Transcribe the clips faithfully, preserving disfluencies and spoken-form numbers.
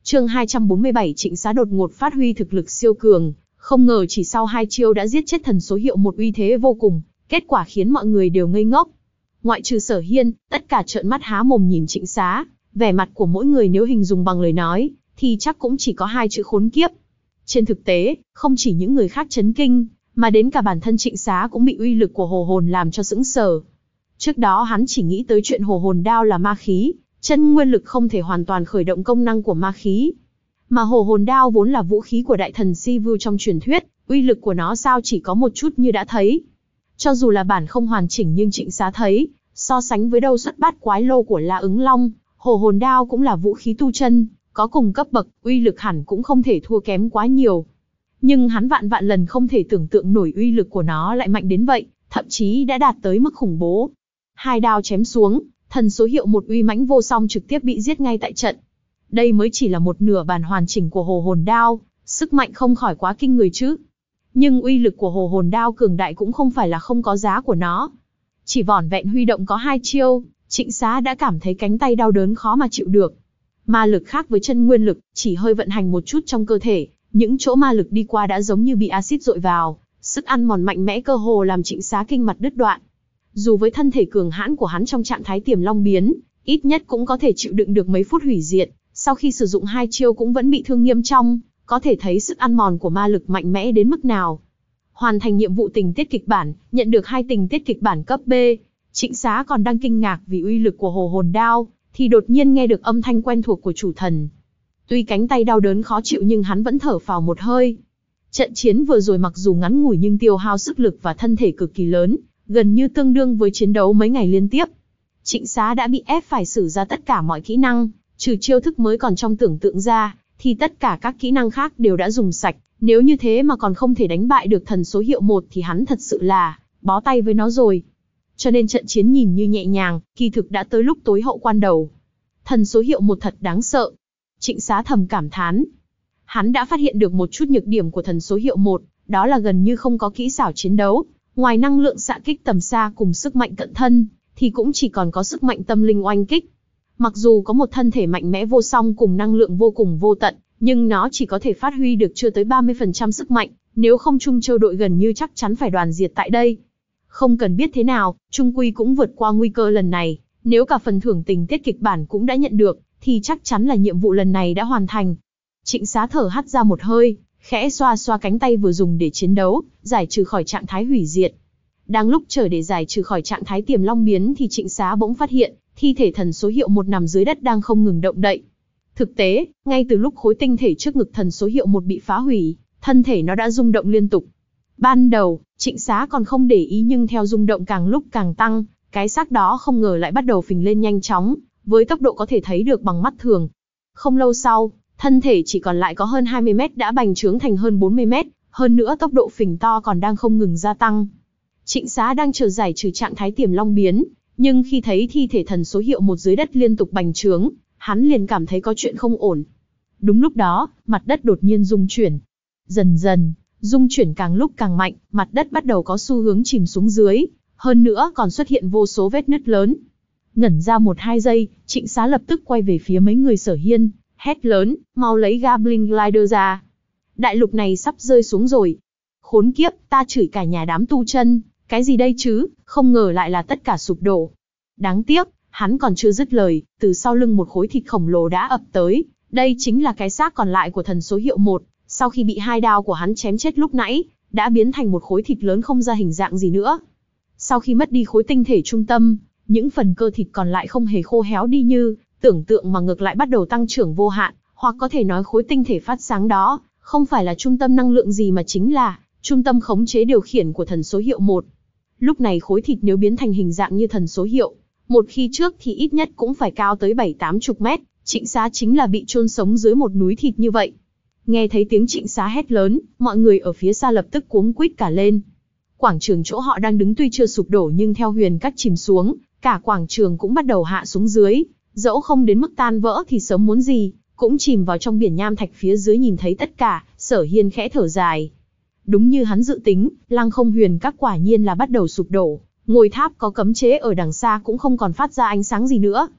Chương hai trăm bốn mươi bảy Trịnh Xá đột ngột phát huy thực lực siêu cường, không ngờ chỉ sau hai chiêu đã giết chết thần số hiệu một uy thế vô cùng, kết quả khiến mọi người đều ngây ngốc. Ngoại trừ Sở Hiên, tất cả trợn mắt há mồm nhìn Trịnh Xá, vẻ mặt của mỗi người nếu hình dung bằng lời nói, thì chắc cũng chỉ có hai chữ khốn kiếp. Trên thực tế, không chỉ những người khác chấn kinh, mà đến cả bản thân Trịnh Xá cũng bị uy lực của hồ hồn làm cho sững sờ. Trước đó hắn chỉ nghĩ tới chuyện hồ hồn đao là ma khí, chân nguyên lực không thể hoàn toàn khởi động công năng của ma khí. Mà hồ hồn đao vốn là vũ khí của đại thần Si Vu trong truyền thuyết, uy lực của nó sao chỉ có một chút như đã thấy. Cho dù là bản không hoàn chỉnh nhưng Trịnh Xá thấy, so sánh với đâu xuất bát quái lô của La Ứng Long, hồ hồn đao cũng là vũ khí tu chân, có cùng cấp bậc, uy lực hẳn cũng không thể thua kém quá nhiều. Nhưng hắn vạn vạn lần không thể tưởng tượng nổi uy lực của nó lại mạnh đến vậy, thậm chí đã đạt tới mức khủng bố. Hai đao chém xuống, thần số hiệu một uy mãnh vô song trực tiếp bị giết ngay tại trận. Đây mới chỉ là một nửa bản hoàn chỉnh của hồ hồn đao, sức mạnh không khỏi quá kinh người chứ. Nhưng uy lực của hồ hồn đao cường đại cũng không phải là không có giá của nó. Chỉ vỏn vẹn huy động có hai chiêu, Trịnh Xá đã cảm thấy cánh tay đau đớn khó mà chịu được. Ma lực khác với chân nguyên lực, chỉ hơi vận hành một chút trong cơ thể, những chỗ ma lực đi qua đã giống như bị axit dội vào, sức ăn mòn mạnh mẽ cơ hồ làm Trịnh Xá kinh mạch đứt đoạn. Dù với thân thể cường hãn của hắn trong trạng thái tiềm long biến, ít nhất cũng có thể chịu đựng được mấy phút hủy diệt, sau khi sử dụng hai chiêu cũng vẫn bị thương nghiêm trọng, có thể thấy sức ăn mòn của ma lực mạnh mẽ đến mức nào. Hoàn thành nhiệm vụ tình tiết kịch bản, nhận được hai tình tiết kịch bản cấp B, Trịnh Xá còn đang kinh ngạc vì uy lực của hồ hồn đao, thì đột nhiên nghe được âm thanh quen thuộc của chủ thần. Tuy cánh tay đau đớn khó chịu nhưng hắn vẫn thở phào một hơi. Trận chiến vừa rồi mặc dù ngắn ngủi nhưng tiêu hao sức lực và thân thể cực kỳ lớn, gần như tương đương với chiến đấu mấy ngày liên tiếp. Trịnh Xá đã bị ép phải sử ra tất cả mọi kỹ năng, trừ chiêu thức mới còn trong tưởng tượng ra, thì tất cả các kỹ năng khác đều đã dùng sạch. Nếu như thế mà còn không thể đánh bại được thần số hiệu một thì hắn thật sự là bó tay với nó rồi. Cho nên trận chiến nhìn như nhẹ nhàng, kỳ thực đã tới lúc tối hậu quan đầu. Thần số hiệu một thật đáng sợ. Trịnh Xá thầm cảm thán. Hắn đã phát hiện được một chút nhược điểm của thần số hiệu một, đó là gần như không có kỹ xảo chiến đấu. Ngoài năng lượng xạ kích tầm xa cùng sức mạnh cận thân, thì cũng chỉ còn có sức mạnh tâm linh oanh kích. Mặc dù có một thân thể mạnh mẽ vô song cùng năng lượng vô cùng vô tận, nhưng nó chỉ có thể phát huy được chưa tới ba mươi phần trăm sức mạnh, nếu không Trung Châu đội gần như chắc chắn phải đoàn diệt tại đây. Không cần biết thế nào, Trung Quy cũng vượt qua nguy cơ lần này, nếu cả phần thưởng tình tiết kịch bản cũng đã nhận được, thì chắc chắn là nhiệm vụ lần này đã hoàn thành. Trịnh Xá thở hắt ra một hơi, khẽ xoa xoa cánh tay vừa dùng để chiến đấu, giải trừ khỏi trạng thái hủy diệt. Đang lúc chờ để giải trừ khỏi trạng thái tiềm long biến thì Trịnh Xá bỗng phát hiện, thi thể thần số hiệu một nằm dưới đất đang không ngừng động đậy. Thực tế, ngay từ lúc khối tinh thể trước ngực thần số hiệu một bị phá hủy, thân thể nó đã rung động liên tục. Ban đầu, Trịnh Xá còn không để ý nhưng theo rung động càng lúc càng tăng, cái xác đó không ngờ lại bắt đầu phình lên nhanh chóng, với tốc độ có thể thấy được bằng mắt thường. Không lâu sau, thân thể chỉ còn lại có hơn hai mươi mét đã bành trướng thành hơn bốn mươi mét, hơn nữa tốc độ phình to còn đang không ngừng gia tăng. Trịnh Xá đang chờ giải trừ trạng thái tiềm long biến, nhưng khi thấy thi thể thần số hiệu một dưới đất liên tục bành trướng, hắn liền cảm thấy có chuyện không ổn. Đúng lúc đó, mặt đất đột nhiên rung chuyển. Dần dần, rung chuyển càng lúc càng mạnh, mặt đất bắt đầu có xu hướng chìm xuống dưới, hơn nữa còn xuất hiện vô số vết nứt lớn. Ngẩn ra một hai giây, Trịnh Xá lập tức quay về phía mấy người Sở Hiên, hét lớn, mau lấy Goblin Glider ra. Đại lục này sắp rơi xuống rồi. Khốn kiếp, ta chửi cả nhà đám tu chân, cái gì đây chứ, không ngờ lại là tất cả sụp đổ. Đáng tiếc, hắn còn chưa dứt lời, từ sau lưng một khối thịt khổng lồ đã ập tới, đây chính là cái xác còn lại của thần số hiệu một, sau khi bị hai đao của hắn chém chết lúc nãy, đã biến thành một khối thịt lớn không ra hình dạng gì nữa. Sau khi mất đi khối tinh thể trung tâm, những phần cơ thịt còn lại không hề khô héo đi như tưởng tượng mà ngược lại bắt đầu tăng trưởng vô hạn, hoặc có thể nói khối tinh thể phát sáng đó, không phải là trung tâm năng lượng gì mà chính là trung tâm khống chế điều khiển của thần số hiệu một. Lúc này khối thịt nếu biến thành hình dạng như thần số hiệu một khi trước thì ít nhất cũng phải cao tới bảy tám chục mét, Trịnh Xá chính là bị chôn sống dưới một núi thịt như vậy. Nghe thấy tiếng Trịnh Xá hét lớn, mọi người ở phía xa lập tức cuống quýt cả lên. Quảng trường chỗ họ đang đứng tuy chưa sụp đổ nhưng theo huyền các chìm xuống, cả quảng trường cũng bắt đầu hạ xuống dưới, dẫu không đến mức tan vỡ thì sớm muốn gì, cũng chìm vào trong biển nham thạch phía dưới. Nhìn thấy tất cả, Sở Hiên khẽ thở dài. Đúng như hắn dự tính, Lăng Không huyền các quả nhiên là bắt đầu sụp đổ, ngôi tháp có cấm chế ở đằng xa cũng không còn phát ra ánh sáng gì nữa.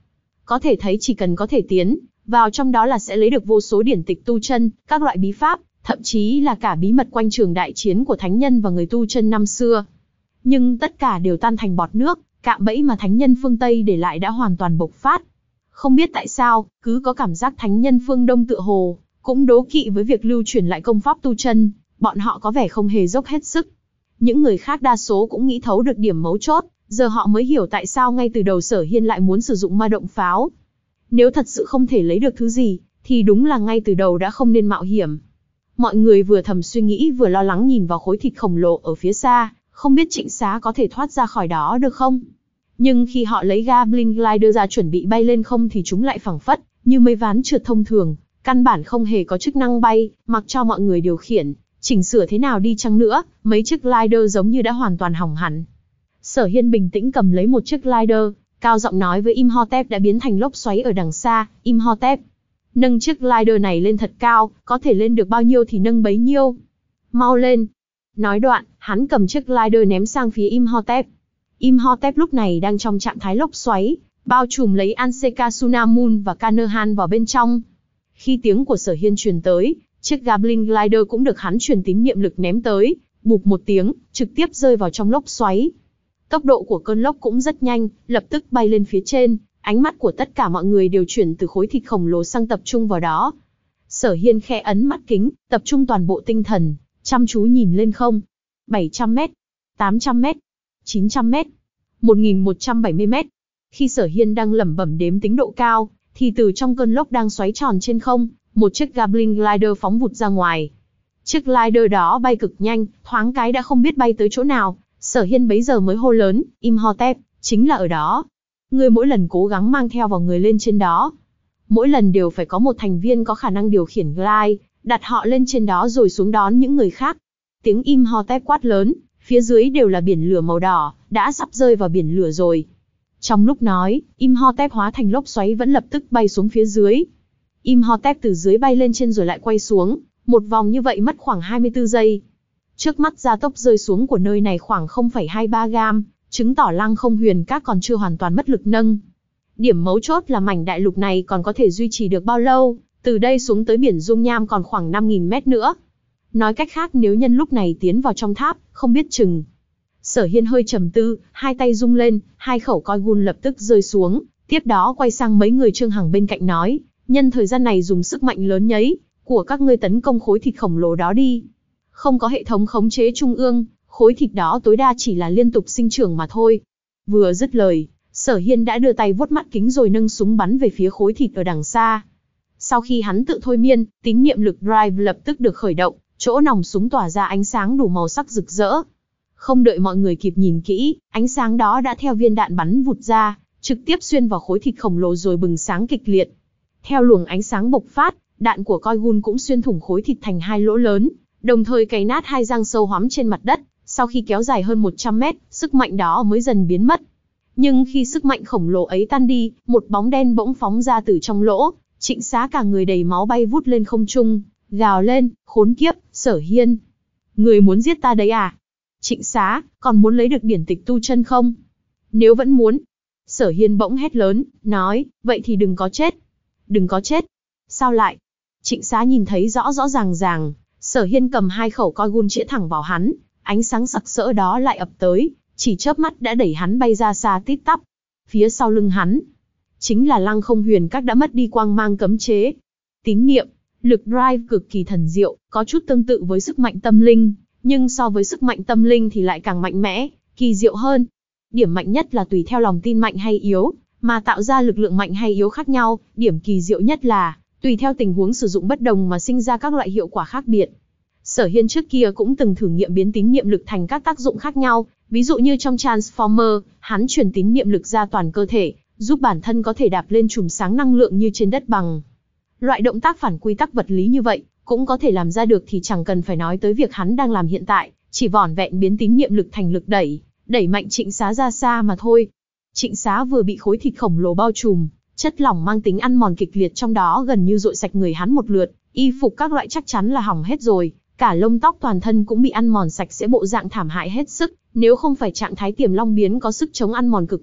có thể thấy chỉ cần có thể tiến vào trong đó là sẽ lấy được vô số điển tịch tu chân, các loại bí pháp, thậm chí là cả bí mật quanh trường đại chiến của thánh nhân và người tu chân năm xưa. Nhưng tất cả đều tan thành bọt nước, cạm bẫy mà thánh nhân phương Tây để lại đã hoàn toàn bộc phát. Không biết tại sao, cứ có cảm giác thánh nhân phương Đông tựa hồ cũng đố kỵ với việc lưu truyền lại công pháp tu chân, bọn họ có vẻ không hề dốc hết sức. Những người khác đa số cũng nghĩ thấu được điểm mấu chốt, giờ họ mới hiểu tại sao ngay từ đầu Sở Hiên lại muốn sử dụng ma động pháo. Nếu thật sự không thể lấy được thứ gì, thì đúng là ngay từ đầu đã không nên mạo hiểm. Mọi người vừa thầm suy nghĩ vừa lo lắng nhìn vào khối thịt khổng lồ ở phía xa, không biết Trịnh Xá có thể thoát ra khỏi đó được không? Nhưng khi họ lấy Goblin Glider ra chuẩn bị bay lên không thì chúng lại phẳng phất, như mấy ván trượt thông thường, căn bản không hề có chức năng bay, mặc cho mọi người điều khiển, chỉnh sửa thế nào đi chăng nữa, mấy chiếc glider giống như đã hoàn toàn hỏng hẳn. Sở Hiên bình tĩnh cầm lấy một chiếc glider, cao giọng nói với Imhotep đã biến thành lốc xoáy ở đằng xa, Imhotep, nâng chiếc glider này lên thật cao, có thể lên được bao nhiêu thì nâng bấy nhiêu. Mau lên. Nói đoạn, hắn cầm chiếc glider ném sang phía Imhotep. Imhotep lúc này đang trong trạng thái lốc xoáy, bao trùm lấy Ansekasunamun và Kanahan vào bên trong. Khi tiếng của Sở Hiên truyền tới, chiếc Goblin Glider cũng được hắn truyền tín niệm lực ném tới, bụp một tiếng, trực tiếp rơi vào trong lốc xoáy. Tốc độ của cơn lốc cũng rất nhanh, lập tức bay lên phía trên, ánh mắt của tất cả mọi người đều chuyển từ khối thịt khổng lồ sang tập trung vào đó. Sở Hiên khẽ ấn mắt kính, tập trung toàn bộ tinh thần, chăm chú nhìn lên không. bảy trăm mét, tám trăm mét, chín trăm mét, một nghìn một trăm bảy mươi mét. Khi Sở Hiên đang lẩm bẩm đếm tính độ cao, thì từ trong cơn lốc đang xoáy tròn trên không, một chiếc Goblin Glider phóng vụt ra ngoài. Chiếc glider đó bay cực nhanh, thoáng cái đã không biết bay tới chỗ nào. Sở Hiên bấy giờ mới hô lớn, Imhotep, chính là ở đó. Ngươi mỗi lần cố gắng mang theo vào người lên trên đó. Mỗi lần đều phải có một thành viên có khả năng điều khiển glide, đặt họ lên trên đó rồi xuống đón những người khác. Tiếng Imhotep quát lớn, phía dưới đều là biển lửa màu đỏ, đã sắp rơi vào biển lửa rồi. Trong lúc nói, Imhotep hóa thành lốc xoáy vẫn lập tức bay xuống phía dưới. Imhotep từ dưới bay lên trên rồi lại quay xuống, một vòng như vậy mất khoảng hai mươi tư giây. Trước mắt gia tốc rơi xuống của nơi này khoảng không phẩy hai ba gam, chứng tỏ Lăng Không Huyền Các còn chưa hoàn toàn mất lực nâng. Điểm mấu chốt là mảnh đại lục này còn có thể duy trì được bao lâu, từ đây xuống tới biển Dung Nham còn khoảng năm nghìn mét nữa. Nói cách khác nếu nhân lúc này tiến vào trong tháp, không biết chừng. Sở Hiên hơi trầm tư, hai tay rung lên, hai khẩu coi gun lập tức rơi xuống, tiếp đó quay sang mấy người Trương Hằng bên cạnh nói, nhân thời gian này dùng sức mạnh lớn nhấy của các ngươi tấn công khối thịt khổng lồ đó đi. Không có hệ thống khống chế trung ương, khối thịt đó tối đa chỉ là liên tục sinh trưởng mà thôi. Vừa dứt lời, Sở Hiên đã đưa tay vuốt mắt kính rồi nâng súng bắn về phía khối thịt ở đằng xa. Sau khi hắn tự thôi miên, tín niệm lực drive lập tức được khởi động, chỗ nòng súng tỏa ra ánh sáng đủ màu sắc rực rỡ. Không đợi mọi người kịp nhìn kỹ, ánh sáng đó đã theo viên đạn bắn vụt ra, trực tiếp xuyên vào khối thịt khổng lồ rồi bừng sáng kịch liệt. Theo luồng ánh sáng bộc phát, đạn của coi gun cũng xuyên thủng khối thịt thành hai lỗ lớn, đồng thời cày nát hai răng sâu hoắm trên mặt đất. Sau khi kéo dài hơn một trăm mét, sức mạnh đó mới dần biến mất. Nhưng khi sức mạnh khổng lồ ấy tan đi, một bóng đen bỗng phóng ra từ trong lỗ. Trịnh Xá cả người đầy máu bay vút lên không trung, gào lên, khốn kiếp, Sở Hiên. Người muốn giết ta đấy à? Trịnh Xá, còn muốn lấy được điển tịch tu chân không? Nếu vẫn muốn. Sở Hiên bỗng hét lớn, nói, vậy thì đừng có chết. Đừng có chết. Sao lại? Trịnh Xá nhìn thấy rõ rõ ràng ràng, Sở Hiên cầm hai khẩu coi gun chĩa thẳng vào hắn, ánh sáng sặc sỡ đó lại ập tới, chỉ chớp mắt đã đẩy hắn bay ra xa tít tắp. Phía sau lưng hắn, chính là Lăng Không Huyền Các đã mất đi quang mang cấm chế. Tín niệm, lực drive cực kỳ thần diệu, có chút tương tự với sức mạnh tâm linh, nhưng so với sức mạnh tâm linh thì lại càng mạnh mẽ, kỳ diệu hơn. Điểm mạnh nhất là tùy theo lòng tin mạnh hay yếu, mà tạo ra lực lượng mạnh hay yếu khác nhau, điểm kỳ diệu nhất là, tùy theo tình huống sử dụng bất đồng mà sinh ra các loại hiệu quả khác biệt. Sở Hiên trước kia cũng từng thử nghiệm biến tín niệm lực thành các tác dụng khác nhau, ví dụ như trong Transformer, hắn truyền tín niệm lực ra toàn cơ thể, giúp bản thân có thể đạp lên chùm sáng năng lượng như trên đất bằng. Loại động tác phản quy tắc vật lý như vậy, cũng có thể làm ra được thì chẳng cần phải nói tới việc hắn đang làm hiện tại, chỉ vỏn vẹn biến tín niệm lực thành lực đẩy, đẩy mạnh Trịnh Xá ra xa mà thôi. Trịnh Xá vừa bị khối thịt khổng lồ bao trùm, chất lỏng mang tính ăn mòn kịch liệt trong đó gần như dội sạch người hắn một lượt, y phục các loại chắc chắn là hỏng hết rồi, cả lông tóc toàn thân cũng bị ăn mòn sạch sẽ, bộ dạng thảm hại hết sức, nếu không phải trạng thái Tiềm Long biến có sức chống ăn mòn cực mạnh,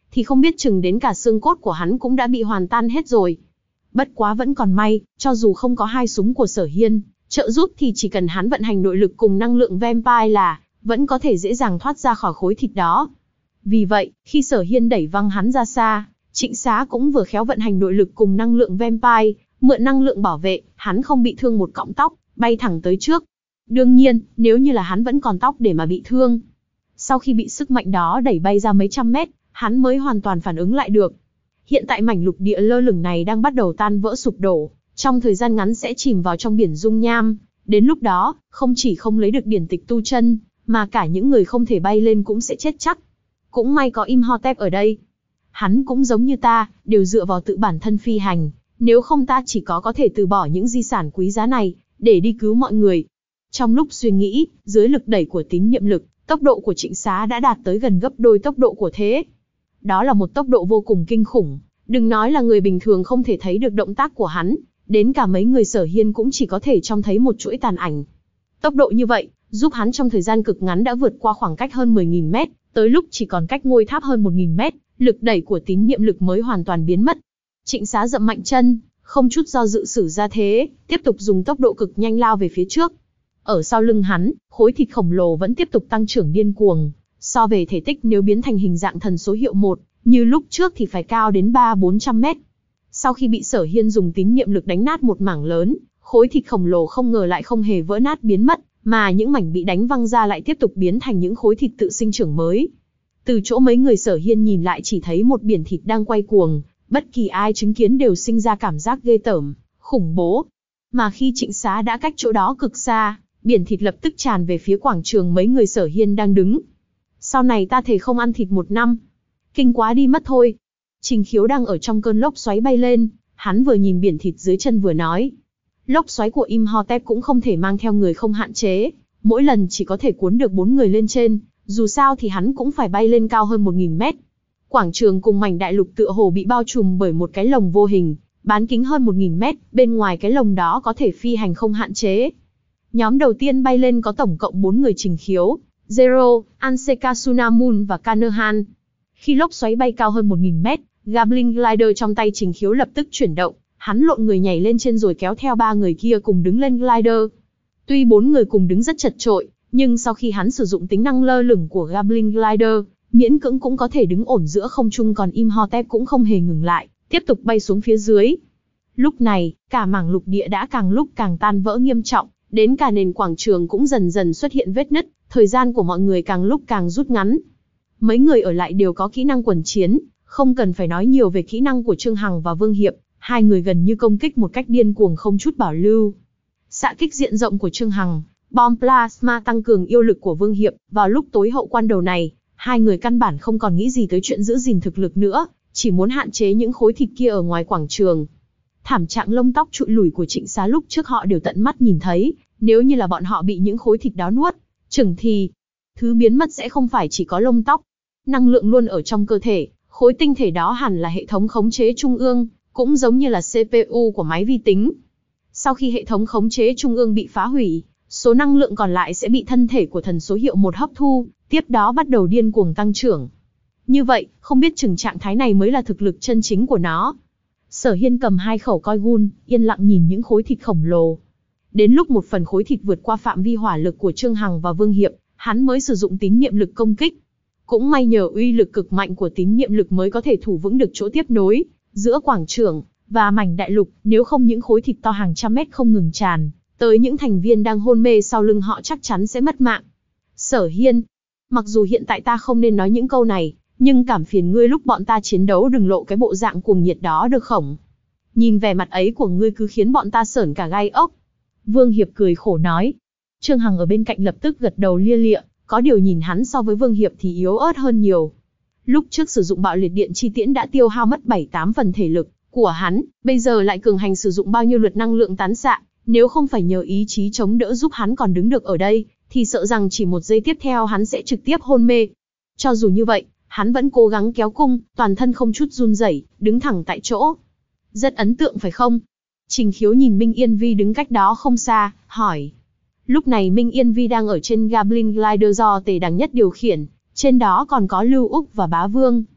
thì không biết chừng đến cả xương cốt của hắn cũng đã bị hoàn tan hết rồi. Bất quá vẫn còn may, cho dù không có hai súng của Sở Hiên trợ giúp thì chỉ cần hắn vận hành nội lực cùng năng lượng vampire là vẫn có thể dễ dàng thoát ra khỏi khối thịt đó. Vì vậy, khi Sở Hiên đẩy văng hắn ra xa, Trịnh Xá cũng vừa khéo vận hành nội lực cùng năng lượng vampire, mượn năng lượng bảo vệ, hắn không bị thương một cọng tóc, bay thẳng tới trước. Đương nhiên, nếu như là hắn vẫn còn tóc để mà bị thương. Sau khi bị sức mạnh đó đẩy bay ra mấy trăm mét, hắn mới hoàn toàn phản ứng lại được. Hiện tại mảnh lục địa lơ lửng này đang bắt đầu tan vỡ sụp đổ, trong thời gian ngắn sẽ chìm vào trong biển dung nham. Đến lúc đó, không chỉ không lấy được điển tịch tu chân, mà cả những người không thể bay lên cũng sẽ chết chắc. Cũng may có Imhotep ở đây. Hắn cũng giống như ta, đều dựa vào tự bản thân phi hành, nếu không ta chỉ có có thể từ bỏ những di sản quý giá này, để đi cứu mọi người. Trong lúc suy nghĩ, dưới lực đẩy của tín niệm lực, tốc độ của Trịnh Xá đã đạt tới gần gấp đôi tốc độ của thế. Đó là một tốc độ vô cùng kinh khủng, đừng nói là người bình thường không thể thấy được động tác của hắn, đến cả mấy người Sở Hiên cũng chỉ có thể trông thấy một chuỗi tàn ảnh. Tốc độ như vậy, giúp hắn trong thời gian cực ngắn đã vượt qua khoảng cách hơn mười nghìn mét, tới lúc chỉ còn cách ngôi tháp hơn một nghìn mét, lực đẩy của tín niệm lực mới hoàn toàn biến mất. Trịnh Xá dậm mạnh chân, không chút do dự sử ra thế, tiếp tục dùng tốc độ cực nhanh lao về phía trước. Ở sau lưng hắn, khối thịt khổng lồ vẫn tiếp tục tăng trưởng điên cuồng. So về thể tích nếu biến thành hình dạng thần số hiệu một, như lúc trước thì phải cao đến ba bốn trăm mét. Sau khi bị Sở Hiên dùng tín niệm lực đánh nát một mảng lớn, khối thịt khổng lồ không ngờ lại không hề vỡ nát biến mất, mà những mảnh bị đánh văng ra lại tiếp tục biến thành những khối thịt tự sinh trưởng mới. Từ chỗ mấy người Sở Hiên nhìn lại chỉ thấy một biển thịt đang quay cuồng, bất kỳ ai chứng kiến đều sinh ra cảm giác ghê tởm, khủng bố. Mà khi Trịnh Xá đã cách chỗ đó cực xa, biển thịt lập tức tràn về phía quảng trường mấy người Sở Hiên đang đứng. Sau này ta thề không ăn thịt một năm. Kinh quá đi mất thôi. Trình Khiếu đang ở trong cơn lốc xoáy bay lên, hắn vừa nhìn biển thịt dưới chân vừa nói. Lốc xoáy của Imhotep cũng không thể mang theo người không hạn chế, mỗi lần chỉ có thể cuốn được bốn người lên trên, dù sao thì hắn cũng phải bay lên cao hơn một nghìn mét. Quảng trường cùng mảnh đại lục tựa hồ bị bao trùm bởi một cái lồng vô hình, bán kính hơn một nghìn mét, bên ngoài cái lồng đó có thể phi hành không hạn chế. Nhóm đầu tiên bay lên có tổng cộng bốn người Trình Khiếu, Zero, Anseka Sunamun và Kanahan. Khi lốc xoáy bay cao hơn một nghìn mét, Goblin Glider trong tay Trình Khiếu lập tức chuyển động, hắn lộn người nhảy lên trên rồi kéo theo ba người kia cùng đứng lên glider. Tuy bốn người cùng đứng rất chật chội, nhưng sau khi hắn sử dụng tính năng lơ lửng của Goblin Glider, miễn cưỡng cũng có thể đứng ổn giữa không trung, còn Imhotep cũng không hề ngừng lại, tiếp tục bay xuống phía dưới. Lúc này, cả mảng lục địa đã càng lúc càng tan vỡ nghiêm trọng, đến cả nền quảng trường cũng dần dần xuất hiện vết nứt, thời gian của mọi người càng lúc càng rút ngắn. Mấy người ở lại đều có kỹ năng quần chiến, không cần phải nói nhiều về kỹ năng của Trương Hằng và Vương Hiệp, hai người gần như công kích một cách điên cuồng không chút bảo lưu. Xạ kích diện rộng của Trương Hằng, bom plasma tăng cường yêu lực của Vương Hiệp, vào lúc tối hậu quan đầu này, hai người căn bản không còn nghĩ gì tới chuyện giữ gìn thực lực nữa, chỉ muốn hạn chế những khối thịt kia ở ngoài quảng trường. Thảm trạng lông tóc trụi lủi của Trịnh Xá lúc trước họ đều tận mắt nhìn thấy, nếu như là bọn họ bị những khối thịt đó nuốt chửng thì thứ biến mất sẽ không phải chỉ có lông tóc. Năng lượng luôn ở trong cơ thể, khối tinh thể đó hẳn là hệ thống khống chế trung ương, cũng giống như là xê pê u của máy vi tính. Sau khi hệ thống khống chế trung ương bị phá hủy, số năng lượng còn lại sẽ bị thân thể của thần số hiệu một hấp thu, tiếp đó bắt đầu điên cuồng tăng trưởng. Như vậy, không biết chừng trạng thái này mới là thực lực chân chính của nó. Sở Hiên cầm hai khẩu coi gun, yên lặng nhìn những khối thịt khổng lồ. Đến lúc một phần khối thịt vượt qua phạm vi hỏa lực của Trương Hằng và Vương Hiệp, hắn mới sử dụng tín niệm lực công kích. Cũng may nhờ uy lực cực mạnh của tín niệm lực mới có thể thủ vững được chỗ tiếp nối giữa quảng trường và mảnh đại lục, nếu không những khối thịt to hàng trăm mét không ngừng tràn tới những thành viên đang hôn mê sau lưng họ chắc chắn sẽ mất mạng. Sở Hiên, mặc dù hiện tại ta không nên nói những câu này, nhưng cảm phiền ngươi lúc bọn ta chiến đấu đừng lộ cái bộ dạng cuồng nhiệt đó được không? Nhìn vẻ mặt ấy của ngươi cứ khiến bọn ta sởn cả gai ốc. Vương Hiệp cười khổ nói. Trương Hằng ở bên cạnh lập tức gật đầu lia lịa, có điều nhìn hắn so với Vương Hiệp thì yếu ớt hơn nhiều. Lúc trước sử dụng bạo liệt điện chi tiễn đã tiêu hao mất bảy tám phần thể lực của hắn, bây giờ lại cường hành sử dụng bao nhiêu lượt năng lượng tán xạ, nếu không phải nhờ ý chí chống đỡ giúp hắn còn đứng được ở đây, thì sợ rằng chỉ một giây tiếp theo hắn sẽ trực tiếp hôn mê. Cho dù như vậy, hắn vẫn cố gắng kéo cung, toàn thân không chút run rẩy, đứng thẳng tại chỗ. Rất ấn tượng phải không? Trình Khiếu nhìn Minh Yên Vi đứng cách đó không xa, hỏi. Lúc này Minh Yên Vi đang ở trên Goblin Glider do Tề Đằng Nhất điều khiển, trên đó còn có Lưu Úc và Bá Vương.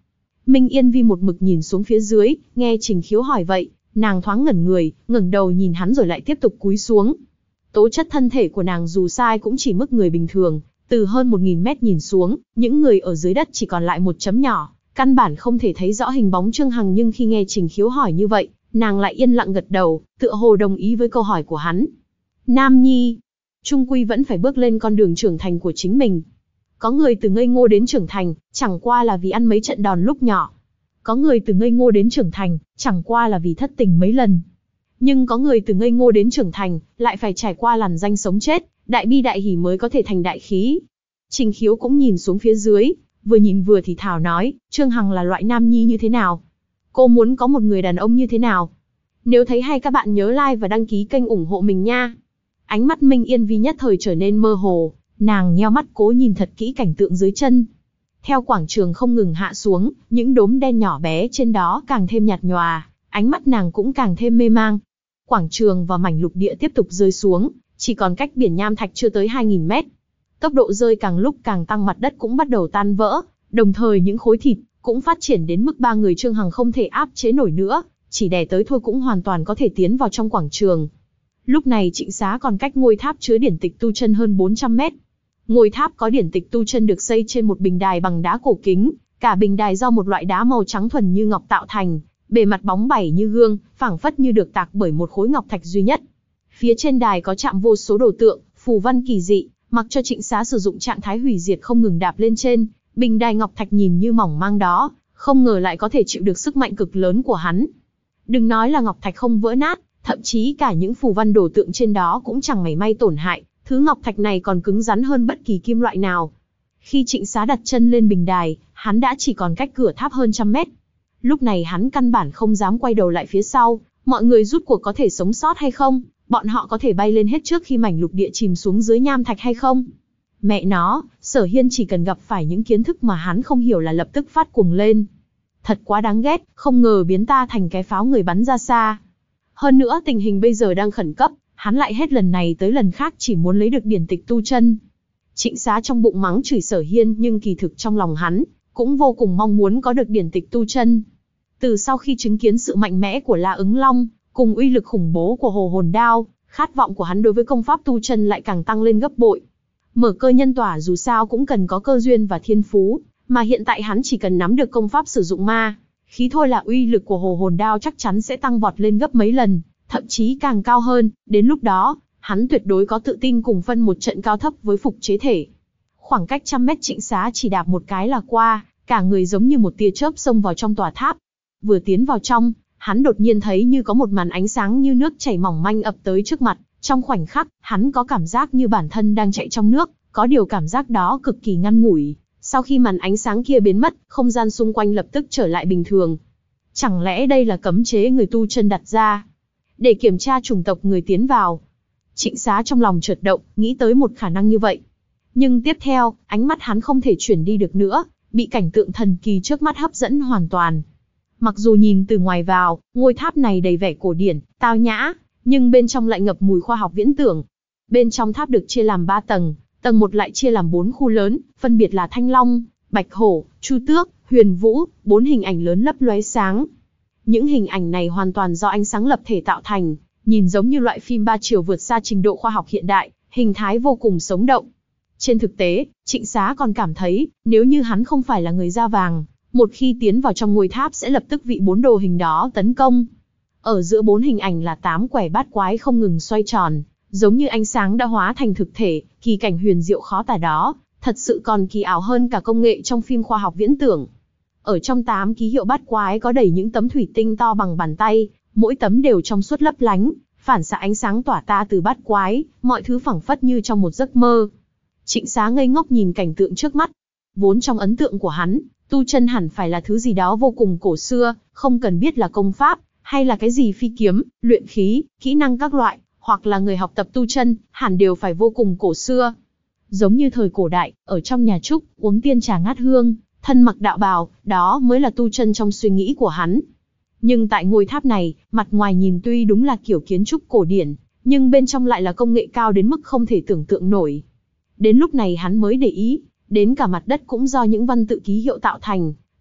Minh Yên Vi một mực nhìn xuống phía dưới, nghe Trình Khiếu hỏi vậy, nàng thoáng ngẩn người, ngẩng đầu nhìn hắn rồi lại tiếp tục cúi xuống. Tố chất thân thể của nàng dù sai cũng chỉ mức người bình thường, từ hơn một nghìn mét nhìn xuống, những người ở dưới đất chỉ còn lại một chấm nhỏ, căn bản không thể thấy rõ hình bóng Trương Hằng, nhưng khi nghe Trình Khiếu hỏi như vậy, nàng lại yên lặng gật đầu, tựa hồ đồng ý với câu hỏi của hắn. Nam nhi, trung quy vẫn phải bước lên con đường trưởng thành của chính mình. Có người từ ngây ngô đến trưởng thành, chẳng qua là vì ăn mấy trận đòn lúc nhỏ. Có người từ ngây ngô đến trưởng thành, chẳng qua là vì thất tình mấy lần. Nhưng có người từ ngây ngô đến trưởng thành, lại phải trải qua lằn ranh sống chết, đại bi đại hỉ mới có thể thành đại khí. Trình Khiếu cũng nhìn xuống phía dưới, vừa nhìn vừa thì thào nói, Trương Hằng là loại nam nhi như thế nào? Cô muốn có một người đàn ông như thế nào? Nếu thấy hay các bạn nhớ like và đăng ký kênh ủng hộ mình nha. Ánh mắt Minh Yên Vi nhất thời trở nên mơ hồ, nàng nheo mắt cố nhìn thật kỹ cảnh tượng dưới chân. Theo quảng trường không ngừng hạ xuống, những đốm đen nhỏ bé trên đó càng thêm nhạt nhòa, ánh mắt nàng cũng càng thêm mê mang. Quảng trường và mảnh lục địa tiếp tục rơi xuống, chỉ còn cách biển nham thạch chưa tới hai nghìn mét. Tốc độ rơi càng lúc càng tăng, mặt đất cũng bắt đầu tan vỡ, đồng thời những khối thịt cũng phát triển đến mức ba người Trương Hằng không thể áp chế nổi nữa, chỉ đè tới thôi cũng hoàn toàn có thể tiến vào trong quảng trường. Lúc này Trịnh Xá còn cách ngôi tháp chứa điển tịch tu chân hơn bốn trăm mét. Ngôi tháp có điển tịch tu chân được xây trên một bình đài bằng đá cổ kính, cả bình đài do một loại đá màu trắng thuần như ngọc tạo thành, bề mặt bóng bẩy như gương, phảng phất như được tạc bởi một khối ngọc thạch duy nhất. Phía trên đài có chạm vô số đồ tượng, phù văn kỳ dị, mặc cho Trịnh Xá sử dụng trạng thái hủy diệt không ngừng đạp lên trên, bình đài ngọc thạch nhìn như mỏng mang đó, không ngờ lại có thể chịu được sức mạnh cực lớn của hắn. Đừng nói là ngọc thạch không vỡ nát, thậm chí cả những phù văn đồ tượng trên đó cũng chẳng mảy may tổn hại, thứ ngọc thạch này còn cứng rắn hơn bất kỳ kim loại nào. Khi Trịnh Xá đặt chân lên bình đài, hắn đã chỉ còn cách cửa tháp hơn trăm mét. Lúc này hắn căn bản không dám quay đầu lại phía sau, mọi người rút cuộc có thể sống sót hay không, bọn họ có thể bay lên hết trước khi mảnh lục địa chìm xuống dưới nham thạch hay không. Mẹ nó, Sở Hiên chỉ cần gặp phải những kiến thức mà hắn không hiểu là lập tức phát cuồng lên. Thật quá đáng ghét, không ngờ biến ta thành cái pháo người bắn ra xa. Hơn nữa tình hình bây giờ đang khẩn cấp, hắn lại hết lần này tới lần khác chỉ muốn lấy được điển tịch tu chân. Trịnh Xá trong bụng mắng chửi Sở Hiên, nhưng kỳ thực trong lòng hắn cũng vô cùng mong muốn có được điển tịch tu chân. Từ sau khi chứng kiến sự mạnh mẽ của La Ứng Long, cùng uy lực khủng bố của Hồ Hồn Đao, khát vọng của hắn đối với công pháp tu chân lại càng tăng lên gấp bội. Mở cơ nhân tỏa dù sao cũng cần có cơ duyên và thiên phú, mà hiện tại hắn chỉ cần nắm được công pháp sử dụng ma khí thôi là uy lực của Hồ Hồn Đao chắc chắn sẽ tăng vọt lên gấp mấy lần, thậm chí càng cao hơn. Đến lúc đó, hắn tuyệt đối có tự tin cùng phân một trận cao thấp với Phục Chế Thể. Khoảng cách trăm mét Trịnh Xá chỉ đạp một cái là qua, cả người giống như một tia chớp xông vào trong tòa tháp. Vừa tiến vào trong, hắn đột nhiên thấy như có một màn ánh sáng như nước chảy mỏng manh ập tới trước mặt. Trong khoảnh khắc, hắn có cảm giác như bản thân đang chạy trong nước, có điều cảm giác đó cực kỳ ngắn ngủi. Sau khi màn ánh sáng kia biến mất, không gian xung quanh lập tức trở lại bình thường. Chẳng lẽ đây là cấm chế người tu chân đặt ra, để kiểm tra chủng tộc người tiến vào? Trịnh Xá trong lòng chợt động, nghĩ tới một khả năng như vậy. Nhưng tiếp theo, ánh mắt hắn không thể chuyển đi được nữa, bị cảnh tượng thần kỳ trước mắt hấp dẫn hoàn toàn. Mặc dù nhìn từ ngoài vào, ngôi tháp này đầy vẻ cổ điển, tao nhã, nhưng bên trong lại ngập mùi khoa học viễn tưởng. Bên trong tháp được chia làm ba tầng, tầng một lại chia làm bốn khu lớn, phân biệt là Thanh Long, Bạch Hổ, Chu Tước, Huyền Vũ, bốn hình ảnh lớn lấp lóe sáng. Những hình ảnh này hoàn toàn do ánh sáng lập thể tạo thành, nhìn giống như loại phim ba chiều vượt xa trình độ khoa học hiện đại, hình thái vô cùng sống động. Trên thực tế, Trịnh Xá còn cảm thấy, nếu như hắn không phải là người da vàng, một khi tiến vào trong ngôi tháp sẽ lập tức bị bốn đồ hình đó tấn công. Ở giữa bốn hình ảnh là tám quẻ bát quái không ngừng xoay tròn, giống như ánh sáng đã hóa thành thực thể, kỳ cảnh huyền diệu khó tả đó, thật sự còn kỳ ảo hơn cả công nghệ trong phim khoa học viễn tưởng. Ở trong tám ký hiệu bát quái có đầy những tấm thủy tinh to bằng bàn tay, mỗi tấm đều trong suốt lấp lánh, phản xạ ánh sáng tỏa ta từ bát quái, mọi thứ phảng phất như trong một giấc mơ. Trịnh Xá ngây ngốc nhìn cảnh tượng trước mắt. Vốn trong ấn tượng của hắn, tu chân hẳn phải là thứ gì đó vô cùng cổ xưa, không cần biết là công pháp, hay là cái gì phi kiếm, luyện khí, kỹ năng các loại, hoặc là người học tập tu chân, hẳn đều phải vô cùng cổ xưa. Giống như thời cổ đại, ở trong nhà trúc, uống tiên trà ngát hương, thân mặc đạo bào, đó mới là tu chân trong suy nghĩ của hắn. Nhưng tại ngôi tháp này, mặt ngoài nhìn tuy đúng là kiểu kiến trúc cổ điển, nhưng bên trong lại là công nghệ cao đến mức không thể tưởng tượng nổi. Đến lúc này hắn mới để ý, đến cả mặt đất cũng do những văn tự ký hiệu tạo thành,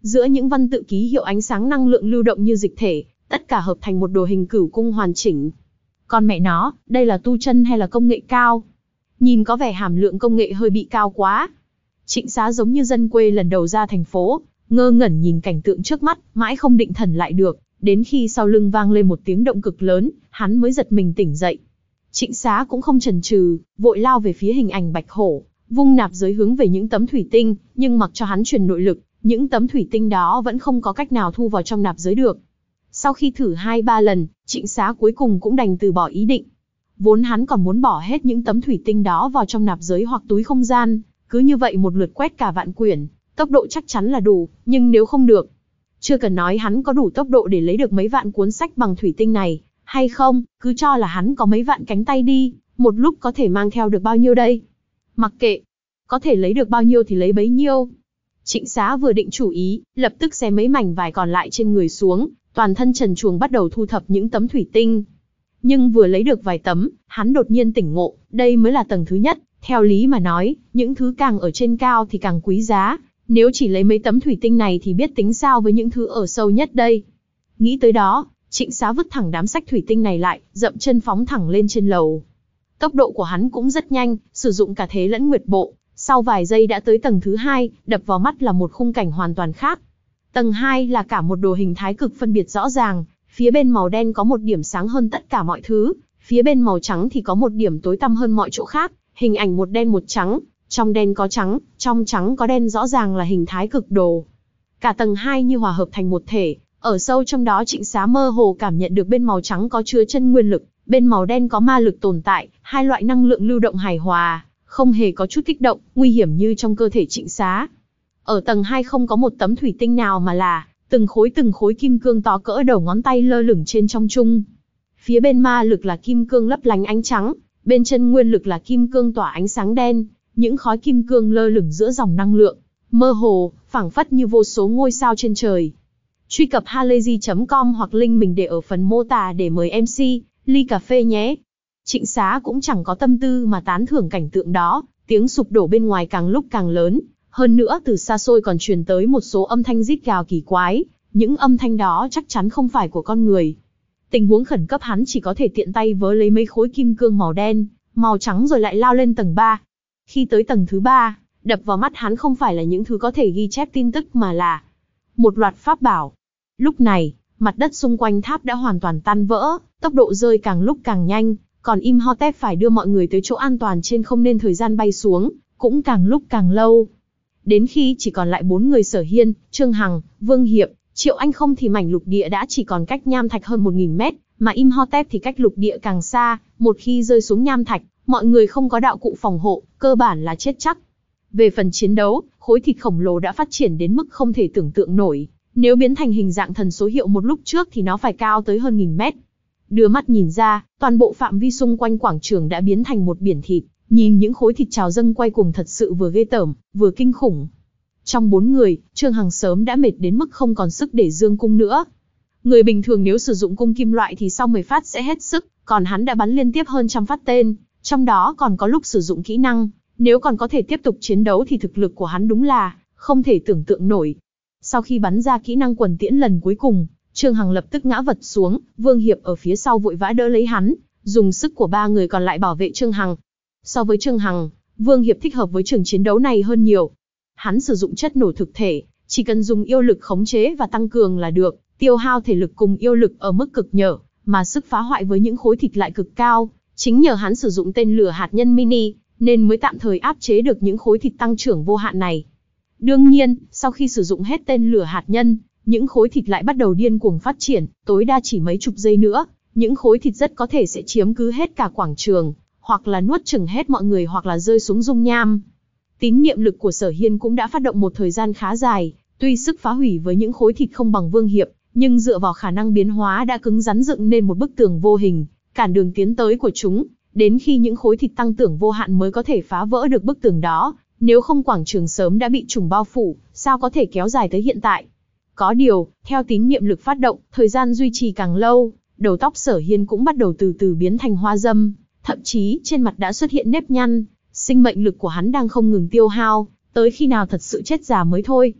Giữa những văn tự ký hiệu ánh sáng năng lượng lưu động như dịch thể, tất cả hợp thành một đồ hình cửu cung hoàn chỉnh. Còn mẹ nó, đây là tu chân hay là công nghệ cao? Nhìn có vẻ hàm lượng công nghệ hơi bị cao quá. Trịnh Xá giống như dân quê lần đầu ra thành phố, ngơ ngẩn nhìn cảnh tượng trước mắt, mãi không định thần lại được, đến khi sau lưng vang lên một tiếng động cực lớn, hắn mới giật mình tỉnh dậy. Trịnh Xá cũng không chần chừ, vội lao về phía hình ảnh bạch hổ, vung nạp giới hướng về những tấm thủy tinh, nhưng mặc cho hắn truyền nội lực, những tấm thủy tinh đó vẫn không có cách nào thu vào trong nạp giới được. Sau khi thử hai ba lần, Trịnh Xá cuối cùng cũng đành từ bỏ ý định. Vốn hắn còn muốn bỏ hết những tấm thủy tinh đó vào trong nạp giới hoặc túi không gian, cứ như vậy một lượt quét cả vạn quyển, tốc độ chắc chắn là đủ, nhưng nếu không được, chưa cần nói hắn có đủ tốc độ để lấy được mấy vạn cuốn sách bằng thủy tinh này, hay không, cứ cho là hắn có mấy vạn cánh tay đi, một lúc có thể mang theo được bao nhiêu đây? Mặc kệ, có thể lấy được bao nhiêu thì lấy bấy nhiêu. Trịnh Xá vừa định chủ ý, lập tức xé mấy mảnh vải còn lại trên người xuống, toàn thân trần truồng bắt đầu thu thập những tấm thủy tinh. Nhưng vừa lấy được vài tấm, hắn đột nhiên tỉnh ngộ, đây mới là tầng thứ nhất, theo lý mà nói, những thứ càng ở trên cao thì càng quý giá, nếu chỉ lấy mấy tấm thủy tinh này thì biết tính sao với những thứ ở sâu nhất đây. Nghĩ tới đó, Trịnh Xá vứt thẳng đám sách thủy tinh này lại, dậm chân phóng thẳng lên trên lầu. Tốc độ của hắn cũng rất nhanh, sử dụng cả thế lẫn nguyệt bộ, sau vài giây đã tới tầng thứ hai, đập vào mắt là một khung cảnh hoàn toàn khác. Tầng hai là cả một đồ hình thái cực phân biệt rõ ràng, phía bên màu đen có một điểm sáng hơn tất cả mọi thứ, phía bên màu trắng thì có một điểm tối tăm hơn mọi chỗ khác, hình ảnh một đen một trắng, trong đen có trắng, trong trắng có đen, rõ ràng là hình thái cực đồ. Cả tầng hai như hòa hợp thành một thể, ở sâu trong đó Trịnh Xá mơ hồ cảm nhận được bên màu trắng có chứa chân nguyên lực, bên màu đen có ma lực tồn tại, hai loại năng lượng lưu động hài hòa, không hề có chút kích động, nguy hiểm như trong cơ thể Trịnh Xá. Ở tầng hai không có một tấm thủy tinh nào mà là từng khối từng khối kim cương to cỡ đầu ngón tay lơ lửng trên trong trung. Phía bên ma lực là kim cương lấp lánh ánh trắng, bên chân nguyên lực là kim cương tỏa ánh sáng đen, những khói kim cương lơ lửng giữa dòng năng lượng, mơ hồ, phảng phất như vô số ngôi sao trên trời. Truy cập halayzi chấm com hoặc link mình để ở phần mô tả để mời em xê, ly cà phê nhé. Trịnh Xá cũng chẳng có tâm tư mà tán thưởng cảnh tượng đó, tiếng sụp đổ bên ngoài càng lúc càng lớn, hơn nữa từ xa xôi còn truyền tới một số âm thanh rít gào kỳ quái, những âm thanh đó chắc chắn không phải của con người. Tình huống khẩn cấp hắn chỉ có thể tiện tay vớ lấy mấy khối kim cương màu đen, màu trắng rồi lại lao lên tầng ba. Khi tới tầng thứ ba, đập vào mắt hắn không phải là những thứ có thể ghi chép tin tức mà là một loạt pháp bảo. Lúc này, mặt đất xung quanh tháp đã hoàn toàn tan vỡ, tốc độ rơi càng lúc càng nhanh, còn Imhotep phải đưa mọi người tới chỗ an toàn trên không nên thời gian bay xuống, cũng càng lúc càng lâu. Đến khi chỉ còn lại bốn người Sở Hiên, Trương Hằng, Vương Hiệp, Triệu Anh không thì mảnh lục địa đã chỉ còn cách nham thạch hơn một nghìn mét, mà Imhotep thì cách lục địa càng xa, một khi rơi xuống nham thạch, mọi người không có đạo cụ phòng hộ, cơ bản là chết chắc. Về phần chiến đấu, khối thịt khổng lồ đã phát triển đến mức không thể tưởng tượng nổi, nếu biến thành hình dạng thần số hiệu một lúc trước thì nó phải cao tới hơn nghìn mét. Đưa mắt nhìn ra, toàn bộ phạm vi xung quanh quảng trường đã biến thành một biển thịt, nhìn những khối thịt trào dâng quay cuồng thật sự vừa ghê tởm, vừa kinh khủng. Trong bốn người, Trương Hằng sớm đã mệt đến mức không còn sức để dương cung nữa. Người bình thường nếu sử dụng cung kim loại thì sau mười phát sẽ hết sức, còn hắn đã bắn liên tiếp hơn trăm phát tên, trong đó còn có lúc sử dụng kỹ năng, nếu còn có thể tiếp tục chiến đấu thì thực lực của hắn đúng là không thể tưởng tượng nổi. Sau khi bắn ra kỹ năng quần tiễn lần cuối cùng, Trương Hằng lập tức ngã vật xuống, Vương Hiệp ở phía sau vội vã đỡ lấy hắn, dùng sức của ba người còn lại bảo vệ Trương Hằng. So với Trương Hằng, Vương Hiệp thích hợp với trường chiến đấu này hơn nhiều. Hắn sử dụng chất nổ thực thể, chỉ cần dùng yêu lực khống chế và tăng cường là được, tiêu hao thể lực cùng yêu lực ở mức cực nhở, mà sức phá hoại với những khối thịt lại cực cao. Chính nhờ hắn sử dụng tên lửa hạt nhân mini, nên mới tạm thời áp chế được những khối thịt tăng trưởng vô hạn này. Đương nhiên, sau khi sử dụng hết tên lửa hạt nhân, những khối thịt lại bắt đầu điên cuồng phát triển, tối đa chỉ mấy chục giây nữa, những khối thịt rất có thể sẽ chiếm cứ hết cả quảng trường, hoặc là nuốt chửng hết mọi người hoặc là rơi xuống dung nham. Tín niệm lực của Sở Hiên cũng đã phát động một thời gian khá dài, tuy sức phá hủy với những khối thịt không bằng Vương Hiệp, nhưng dựa vào khả năng biến hóa đã cứng rắn dựng nên một bức tường vô hình, cản đường tiến tới của chúng, đến khi những khối thịt tăng trưởng vô hạn mới có thể phá vỡ được bức tường đó, nếu không quảng trường sớm đã bị trùng bao phủ, sao có thể kéo dài tới hiện tại. Có điều, theo tín niệm lực phát động, thời gian duy trì càng lâu, đầu tóc Sở Hiên cũng bắt đầu từ từ biến thành hoa dâm, thậm chí trên mặt đã xuất hiện nếp nhăn, sinh mệnh lực của hắn đang không ngừng tiêu hao, tới khi nào thật sự chết già mới thôi.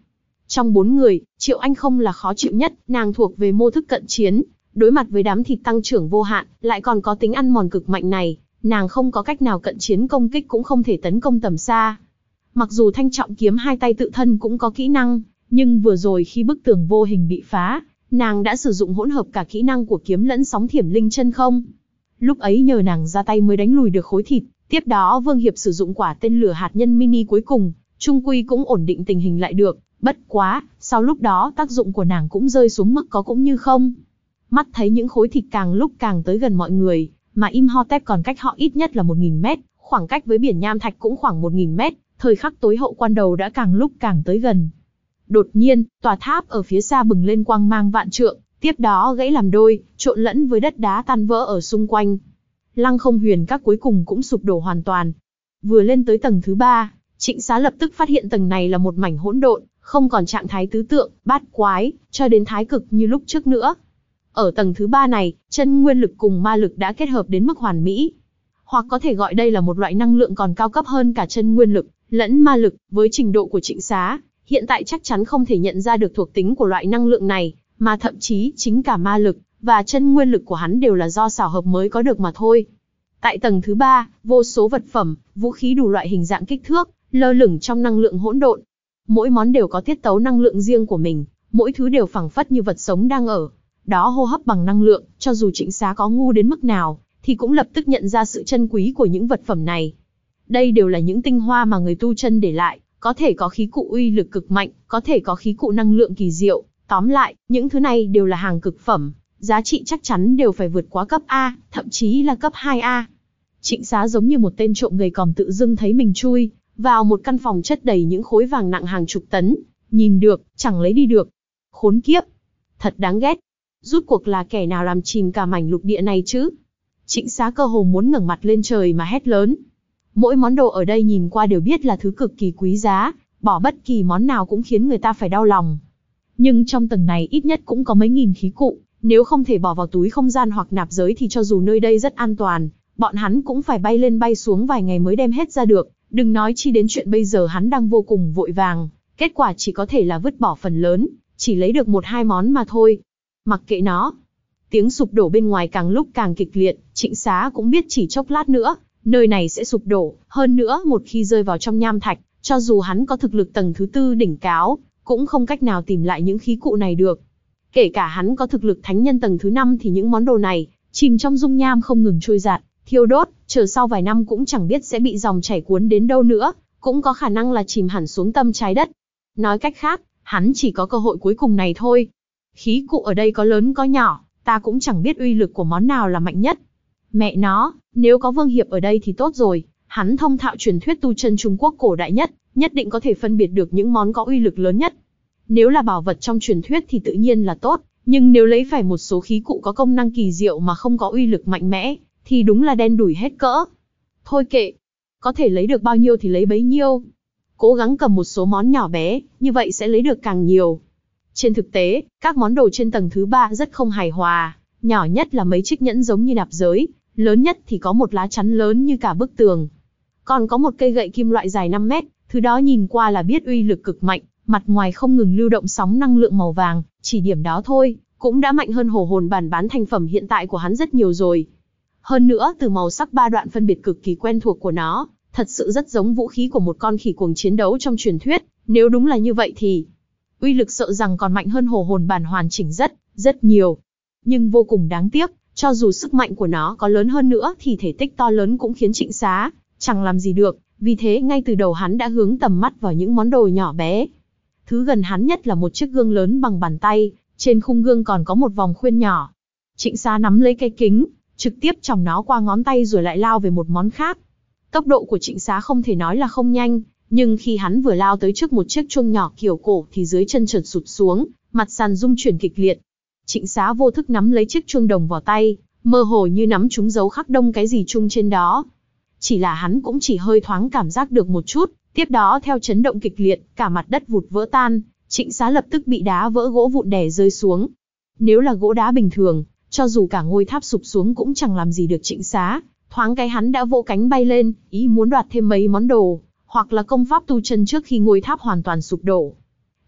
Trong bốn người, Triệu Anh không là khó chịu nhất, nàng thuộc về mô thức cận chiến, đối mặt với đám thịt tăng trưởng vô hạn, lại còn có tính ăn mòn cực mạnh này, nàng không có cách nào cận chiến công kích cũng không thể tấn công tầm xa. Mặc dù Thanh Trọng kiếm hai tay tự thân cũng có kỹ năng, nhưng vừa rồi khi bức tường vô hình bị phá, nàng đã sử dụng hỗn hợp cả kỹ năng của kiếm lẫn sóng thiểm linh chân không. Lúc ấy nhờ nàng ra tay mới đánh lùi được khối thịt, tiếp đó Vương Hiệp sử dụng quả tên lửa hạt nhân mini cuối cùng, trung quy cũng ổn định tình hình lại được, bất quá, sau lúc đó tác dụng của nàng cũng rơi xuống mức có cũng như không. Mắt thấy những khối thịt càng lúc càng tới gần mọi người, mà Imhotep còn cách họ ít nhất là một nghìn mét, khoảng cách với biển nham thạch cũng khoảng một nghìn mét, thời khắc tối hậu quan đầu đã càng lúc càng tới gần. Đột nhiên, tòa tháp ở phía xa bừng lên quang mang vạn trượng, tiếp đó gãy làm đôi, trộn lẫn với đất đá tan vỡ ở xung quanh. Lăng Không Huyền Các cuối cùng cũng sụp đổ hoàn toàn. Vừa lên tới tầng thứ ba, Trịnh Xá lập tức phát hiện tầng này là một mảnh hỗn độn, không còn trạng thái tứ tượng, bát quái, cho đến thái cực như lúc trước nữa. Ở tầng thứ ba này, chân nguyên lực cùng ma lực đã kết hợp đến mức hoàn mỹ. Hoặc có thể gọi đây là một loại năng lượng còn cao cấp hơn cả chân nguyên lực, lẫn ma lực, với trình độ của Trịnh Xá, hiện tại chắc chắn không thể nhận ra được thuộc tính của loại năng lượng này, mà thậm chí chính cả ma lực và chân nguyên lực của hắn đều là do xảo hợp mới có được mà thôi. Tại tầng thứ ba, vô số vật phẩm, vũ khí đủ loại hình dạng kích thước, lơ lửng trong năng lượng hỗn độn. Mỗi món đều có tiết tấu năng lượng riêng của mình, mỗi thứ đều phảng phất như vật sống đang ở đó hô hấp bằng năng lượng, cho dù Trịnh Xá có ngu đến mức nào, thì cũng lập tức nhận ra sự chân quý của những vật phẩm này. Đây đều là những tinh hoa mà người tu chân để lại, có thể có khí cụ uy lực cực mạnh, có thể có khí cụ năng lượng kỳ diệu, tóm lại, những thứ này đều là hàng cực phẩm, giá trị chắc chắn đều phải vượt quá cấp A, thậm chí là cấp hai A. Trịnh Xá giống như một tên trộm gầy còm tự dưng thấy mình chui vào một căn phòng chất đầy những khối vàng nặng hàng chục tấn, nhìn được, chẳng lấy đi được. Khốn kiếp! Thật đáng ghét! Rút cuộc là kẻ nào làm chìm cả mảnh lục địa này chứ? Trịnh Xá cơ hồ muốn ngẩng mặt lên trời mà hét lớn. Mỗi món đồ ở đây nhìn qua đều biết là thứ cực kỳ quý giá, bỏ bất kỳ món nào cũng khiến người ta phải đau lòng. Nhưng trong tầng này ít nhất cũng có mấy nghìn khí cụ, nếu không thể bỏ vào túi không gian hoặc nạp giới thì cho dù nơi đây rất an toàn, bọn hắn cũng phải bay lên bay xuống vài ngày mới đem hết ra được, đừng nói chi đến chuyện bây giờ hắn đang vô cùng vội vàng, kết quả chỉ có thể là vứt bỏ phần lớn, chỉ lấy được một hai món mà thôi. Mặc kệ nó. Tiếng sụp đổ bên ngoài càng lúc càng kịch liệt, Trịnh Xá cũng biết chỉ chốc lát nữa, nơi này sẽ sụp đổ, hơn nữa một khi rơi vào trong nham thạch, cho dù hắn có thực lực tầng thứ tư đỉnh cao, cũng không cách nào tìm lại những khí cụ này được. Kể cả hắn có thực lực thánh nhân tầng thứ năm thì những món đồ này, chìm trong dung nham không ngừng trôi giạt, thiêu đốt, chờ sau vài năm cũng chẳng biết sẽ bị dòng chảy cuốn đến đâu nữa, cũng có khả năng là chìm hẳn xuống tâm trái đất. Nói cách khác, hắn chỉ có cơ hội cuối cùng này thôi. Khí cụ ở đây có lớn có nhỏ, ta cũng chẳng biết uy lực của món nào là mạnh nhất. Mẹ nó, nếu có Vương Hiệp ở đây thì tốt rồi, hắn thông thạo truyền thuyết tu chân Trung Quốc cổ đại nhất, nhất định có thể phân biệt được những món có uy lực lớn nhất. Nếu là bảo vật trong truyền thuyết thì tự nhiên là tốt, nhưng nếu lấy phải một số khí cụ có công năng kỳ diệu mà không có uy lực mạnh mẽ, thì đúng là đen đủi hết cỡ. Thôi kệ, có thể lấy được bao nhiêu thì lấy bấy nhiêu. Cố gắng cầm một số món nhỏ bé, như vậy sẽ lấy được càng nhiều. Trên thực tế, các món đồ trên tầng thứ ba rất không hài hòa, nhỏ nhất là mấy chiếc nhẫn giống như nạp giới, lớn nhất thì có một lá chắn lớn như cả bức tường. Còn có một cây gậy kim loại dài năm mét, thứ đó nhìn qua là biết uy lực cực mạnh, mặt ngoài không ngừng lưu động sóng năng lượng màu vàng, chỉ điểm đó thôi, cũng đã mạnh hơn hổ hồn bản bán thành phẩm hiện tại của hắn rất nhiều rồi. Hơn nữa, từ màu sắc ba đoạn phân biệt cực kỳ quen thuộc của nó, thật sự rất giống vũ khí của một con khỉ cuồng chiến đấu trong truyền thuyết, nếu đúng là như vậy thì uy lực sợ rằng còn mạnh hơn hổ hồn bản hoàn chỉnh rất, rất nhiều. Nhưng vô cùng đáng tiếc, cho dù sức mạnh của nó có lớn hơn nữa thì thể tích to lớn cũng khiến Trịnh Xá chẳng làm gì được, vì thế ngay từ đầu hắn đã hướng tầm mắt vào những món đồ nhỏ bé. Thứ gần hắn nhất là một chiếc gương lớn bằng bàn tay, trên khung gương còn có một vòng khuyên nhỏ. Trịnh Xá nắm lấy cái kính, trực tiếp chòng nó qua ngón tay rồi lại lao về một món khác. Tốc độ của Trịnh Xá không thể nói là không nhanh, nhưng khi hắn vừa lao tới trước một chiếc chuông nhỏ kiểu cổ thì dưới chân chợt sụt xuống, mặt sàn rung chuyển kịch liệt. Trịnh Xá vô thức nắm lấy chiếc chuông đồng vào tay, mơ hồ như nắm trúng dấu khắc đông cái gì chung trên đó. Chỉ là hắn cũng chỉ hơi thoáng cảm giác được một chút, tiếp đó theo chấn động kịch liệt, cả mặt đất vụt vỡ tan, Trịnh Xá lập tức bị đá vỡ gỗ vụn đè rơi xuống. Nếu là gỗ đá bình thường, cho dù cả ngôi tháp sụp xuống cũng chẳng làm gì được Trịnh Xá, thoáng cái hắn đã vỗ cánh bay lên, ý muốn đoạt thêm mấy món đồ, hoặc là công pháp tu chân trước khi ngôi tháp hoàn toàn sụp đổ.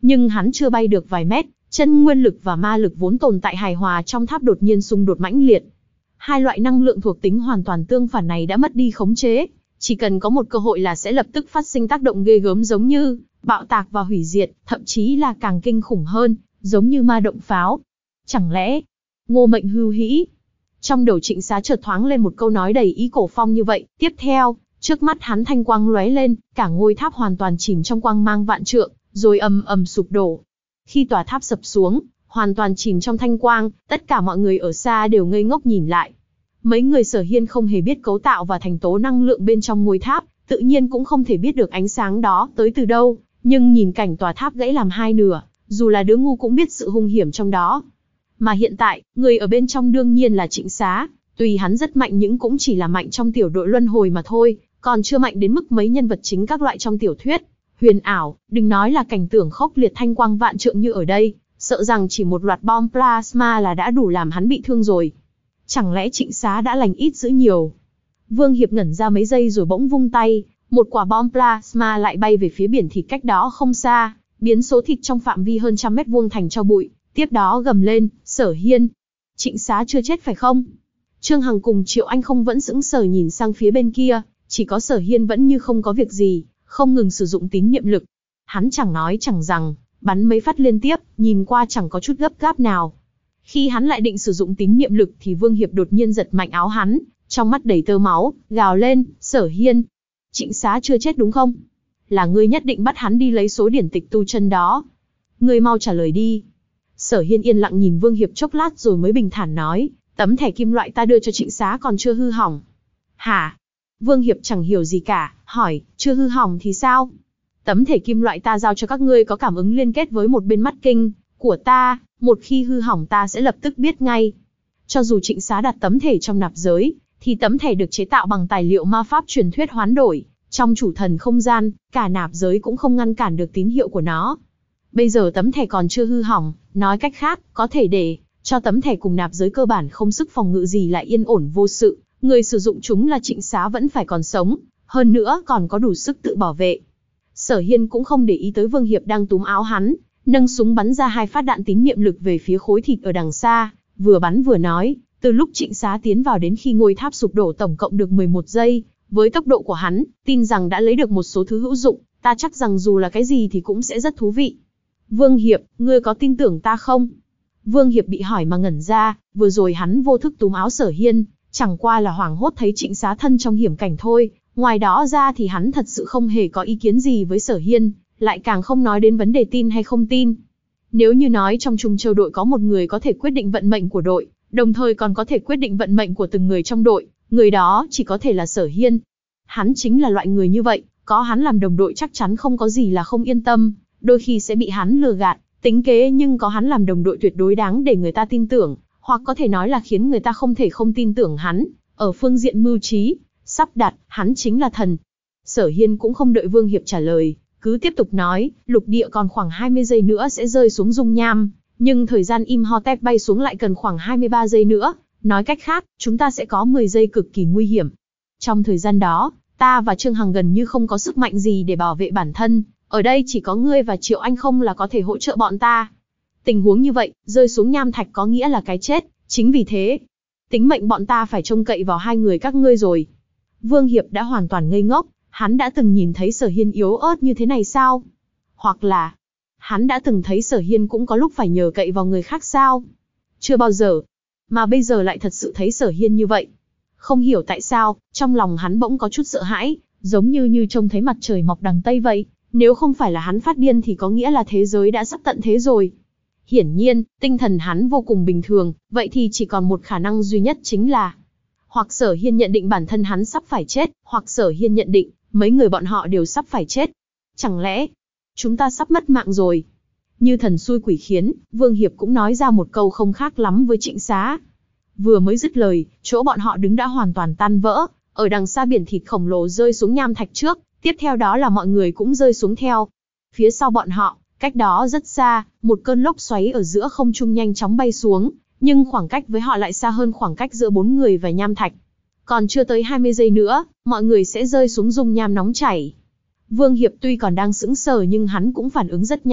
Nhưng hắn chưa bay được vài mét, chân nguyên lực và ma lực vốn tồn tại hài hòa trong tháp đột nhiên xung đột mãnh liệt. Hai loại năng lượng thuộc tính hoàn toàn tương phản này đã mất đi khống chế, chỉ cần có một cơ hội là sẽ lập tức phát sinh tác động ghê gớm giống như bạo tạc và hủy diệt, thậm chí là càng kinh khủng hơn, giống như ma động pháo. Chẳng lẽ, Ngô Mệnh hưu hĩ? Trong đầu Trịnh Xá chợt thoáng lên một câu nói đầy ý cổ phong như vậy, tiếp theo, trước mắt hắn thanh quang lóe lên, cả ngôi tháp hoàn toàn chìm trong quang mang vạn trượng, rồi ầm ầm sụp đổ. Khi tòa tháp sập xuống, hoàn toàn chìm trong thanh quang, tất cả mọi người ở xa đều ngây ngốc nhìn lại. Mấy người Sở Hiên không hề biết cấu tạo và thành tố năng lượng bên trong ngôi tháp, tự nhiên cũng không thể biết được ánh sáng đó tới từ đâu, nhưng nhìn cảnh tòa tháp gãy làm hai nửa, dù là đứa ngu cũng biết sự hung hiểm trong đó. Mà hiện tại, người ở bên trong đương nhiên là Trịnh Xá, tuy hắn rất mạnh nhưng cũng chỉ là mạnh trong tiểu đội luân hồi mà thôi, còn chưa mạnh đến mức mấy nhân vật chính các loại trong tiểu thuyết huyền ảo, đừng nói là cảnh tượng khốc liệt thanh quang vạn trượng như ở đây, sợ rằng chỉ một loạt bom plasma là đã đủ làm hắn bị thương rồi. Chẳng lẽ Trịnh Xá đã lành ít dữ nhiều? Vương Hiệp ngẩn ra mấy giây rồi bỗng vung tay, một quả bom plasma lại bay về phía biển thịt cách đó không xa, biến số thịt trong phạm vi hơn trăm mét vuông thành tro bụi, tiếp đó gầm lên, Sở Hiên, Trịnh Xá chưa chết phải không? Trương Hằng cùng Triệu Anh không vẫn sững sờ nhìn sang phía bên kia, chỉ có Sở Hiên vẫn như không có việc gì, không ngừng sử dụng tín niệm lực. Hắn chẳng nói chẳng rằng, bắn mấy phát liên tiếp, nhìn qua chẳng có chút gấp gáp nào. Khi hắn lại định sử dụng tín niệm lực thì Vương Hiệp đột nhiên giật mạnh áo hắn, trong mắt đầy tơ máu, gào lên, Sở Hiên, Trịnh Xá chưa chết đúng không? Là ngươi nhất định bắt hắn đi lấy số điển tịch tu chân đó. Ngươi mau trả lời đi. Sở Hiên yên lặng nhìn Vương Hiệp chốc lát rồi mới bình thản nói, tấm thẻ kim loại ta đưa cho Trịnh Xá còn chưa hư hỏng. Hả? Vương Hiệp chẳng hiểu gì cả, hỏi, chưa hư hỏng thì sao? Tấm thẻ kim loại ta giao cho các ngươi có cảm ứng liên kết với một bên mắt kinh của ta, một khi hư hỏng ta sẽ lập tức biết ngay. Cho dù Trịnh Xá đặt tấm thẻ trong nạp giới, thì tấm thẻ được chế tạo bằng tài liệu ma pháp truyền thuyết hoán đổi, trong chủ thần không gian, cả nạp giới cũng không ngăn cản được tín hiệu của nó. Bây giờ tấm thẻ còn chưa hư hỏng, nói cách khác, có thể để cho tấm thẻ cùng nạp giới cơ bản không sức phòng ngự gì lại yên ổn vô sự, người sử dụng chúng là Trịnh Xá vẫn phải còn sống, hơn nữa còn có đủ sức tự bảo vệ. Sở Hiên cũng không để ý tới Vương Hiệp đang túm áo hắn, nâng súng bắn ra hai phát đạn tín niệm lực về phía khối thịt ở đằng xa, vừa bắn vừa nói, từ lúc Trịnh Xá tiến vào đến khi ngôi tháp sụp đổ tổng cộng được mười một giây, với tốc độ của hắn, tin rằng đã lấy được một số thứ hữu dụng, ta chắc rằng dù là cái gì thì cũng sẽ rất thú vị. Vương Hiệp, ngươi có tin tưởng ta không? Vương Hiệp bị hỏi mà ngẩn ra, vừa rồi hắn vô thức túm áo Sở Hiên, chẳng qua là hoảng hốt thấy Trịnh Xá thân trong hiểm cảnh thôi, ngoài đó ra thì hắn thật sự không hề có ý kiến gì với Sở Hiên, lại càng không nói đến vấn đề tin hay không tin. Nếu như nói trong Trung Châu đội có một người có thể quyết định vận mệnh của đội, đồng thời còn có thể quyết định vận mệnh của từng người trong đội, người đó chỉ có thể là Sở Hiên. Hắn chính là loại người như vậy, có hắn làm đồng đội chắc chắn không có gì là không yên tâm, đôi khi sẽ bị hắn lừa gạt, tính kế nhưng có hắn làm đồng đội tuyệt đối đáng để người ta tin tưởng, hoặc có thể nói là khiến người ta không thể không tin tưởng hắn. Ở phương diện mưu trí, sắp đặt, hắn chính là thần. Sở Hiên cũng không đợi Vương Hiệp trả lời, cứ tiếp tục nói, lục địa còn khoảng hai mươi giây nữa sẽ rơi xuống dung nham, nhưng thời gian Imhotep bay xuống lại cần khoảng hai mươi ba giây nữa, nói cách khác, chúng ta sẽ có mười giây cực kỳ nguy hiểm. Trong thời gian đó, ta và Trương Hằng gần như không có sức mạnh gì để bảo vệ bản thân, ở đây chỉ có ngươi và Triệu Anh không là có thể hỗ trợ bọn ta. Tình huống như vậy, rơi xuống nham thạch có nghĩa là cái chết, chính vì thế, tính mệnh bọn ta phải trông cậy vào hai người các ngươi rồi. Vương Hiệp đã hoàn toàn ngây ngốc, hắn đã từng nhìn thấy Sở Hiên yếu ớt như thế này sao? Hoặc là, hắn đã từng thấy Sở Hiên cũng có lúc phải nhờ cậy vào người khác sao? Chưa bao giờ, mà bây giờ lại thật sự thấy Sở Hiên như vậy. Không hiểu tại sao, trong lòng hắn bỗng có chút sợ hãi, giống như như trông thấy mặt trời mọc đằng Tây vậy. Nếu không phải là hắn phát điên thì có nghĩa là thế giới đã sắp tận thế rồi. Hiển nhiên, tinh thần hắn vô cùng bình thường, vậy thì chỉ còn một khả năng duy nhất chính là hoặc Sở Hiên nhận định bản thân hắn sắp phải chết, hoặc Sở Hiên nhận định mấy người bọn họ đều sắp phải chết. Chẳng lẽ chúng ta sắp mất mạng rồi? Như thần xui quỷ khiến, Vương Hiệp cũng nói ra một câu không khác lắm với Trịnh Xá. Vừa mới dứt lời, chỗ bọn họ đứng đã hoàn toàn tan vỡ, ở đằng xa biển thịt khổng lồ rơi xuống nham thạch trước, tiếp theo đó là mọi người cũng rơi xuống theo. Phía sau bọn họ, cách đó rất xa, một cơn lốc xoáy ở giữa không trung nhanh chóng bay xuống, nhưng khoảng cách với họ lại xa hơn khoảng cách giữa bốn người và nham thạch. Còn chưa tới hai mươi giây nữa, mọi người sẽ rơi xuống dung nham nóng chảy. Vương Hiệp tuy còn đang sững sờ nhưng hắn cũng phản ứng rất nhanh,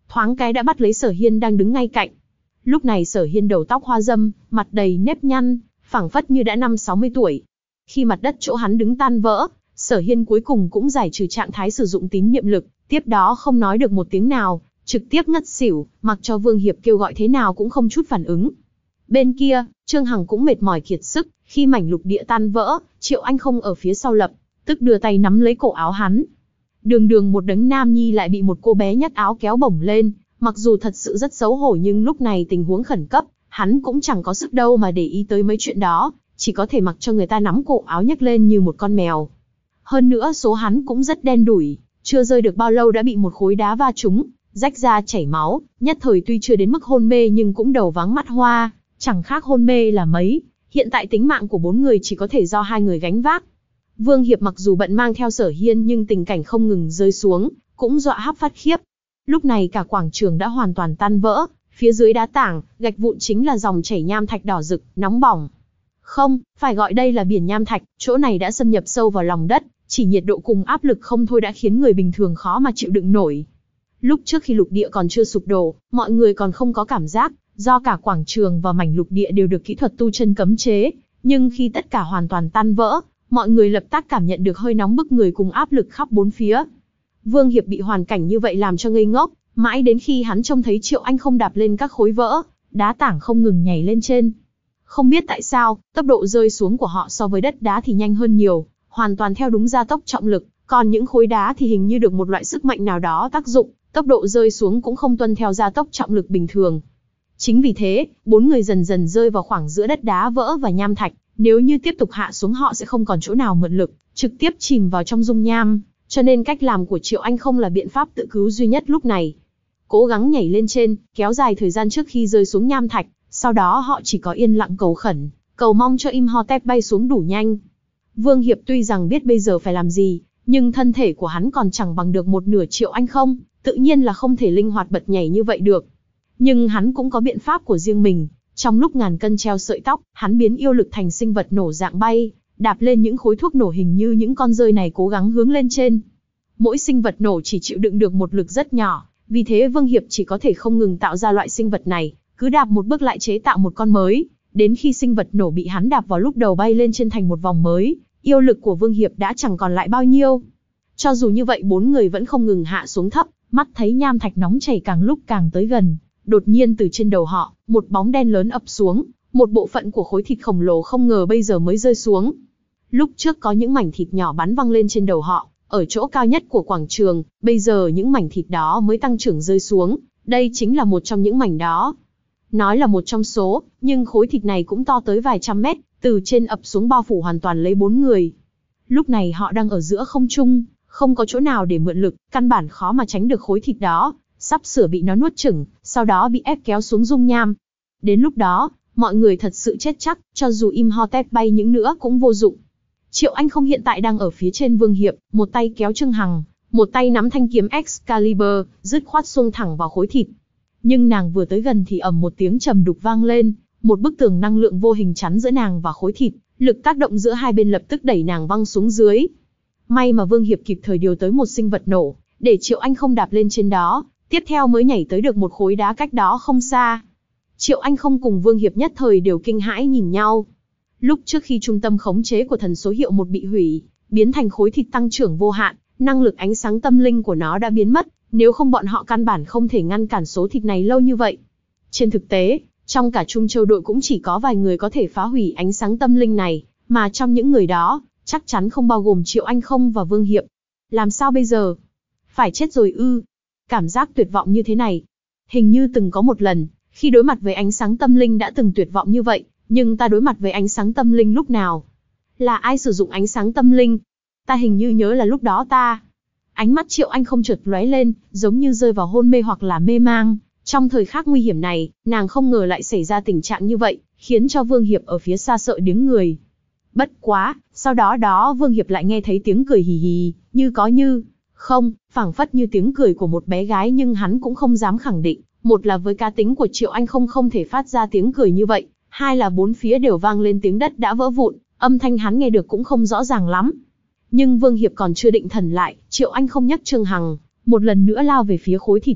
thoáng cái đã bắt lấy Sở Hiên đang đứng ngay cạnh. Lúc này Sở Hiên đầu tóc hoa râm, mặt đầy nếp nhăn, phảng phất như đã năm sáu mươi tuổi. Khi mặt đất chỗ hắn đứng tan vỡ, Sở Hiên cuối cùng cũng giải trừ trạng thái sử dụng tín niệm lực, tiếp đó không nói được một tiếng nào, trực tiếp ngất xỉu, mặc cho Vương Hiệp kêu gọi thế nào cũng không chút phản ứng. Bên kia, Trương Hằng cũng mệt mỏi kiệt sức, khi mảnh lục địa tan vỡ, Triệu Anh không ở phía sau lập tức đưa tay nắm lấy cổ áo hắn. Đường đường một đấng nam nhi lại bị một cô bé nhấc áo kéo bổng lên, mặc dù thật sự rất xấu hổ nhưng lúc này tình huống khẩn cấp, hắn cũng chẳng có sức đâu mà để ý tới mấy chuyện đó, chỉ có thể mặc cho người ta nắm cổ áo nhấc lên như một con mèo. Hơn nữa số hắn cũng rất đen đủi, chưa rơi được bao lâu đã bị một khối đá va trúng, rách ra chảy máu, nhất thời tuy chưa đến mức hôn mê nhưng cũng đầu váng mắt hoa, chẳng khác hôn mê là mấy. Hiện tại tính mạng của bốn người chỉ có thể do hai người gánh vác. Vương Hiệp mặc dù bận mang theo Sở Hiên nhưng tình cảnh không ngừng rơi xuống, cũng dọa hắp phát khiếp. Lúc này cả quảng trường đã hoàn toàn tan vỡ, phía dưới đá tảng, gạch vụn chính là dòng chảy nham thạch đỏ rực, nóng bỏng. Không, phải gọi đây là biển nham thạch, chỗ này đã xâm nhập sâu vào lòng đất, chỉ nhiệt độ cùng áp lực không thôi đã khiến người bình thường khó mà chịu đựng nổi. Lúc trước khi lục địa còn chưa sụp đổ, mọi người còn không có cảm giác, do cả quảng trường và mảnh lục địa đều được kỹ thuật tu chân cấm chế, nhưng khi tất cả hoàn toàn tan vỡ, mọi người lập tức cảm nhận được hơi nóng bức người cùng áp lực khắp bốn phía. Vương Hiệp bị hoàn cảnh như vậy làm cho ngây ngốc, mãi đến khi hắn trông thấy Triệu Anh không đạp lên các khối vỡ, đá tảng không ngừng nhảy lên trên. Không biết tại sao, tốc độ rơi xuống của họ so với đất đá thì nhanh hơn nhiều, hoàn toàn theo đúng gia tốc trọng lực, còn những khối đá thì hình như được một loại sức mạnh nào đó tác dụng, tốc độ rơi xuống cũng không tuân theo gia tốc trọng lực bình thường. Chính vì thế, bốn người dần dần rơi vào khoảng giữa đất đá vỡ và nham thạch, nếu như tiếp tục hạ xuống họ sẽ không còn chỗ nào mượn lực, trực tiếp chìm vào trong dung nham, cho nên cách làm của Triệu Anh không là biện pháp tự cứu duy nhất lúc này. Cố gắng nhảy lên trên, kéo dài thời gian trước khi rơi xuống nham thạch, sau đó họ chỉ có yên lặng cầu khẩn, cầu mong cho Imhotep bay xuống đủ nhanh. Vương Hiệp tuy rằng biết bây giờ phải làm gì, nhưng thân thể của hắn còn chẳng bằng được một nửa Triệu Anh không, tự nhiên là không thể linh hoạt bật nhảy như vậy được. Nhưng hắn cũng có biện pháp của riêng mình, trong lúc ngàn cân treo sợi tóc, hắn biến yêu lực thành sinh vật nổ dạng bay, đạp lên những khối thuốc nổ hình như những con rơi này cố gắng hướng lên trên. Mỗi sinh vật nổ chỉ chịu đựng được một lực rất nhỏ, vì thế Vương Hiệp chỉ có thể không ngừng tạo ra loại sinh vật này, cứ đạp một bước lại chế tạo một con mới, đến khi sinh vật nổ bị hắn đạp vào lúc đầu bay lên trên thành một vòng mới, yêu lực của Vương Hiệp đã chẳng còn lại bao nhiêu. Cho dù như vậy bốn người vẫn không ngừng hạ xuống thấp, mắt thấy nham thạch nóng chảy càng lúc càng tới gần. Đột nhiên từ trên đầu họ, một bóng đen lớn ập xuống, một bộ phận của khối thịt khổng lồ không ngờ bây giờ mới rơi xuống. Lúc trước có những mảnh thịt nhỏ bắn văng lên trên đầu họ, ở chỗ cao nhất của quảng trường, bây giờ những mảnh thịt đó mới tăng trưởng rơi xuống, đây chính là một trong những mảnh đó. Nói là một trong số, nhưng khối thịt này cũng to tới vài trăm mét, từ trên ập xuống bao phủ hoàn toàn lấy bốn người. Lúc này họ đang ở giữa không trung, không có chỗ nào để mượn lực, căn bản khó mà tránh được khối thịt đó, sắp sửa bị nó nuốt chửng, sau đó bị ép kéo xuống dung nham. Đến lúc đó, mọi người thật sự chết chắc, cho dù Imhotep bay những nữa cũng vô dụng. Triệu Anh không hiện tại đang ở phía trên Vương Hiệp, một tay kéo Trương Hằng, một tay nắm thanh kiếm Excalibur, dứt khoát xông thẳng vào khối thịt. Nhưng nàng vừa tới gần thì ầm một tiếng trầm đục vang lên, một bức tường năng lượng vô hình chắn giữa nàng và khối thịt, lực tác động giữa hai bên lập tức đẩy nàng văng xuống dưới. May mà Vương Hiệp kịp thời điều tới một sinh vật nổ, để Triệu Anh không đạp lên trên đó, tiếp theo mới nhảy tới được một khối đá cách đó không xa. Triệu Anh không cùng Vương Hiệp nhất thời đều kinh hãi nhìn nhau. Lúc trước khi trung tâm khống chế của thần số hiệu một bị hủy, biến thành khối thịt tăng trưởng vô hạn, năng lực ánh sáng tâm linh của nó đã biến mất, nếu không bọn họ căn bản không thể ngăn cản số thịt này lâu như vậy. Trên thực tế, trong cả Trung Châu đội cũng chỉ có vài người có thể phá hủy ánh sáng tâm linh này, mà trong những người đó, chắc chắn không bao gồm Triệu Anh không và Vương Hiệp. Làm sao bây giờ? Phải chết rồi ư? Cảm giác tuyệt vọng như thế này. Hình như từng có một lần, khi đối mặt với ánh sáng tâm linh đã từng tuyệt vọng như vậy, nhưng ta đối mặt với ánh sáng tâm linh lúc nào? Là ai sử dụng ánh sáng tâm linh? Ta hình như nhớ là lúc đó ta. Ánh mắt Triệu Anh không chợt lóe lên, giống như rơi vào hôn mê hoặc là mê mang. Trong thời khắc nguy hiểm này, nàng không ngờ lại xảy ra tình trạng như vậy, khiến cho Vương Hiệp ở phía xa sợ đứng người. Bất quá, sau đó đó Vương Hiệp lại nghe thấy tiếng cười hì hì, như có như không, phảng phất như tiếng cười của một bé gái, nhưng hắn cũng không dám khẳng định. Một là với cá tính của Triệu Anh không không thể phát ra tiếng cười như vậy, hai là bốn phía đều vang lên tiếng đất đã vỡ vụn, âm thanh hắn nghe được cũng không rõ ràng lắm. Nhưng Vương Hiệp còn chưa định thần lại, Triệu Anh không nhấc Trương Hằng, một lần nữa lao về phía khối thịt.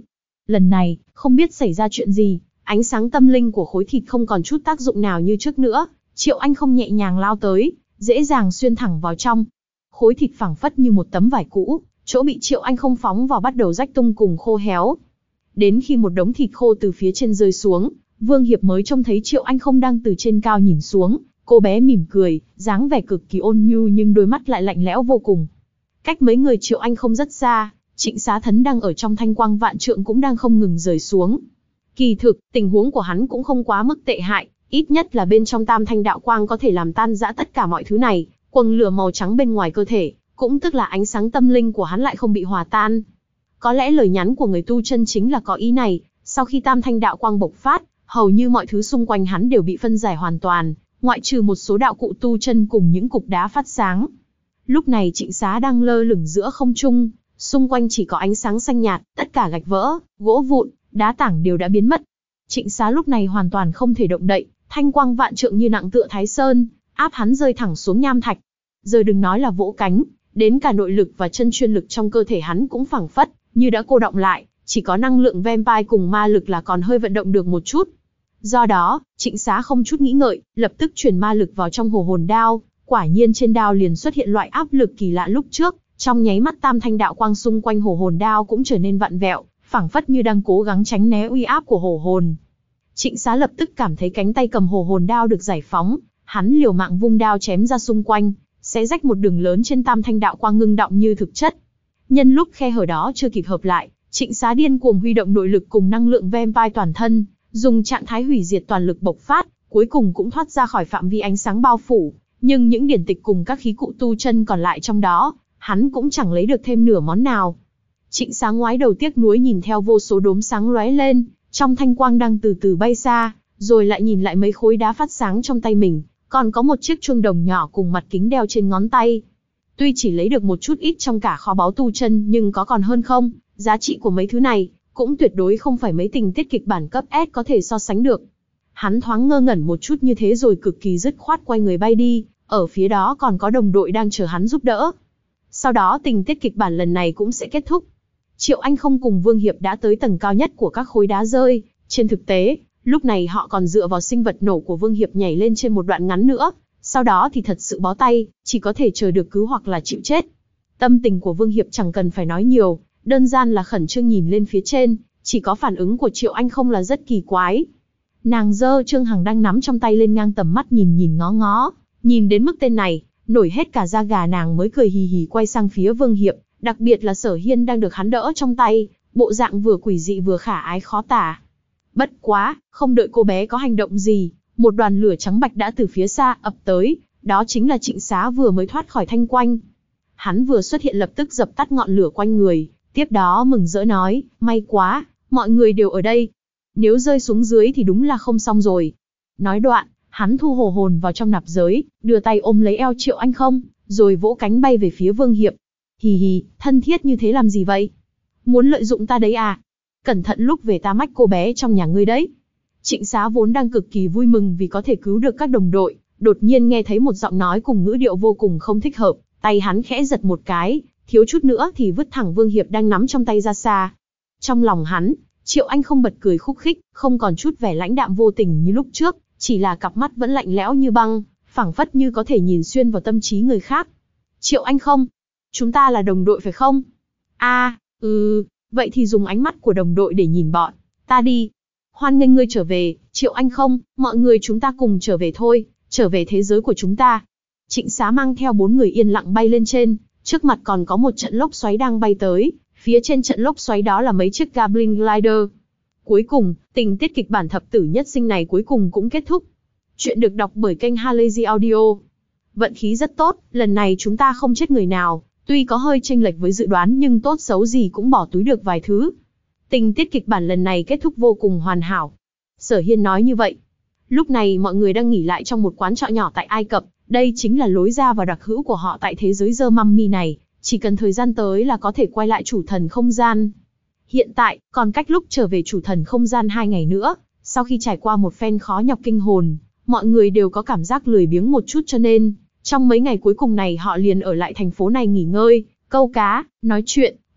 Lần này, không biết xảy ra chuyện gì, ánh sáng tâm linh của khối thịt không còn chút tác dụng nào như trước nữa. Triệu Anh không nhẹ nhàng lao tới, dễ dàng xuyên thẳng vào trong. Khối thịt phẳng phất như một tấm vải cũ, chỗ bị Triệu Anh không phóng vào bắt đầu rách tung cùng khô héo. Đến khi một đống thịt khô từ phía trên rơi xuống, Vương Hiệp mới trông thấy Triệu Anh không đang từ trên cao nhìn xuống. Cô bé mỉm cười, dáng vẻ cực kỳ ôn nhu nhưng đôi mắt lại lạnh lẽo vô cùng. Cách mấy người Triệu Anh không rất xa, Trịnh Xá Thấn đang ở trong thanh quang vạn trượng cũng đang không ngừng rơi xuống. Kỳ thực, tình huống của hắn cũng không quá mức tệ hại, ít nhất là bên trong tam thanh đạo quang có thể làm tan rã tất cả mọi thứ này, quầng lửa màu trắng bên ngoài cơ thể, cũng tức là ánh sáng tâm linh của hắn lại không bị hòa tan. Có lẽ lời nhắn của người tu chân chính là có ý này, sau khi tam thanh đạo quang bộc phát, hầu như mọi thứ xung quanh hắn đều bị phân giải hoàn toàn, ngoại trừ một số đạo cụ tu chân cùng những cục đá phát sáng. Lúc này Trịnh Xá đang lơ lửng giữa không trung, xung quanh chỉ có ánh sáng xanh nhạt, tất cả gạch vỡ, gỗ vụn, đá tảng đều đã biến mất. Trịnh Xá lúc này hoàn toàn không thể động đậy, thanh quang vạn trượng như nặng tựa Thái Sơn, áp hắn rơi thẳng xuống nham thạch. Giờ đừng nói là vỗ cánh, đến cả nội lực và chân chuyên lực trong cơ thể hắn cũng phảng phất như đã cô đọng lại, chỉ có năng lượng vampire cùng ma lực là còn hơi vận động được một chút. Do đó, Trịnh Xá không chút nghĩ ngợi, lập tức chuyển ma lực vào trong hồ hồn đao, quả nhiên trên đao liền xuất hiện loại áp lực kỳ lạ lúc trước, trong nháy mắt tam thanh đạo quang xung quanh hồ hồn đao cũng trở nên vặn vẹo, phảng phất như đang cố gắng tránh né uy áp của hồ hồn. Trịnh Xá lập tức cảm thấy cánh tay cầm hồ hồn đao được giải phóng, hắn liều mạng vung đao chém ra xung quanh, xé rách một đường lớn trên tam thanh đạo quang ngưng động như thực chất. Nhân lúc khe hở đó chưa kịp hợp lại, Trịnh Xá điên cuồng huy động nội lực cùng năng lượng vampire toàn thân, dùng trạng thái hủy diệt toàn lực bộc phát, cuối cùng cũng thoát ra khỏi phạm vi ánh sáng bao phủ, nhưng những điển tịch cùng các khí cụ tu chân còn lại trong đó, hắn cũng chẳng lấy được thêm nửa món nào. Trịnh Xá ngoái đầu tiếc nuối nhìn theo vô số đốm sáng lóe lên, trong thanh quang đang từ từ bay xa, rồi lại nhìn lại mấy khối đá phát sáng trong tay mình, còn có một chiếc chuông đồng nhỏ cùng mặt kính đeo trên ngón tay. Tuy chỉ lấy được một chút ít trong cả kho báu tu chân nhưng có còn hơn không, giá trị của mấy thứ này cũng tuyệt đối không phải mấy tình tiết kịch bản cấp S có thể so sánh được. Hắn thoáng ngơ ngẩn một chút như thế rồi cực kỳ dứt khoát quay người bay đi, ở phía đó còn có đồng đội đang chờ hắn giúp đỡ. Sau đó tình tiết kịch bản lần này cũng sẽ kết thúc. Triệu Anh không cùng Vương Hiệp đã tới tầng cao nhất của các khối đá rơi, trên thực tế, lúc này họ còn dựa vào sinh vật nổ của Vương Hiệp nhảy lên trên một đoạn ngắn nữa, sau đó thì thật sự bó tay, chỉ có thể chờ được cứu hoặc là chịu chết. Tâm tình của Vương Hiệp chẳng cần phải nói nhiều, đơn giản là khẩn trương nhìn lên phía trên, chỉ có phản ứng của Triệu Anh không là rất kỳ quái. Nàng giơ Trương Hằng đang nắm trong tay lên ngang tầm mắt nhìn nhìn ngó ngó, nhìn đến mức tên này, nổi hết cả da gà nàng mới cười hì hì quay sang phía Vương Hiệp, đặc biệt là Sở Hiên đang được hắn đỡ trong tay, bộ dạng vừa quỷ dị vừa khả ái khó tả. Bất quá, không đợi cô bé có hành động gì, một đoàn lửa trắng bạch đã từ phía xa ập tới, đó chính là Trịnh Xá vừa mới thoát khỏi thanh quanh. Hắn vừa xuất hiện lập tức dập tắt ngọn lửa quanh người, tiếp đó mừng rỡ nói, may quá, mọi người đều ở đây. Nếu rơi xuống dưới thì đúng là không xong rồi. Nói đoạn, hắn thu hồ hồn vào trong nạp giới, đưa tay ôm lấy eo Triệu Anh không, rồi vỗ cánh bay về phía Vương Hiệp. Hì hì, thân thiết như thế làm gì vậy? Muốn lợi dụng ta đấy à? Cẩn thận lúc về ta mách cô bé trong nhà ngươi đấy. Trịnh Xá vốn đang cực kỳ vui mừng vì có thể cứu được các đồng đội, đột nhiên nghe thấy một giọng nói cùng ngữ điệu vô cùng không thích hợp, tay hắn khẽ giật một cái, thiếu chút nữa thì vứt thẳng Vương Hiệp đang nắm trong tay ra xa. Trong lòng hắn, Triệu Anh không bật cười khúc khích, không còn chút vẻ lãnh đạm vô tình như lúc trước, chỉ là cặp mắt vẫn lạnh lẽo như băng, phảng phất như có thể nhìn xuyên vào tâm trí người khác. Triệu Anh không? Chúng ta là đồng đội phải không? A, à, ừ, vậy thì dùng ánh mắt của đồng đội để nhìn bọn ta đi. Hoan nghênh ngươi trở về, Triệu Anh không, mọi người chúng ta cùng trở về thôi, trở về thế giới của chúng ta. Trịnh Xá mang theo bốn người yên lặng bay lên trên, trước mặt còn có một trận lốc xoáy đang bay tới, phía trên trận lốc xoáy đó là mấy chiếc Goblin Glider. Cuối cùng, tình tiết kịch bản thập tử nhất sinh này cuối cùng cũng kết thúc. Chuyện được đọc bởi kênh Halazy Audio. Vận khí rất tốt, lần này chúng ta không chết người nào, tuy có hơi chênh lệch với dự đoán nhưng tốt xấu gì cũng bỏ túi được vài thứ. Tình tiết kịch bản lần này kết thúc vô cùng hoàn hảo. Sở Hiên nói như vậy. Lúc này mọi người đang nghỉ lại trong một quán trọ nhỏ tại Ai Cập, đây chính là lối ra và đặc hữu của họ tại thế giới The Mummy này, chỉ cần thời gian tới là có thể quay lại chủ thần không gian. Hiện tại, còn cách lúc trở về chủ thần không gian hai ngày nữa, sau khi trải qua một phen khó nhọc kinh hồn, mọi người đều có cảm giác lười biếng một chút cho nên, trong mấy ngày cuối cùng này họ liền ở lại thành phố này nghỉ ngơi, câu cá, nói chuyện,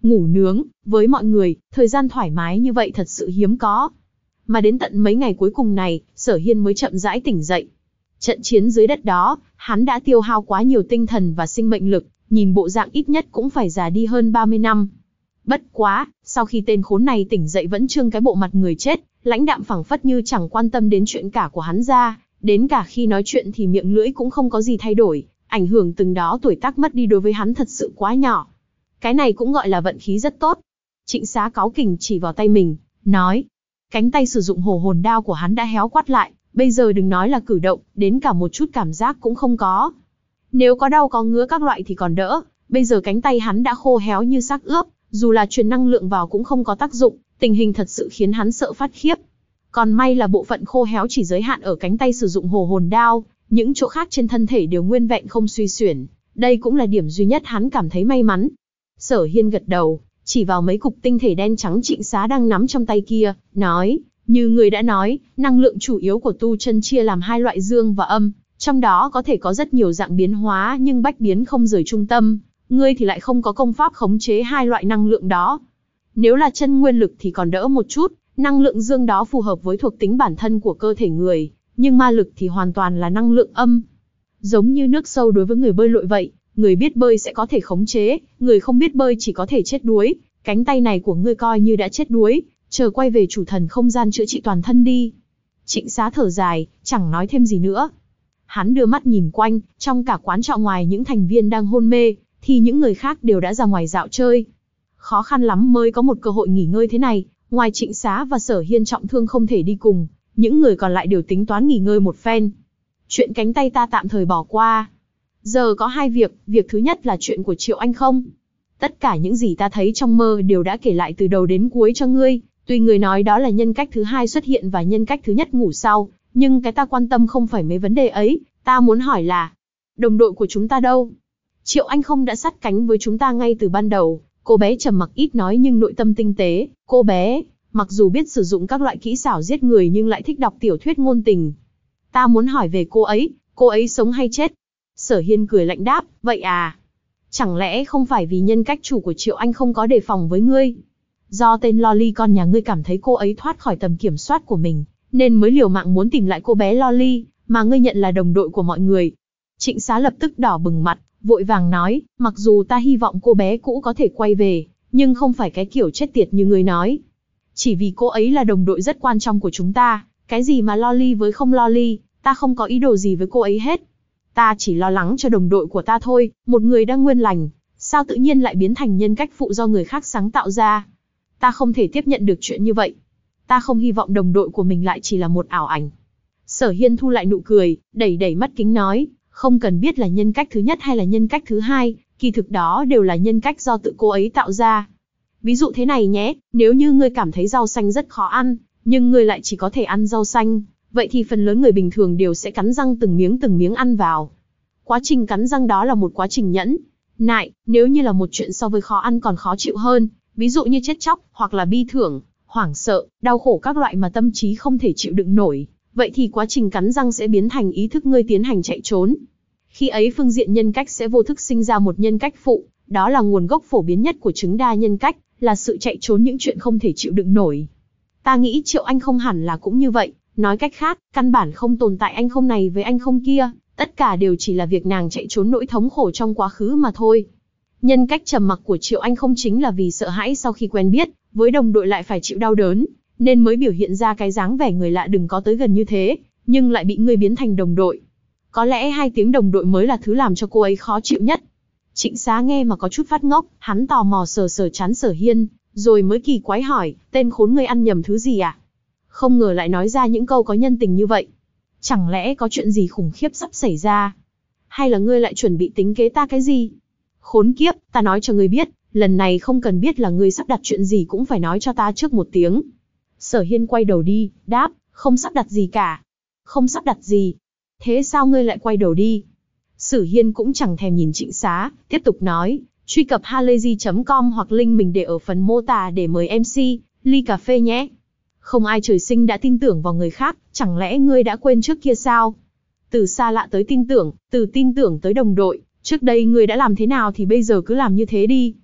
ngủ nướng, với mọi người, thời gian thoải mái như vậy thật sự hiếm có. Mà đến tận mấy ngày cuối cùng này, Sở Hiên mới chậm rãi tỉnh dậy. Trận chiến dưới đất đó, hắn đã tiêu hao quá nhiều tinh thần và sinh mệnh lực, nhìn bộ dạng ít nhất cũng phải già đi hơn ba mươi năm. Bất quá, sau khi tên khốn này tỉnh dậy vẫn trương cái bộ mặt người chết, lãnh đạm phẳng phất như chẳng quan tâm đến chuyện cả của hắn ra, đến cả khi nói chuyện thì miệng lưỡi cũng không có gì thay đổi, ảnh hưởng từng đó tuổi tác mất đi đối với hắn thật sự quá nhỏ. Cái này cũng gọi là vận khí rất tốt. Trịnh Xá cáu kỉnh chỉ vào tay mình, nói. Cánh tay sử dụng hổ hồn đao của hắn đã héo quắt lại, bây giờ đừng nói là cử động, đến cả một chút cảm giác cũng không có. Nếu có đau có ngứa các loại thì còn đỡ, bây giờ cánh tay hắn đã khô héo như xác ướp, dù là truyền năng lượng vào cũng không có tác dụng, tình hình thật sự khiến hắn sợ phát khiếp. Còn may là bộ phận khô héo chỉ giới hạn ở cánh tay sử dụng hổ hồn đao, những chỗ khác trên thân thể đều nguyên vẹn không suy xuyển, đây cũng là điểm duy nhất hắn cảm thấy may mắn. Sở Hiên gật đầu, chỉ vào mấy cục tinh thể đen trắng Trịnh Xá đang nắm trong tay kia, nói, như người đã nói, năng lượng chủ yếu của tu chân chia làm hai loại dương và âm, trong đó có thể có rất nhiều dạng biến hóa nhưng bách biến không rời trung tâm, ngươi thì lại không có công pháp khống chế hai loại năng lượng đó. Nếu là chân nguyên lực thì còn đỡ một chút, năng lượng dương đó phù hợp với thuộc tính bản thân của cơ thể người, nhưng ma lực thì hoàn toàn là năng lượng âm. Giống như nước sâu đối với người bơi lội vậy, người biết bơi sẽ có thể khống chế, người không biết bơi chỉ có thể chết đuối. Cánh tay này của ngươi coi như đã chết đuối, chờ quay về chủ thần không gian chữa trị toàn thân đi. Trịnh Xá thở dài, chẳng nói thêm gì nữa. Hắn đưa mắt nhìn quanh, trong cả quán trọ ngoài những thành viên đang hôn mê, thì những người khác đều đã ra ngoài dạo chơi. Khó khăn lắm mới có một cơ hội nghỉ ngơi thế này, ngoài Trịnh Xá và Sở Hiên trọng thương không thể đi cùng, những người còn lại đều tính toán nghỉ ngơi một phen. Chuyện cánh tay ta tạm thời bỏ qua. Giờ có hai việc, việc thứ nhất là chuyện của Triệu Anh không. Tất cả những gì ta thấy trong mơ đều đã kể lại từ đầu đến cuối cho ngươi, tuy người nói đó là nhân cách thứ hai xuất hiện và nhân cách thứ nhất ngủ sau, nhưng cái ta quan tâm không phải mấy vấn đề ấy, ta muốn hỏi là, đồng đội của chúng ta đâu? Triệu Anh không đã sát cánh với chúng ta ngay từ ban đầu, cô bé trầm mặc ít nói nhưng nội tâm tinh tế, cô bé, mặc dù biết sử dụng các loại kỹ xảo giết người nhưng lại thích đọc tiểu thuyết ngôn tình. Ta muốn hỏi về cô ấy, cô ấy sống hay chết? Sở Hiên cười lạnh đáp, vậy à? Chẳng lẽ không phải vì nhân cách chủ của Triệu Anh không có đề phòng với ngươi? Do tên Loli con nhà ngươi cảm thấy cô ấy thoát khỏi tầm kiểm soát của mình, nên mới liều mạng muốn tìm lại cô bé Loli, mà ngươi nhận là đồng đội của mọi người. Trịnh Xá lập tức đỏ bừng mặt, vội vàng nói, mặc dù ta hy vọng cô bé cũ có thể quay về, nhưng không phải cái kiểu chết tiệt như ngươi nói. Chỉ vì cô ấy là đồng đội rất quan trọng của chúng ta, cái gì mà Loli với không Loli, ta không có ý đồ gì với cô ấy hết. Ta chỉ lo lắng cho đồng đội của ta thôi, một người đang nguyên lành, sao tự nhiên lại biến thành nhân cách phụ do người khác sáng tạo ra. Ta không thể tiếp nhận được chuyện như vậy. Ta không hy vọng đồng đội của mình lại chỉ là một ảo ảnh. Sở Hiên thu lại nụ cười, đẩy đẩy mắt kính nói, không cần biết là nhân cách thứ nhất hay là nhân cách thứ hai, kỳ thực đó đều là nhân cách do tự cô ấy tạo ra. Ví dụ thế này nhé, nếu như ngươi cảm thấy rau xanh rất khó ăn, nhưng ngươi lại chỉ có thể ăn rau xanh, vậy thì phần lớn người bình thường đều sẽ cắn răng từng miếng từng miếng ăn vào. Quá trình cắn răng đó là một quá trình nhẫn nại, nếu như là một chuyện so với khó ăn còn khó chịu hơn, ví dụ như chết chóc, hoặc là bi thưởng, hoảng sợ, đau khổ các loại mà tâm trí không thể chịu đựng nổi, vậy thì quá trình cắn răng sẽ biến thành ý thức ngươi tiến hành chạy trốn. Khi ấy phương diện nhân cách sẽ vô thức sinh ra một nhân cách phụ, đó là nguồn gốc phổ biến nhất của chứng đa nhân cách, là sự chạy trốn những chuyện không thể chịu đựng nổi. Ta nghĩ Triệu Anh không hẳn là cũng như vậy, nói cách khác, căn bản không tồn tại anh không này với anh không kia, tất cả đều chỉ là việc nàng chạy trốn nỗi thống khổ trong quá khứ mà thôi. Nhân cách trầm mặc của Triệu Anh không chính là vì sợ hãi sau khi quen biết, với đồng đội lại phải chịu đau đớn, nên mới biểu hiện ra cái dáng vẻ người lạ đừng có tới gần như thế, nhưng lại bị ngươi biến thành đồng đội. Có lẽ hai tiếng đồng đội mới là thứ làm cho cô ấy khó chịu nhất. Trịnh Xá nghe mà có chút phát ngốc, hắn tò mò sờ sờ trán Sở Hiên, rồi mới kỳ quái hỏi, tên khốn ngươi ăn nhầm thứ gì à? Không ngờ lại nói ra những câu có nhân tình như vậy. Chẳng lẽ có chuyện gì khủng khiếp sắp xảy ra? Hay là ngươi lại chuẩn bị tính kế ta cái gì? Khốn kiếp, ta nói cho ngươi biết, lần này không cần biết là ngươi sắp đặt chuyện gì cũng phải nói cho ta trước một tiếng. Sở Hiên quay đầu đi, đáp, không sắp đặt gì cả. Không sắp đặt gì? Thế sao ngươi lại quay đầu đi? Sở Hiên cũng chẳng thèm nhìn Trịnh Xá, tiếp tục nói, truy cập halayzi chấm com hoặc link mình để ở phần mô tả để mời em xê, ly cà phê nhé. Không ai trời sinh đã tin tưởng vào người khác, chẳng lẽ ngươi đã quên trước kia sao? Từ xa lạ tới tin tưởng, từ tin tưởng tới đồng đội, trước đây ngươi đã làm thế nào thì bây giờ cứ làm như thế đi.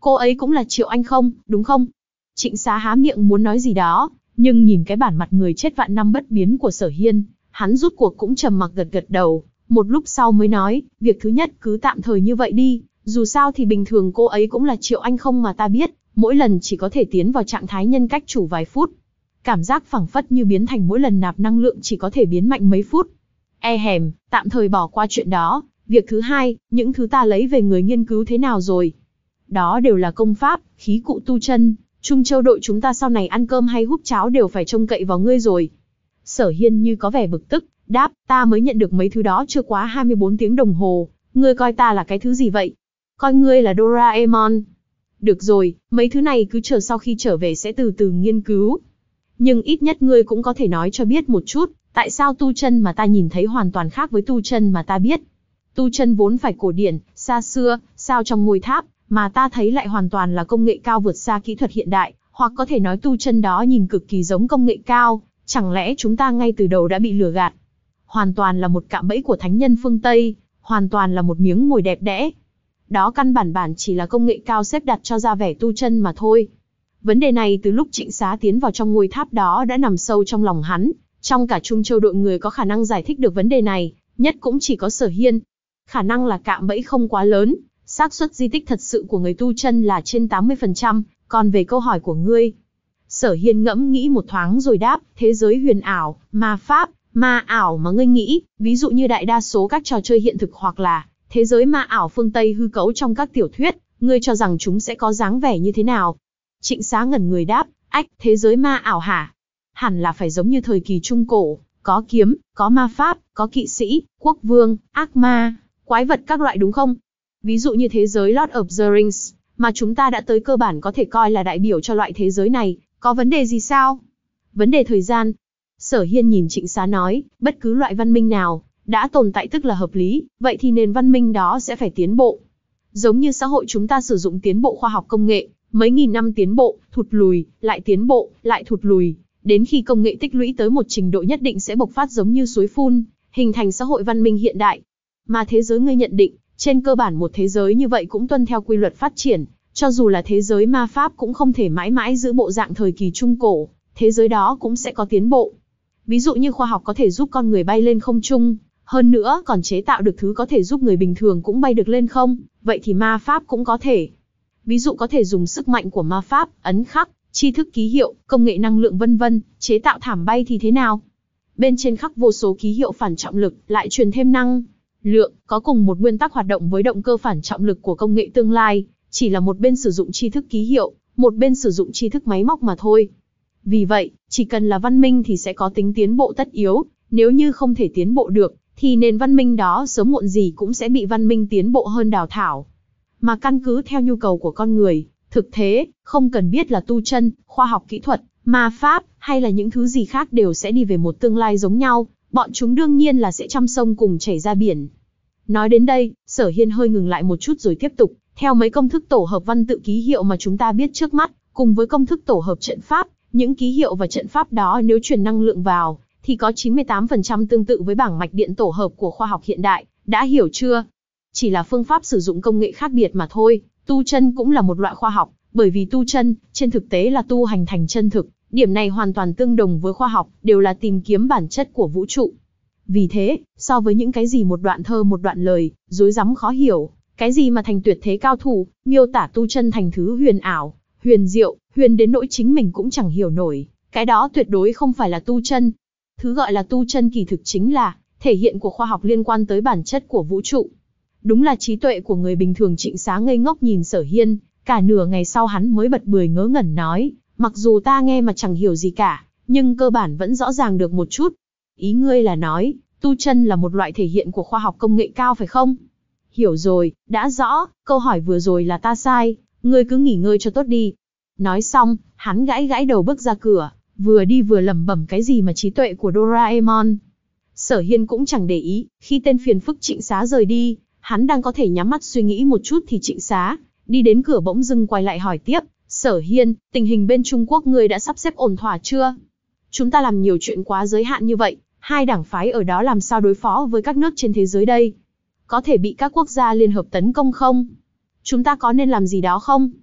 Cô ấy cũng là Triệu Anh không, đúng không? Trịnh Xá há miệng muốn nói gì đó, nhưng nhìn cái bản mặt người chết vạn năm bất biến của Sở Hiên, hắn rút cuộc cũng trầm mặc gật gật đầu, một lúc sau mới nói, việc thứ nhất cứ tạm thời như vậy đi, dù sao thì bình thường cô ấy cũng là Triệu Anh không mà ta biết, mỗi lần chỉ có thể tiến vào trạng thái nhân cách chủ vài phút. Cảm giác phẳng phất như biến thành mỗi lần nạp năng lượng chỉ có thể biến mạnh mấy phút. E hèm, tạm thời bỏ qua chuyện đó. Việc thứ hai, những thứ ta lấy về người nghiên cứu thế nào rồi? Đó đều là công pháp, khí cụ tu chân, Trung Châu đội chúng ta sau này ăn cơm hay húp cháo đều phải trông cậy vào ngươi rồi. Sở Hiên như có vẻ bực tức, đáp, ta mới nhận được mấy thứ đó chưa quá hai mươi bốn tiếng đồng hồ, ngươi coi ta là cái thứ gì vậy? Coi ngươi là Doraemon. Được rồi, mấy thứ này cứ chờ sau khi trở về sẽ từ từ nghiên cứu. Nhưng ít nhất ngươi cũng có thể nói cho biết một chút, tại sao tu chân mà ta nhìn thấy hoàn toàn khác với tu chân mà ta biết. Tu chân vốn phải cổ điển, xa xưa, sao trong ngôi tháp, mà ta thấy lại hoàn toàn là công nghệ cao vượt xa kỹ thuật hiện đại, hoặc có thể nói tu chân đó nhìn cực kỳ giống công nghệ cao, chẳng lẽ chúng ta ngay từ đầu đã bị lừa gạt? Hoàn toàn là một cạm bẫy của thánh nhân phương Tây, hoàn toàn là một miếng mồi đẹp đẽ. Đó căn bản bản chỉ là công nghệ cao xếp đặt cho ra vẻ tu chân mà thôi. Vấn đề này từ lúc Trịnh Xá tiến vào trong ngôi tháp đó đã nằm sâu trong lòng hắn, trong cả Trung Châu đội người có khả năng giải thích được vấn đề này, nhất cũng chỉ có Sở Hiên. Khả năng là cạm bẫy không quá lớn, xác suất di tích thật sự của người tu chân là trên tám mươi phần trăm, còn về câu hỏi của ngươi. Sở Hiên ngẫm nghĩ một thoáng rồi đáp, thế giới huyền ảo, ma pháp, ma ảo mà ngươi nghĩ, ví dụ như đại đa số các trò chơi hiện thực hoặc là thế giới ma ảo phương Tây hư cấu trong các tiểu thuyết, ngươi cho rằng chúng sẽ có dáng vẻ như thế nào? Trịnh Xá ngẩn người đáp, ách, thế giới ma ảo hả? Hẳn là phải giống như thời kỳ Trung Cổ, có kiếm, có ma pháp, có kỵ sĩ, quốc vương, ác ma, quái vật các loại đúng không? Ví dụ như thế giới Lord of the Rings, mà chúng ta đã tới cơ bản có thể coi là đại biểu cho loại thế giới này, có vấn đề gì sao? Vấn đề thời gian. Sở Hiên nhìn Trịnh Xá nói, bất cứ loại văn minh nào, đã tồn tại tức là hợp lý, vậy thì nền văn minh đó sẽ phải tiến bộ. Giống như xã hội chúng ta sử dụng tiến bộ khoa học công nghệ, mấy nghìn năm tiến bộ, thụt lùi, lại tiến bộ, lại thụt lùi, đến khi công nghệ tích lũy tới một trình độ nhất định sẽ bộc phát giống như suối phun, hình thành xã hội văn minh hiện đại. Mà thế giới ngươi nhận định, trên cơ bản một thế giới như vậy cũng tuân theo quy luật phát triển, cho dù là thế giới ma pháp cũng không thể mãi mãi giữ bộ dạng thời kỳ Trung Cổ, thế giới đó cũng sẽ có tiến bộ. Ví dụ như khoa học có thể giúp con người bay lên không trung, hơn nữa còn chế tạo được thứ có thể giúp người bình thường cũng bay được lên không, vậy thì ma pháp cũng có thể. Ví dụ có thể dùng sức mạnh của ma pháp, ấn khắc, tri thức ký hiệu, công nghệ năng lượng vân vân, chế tạo thảm bay thì thế nào? Bên trên khắc vô số ký hiệu phản trọng lực, lại truyền thêm năng lượng, có cùng một nguyên tắc hoạt động với động cơ phản trọng lực của công nghệ tương lai, chỉ là một bên sử dụng tri thức ký hiệu, một bên sử dụng tri thức máy móc mà thôi. Vì vậy, chỉ cần là văn minh thì sẽ có tính tiến bộ tất yếu, nếu như không thể tiến bộ được, thì nền văn minh đó sớm muộn gì cũng sẽ bị văn minh tiến bộ hơn đào thải. Mà căn cứ theo nhu cầu của con người, thực thế, không cần biết là tu chân, khoa học kỹ thuật, ma pháp, hay là những thứ gì khác đều sẽ đi về một tương lai giống nhau, bọn chúng đương nhiên là sẽ trăm sông cùng chảy ra biển. Nói đến đây, Sở Hiên hơi ngừng lại một chút rồi tiếp tục, theo mấy công thức tổ hợp văn tự ký hiệu mà chúng ta biết trước mắt, cùng với công thức tổ hợp trận pháp, những ký hiệu và trận pháp đó nếu truyền năng lượng vào, thì có chín mươi tám phần trăm tương tự với bảng mạch điện tổ hợp của khoa học hiện đại, đã hiểu chưa? Chỉ là phương pháp sử dụng công nghệ khác biệt mà thôi, tu chân cũng là một loại khoa học, bởi vì tu chân, trên thực tế là tu hành thành chân thực, điểm này hoàn toàn tương đồng với khoa học, đều là tìm kiếm bản chất của vũ trụ. Vì thế, so với những cái gì một đoạn thơ một đoạn lời, rối rắm khó hiểu, cái gì mà thành tuyệt thế cao thủ, miêu tả tu chân thành thứ huyền ảo, huyền diệu, huyền đến nỗi chính mình cũng chẳng hiểu nổi, cái đó tuyệt đối không phải là tu chân. Thứ gọi là tu chân kỳ thực chính là thể hiện của khoa học liên quan tới bản chất của vũ trụ. Đúng là trí tuệ của người bình thường. Trịnh Xá ngây ngốc nhìn Sở Hiên, cả nửa ngày sau hắn mới bật bcười ngớ ngẩn nói, mặc dù ta nghe mà chẳng hiểu gì cả, nhưng cơ bản vẫn rõ ràng được một chút. Ý ngươi là nói, tu chân là một loại thể hiện của khoa học công nghệ cao phải không? Hiểu rồi, đã rõ, câu hỏi vừa rồi là ta sai, ngươi cứ nghỉ ngơi cho tốt đi. Nói xong, hắn gãi gãi đầu bước ra cửa, vừa đi vừa lẩm bẩm cái gì mà trí tuệ của Doraemon. Sở Hiên cũng chẳng để ý, khi tên phiền phức Trịnh Xá rời đi, hắn đang có thể nhắm mắt suy nghĩ một chút thì Trịnh Xá đi đến cửa bỗng dưng quay lại hỏi tiếp, Sở Hiên, tình hình bên Trung Quốc ngươi đã sắp xếp ổn thỏa chưa? Chúng ta làm nhiều chuyện quá giới hạn như vậy, hai đảng phái ở đó làm sao đối phó với các nước trên thế giới đây? Có thể bị các quốc gia liên hợp tấn công không? Chúng ta có nên làm gì đó không?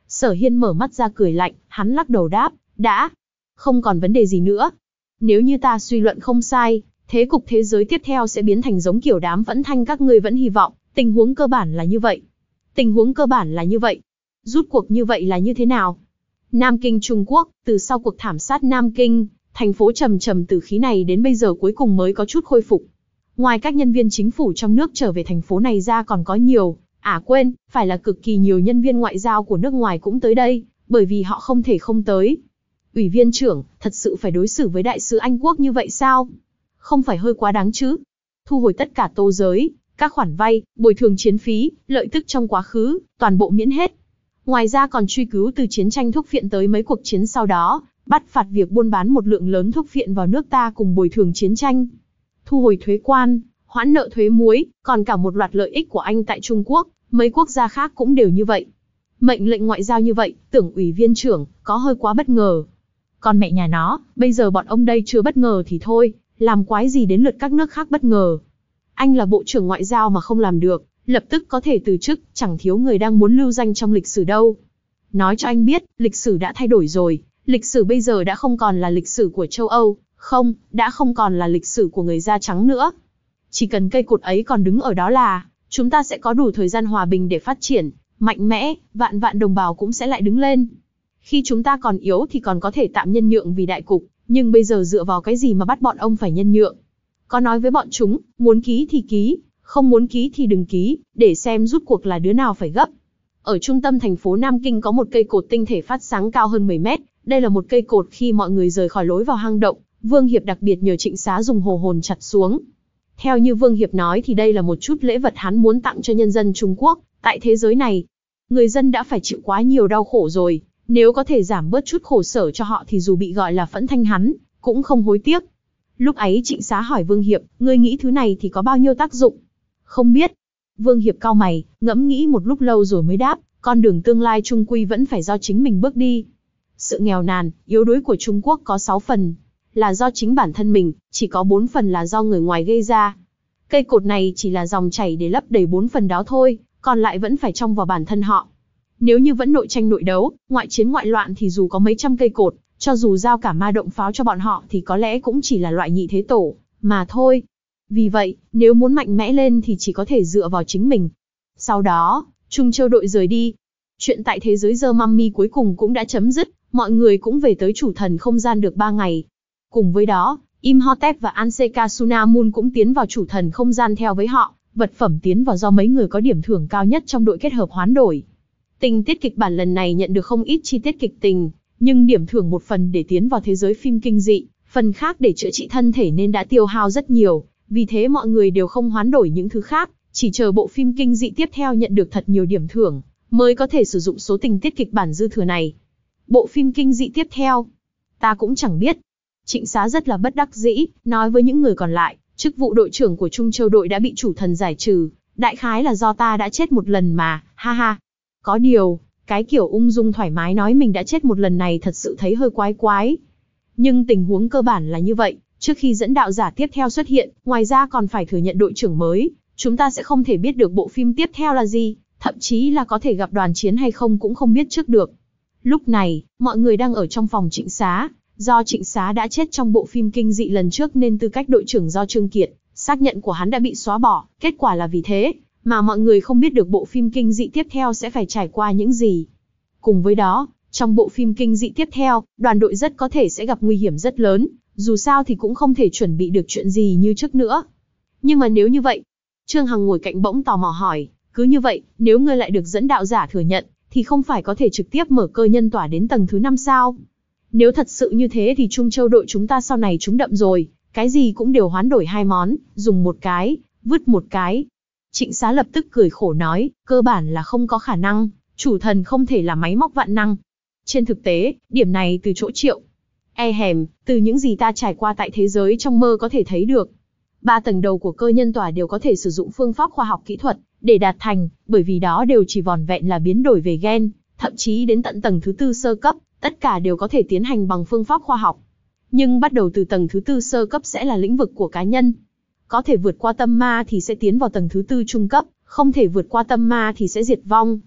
Sở Hiên mở mắt ra cười lạnh, hắn lắc đầu đáp, đã, không còn vấn đề gì nữa. Nếu như ta suy luận không sai, thế cục thế giới tiếp theo sẽ biến thành giống kiểu đám Vẫn Thanh các ngươi vẫn hy vọng, tình huống cơ bản là như vậy. Tình huống cơ bản là như vậy. Rút cuộc như vậy là như thế nào? Nam Kinh Trung Quốc, từ sau cuộc thảm sát Nam Kinh, thành phố trầm trầm tử khí này đến bây giờ cuối cùng mới có chút khôi phục. Ngoài các nhân viên chính phủ trong nước trở về thành phố này ra còn có nhiều, à quên, phải là cực kỳ nhiều nhân viên ngoại giao của nước ngoài cũng tới đây, bởi vì họ không thể không tới. Ủy viên trưởng, thật sự phải đối xử với đại sứ Anh Quốc như vậy sao? Không phải hơi quá đáng chứ? Thu hồi tất cả tố giới, các khoản vay, bồi thường chiến phí, lợi tức trong quá khứ, toàn bộ miễn hết. Ngoài ra còn truy cứu từ chiến tranh thuốc phiện tới mấy cuộc chiến sau đó, bắt phạt việc buôn bán một lượng lớn thuốc phiện vào nước ta cùng bồi thường chiến tranh. Thu hồi thuế quan, hoãn nợ thuế muối, còn cả một loạt lợi ích của Anh tại Trung Quốc, mấy quốc gia khác cũng đều như vậy. Mệnh lệnh ngoại giao như vậy, tưởng ủy viên trưởng, có hơi quá bất ngờ. Còn mẹ nhà nó, bây giờ bọn ông đây chưa bất ngờ thì thôi, làm quái gì đến lượt các nước khác bất ngờ. Anh là bộ trưởng ngoại giao mà không làm được, lập tức có thể từ chức, chẳng thiếu người đang muốn lưu danh trong lịch sử đâu. Nói cho anh biết, lịch sử đã thay đổi rồi, lịch sử bây giờ đã không còn là lịch sử của châu Âu, không, đã không còn là lịch sử của người da trắng nữa. Chỉ cần cây cột ấy còn đứng ở đó là, chúng ta sẽ có đủ thời gian hòa bình để phát triển, mạnh mẽ, vạn vạn đồng bào cũng sẽ lại đứng lên. Khi chúng ta còn yếu thì còn có thể tạm nhân nhượng vì đại cục, nhưng bây giờ dựa vào cái gì mà bắt bọn ông phải nhân nhượng? Có nói với bọn chúng, muốn ký thì ký, không muốn ký thì đừng ký, để xem rút cuộc là đứa nào phải gấp. Ở trung tâm thành phố Nam Kinh có một cây cột tinh thể phát sáng cao hơn mười mét, đây là một cây cột khi mọi người rời khỏi lối vào hang động, Vương Hiệp đặc biệt nhờ Trịnh Xá dùng hồ hồn chặt xuống. Theo như Vương Hiệp nói thì đây là một chút lễ vật hắn muốn tặng cho nhân dân Trung Quốc, tại thế giới này. Người dân đã phải chịu quá nhiều đau khổ rồi, nếu có thể giảm bớt chút khổ sở cho họ thì dù bị gọi là Phẫn Thanh hắn, cũng không hối tiếc. Lúc ấy Trịnh Xá hỏi Vương Hiệp, ngươi nghĩ thứ này thì có bao nhiêu tác dụng? Không biết. Vương Hiệp cau mày, ngẫm nghĩ một lúc lâu rồi mới đáp, con đường tương lai chung quy vẫn phải do chính mình bước đi. Sự nghèo nàn, yếu đuối của Trung Quốc có sáu phần, là do chính bản thân mình, chỉ có bốn phần là do người ngoài gây ra. Cây cột này chỉ là dòng chảy để lấp đầy bốn phần đó thôi, còn lại vẫn phải trong vào bản thân họ. Nếu như vẫn nội tranh nội đấu, ngoại chiến ngoại loạn thì dù có mấy trăm cây cột, cho dù giao cả ma động pháo cho bọn họ thì có lẽ cũng chỉ là loại nhị thế tổ, mà thôi. Vì vậy, nếu muốn mạnh mẽ lên thì chỉ có thể dựa vào chính mình. Sau đó, Trung Châu đội rời đi. Chuyện tại thế giới The Mummy cuối cùng cũng đã chấm dứt, mọi người cũng về tới chủ thần không gian được ba ngày. Cùng với đó, Imhotep và Anseka Sunamun cũng tiến vào chủ thần không gian theo với họ, vật phẩm tiến vào do mấy người có điểm thưởng cao nhất trong đội kết hợp hoán đổi. Tình tiết kịch bản lần này nhận được không ít chi tiết kịch tình, nhưng điểm thưởng một phần để tiến vào thế giới phim kinh dị, phần khác để chữa trị thân thể nên đã tiêu hao rất nhiều, vì thế mọi người đều không hoán đổi những thứ khác, chỉ chờ bộ phim kinh dị tiếp theo nhận được thật nhiều điểm thưởng, mới có thể sử dụng số tình tiết kịch bản dư thừa này. Bộ phim kinh dị tiếp theo, ta cũng chẳng biết. Trịnh Xá rất là bất đắc dĩ, nói với những người còn lại, chức vụ đội trưởng của Trung Châu đội đã bị chủ thần giải trừ, đại khái là do ta đã chết một lần mà, ha ha. Có điều, cái kiểu ung dung thoải mái nói mình đã chết một lần này thật sự thấy hơi quái quái. Nhưng tình huống cơ bản là như vậy, trước khi dẫn đạo giả tiếp theo xuất hiện, ngoài ra còn phải thừa nhận đội trưởng mới, chúng ta sẽ không thể biết được bộ phim tiếp theo là gì, thậm chí là có thể gặp đoàn chiến hay không cũng không biết trước được. Lúc này, mọi người đang ở trong phòng Trịnh Xá, do Trịnh Xá đã chết trong bộ phim kinh dị lần trước nên tư cách đội trưởng do Trương Kiệt, xác nhận của hắn đã bị xóa bỏ, kết quả là vì thế mà mọi người không biết được bộ phim kinh dị tiếp theo sẽ phải trải qua những gì. Cùng với đó, trong bộ phim kinh dị tiếp theo, đoàn đội rất có thể sẽ gặp nguy hiểm rất lớn, dù sao thì cũng không thể chuẩn bị được chuyện gì như trước nữa. Nhưng mà nếu như vậy, Trương Hằng ngồi cạnh bỗng tò mò hỏi, cứ như vậy, nếu ngươi lại được dẫn đạo giả thừa nhận, thì không phải có thể trực tiếp mở cơ nhân tỏa đến tầng thứ năm sao? Nếu thật sự như thế thì Trung Châu đội chúng ta sau này trúng đậm rồi, cái gì cũng đều hoán đổi hai món, dùng một cái, vứt một cái. Trịnh Xá lập tức cười khổ nói, cơ bản là không có khả năng, chủ thần không thể là máy móc vạn năng. Trên thực tế, điểm này từ chỗ Triệu E hèm, từ những gì ta trải qua tại thế giới trong mơ có thể thấy được. Ba tầng đầu của cơ nhân tỏa đều có thể sử dụng phương pháp khoa học kỹ thuật để đạt thành, bởi vì đó đều chỉ vỏn vẹn là biến đổi về gen, thậm chí đến tận tầng thứ tư sơ cấp, tất cả đều có thể tiến hành bằng phương pháp khoa học. Nhưng bắt đầu từ tầng thứ tư sơ cấp sẽ là lĩnh vực của cá nhân. Có thể vượt qua tâm ma thì sẽ tiến vào tầng thứ tư trung cấp, không thể vượt qua tâm ma thì sẽ diệt vong.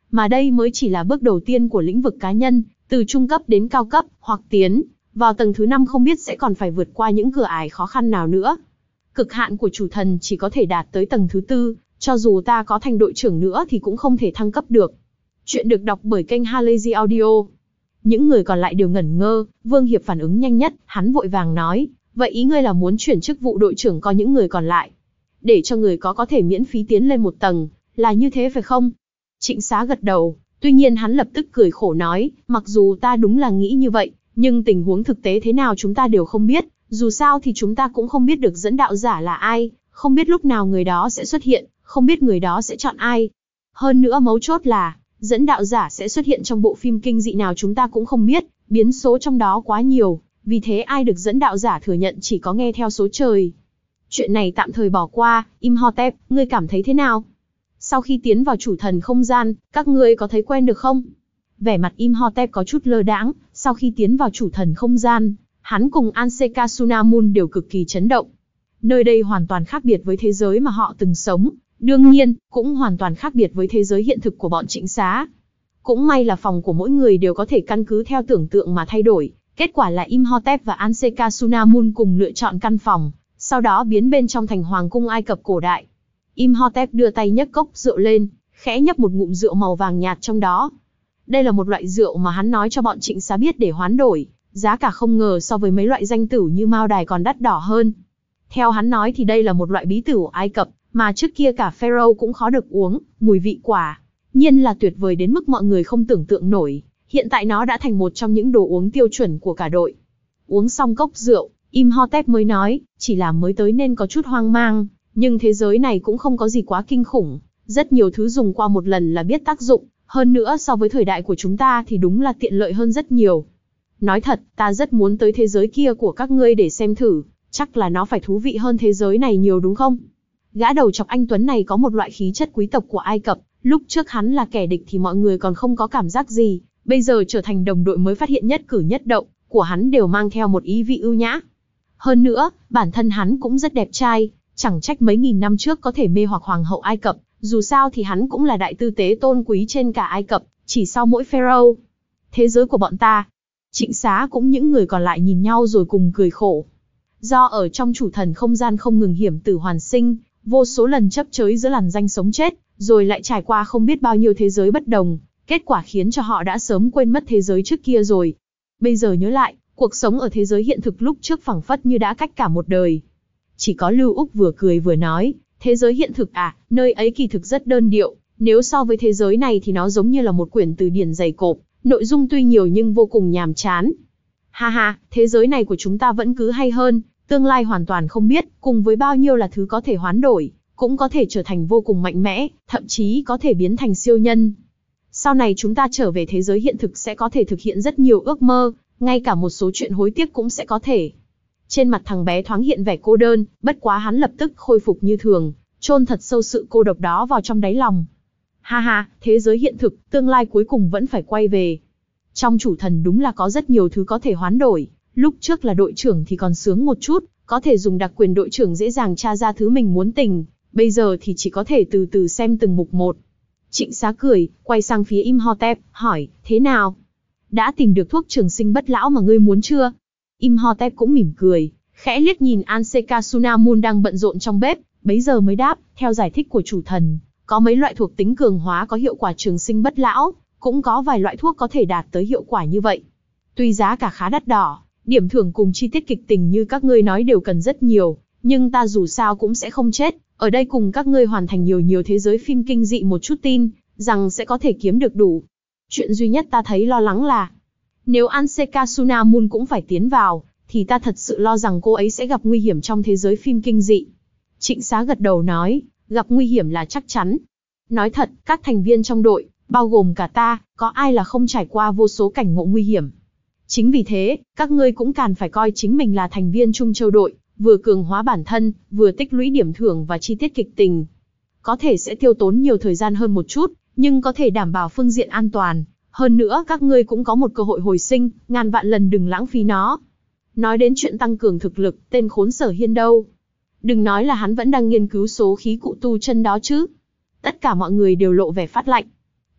Mà đây mới chỉ là bước đầu tiên của lĩnh vực cá nhân, từ trung cấp đến cao cấp, hoặc tiến vào tầng thứ năm không biết sẽ còn phải vượt qua những cửa ải khó khăn nào nữa. Cực hạn của chủ thần chỉ có thể đạt tới tầng thứ tư, cho dù ta có thành đội trưởng nữa thì cũng không thể thăng cấp được. Chuyện được đọc bởi kênh Halazy Audio. Những người còn lại đều ngẩn ngơ, Vương Hiệp phản ứng nhanh nhất, hắn vội vàng nói, vậy ý ngươi là muốn chuyển chức vụ đội trưởng coi những người còn lại, để cho người có có thể miễn phí tiến lên một tầng, là như thế phải không? Trịnh Xá gật đầu, tuy nhiên hắn lập tức cười khổ nói, mặc dù ta đúng là nghĩ như vậy, nhưng tình huống thực tế thế nào chúng ta đều không biết, dù sao thì chúng ta cũng không biết được dẫn đạo giả là ai, không biết lúc nào người đó sẽ xuất hiện, không biết người đó sẽ chọn ai. Hơn nữa mấu chốt là, dẫn đạo giả sẽ xuất hiện trong bộ phim kinh dị nào chúng ta cũng không biết, biến số trong đó quá nhiều, vì thế ai được dẫn đạo giả thừa nhận chỉ có nghe theo số trời. Chuyện này tạm thời bỏ qua, Imhotep, ngươi cảm thấy thế nào? Sau khi tiến vào chủ thần không gian, các ngươi có thấy quen được không? Vẻ mặt Imhotep có chút lơ đãng, sau khi tiến vào chủ thần không gian, hắn cùng Anseka Sunamun đều cực kỳ chấn động. Nơi đây hoàn toàn khác biệt với thế giới mà họ từng sống, đương nhiên, cũng hoàn toàn khác biệt với thế giới hiện thực của bọn Trịnh Xá. Cũng may là phòng của mỗi người đều có thể căn cứ theo tưởng tượng mà thay đổi, kết quả là Imhotep và Anseka Sunamun cùng lựa chọn căn phòng, sau đó biến bên trong thành hoàng cung Ai Cập cổ đại. Imhotep đưa tay nhấc cốc rượu lên, khẽ nhấp một ngụm rượu màu vàng nhạt trong đó. Đây là một loại rượu mà hắn nói cho bọn Trịnh Xá biết để hoán đổi, giá cả không ngờ so với mấy loại danh tử như Mao Đài còn đắt đỏ hơn. Theo hắn nói thì đây là một loại bí tửu Ai Cập, mà trước kia cả Pharaoh cũng khó được uống, mùi vị quả nhiên là tuyệt vời đến mức mọi người không tưởng tượng nổi. Hiện tại nó đã thành một trong những đồ uống tiêu chuẩn của cả đội. Uống xong cốc rượu, Imhotep mới nói, chỉ là mới tới nên có chút hoang mang, nhưng thế giới này cũng không có gì quá kinh khủng, rất nhiều thứ dùng qua một lần là biết tác dụng, hơn nữa so với thời đại của chúng ta thì đúng là tiện lợi hơn rất nhiều. Nói thật, ta rất muốn tới thế giới kia của các ngươi để xem thử, chắc là nó phải thú vị hơn thế giới này nhiều đúng không? Gã đầu chọc anh Tuấn này có một loại khí chất quý tộc của Ai Cập, lúc trước hắn là kẻ địch thì mọi người còn không có cảm giác gì, bây giờ trở thành đồng đội mới phát hiện nhất cử nhất động của hắn đều mang theo một ý vị ưu nhã. Hơn nữa, bản thân hắn cũng rất đẹp trai, chẳng trách mấy nghìn năm trước có thể mê hoặc hoàng hậu Ai Cập, dù sao thì hắn cũng là đại tư tế tôn quý trên cả Ai Cập, chỉ sau mỗi Pharaoh. Thế giới của bọn ta. Trịnh Xá cũng những người còn lại nhìn nhau rồi cùng cười khổ. Do ở trong chủ thần không gian không ngừng hiểm tử hoàn sinh, vô số lần chấp chới giữa làn danh sống chết, rồi lại trải qua không biết bao nhiêu thế giới bất đồng, kết quả khiến cho họ đã sớm quên mất thế giới trước kia rồi. Bây giờ nhớ lại, cuộc sống ở thế giới hiện thực lúc trước phảng phất như đã cách cả một đời. Chỉ có Lưu Úc vừa cười vừa nói, thế giới hiện thực à, nơi ấy kỳ thực rất đơn điệu, nếu so với thế giới này thì nó giống như là một quyển từ điển dày cộp, nội dung tuy nhiều nhưng vô cùng nhàm chán. Ha ha, thế giới này của chúng ta vẫn cứ hay hơn, tương lai hoàn toàn không biết, cùng với bao nhiêu là thứ có thể hoán đổi, cũng có thể trở thành vô cùng mạnh mẽ, thậm chí có thể biến thành siêu nhân. Sau này chúng ta trở về thế giới hiện thực sẽ có thể thực hiện rất nhiều ước mơ, ngay cả một số chuyện hối tiếc cũng sẽ có thể. Trên mặt thằng bé thoáng hiện vẻ cô đơn, bất quá hắn lập tức khôi phục như thường, chôn thật sâu sự cô độc đó vào trong đáy lòng. Ha ha, thế giới hiện thực, tương lai cuối cùng vẫn phải quay về. Trong chủ thần đúng là có rất nhiều thứ có thể hoán đổi, lúc trước là đội trưởng thì còn sướng một chút, có thể dùng đặc quyền đội trưởng dễ dàng tra ra thứ mình muốn tình, bây giờ thì chỉ có thể từ từ xem từng mục một. Trịnh Xá cười, quay sang phía Imhotep, hỏi, thế nào? Đã tìm được thuốc trường sinh bất lão mà ngươi muốn chưa? Imhotep cũng mỉm cười, khẽ liếc nhìn Anseka Sunamun đang bận rộn trong bếp, bấy giờ mới đáp, theo giải thích của chủ thần, có mấy loại thuộc tính cường hóa có hiệu quả trường sinh bất lão, cũng có vài loại thuốc có thể đạt tới hiệu quả như vậy. Tuy giá cả khá đắt đỏ, điểm thưởng cùng chi tiết kịch tình như các ngươi nói đều cần rất nhiều, nhưng ta dù sao cũng sẽ không chết, ở đây cùng các ngươi hoàn thành nhiều nhiều thế giới phim kinh dị một chút tin, rằng sẽ có thể kiếm được đủ. Chuyện duy nhất ta thấy lo lắng là, nếu Anseka Sunamun cũng phải tiến vào, thì ta thật sự lo rằng cô ấy sẽ gặp nguy hiểm trong thế giới phim kinh dị. Trịnh Xá gật đầu nói, gặp nguy hiểm là chắc chắn. Nói thật, các thành viên trong đội, bao gồm cả ta, có ai là không trải qua vô số cảnh ngộ nguy hiểm. Chính vì thế, các ngươi cũng càng phải coi chính mình là thành viên Trung Châu đội, vừa cường hóa bản thân, vừa tích lũy điểm thưởng và chi tiết kịch tình. Có thể sẽ tiêu tốn nhiều thời gian hơn một chút, nhưng có thể đảm bảo phương diện an toàn. Hơn nữa các ngươi cũng có một cơ hội hồi sinh, ngàn vạn lần đừng lãng phí nó. Nói đến chuyện tăng cường thực lực, tên khốn Sở Hiên đâu? Đừng nói là hắn vẫn đang nghiên cứu số khí cụ tu chân đó chứ. Tất cả mọi người đều lộ vẻ phát lạnh.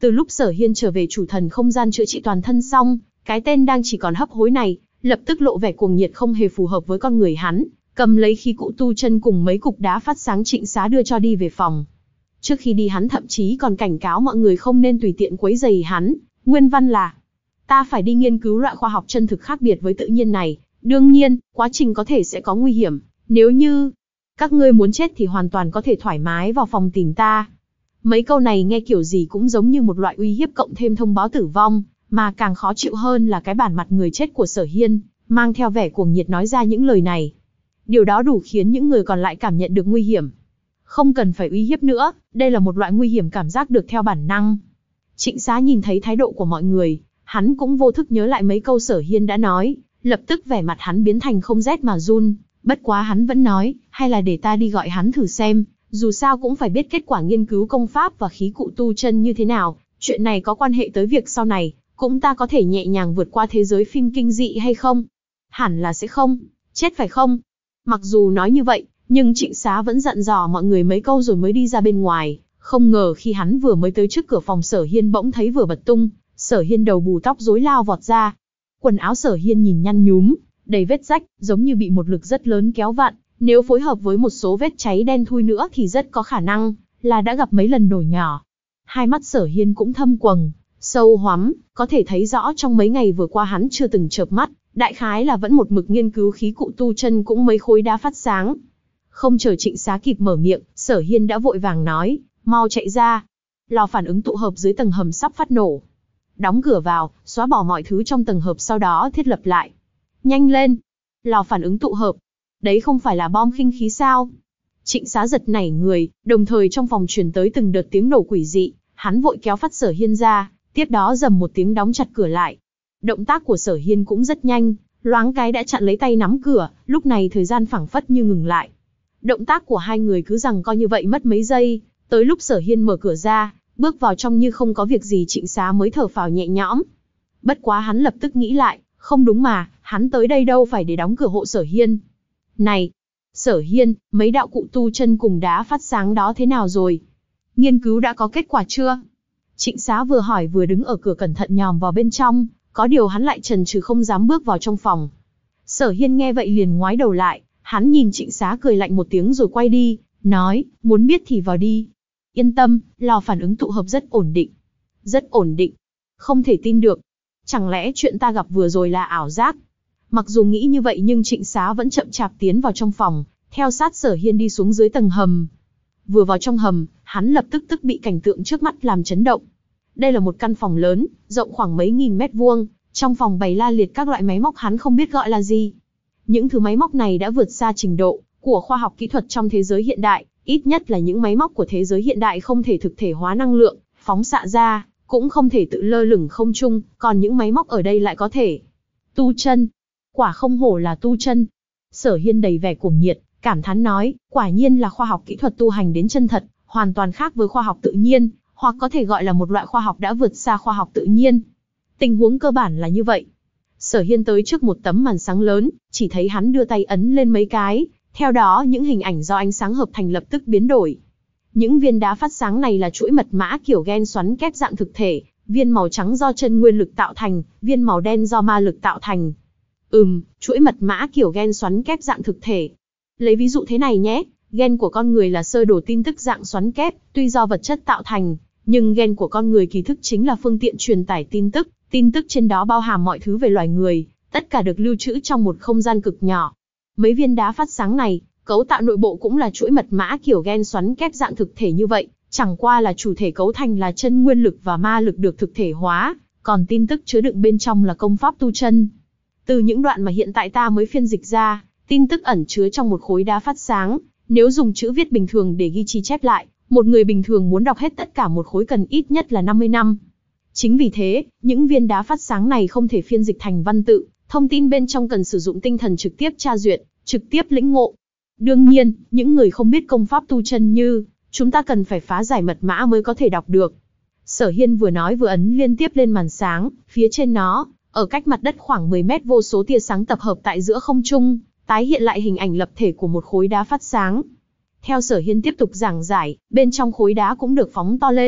Từ lúc Sở Hiên trở về chủ thần không gian chữa trị toàn thân xong, cái tên đang chỉ còn hấp hối này, lập tức lộ vẻ cuồng nhiệt không hề phù hợp với con người hắn, cầm lấy khí cụ tu chân cùng mấy cục đá phát sáng Trịnh Xá đưa cho đi về phòng. Trước khi đi hắn thậm chí còn cảnh cáo mọi người không nên tùy tiện quấy rầy hắn, nguyên văn là: ta phải đi nghiên cứu loại khoa học chân thực khác biệt với tự nhiên này, đương nhiên, quá trình có thể sẽ có nguy hiểm, nếu như các ngươi muốn chết thì hoàn toàn có thể thoải mái vào phòng tìm ta. Mấy câu này nghe kiểu gì cũng giống như một loại uy hiếp cộng thêm thông báo tử vong, mà càng khó chịu hơn là cái bản mặt người chết của Sở Hiên, mang theo vẻ cuồng nhiệt nói ra những lời này. Điều đó đủ khiến những người còn lại cảm nhận được nguy hiểm. Không cần phải uy hiếp nữa, đây là một loại nguy hiểm cảm giác được theo bản năng. Trịnh Xá nhìn thấy thái độ của mọi người, hắn cũng vô thức nhớ lại mấy câu Sở Hiên đã nói, lập tức vẻ mặt hắn biến thành không rét mà run, bất quá hắn vẫn nói, hay là để ta đi gọi hắn thử xem, dù sao cũng phải biết kết quả nghiên cứu công pháp và khí cụ tu chân như thế nào, chuyện này có quan hệ tới việc sau này, cũng ta có thể nhẹ nhàng vượt qua thế giới phim kinh dị hay không? Hẳn là sẽ không, chết phải không? Mặc dù nói như vậy, nhưng Trịnh Xá vẫn dặn dò mọi người mấy câu rồi mới đi ra bên ngoài, không ngờ khi hắn vừa mới tới trước cửa phòng Sở Hiên bỗng thấy vừa bật tung, Sở Hiên đầu bù tóc rối lao vọt ra. Quần áo Sở Hiên nhìn nhăn nhúm, đầy vết rách, giống như bị một lực rất lớn kéo vặn, nếu phối hợp với một số vết cháy đen thui nữa thì rất có khả năng là đã gặp mấy lần nổ nhỏ. Hai mắt Sở Hiên cũng thâm quầng, sâu hoắm, có thể thấy rõ trong mấy ngày vừa qua hắn chưa từng chợp mắt, đại khái là vẫn một mực nghiên cứu khí cụ tu chân cũng mấy khối đá phát sáng. Không chờ Trịnh Xá kịp mở miệng, Sở Hiên đã vội vàng nói, mau chạy ra. Lò phản ứng tụ hợp dưới tầng hầm sắp phát nổ. Đóng cửa vào, xóa bỏ mọi thứ trong tầng hầm sau đó thiết lập lại. Nhanh lên. Lò phản ứng tụ hợp. Đấy không phải là bom khinh khí sao? Trịnh Xá giật nảy người, đồng thời trong phòng truyền tới từng đợt tiếng nổ quỷ dị, hắn vội kéo phát Sở Hiên ra, tiếp đó dầm một tiếng đóng chặt cửa lại. Động tác của Sở Hiên cũng rất nhanh, loáng cái đã chặn lấy tay nắm cửa, lúc này thời gian phảng phất như ngừng lại. Động tác của hai người cứ rằng coi như vậy mất mấy giây, tới lúc Sở Hiên mở cửa ra, bước vào trong như không có việc gì, Trịnh Xá mới thở phào nhẹ nhõm. Bất quá hắn lập tức nghĩ lại, không đúng mà, hắn tới đây đâu phải để đóng cửa hộ Sở Hiên. Này, Sở Hiên, mấy đạo cụ tu chân cùng đá phát sáng đó thế nào rồi? Nghiên cứu đã có kết quả chưa? Trịnh Xá vừa hỏi vừa đứng ở cửa cẩn thận nhòm vào bên trong, có điều hắn lại chần chừ không dám bước vào trong phòng. Sở Hiên nghe vậy liền ngoái đầu lại, hắn nhìn Trịnh Xá cười lạnh một tiếng rồi quay đi, nói, muốn biết thì vào đi. Yên tâm, lò phản ứng tụ hợp rất ổn định. Rất ổn định. Không thể tin được. Chẳng lẽ chuyện ta gặp vừa rồi là ảo giác? Mặc dù nghĩ như vậy nhưng Trịnh Xá vẫn chậm chạp tiến vào trong phòng, theo sát Sở Hiên đi xuống dưới tầng hầm. Vừa vào trong hầm, hắn lập tức tức bị cảnh tượng trước mắt làm chấn động. Đây là một căn phòng lớn, rộng khoảng mấy nghìn mét vuông, trong phòng bày la liệt các loại máy móc hắn không biết gọi là gì. Những thứ máy móc này đã vượt xa trình độ của khoa học kỹ thuật trong thế giới hiện đại, ít nhất là những máy móc của thế giới hiện đại không thể thực thể hóa năng lượng, phóng xạ ra, cũng không thể tự lơ lửng không trung, còn những máy móc ở đây lại có thể tu chân. Quả không hổ là tu chân. Sở Hiên đầy vẻ cuồng nhiệt, cảm thán nói, quả nhiên là khoa học kỹ thuật tu hành đến chân thật, hoàn toàn khác với khoa học tự nhiên, hoặc có thể gọi là một loại khoa học đã vượt xa khoa học tự nhiên. Tình huống cơ bản là như vậy. Sở Hiên tới trước một tấm màn sáng lớn, chỉ thấy hắn đưa tay ấn lên mấy cái, theo đó những hình ảnh do ánh sáng hợp thành lập tức biến đổi. Những viên đá phát sáng này là chuỗi mật mã kiểu gen xoắn kép dạng thực thể, viên màu trắng do chân nguyên lực tạo thành, viên màu đen do ma lực tạo thành. Ừm, chuỗi mật mã kiểu gen xoắn kép dạng thực thể. Lấy ví dụ thế này nhé, gen của con người là sơ đồ tin tức dạng xoắn kép, tuy do vật chất tạo thành, nhưng gen của con người kỳ thực chính là phương tiện truyền tải tin tức, tin tức trên đó bao hàm mọi thứ về loài người, tất cả được lưu trữ trong một không gian cực nhỏ. Mấy viên đá phát sáng này, cấu tạo nội bộ cũng là chuỗi mật mã kiểu gen xoắn kép dạng thực thể như vậy, chẳng qua là chủ thể cấu thành là chân nguyên lực và ma lực được thực thể hóa, còn tin tức chứa đựng bên trong là công pháp tu chân. Từ những đoạn mà hiện tại ta mới phiên dịch ra, tin tức ẩn chứa trong một khối đá phát sáng, nếu dùng chữ viết bình thường để ghi chi chép lại, một người bình thường muốn đọc hết tất cả một khối cần ít nhất là năm mươi năm. Chính vì thế, những viên đá phát sáng này không thể phiên dịch thành văn tự, thông tin bên trong cần sử dụng tinh thần trực tiếp tra duyệt, trực tiếp lĩnh ngộ. Đương nhiên, những người không biết công pháp tu chân như chúng ta cần phải phá giải mật mã mới có thể đọc được. Sở Hiên vừa nói vừa ấn liên tiếp lên màn sáng, phía trên nó, ở cách mặt đất khoảng mười mét vô số tia sáng tập hợp tại giữa không trung, tái hiện lại hình ảnh lập thể của một khối đá phát sáng. Theo Sở Hiên tiếp tục giảng giải, bên trong khối đá cũng được phóng to lên,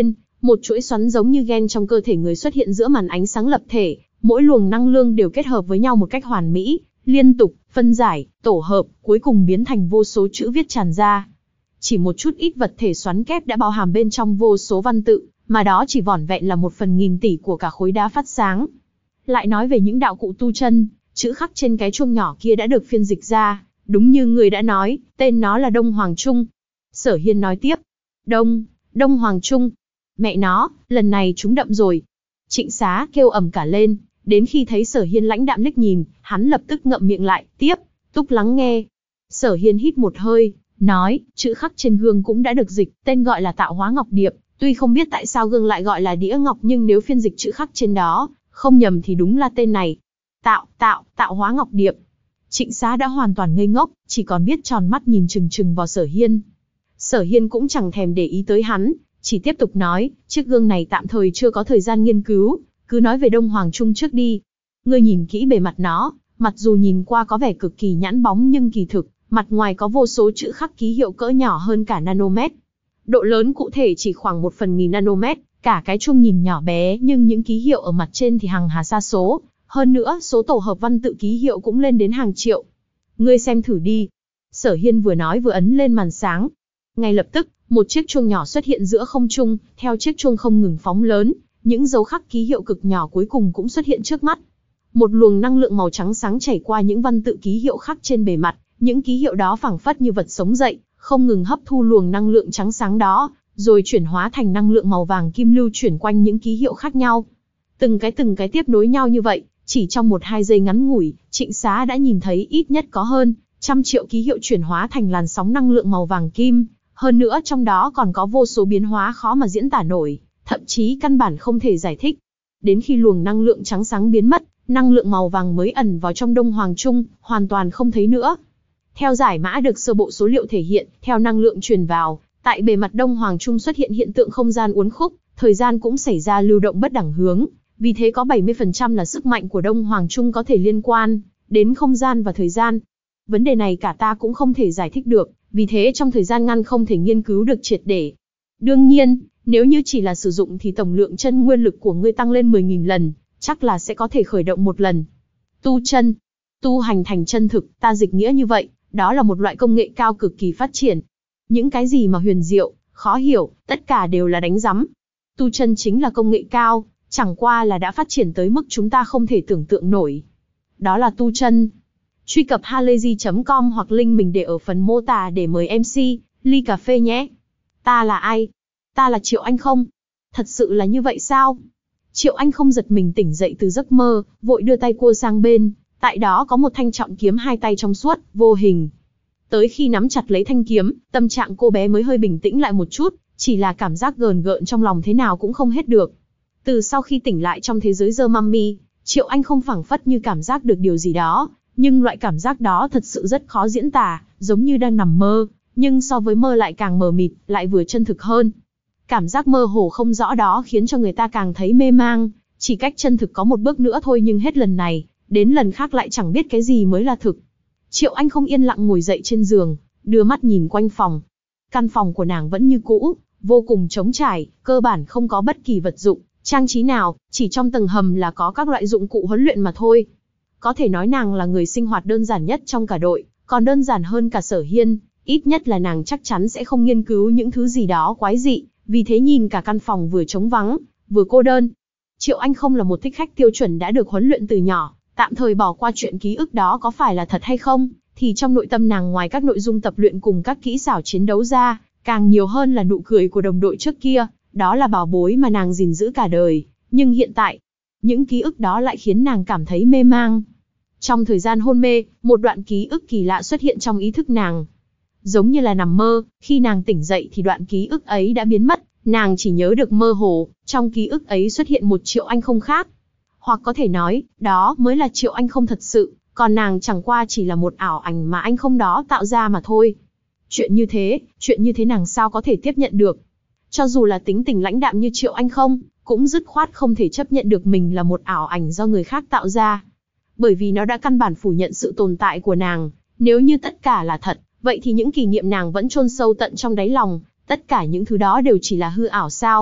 Một chuỗi xoắn giống như gen trong cơ thể người xuất hiện giữa màn ánh sáng lập thể, mỗi luồng năng lượng đều kết hợp với nhau một cách hoàn mỹ, liên tục, phân giải, tổ hợp, cuối cùng biến thành vô số chữ viết tràn ra. Chỉ một chút ít vật thể xoắn kép đã bao hàm bên trong vô số văn tự, mà đó chỉ vỏn vẹn là một phần nghìn tỷ của cả khối đá phát sáng. Lại nói về những đạo cụ tu chân, chữ khắc trên cái chuông nhỏ kia đã được phiên dịch ra, đúng như người đã nói, tên nó là Đông Hoàng Trung. Sở Hiên nói tiếp, Đông, Đông Hoàng Trung. Mẹ nó, lần này chúng đậm rồi. Trịnh Xá kêu ầm cả lên, đến khi thấy Sở Hiên lãnh đạm liếc nhìn, hắn lập tức ngậm miệng lại, tiếp, túc lắng nghe. Sở Hiên hít một hơi, nói, chữ khắc trên gương cũng đã được dịch, tên gọi là Tạo Hóa Ngọc Điệp, tuy không biết tại sao gương lại gọi là đĩa ngọc nhưng nếu phiên dịch chữ khắc trên đó, không nhầm thì đúng là tên này. Tạo, tạo, Tạo Hóa Ngọc Điệp. Trịnh Xá đã hoàn toàn ngây ngốc, chỉ còn biết tròn mắt nhìn chừng chừng vào Sở Hiên. Sở Hiên cũng chẳng thèm để ý tới hắn, chỉ tiếp tục nói, chiếc gương này tạm thời chưa có thời gian nghiên cứu, cứ nói về Đông Hoàng Trung trước đi. Ngươi nhìn kỹ bề mặt nó, mặc dù nhìn qua có vẻ cực kỳ nhẵn bóng nhưng kỳ thực, mặt ngoài có vô số chữ khắc ký hiệu cỡ nhỏ hơn cả nanomet. Độ lớn cụ thể chỉ khoảng một phần nghìn nanomet, cả cái chuông nhìn nhỏ bé nhưng những ký hiệu ở mặt trên thì hằng hà sa số, hơn nữa số tổ hợp văn tự ký hiệu cũng lên đến hàng triệu. Ngươi xem thử đi. Sở Hiên vừa nói vừa ấn lên màn sáng. Ngay lập tức, một chiếc chuông nhỏ xuất hiện giữa không trung, theo chiếc chuông không ngừng phóng lớn, những dấu khắc ký hiệu cực nhỏ cuối cùng cũng xuất hiện trước mắt. Một luồng năng lượng màu trắng sáng chảy qua những văn tự ký hiệu khắc trên bề mặt, những ký hiệu đó phảng phất như vật sống dậy, không ngừng hấp thu luồng năng lượng trắng sáng đó, rồi chuyển hóa thành năng lượng màu vàng kim lưu chuyển quanh những ký hiệu khác nhau. Từng cái từng cái tiếp nối nhau như vậy, chỉ trong một hai giây ngắn ngủi, Trịnh Xá đã nhìn thấy ít nhất có hơn trăm triệu ký hiệu chuyển hóa thành làn sóng năng lượng màu vàng kim, hơn nữa trong đó còn có vô số biến hóa khó mà diễn tả nổi, thậm chí căn bản không thể giải thích. Đến khi luồng năng lượng trắng sáng biến mất, năng lượng màu vàng mới ẩn vào trong Đông Hoàng Trung, hoàn toàn không thấy nữa. Theo giải mã được sơ bộ số liệu thể hiện, theo năng lượng truyền vào, tại bề mặt Đông Hoàng Trung xuất hiện hiện tượng không gian uốn khúc, thời gian cũng xảy ra lưu động bất đẳng hướng, vì thế có bảy mươi phần trăm là sức mạnh của Đông Hoàng Trung có thể liên quan đến không gian và thời gian. Vấn đề này cả ta cũng không thể giải thích được, vì thế trong thời gian ngắn không thể nghiên cứu được triệt để. Đương nhiên, nếu như chỉ là sử dụng thì tổng lượng chân nguyên lực của ngươi tăng lên mười nghìn lần, chắc là sẽ có thể khởi động một lần. Tu chân, tu hành thành chân thực, ta dịch nghĩa như vậy, đó là một loại công nghệ cao cực kỳ phát triển. Những cái gì mà huyền diệu, khó hiểu, tất cả đều là đánh rắm. Tu chân chính là công nghệ cao, chẳng qua là đã phát triển tới mức chúng ta không thể tưởng tượng nổi. Đó là tu chân. Truy cập halayzi chấm com hoặc link mình để ở phần mô tả để mời em xê, ly cà phê nhé. Ta là ai? Ta là Triệu Anh không? Thật sự là như vậy sao? Triệu Anh không giật mình tỉnh dậy từ giấc mơ, vội đưa tay cua sang bên, tại đó có một thanh trọng kiếm hai tay trong suốt, vô hình. Tới khi nắm chặt lấy thanh kiếm, tâm trạng cô bé mới hơi bình tĩnh lại một chút, chỉ là cảm giác gờn gợn trong lòng thế nào cũng không hết được. Từ sau khi tỉnh lại trong thế giới The Mummy, Triệu Anh không phảng phất như cảm giác được điều gì đó, nhưng loại cảm giác đó thật sự rất khó diễn tả, giống như đang nằm mơ, nhưng so với mơ lại càng mờ mịt, lại vừa chân thực hơn. Cảm giác mơ hồ không rõ đó khiến cho người ta càng thấy mê mang, chỉ cách chân thực có một bước nữa thôi nhưng hết lần này, đến lần khác lại chẳng biết cái gì mới là thực. Triệu Anh không yên lặng ngồi dậy trên giường, đưa mắt nhìn quanh phòng. Căn phòng của nàng vẫn như cũ, vô cùng trống trải, cơ bản không có bất kỳ vật dụng, trang trí nào, chỉ trong tầng hầm là có các loại dụng cụ huấn luyện mà thôi. Có thể nói nàng là người sinh hoạt đơn giản nhất trong cả đội, còn đơn giản hơn cả Sở Hiên, ít nhất là nàng chắc chắn sẽ không nghiên cứu những thứ gì đó quái dị, vì thế nhìn cả căn phòng vừa trống vắng, vừa cô đơn. Triệu Anh không là một thích khách tiêu chuẩn đã được huấn luyện từ nhỏ, tạm thời bỏ qua chuyện ký ức đó có phải là thật hay không, thì trong nội tâm nàng ngoài các nội dung tập luyện cùng các kỹ xảo chiến đấu ra, càng nhiều hơn là nụ cười của đồng đội trước kia, đó là bảo bối mà nàng gìn giữ cả đời, nhưng hiện tại, những ký ức đó lại khiến nàng cảm thấy mê mang. Trong thời gian hôn mê, một đoạn ký ức kỳ lạ xuất hiện trong ý thức nàng. Giống như là nằm mơ, khi nàng tỉnh dậy thì đoạn ký ức ấy đã biến mất, nàng chỉ nhớ được mơ hồ, trong ký ức ấy xuất hiện một Triệu Anh không khác. Hoặc có thể nói, đó mới là Triệu Anh không thật sự, còn nàng chẳng qua chỉ là một ảo ảnh mà anh không đó tạo ra mà thôi. Chuyện như thế, chuyện như thế nàng sao có thể tiếp nhận được. Cho dù là tính tình lãnh đạm như Triệu Anh không, cũng dứt khoát không thể chấp nhận được mình là một ảo ảnh do người khác tạo ra. Bởi vì nó đã căn bản phủ nhận sự tồn tại của nàng, nếu như tất cả là thật, vậy thì những kỷ niệm nàng vẫn chôn sâu tận trong đáy lòng, tất cả những thứ đó đều chỉ là hư ảo sao.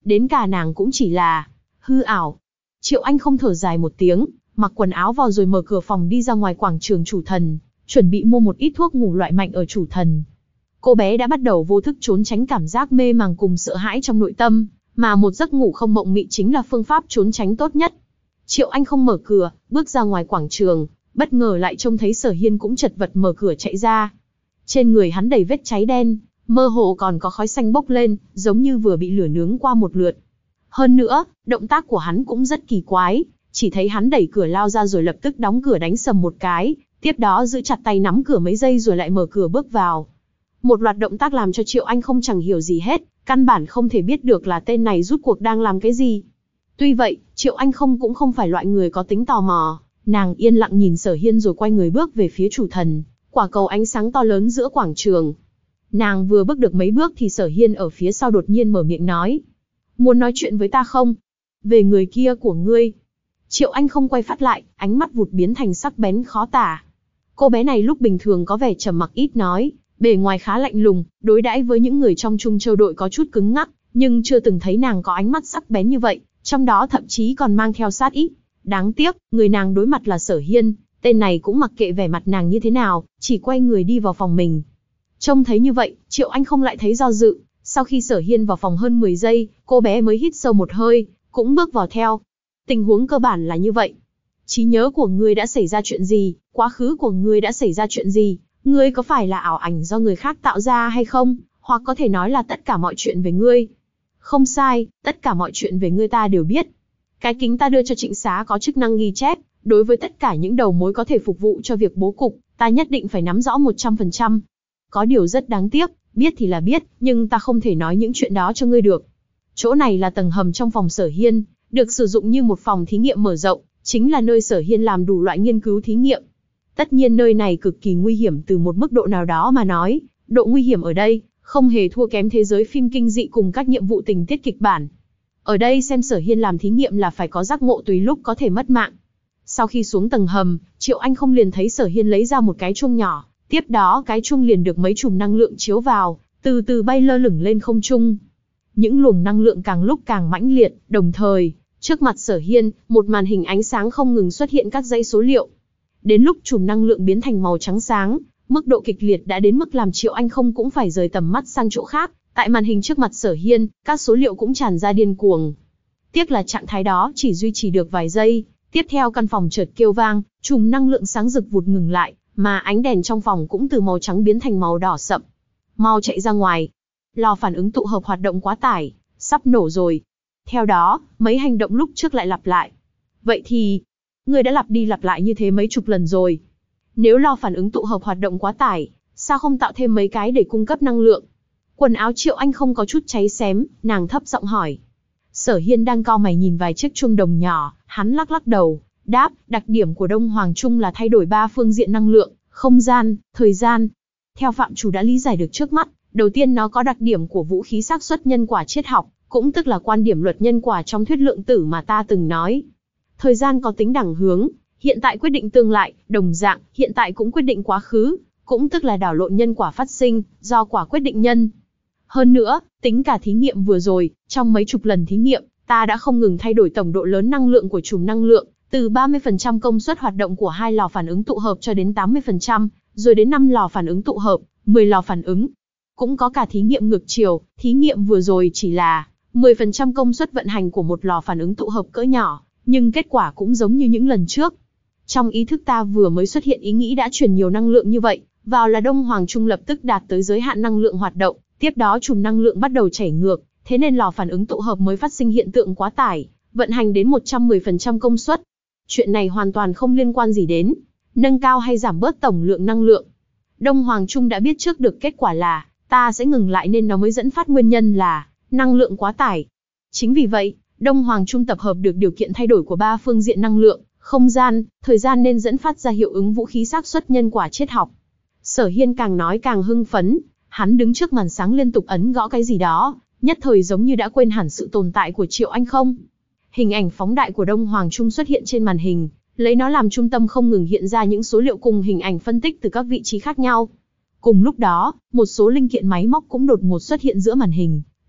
đến cả nàng cũng chỉ là hư ảo. Triệu Anh không thở dài một tiếng, mặc quần áo vào rồi mở cửa phòng đi ra ngoài quảng trường chủ thần, chuẩn bị mua một ít thuốc ngủ loại mạnh ở chủ thần. Cô bé đã bắt đầu vô thức trốn tránh cảm giác mê màng cùng sợ hãi trong nội tâm, mà một giấc ngủ không mộng mị chính là phương pháp trốn tránh tốt nhất. Triệu Anh không mở cửa, bước ra ngoài quảng trường, bất ngờ lại trông thấy Sở Hiên cũng chật vật mở cửa chạy ra. Trên người hắn đầy vết cháy đen, mơ hồ còn có khói xanh bốc lên, giống như vừa bị lửa nướng qua một lượt. Hơn nữa, động tác của hắn cũng rất kỳ quái, chỉ thấy hắn đẩy cửa lao ra rồi lập tức đóng cửa đánh sầm một cái, tiếp đó giữ chặt tay nắm cửa mấy giây rồi lại mở cửa bước vào. Một loạt động tác làm cho Triệu Anh không chẳng hiểu gì hết, căn bản không thể biết được là tên này rút cuộc đang làm cái gì. Tuy vậy, Triệu Anh không cũng không phải loại người có tính tò mò, nàng yên lặng nhìn Sở Hiên rồi quay người bước về phía chủ thần, quả cầu ánh sáng to lớn giữa quảng trường. Nàng vừa bước được mấy bước thì Sở Hiên ở phía sau đột nhiên mở miệng nói. Muốn nói chuyện với ta không? Về người kia của ngươi. Triệu Anh không quay phát lại, ánh mắt vụt biến thành sắc bén khó tả. Cô bé này lúc bình thường có vẻ trầm mặc ít nói, bề ngoài khá lạnh lùng, đối đãi với những người trong Trung Châu đội có chút cứng ngắc, nhưng chưa từng thấy nàng có ánh mắt sắc bén như vậy, trong đó thậm chí còn mang theo sát ý. Đáng tiếc, người nàng đối mặt là Sở Hiên, tên này cũng mặc kệ vẻ mặt nàng như thế nào, chỉ quay người đi vào phòng mình. Trông thấy như vậy, Triệu Anh không lại thấy do dự, sau khi Sở Hiên vào phòng hơn mười giây, cô bé mới hít sâu một hơi, cũng bước vào theo. Tình huống cơ bản là như vậy. Trí nhớ của ngươi đã xảy ra chuyện gì, quá khứ của ngươi đã xảy ra chuyện gì, ngươi có phải là ảo ảnh do người khác tạo ra hay không, hoặc có thể nói là tất cả mọi chuyện về ngươi. Không sai, tất cả mọi chuyện về ngươi ta đều biết. Cái kính ta đưa cho Trịnh Xá có chức năng ghi chép, đối với tất cả những đầu mối có thể phục vụ cho việc bố cục, ta nhất định phải nắm rõ một trăm phần trăm. Có điều rất đáng tiếc, biết thì là biết, nhưng ta không thể nói những chuyện đó cho ngươi được. Chỗ này là tầng hầm trong phòng Sở Hiên, được sử dụng như một phòng thí nghiệm mở rộng, chính là nơi Sở Hiên làm đủ loại nghiên cứu thí nghiệm. Tất nhiên nơi này cực kỳ nguy hiểm từ một mức độ nào đó mà nói, độ nguy hiểm ở đây không hề thua kém thế giới phim kinh dị cùng các nhiệm vụ tình tiết kịch bản. Ở đây xem Sở Hiên làm thí nghiệm là phải có giác ngộ tùy lúc có thể mất mạng. Sau khi xuống tầng hầm, Triệu Anh không liền thấy Sở Hiên lấy ra một cái chuông nhỏ, tiếp đó cái chuông liền được mấy chùm năng lượng chiếu vào, từ từ bay lơ lửng lên không trung. Những luồng năng lượng càng lúc càng mãnh liệt, đồng thời, trước mặt Sở Hiên, một màn hình ánh sáng không ngừng xuất hiện các dãy số liệu. Đến lúc chùm năng lượng biến thành màu trắng sáng, mức độ kịch liệt đã đến mức làm Triệu Anh không cũng phải rời tầm mắt sang chỗ khác. Tại màn hình trước mặt Sở Hiên, các số liệu cũng tràn ra điên cuồng. Tiếc là trạng thái đó chỉ duy trì được vài giây, tiếp theo căn phòng chợt kêu vang, chùm năng lượng sáng rực vụt ngừng lại, mà ánh đèn trong phòng cũng từ màu trắng biến thành màu đỏ sậm. Mau chạy ra ngoài. Lò phản ứng tụ hợp hoạt động quá tải, sắp nổ rồi. Theo đó, mấy hành động lúc trước lại lặp lại. Vậy thì, ngươi đã lặp đi lặp lại như thế mấy chục lần rồi. Nếu lò phản ứng tụ hợp hoạt động quá tải, sao không tạo thêm mấy cái để cung cấp năng lượng? Quần áo Triệu Anh không có chút cháy xém, nàng thấp giọng hỏi. Sở Hiên đang cau mày nhìn vài chiếc chuông đồng nhỏ, hắn lắc lắc đầu, đáp, đặc điểm của Đông Hoàng Trung là thay đổi ba phương diện năng lượng, không gian, thời gian. Theo phạm chủ đã lý giải được trước mắt, đầu tiên nó có đặc điểm của vũ khí xác suất nhân quả triết học, cũng tức là quan điểm luật nhân quả trong thuyết lượng tử mà ta từng nói. Thời gian có tính đẳng hướng, hiện tại quyết định tương lai, đồng dạng, hiện tại cũng quyết định quá khứ, cũng tức là đảo lộn nhân quả phát sinh, do quả quyết định nhân. Hơn nữa, tính cả thí nghiệm vừa rồi, trong mấy chục lần thí nghiệm, ta đã không ngừng thay đổi tổng độ lớn năng lượng của chùm năng lượng, từ ba mươi phần trăm công suất hoạt động của hai lò phản ứng tụ hợp cho đến tám mươi phần trăm, rồi đến năm lò phản ứng tụ hợp, mười lò phản ứng. Cũng có cả thí nghiệm ngược chiều, thí nghiệm vừa rồi chỉ là mười phần trăm công suất vận hành của một lò phản ứng tụ hợp cỡ nhỏ, nhưng kết quả cũng giống như những lần trước. Trong ý thức ta vừa mới xuất hiện ý nghĩ đã truyền nhiều năng lượng như vậy, vào là Đông Hoàng Trung lập tức đạt tới giới hạn năng lượng hoạt động, tiếp đó chùm năng lượng bắt đầu chảy ngược, thế nên lò phản ứng tụ hợp mới phát sinh hiện tượng quá tải, vận hành đến một trăm mười phần trăm công suất. Chuyện này hoàn toàn không liên quan gì đến nâng cao hay giảm bớt tổng lượng năng lượng. Đông Hoàng Trung đã biết trước được kết quả là ta sẽ ngừng lại nên nó mới dẫn phát nguyên nhân là năng lượng quá tải. Chính vì vậy, Đông Hoàng Trung tập hợp được điều kiện thay đổi của ba phương diện năng lượng, không gian, thời gian nên dẫn phát ra hiệu ứng vũ khí xác suất nhân quả triết học. Sở Hiên càng nói càng hưng phấn, hắn đứng trước màn sáng liên tục ấn gõ cái gì đó, nhất thời giống như đã quên hẳn sự tồn tại của Triệu Anh không. Hình ảnh phóng đại của Đông Hoàng Trung xuất hiện trên màn hình, lấy nó làm trung tâm không ngừng hiện ra những số liệu cùng hình ảnh phân tích từ các vị trí khác nhau. Cùng lúc đó, một số linh kiện máy móc cũng đột ngột xuất hiện giữa màn hình,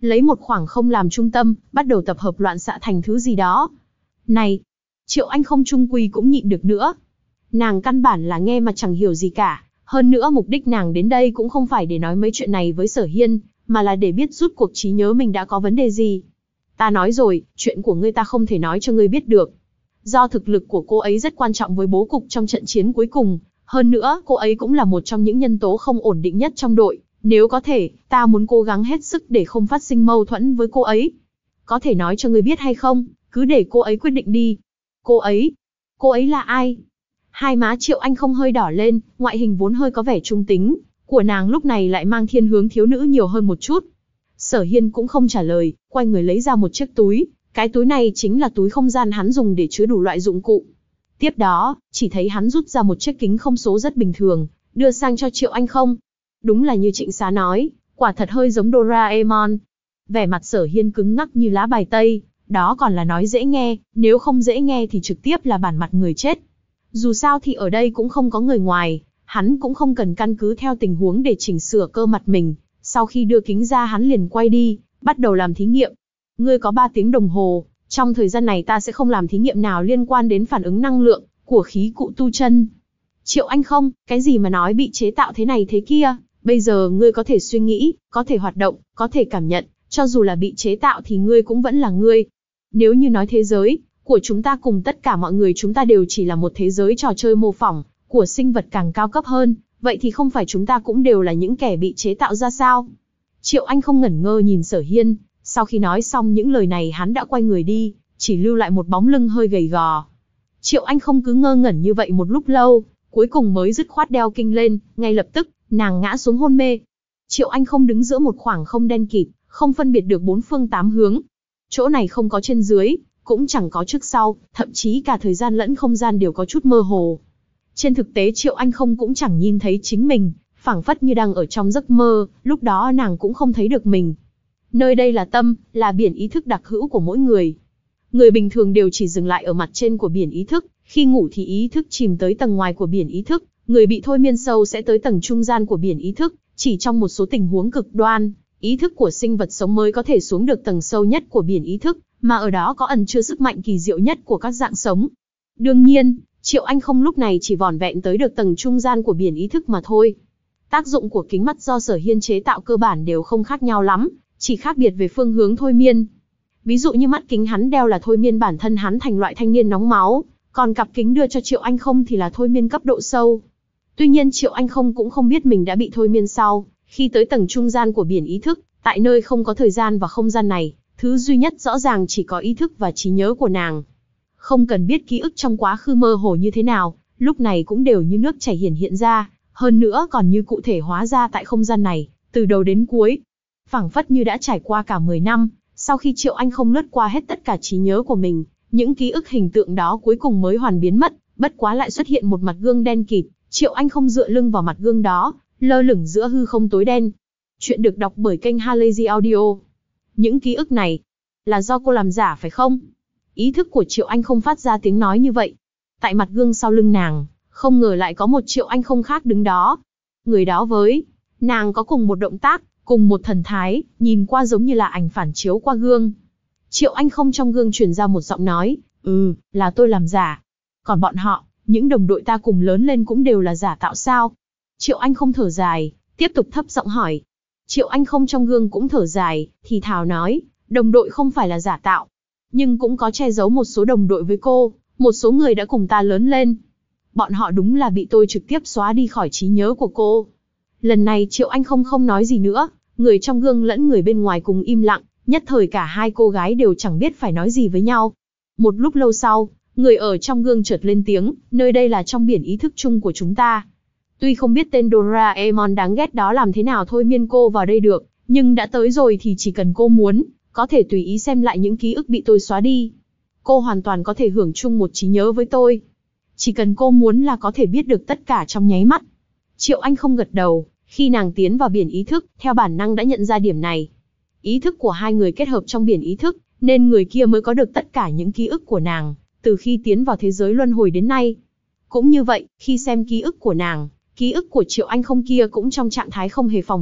lấy một khoảng không làm trung tâm, bắt đầu tập hợp loạn xạ thành thứ gì đó. Này, Triệu Anh không trung quy cũng nhịn được nữa. Nàng căn bản là nghe mà chẳng hiểu gì cả, hơn nữa mục đích nàng đến đây cũng không phải để nói mấy chuyện này với Sở Hiên, mà là để biết rút cuộc trí nhớ mình đã có vấn đề gì. Ta nói rồi, chuyện của ngươi ta không thể nói cho ngươi biết được. Do thực lực của cô ấy rất quan trọng với bố cục trong trận chiến cuối cùng, hơn nữa cô ấy cũng là một trong những nhân tố không ổn định nhất trong đội. Nếu có thể, ta muốn cố gắng hết sức để không phát sinh mâu thuẫn với cô ấy. Có thể nói cho ngươi biết hay không, cứ để cô ấy quyết định đi. Cô ấy? Cô ấy là ai? Hai má Triệu Anh không hơi đỏ lên, ngoại hình vốn hơi có vẻ trung tính, của nàng lúc này lại mang thiên hướng thiếu nữ nhiều hơn một chút. Sở Hiên cũng không trả lời, quay người lấy ra một chiếc túi, cái túi này chính là túi không gian hắn dùng để chứa đủ loại dụng cụ. Tiếp đó, chỉ thấy hắn rút ra một chiếc kính không số rất bình thường, đưa sang cho Triệu Anh không. Đúng là như Trịnh Xá nói, quả thật hơi giống Doraemon. Vẻ mặt Sở Hiên cứng ngắc như lá bài tây, đó còn là nói dễ nghe, nếu không dễ nghe thì trực tiếp là bản mặt người chết. Dù sao thì ở đây cũng không có người ngoài, hắn cũng không cần căn cứ theo tình huống để chỉnh sửa cơ mặt mình. Sau khi đưa kính ra hắn liền quay đi, bắt đầu làm thí nghiệm. Ngươi có ba tiếng đồng hồ, trong thời gian này ta sẽ không làm thí nghiệm nào liên quan đến phản ứng năng lượng của khí cụ tu chân. Triệu Anh không, cái gì mà nói bị chế tạo thế này thế kia, bây giờ ngươi có thể suy nghĩ, có thể hoạt động, có thể cảm nhận, cho dù là bị chế tạo thì ngươi cũng vẫn là ngươi. Nếu như nói thế giới của chúng ta cùng tất cả mọi người chúng ta đều chỉ là một thế giới trò chơi mô phỏng của sinh vật càng cao cấp hơn, vậy thì không phải chúng ta cũng đều là những kẻ bị chế tạo ra sao? Triệu Anh không ngẩn ngơ nhìn Sở Hiên, sau khi nói xong những lời này hắn đã quay người đi, chỉ lưu lại một bóng lưng hơi gầy gò. Triệu Anh không cứ ngơ ngẩn như vậy một lúc lâu, cuối cùng mới dứt khoát đeo kinh lên, ngay lập tức, nàng ngã xuống hôn mê. Triệu Anh không đứng giữa một khoảng không đen kịt, không phân biệt được bốn phương tám hướng. Chỗ này không có trên dưới, cũng chẳng có trước sau, thậm chí cả thời gian lẫn không gian đều có chút mơ hồ. Trên thực tế Triệu Anh không cũng chẳng nhìn thấy chính mình, phảng phất như đang ở trong giấc mơ, lúc đó nàng cũng không thấy được mình. Nơi đây là tâm, là biển ý thức đặc hữu của mỗi người. Người bình thường đều chỉ dừng lại ở mặt trên của biển ý thức, khi ngủ thì ý thức chìm tới tầng ngoài của biển ý thức, người bị thôi miên sâu sẽ tới tầng trung gian của biển ý thức, chỉ trong một số tình huống cực đoan, ý thức của sinh vật sống mới có thể xuống được tầng sâu nhất của biển ý thức, mà ở đó có ẩn chứa sức mạnh kỳ diệu nhất của các dạng sống. Đương nhiên, Triệu Anh không lúc này chỉ vỏn vẹn tới được tầng trung gian của biển ý thức mà thôi. Tác dụng của kính mắt do Sở Hiên chế tạo cơ bản đều không khác nhau lắm, chỉ khác biệt về phương hướng thôi miên. Ví dụ như mắt kính hắn đeo là thôi miên bản thân hắn thành loại thanh niên nóng máu, còn cặp kính đưa cho Triệu Anh không thì là thôi miên cấp độ sâu. Tuy nhiên Triệu Anh không cũng không biết mình đã bị thôi miên sau, khi tới tầng trung gian của biển ý thức, tại nơi không có thời gian và không gian này, thứ duy nhất rõ ràng chỉ có ý thức và trí nhớ của nàng. Không cần biết ký ức trong quá khứ mơ hồ như thế nào, lúc này cũng đều như nước chảy hiển hiện ra, hơn nữa còn như cụ thể hóa ra tại không gian này, từ đầu đến cuối. Phảng phất như đã trải qua cả mười năm, sau khi Triệu Anh không lướt qua hết tất cả trí nhớ của mình, những ký ức hình tượng đó cuối cùng mới hoàn biến mất, bất quá lại xuất hiện một mặt gương đen kịt, Triệu Anh không dựa lưng vào mặt gương đó, lơ lửng giữa hư không tối đen. Chuyện được đọc bởi kênh Halazy Audio. Những ký ức này, là do cô làm giả phải không? Ý thức của Triệu Anh không phát ra tiếng nói như vậy. Tại mặt gương sau lưng nàng, không ngờ lại có một Triệu Anh không khác đứng đó. Người đó với nàng có cùng một động tác, cùng một thần thái, nhìn qua giống như là ảnh phản chiếu qua gương. Triệu Anh không trong gương truyền ra một giọng nói, ừ, là tôi làm giả. Còn bọn họ, những đồng đội ta cùng lớn lên cũng đều là giả tạo sao? Triệu Anh không thở dài, tiếp tục thấp giọng hỏi. Triệu Anh không trong gương cũng thở dài, thì thào nói, đồng đội không phải là giả tạo, nhưng cũng có che giấu một số đồng đội với cô, một số người đã cùng ta lớn lên. Bọn họ đúng là bị tôi trực tiếp xóa đi khỏi trí nhớ của cô. Lần này Triệu Anh không không nói gì nữa, người trong gương lẫn người bên ngoài cùng im lặng, nhất thời cả hai cô gái đều chẳng biết phải nói gì với nhau. Một lúc lâu sau, người ở trong gương chợt lên tiếng, nơi đây là trong biển ý thức chung của chúng ta. Tuy không biết tên Doraemon đáng ghét đó làm thế nào thôi miên cô vào đây được, nhưng đã tới rồi thì chỉ cần cô muốn, có thể tùy ý xem lại những ký ức bị tôi xóa đi. Cô hoàn toàn có thể hưởng chung một trí nhớ với tôi. Chỉ cần cô muốn là có thể biết được tất cả trong nháy mắt. Triệu Anh không gật đầu, khi nàng tiến vào biển ý thức, theo bản năng đã nhận ra điểm này. Ý thức của hai người kết hợp trong biển ý thức, nên người kia mới có được tất cả những ký ức của nàng, từ khi tiến vào thế giới luân hồi đến nay. Cũng như vậy, khi xem ký ức của nàng, ký ức của Triệu Anh không kia cũng trong trạng thái không hề phòng bị,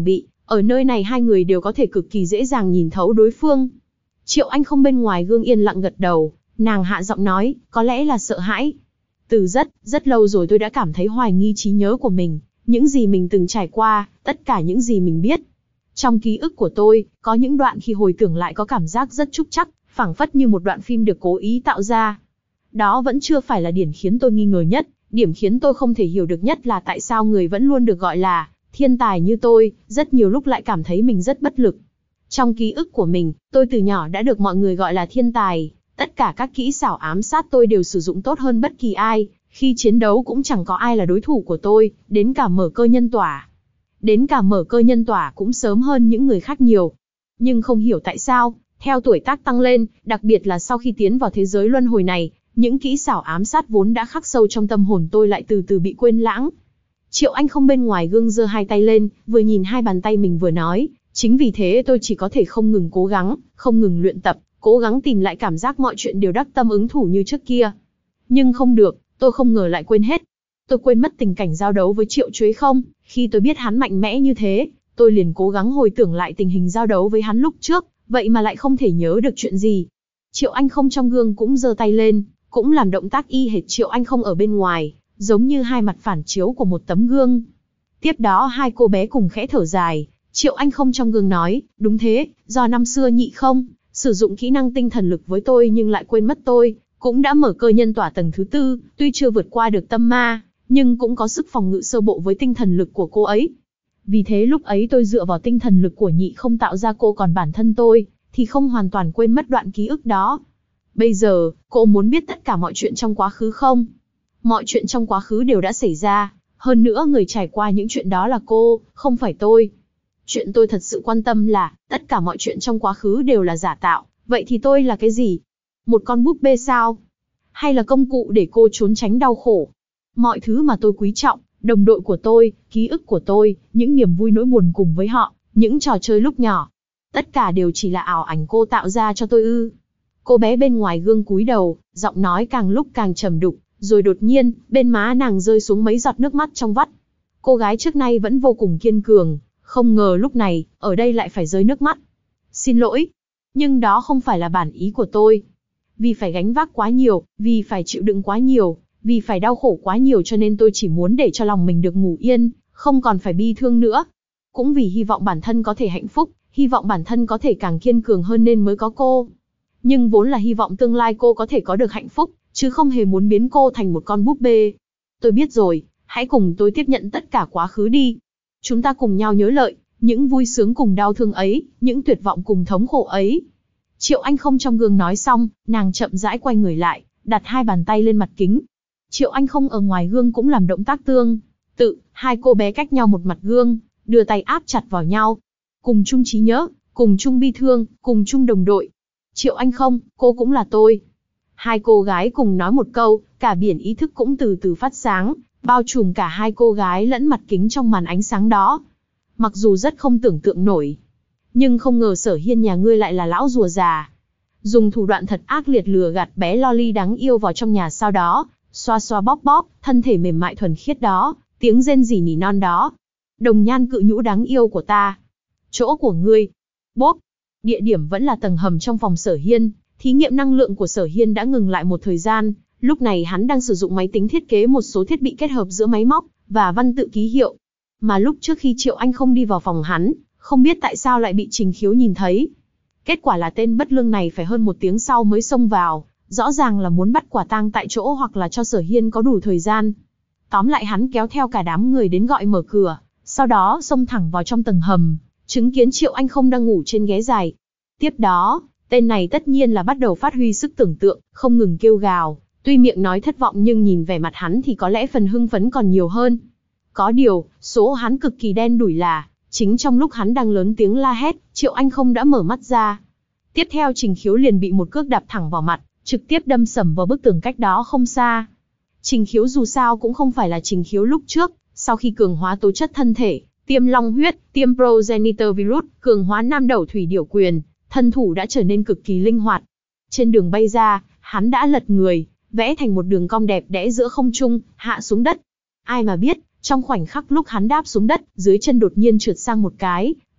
Ở nơi này hai người đều có thể cực kỳ dễ dàng nhìn thấu đối phương. Triệu Anh Không bên ngoài gương yên lặng gật đầu, nàng hạ giọng nói, có lẽ là sợ hãi. Từ rất, rất lâu rồi tôi đã cảm thấy hoài nghi trí nhớ của mình, những gì mình từng trải qua, tất cả những gì mình biết. Trong ký ức của tôi, có những đoạn khi hồi tưởng lại có cảm giác rất trúc trắc, phảng phất như một đoạn phim được cố ý tạo ra. Đó vẫn chưa phải là điểm khiến tôi nghi ngờ nhất, điểm khiến tôi không thể hiểu được nhất là tại sao người vẫn luôn được gọi là thiên tài như tôi, rất nhiều lúc lại cảm thấy mình rất bất lực. Trong ký ức của mình, tôi từ nhỏ đã được mọi người gọi là thiên tài, tất cả các kỹ xảo ám sát tôi đều sử dụng tốt hơn bất kỳ ai, khi chiến đấu cũng chẳng có ai là đối thủ của tôi, đến cả mở cơ nhân tỏa. Đến cả mở cơ nhân tỏa cũng sớm hơn những người khác nhiều. Nhưng không hiểu tại sao, theo tuổi tác tăng lên, đặc biệt là sau khi tiến vào thế giới luân hồi này, những kỹ xảo ám sát vốn đã khắc sâu trong tâm hồn tôi lại từ từ bị quên lãng. Triệu Anh Không bên ngoài gương giơ hai tay lên, vừa nhìn hai bàn tay mình vừa nói, chính vì thế tôi chỉ có thể không ngừng cố gắng, không ngừng luyện tập, cố gắng tìm lại cảm giác mọi chuyện đều đắc tâm ứng thủ như trước kia. Nhưng không được, tôi không ngờ lại quên hết. Tôi quên mất tình cảnh giao đấu với Triệu Chuế Không, khi tôi biết hắn mạnh mẽ như thế, tôi liền cố gắng hồi tưởng lại tình hình giao đấu với hắn lúc trước, vậy mà lại không thể nhớ được chuyện gì. Triệu Anh Không trong gương cũng giơ tay lên, cũng làm động tác y hệt Triệu Anh Không ở bên ngoài, giống như hai mặt phản chiếu của một tấm gương. Tiếp đó hai cô bé cùng khẽ thở dài, Triệu Anh Không trong gương nói, đúng thế, do năm xưa Nhị Không sử dụng kỹ năng tinh thần lực với tôi nhưng lại quên mất tôi, cũng đã mở cơ nhân tỏa tầng thứ tư, tuy chưa vượt qua được tâm ma, nhưng cũng có sức phòng ngự sơ bộ với tinh thần lực của cô ấy. Vì thế lúc ấy tôi dựa vào tinh thần lực của Nhị Không tạo ra cô, còn bản thân tôi thì không hoàn toàn quên mất đoạn ký ức đó. Bây giờ, cô muốn biết tất cả mọi chuyện trong quá khứ không? Mọi chuyện trong quá khứ đều đã xảy ra, hơn nữa người trải qua những chuyện đó là cô, không phải tôi. Chuyện tôi thật sự quan tâm là, tất cả mọi chuyện trong quá khứ đều là giả tạo, vậy thì tôi là cái gì? Một con búp bê sao? Hay là công cụ để cô trốn tránh đau khổ? Mọi thứ mà tôi quý trọng, đồng đội của tôi, ký ức của tôi, những niềm vui nỗi buồn cùng với họ, những trò chơi lúc nhỏ, tất cả đều chỉ là ảo ảnh cô tạo ra cho tôi ư? Cô bé bên ngoài gương cúi đầu, giọng nói càng lúc càng trầm đục, rồi đột nhiên, bên má nàng rơi xuống mấy giọt nước mắt trong vắt. Cô gái trước nay vẫn vô cùng kiên cường, không ngờ lúc này, ở đây lại phải rơi nước mắt. Xin lỗi, nhưng đó không phải là bản ý của tôi. Vì phải gánh vác quá nhiều, vì phải chịu đựng quá nhiều, vì phải đau khổ quá nhiều cho nên tôi chỉ muốn để cho lòng mình được ngủ yên, không còn phải bi thương nữa. Cũng vì hy vọng bản thân có thể hạnh phúc, hy vọng bản thân có thể càng kiên cường hơn nên mới có cô. Nhưng vốn là hy vọng tương lai cô có thể có được hạnh phúc, chứ không hề muốn biến cô thành một con búp bê. Tôi biết rồi, hãy cùng tôi tiếp nhận tất cả quá khứ đi. Chúng ta cùng nhau nhớ lại, những vui sướng cùng đau thương ấy, những tuyệt vọng cùng thống khổ ấy. Triệu Anh Không trong gương nói xong, nàng chậm rãi quay người lại, đặt hai bàn tay lên mặt kính. Triệu Anh Không ở ngoài gương cũng làm động tác tương tự, hai cô bé cách nhau một mặt gương, đưa tay áp chặt vào nhau. Cùng chung trí nhớ, cùng chung bi thương, cùng chung đồng đội. Triệu Anh Không, cô cũng là tôi. Hai cô gái cùng nói một câu, cả biển ý thức cũng từ từ phát sáng, bao trùm cả hai cô gái lẫn mặt kính trong màn ánh sáng đó. Mặc dù rất không tưởng tượng nổi, nhưng không ngờ Sở Hiên nhà ngươi lại là lão rùa già. Dùng thủ đoạn thật ác liệt lừa gạt bé Loli đáng yêu vào trong nhà, sau đó xoa xoa bóp bóp, thân thể mềm mại thuần khiết đó, tiếng rên rỉ nỉ non đó. Đồng nhan cự nhũ đáng yêu của ta. Chỗ của ngươi. Bốp. Địa điểm vẫn là tầng hầm trong phòng Sở Hiên. Thí nghiệm năng lượng của Sở Hiên đã ngừng lại một thời gian. Lúc này hắn đang sử dụng máy tính thiết kế một số thiết bị kết hợp giữa máy móc và văn tự ký hiệu. Mà lúc trước khi Triệu Anh Không đi vào phòng hắn, không biết tại sao lại bị Trình Khiếu nhìn thấy. Kết quả là tên bất lương này phải hơn một tiếng sau mới xông vào. Rõ ràng là muốn bắt quả tang tại chỗ hoặc là cho Sở Hiên có đủ thời gian. Tóm lại hắn kéo theo cả đám người đến gọi mở cửa, sau đó xông thẳng vào trong tầng hầm, chứng kiến Triệu Anh Không đang ngủ trên ghế dài. Tiếp đó, tên này tất nhiên là bắt đầu phát huy sức tưởng tượng, không ngừng kêu gào, tuy miệng nói thất vọng nhưng nhìn vẻ mặt hắn thì có lẽ phần hưng phấn còn nhiều hơn. Có điều, số hắn cực kỳ đen đủi là, chính trong lúc hắn đang lớn tiếng la hét, Triệu Anh Không đã mở mắt ra. Tiếp theo Trình Khiếu liền bị một cước đạp thẳng vào mặt, trực tiếp đâm sầm vào bức tường cách đó không xa. Trình Khiếu dù sao cũng không phải là Trình Khiếu lúc trước, sau khi cường hóa tố chất thân thể, tiêm long huyết, tiêm progenitor virus, cường hóa nam đầu thủy điểu quyền, thân thủ đã trở nên cực kỳ linh hoạt. Trên đường bay ra, hắn đã lật người, vẽ thành một đường cong đẹp đẽ giữa không trung, hạ xuống đất. Ai mà biết, trong khoảnh khắc lúc hắn đáp xuống đất, dưới chân đột nhiên trượt sang một cái,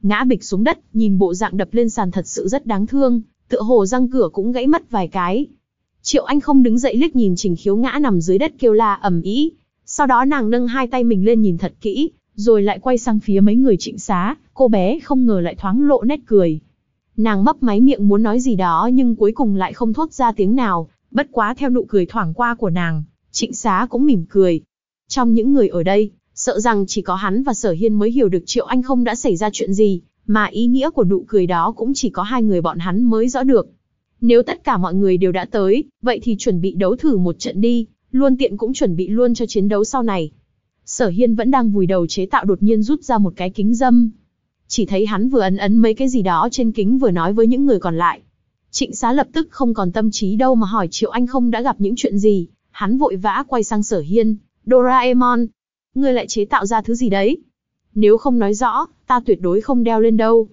ngã bịch xuống đất, nhìn bộ dạng đập lên sàn thật sự rất đáng thương, tựa hồ răng cửa cũng gãy mất vài cái. Triệu Anh không đứng dậy liếc nhìn Trình Khiếu ngã nằm dưới đất kêu la ầm ĩ, sau đó nàng nâng hai tay mình lên nhìn thật kỹ, rồi lại quay sang phía mấy người Trịnh Xá, cô bé không ngờ lại thoáng lộ nét cười. Nàng mấp máy miệng muốn nói gì đó nhưng cuối cùng lại không thốt ra tiếng nào, bất quá theo nụ cười thoảng qua của nàng, Trịnh Xá cũng mỉm cười. Trong những người ở đây, sợ rằng chỉ có hắn và Sở Hiên mới hiểu được Triệu Anh không đã xảy ra chuyện gì, mà ý nghĩa của nụ cười đó cũng chỉ có hai người bọn hắn mới rõ được. Nếu tất cả mọi người đều đã tới, vậy thì chuẩn bị đấu thử một trận đi, luôn tiện cũng chuẩn bị luôn cho chiến đấu sau này. Sở Hiên vẫn đang vùi đầu chế tạo đột nhiên rút ra một cái kính dâm. Chỉ thấy hắn vừa ấn ấn mấy cái gì đó trên kính vừa nói với những người còn lại. Trịnh Xá lập tức không còn tâm trí đâu mà hỏi Triệu Anh không đã gặp những chuyện gì, hắn vội vã quay sang Sở Hiên, Doraemon, ngươi lại chế tạo ra thứ gì đấy? Nếu không nói rõ, ta tuyệt đối không đeo lên đâu.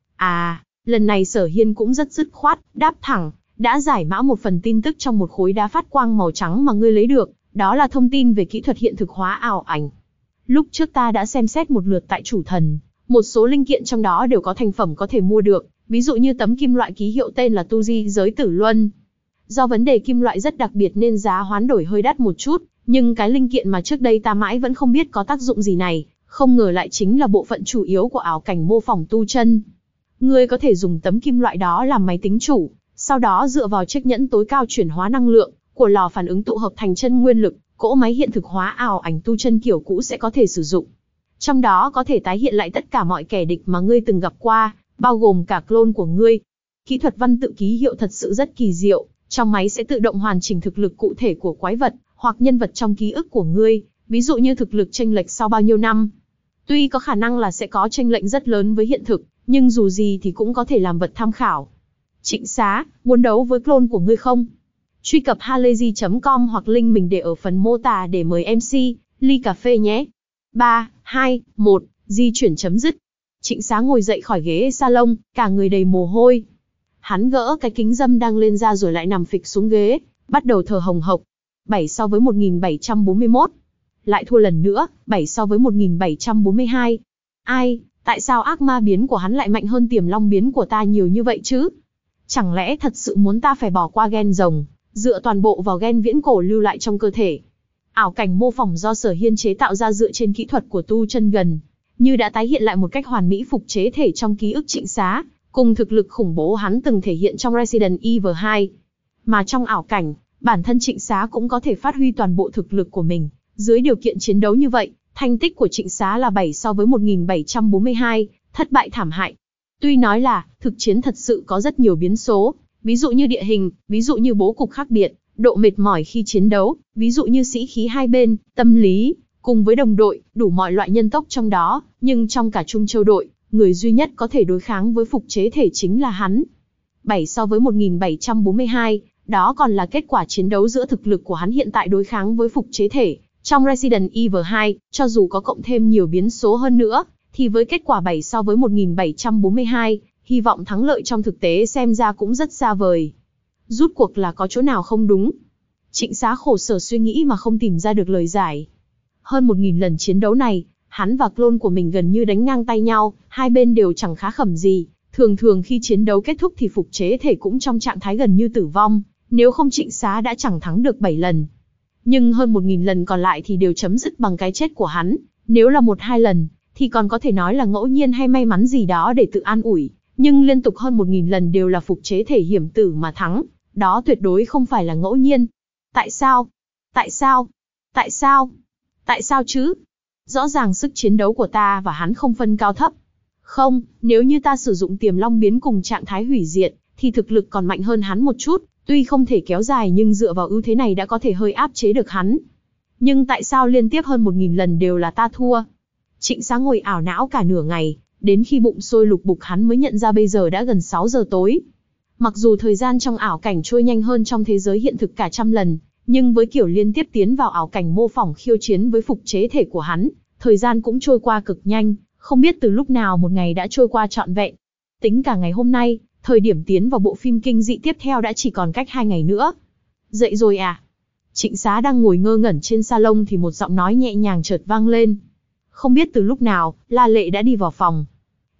À, lần này Sở Hiên cũng rất dứt khoát, đáp thẳng, đã giải mã một phần tin tức trong một khối đá phát quang màu trắng mà ngươi lấy được, đó là thông tin về kỹ thuật hiện thực hóa ảo ảnh. Lúc trước ta đã xem xét một lượt tại Chủ Thần, một số linh kiện trong đó đều có thành phẩm có thể mua được, ví dụ như tấm kim loại ký hiệu tên là Tu Di Giới Tử Luân. Do vấn đề kim loại rất đặc biệt nên giá hoán đổi hơi đắt một chút, nhưng cái linh kiện mà trước đây ta mãi vẫn không biết có tác dụng gì này, không ngờ lại chính là bộ phận chủ yếu của ảo cảnh mô phỏng tu chân. Ngươi có thể dùng tấm kim loại đó làm máy tính chủ, sau đó dựa vào chiếc nhẫn tối cao chuyển hóa năng lượng của lò phản ứng tụ hợp thành chân nguyên lực, cỗ máy hiện thực hóa ảo ảnh tu chân kiểu cũ sẽ có thể sử dụng. Trong đó có thể tái hiện lại tất cả mọi kẻ địch mà ngươi từng gặp qua, bao gồm cả clone của ngươi. Kỹ thuật văn tự ký hiệu thật sự rất kỳ diệu, trong máy sẽ tự động hoàn chỉnh thực lực cụ thể của quái vật hoặc nhân vật trong ký ức của ngươi, ví dụ như thực lực chênh lệch sau bao nhiêu năm. Tuy có khả năng là sẽ có chênh lệch rất lớn với hiện thực, nhưng dù gì thì cũng có thể làm vật tham khảo. Trịnh Xá, muốn đấu với clone của ngươi không? Truy cập halayzi chấm com hoặc link mình để ở phần mô tả để mời em xê, ly cà phê nhé. ba, hai, một, di chuyển chấm dứt. Trịnh Xá ngồi dậy khỏi ghế salon, cả người đầy mồ hôi. Hắn gỡ cái kính dâm đang lên ra rồi lại nằm phịch xuống ghế, bắt đầu thở hồng hộc. bảy so với một nghìn bảy trăm bốn mươi mốt. Lại thua lần nữa, bảy so với một nghìn bảy trăm bốn mươi hai. Ai, tại sao ác ma biến của hắn lại mạnh hơn tiềm long biến của ta nhiều như vậy chứ? Chẳng lẽ thật sự muốn ta phải bỏ qua gen rồng, dựa toàn bộ vào gen viễn cổ lưu lại trong cơ thể? Ảo cảnh mô phỏng do Sở Hiên chế tạo ra dựa trên kỹ thuật của tu chân gần như đã tái hiện lại một cách hoàn mỹ phục chế thể trong ký ức Trịnh Xá, cùng thực lực khủng bố hắn từng thể hiện trong Resident Evil hai. Mà trong ảo cảnh, bản thân Trịnh Xá cũng có thể phát huy toàn bộ thực lực của mình. Dưới điều kiện chiến đấu như vậy, thành tích của Trịnh Xá là bảy so với một nghìn bảy trăm bốn mươi hai, thất bại thảm hại. Tuy nói là, thực chiến thật sự có rất nhiều biến số, ví dụ như địa hình, ví dụ như bố cục khác biệt, độ mệt mỏi khi chiến đấu, ví dụ như sĩ khí hai bên, tâm lý, cùng với đồng đội, đủ mọi loại nhân tốc trong đó, nhưng trong cả Trung Châu đội, người duy nhất có thể đối kháng với phục chế thể chính là hắn. bảy so với một nghìn bảy trăm bốn mươi hai, đó còn là kết quả chiến đấu giữa thực lực của hắn hiện tại đối kháng với phục chế thể. Trong Resident Evil hai, cho dù có cộng thêm nhiều biến số hơn nữa, thì với kết quả bảy so với một nghìn bảy trăm bốn mươi hai, hy vọng thắng lợi trong thực tế xem ra cũng rất xa vời. Rút cuộc là có chỗ nào không đúng? Trịnh Xá khổ sở suy nghĩ mà không tìm ra được lời giải. Hơn một nghìn lần chiến đấu này, hắn và clone của mình gần như đánh ngang tay nhau, hai bên đều chẳng khá khẩm gì. Thường thường khi chiến đấu kết thúc thì phục chế thể cũng trong trạng thái gần như tử vong, nếu không Trịnh Xá đã chẳng thắng được bảy lần. Nhưng hơn một nghìn lần còn lại thì đều chấm dứt bằng cái chết của hắn, nếu là một hai lần, thì còn có thể nói là ngẫu nhiên hay may mắn gì đó để tự an ủi, nhưng liên tục hơn một nghìn lần đều là phục chế thể hiểm tử mà thắng, đó tuyệt đối không phải là ngẫu nhiên. Tại sao? Tại sao? Tại sao? Tại sao chứ? Rõ ràng sức chiến đấu của ta và hắn không phân cao thấp. Không, nếu như ta sử dụng tiềm long biến cùng trạng thái hủy diệt, thì thực lực còn mạnh hơn hắn một chút, tuy không thể kéo dài nhưng dựa vào ưu thế này đã có thể hơi áp chế được hắn. Nhưng tại sao liên tiếp hơn một nghìn lần đều là ta thua? Trịnh Xá ngồi ảo não cả nửa ngày, đến khi bụng sôi lục bục hắn mới nhận ra bây giờ đã gần sáu giờ tối. Mặc dù thời gian trong ảo cảnh trôi nhanh hơn trong thế giới hiện thực cả trăm lần, nhưng với kiểu liên tiếp tiến vào ảo cảnh mô phỏng khiêu chiến với phục chế thể của hắn, thời gian cũng trôi qua cực nhanh, không biết từ lúc nào một ngày đã trôi qua trọn vẹn. Tính cả ngày hôm nay, thời điểm tiến vào bộ phim kinh dị tiếp theo đã chỉ còn cách hai ngày nữa. Dậy rồi à? Trịnh Xá đang ngồi ngơ ngẩn trên salon thì một giọng nói nhẹ nhàng chợt vang lên. Không biết từ lúc nào, La Lệ đã đi vào phòng.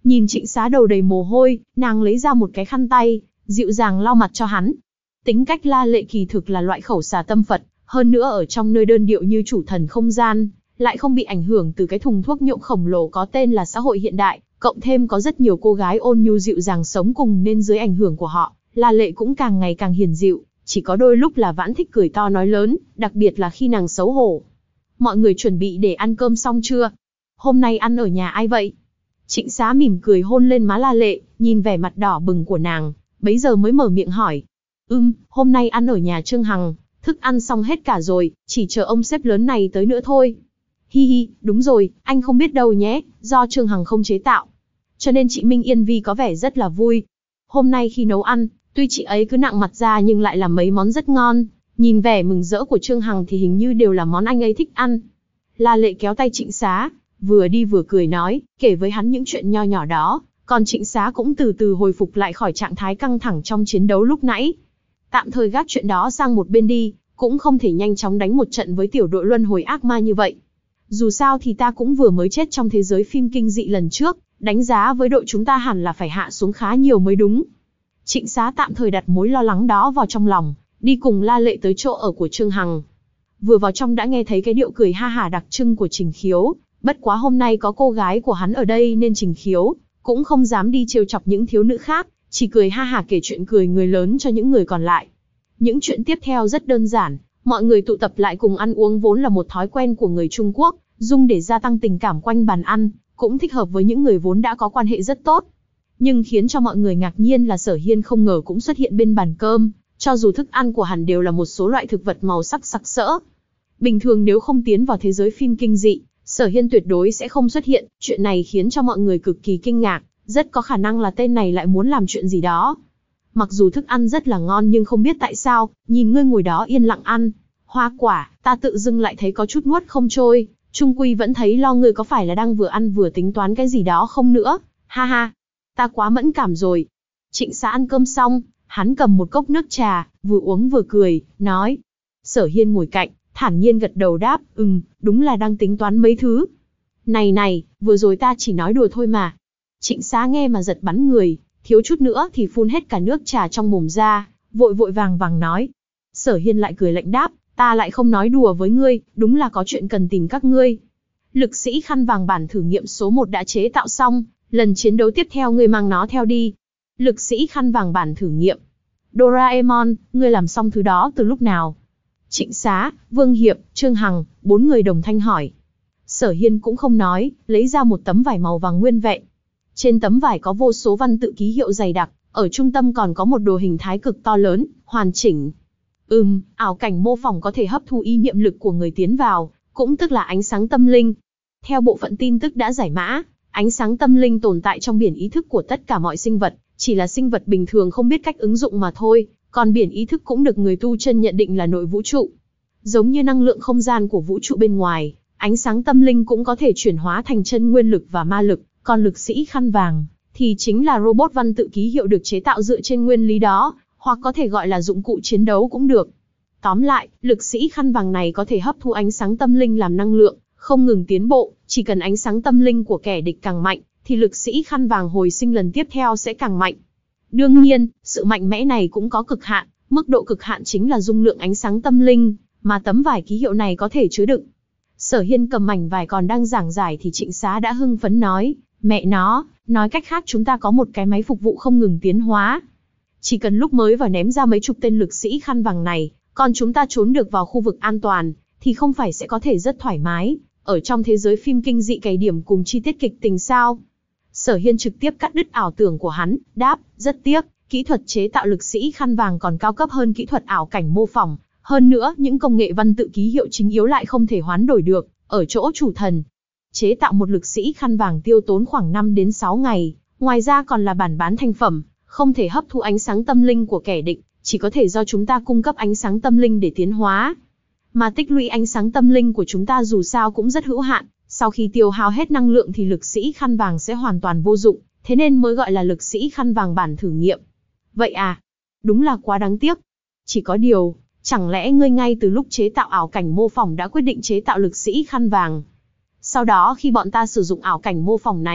Nhìn Trịnh Xá đầu đầy mồ hôi, nàng lấy ra một cái khăn tay, dịu dàng lau mặt cho hắn. Tính cách La Lệ kỳ thực là loại khẩu xà tâm Phật, hơn nữa ở trong nơi đơn điệu như chủ thần không gian, lại không bị ảnh hưởng từ cái thùng thuốc nhuộm khổng lồ có tên là xã hội hiện đại, cộng thêm có rất nhiều cô gái ôn nhu dịu dàng sống cùng nên dưới ảnh hưởng của họ, La Lệ cũng càng ngày càng hiền dịu, chỉ có đôi lúc là Vãn thích cười to nói lớn, đặc biệt là khi nàng xấu hổ. Mọi người chuẩn bị để ăn cơm xong chưa? Hôm nay ăn ở nhà ai vậy? Trịnh Xá mỉm cười hôn lên má La Lệ, nhìn vẻ mặt đỏ bừng của nàng, bấy giờ mới mở miệng hỏi. Ừm, hôm nay ăn ở nhà Trương Hằng, thức ăn xong hết cả rồi, chỉ chờ ông sếp lớn này tới nữa thôi. Hi hi, đúng rồi, anh không biết đâu nhé, do Trương Hằng không chế tạo. Cho nên chị Minh Yên Vi có vẻ rất là vui. Hôm nay khi nấu ăn, tuy chị ấy cứ nặng mặt ra nhưng lại làm mấy món rất ngon. Nhìn vẻ mừng rỡ của Trương Hằng thì hình như đều là món anh ấy thích ăn. La Lệ kéo tay Trịnh Xá, vừa đi vừa cười nói, kể với hắn những chuyện nho nhỏ đó. Còn Trịnh Xá cũng từ từ hồi phục lại khỏi trạng thái căng thẳng trong chiến đấu lúc nãy. Tạm thời gác chuyện đó sang một bên đi, cũng không thể nhanh chóng đánh một trận với tiểu đội luân hồi ác ma như vậy. Dù sao thì ta cũng vừa mới chết trong thế giới phim kinh dị lần trước, đánh giá với đội chúng ta hẳn là phải hạ xuống khá nhiều mới đúng. Trịnh Xá tạm thời đặt mối lo lắng đó vào trong lòng, đi cùng La Lệ tới chỗ ở của Trương Hằng. Vừa vào trong đã nghe thấy cái điệu cười ha hả đặc trưng của Trình Khiếu, bất quá hôm nay có cô gái của hắn ở đây nên Trình Khiếu cũng không dám đi trêu chọc những thiếu nữ khác, chỉ cười ha hả kể chuyện cười người lớn cho những người còn lại. Những chuyện tiếp theo rất đơn giản, mọi người tụ tập lại cùng ăn uống vốn là một thói quen của người Trung Quốc, dùng để gia tăng tình cảm quanh bàn ăn, cũng thích hợp với những người vốn đã có quan hệ rất tốt. Nhưng khiến cho mọi người ngạc nhiên là Sở Hiên không ngờ cũng xuất hiện bên bàn cơm, cho dù thức ăn của hắn đều là một số loại thực vật màu sắc sặc sỡ. Bình thường nếu không tiến vào thế giới phim kinh dị, Sở Hiên tuyệt đối sẽ không xuất hiện, chuyện này khiến cho mọi người cực kỳ kinh ngạc, rất có khả năng là tên này lại muốn làm chuyện gì đó. Mặc dù thức ăn rất là ngon nhưng không biết tại sao, nhìn ngươi ngồi đó yên lặng ăn hoa quả, ta tự dưng lại thấy có chút nuốt không trôi, chung quy vẫn thấy lo ngươi có phải là đang vừa ăn vừa tính toán cái gì đó không nữa, ha ha, ta quá mẫn cảm rồi. Trịnh Xá ăn cơm xong, hắn cầm một cốc nước trà, vừa uống vừa cười, nói. Sở Hiên ngồi cạnh, thản nhiên gật đầu đáp, ừm, đúng là đang tính toán mấy thứ. Này này, vừa rồi ta chỉ nói đùa thôi mà. Trịnh Xá nghe mà giật bắn người, thiếu chút nữa thì phun hết cả nước trà trong mồm ra, vội vội vàng vàng nói. Sở Hiên lại cười lạnh đáp, ta lại không nói đùa với ngươi, đúng là có chuyện cần tìm các ngươi. Lực sĩ khăn vàng bản thử nghiệm số một đã chế tạo xong, lần chiến đấu tiếp theo ngươi mang nó theo đi. Lực sĩ khăn vàng bản thử nghiệm. Doraemon, ngươi làm xong thứ đó từ lúc nào? Trịnh Xá, Vương Hiệp, Trương Hằng, bốn người đồng thanh hỏi. Sở Hiên cũng không nói, lấy ra một tấm vải màu vàng nguyên vẹn. Trên tấm vải có vô số văn tự ký hiệu dày đặc, ở trung tâm còn có một đồ hình thái cực to lớn, hoàn chỉnh. Ừm, ảo cảnh mô phỏng có thể hấp thu ý niệm lực của người tiến vào, cũng tức là ánh sáng tâm linh. Theo bộ phận tin tức đã giải mã, ánh sáng tâm linh tồn tại trong biển ý thức của tất cả mọi sinh vật, chỉ là sinh vật bình thường không biết cách ứng dụng mà thôi, còn biển ý thức cũng được người tu chân nhận định là nội vũ trụ. Giống như năng lượng không gian của vũ trụ bên ngoài, ánh sáng tâm linh cũng có thể chuyển hóa thành chân nguyên lực và ma lực, còn lực sĩ khăn vàng thì chính là robot văn tự ký hiệu được chế tạo dựa trên nguyên lý đó, hoặc có thể gọi là dụng cụ chiến đấu cũng được. Tóm lại, lực sĩ khăn vàng này có thể hấp thu ánh sáng tâm linh làm năng lượng, không ngừng tiến bộ, chỉ cần ánh sáng tâm linh của kẻ địch càng mạnh, thì lực sĩ khăn vàng hồi sinh lần tiếp theo sẽ càng mạnh. Đương nhiên, sự mạnh mẽ này cũng có cực hạn, mức độ cực hạn chính là dung lượng ánh sáng tâm linh, mà tấm vải ký hiệu này có thể chứa đựng. Sở Hiên cầm mảnh vải còn đang giảng giải thì Trịnh Xá đã hưng phấn nói, mẹ nó, nói cách khác chúng ta có một cái máy phục vụ không ngừng tiến hóa. Chỉ cần lúc mới vào ném ra mấy chục tên lực sĩ khăn vàng này, còn chúng ta trốn được vào khu vực an toàn, thì không phải sẽ có thể rất thoải mái, ở trong thế giới phim kinh dị cày điểm cùng chi tiết kịch tình sao? Sở Hiên trực tiếp cắt đứt ảo tưởng của hắn, đáp, rất tiếc, kỹ thuật chế tạo lực sĩ khăn vàng còn cao cấp hơn kỹ thuật ảo cảnh mô phỏng, hơn nữa những công nghệ văn tự ký hiệu chính yếu lại không thể hoán đổi được, ở chỗ chủ thần. Chế tạo một lực sĩ khăn vàng tiêu tốn khoảng năm đến sáu ngày, ngoài ra còn là bản bán thành phẩm, không thể hấp thu ánh sáng tâm linh của kẻ địch, chỉ có thể do chúng ta cung cấp ánh sáng tâm linh để tiến hóa. Mà tích lũy ánh sáng tâm linh của chúng ta dù sao cũng rất hữu hạn, sau khi tiêu hao hết năng lượng thì lực sĩ khăn vàng sẽ hoàn toàn vô dụng, thế nên mới gọi là lực sĩ khăn vàng bản thử nghiệm. Vậy à? Đúng là quá đáng tiếc. Chỉ có điều, chẳng lẽ ngươi ngay từ lúc chế tạo ảo cảnh mô phỏng đã quyết định chế tạo lực sĩ khăn vàng? Sau đó khi bọn ta sử dụng ảo cảnh mô phỏng này,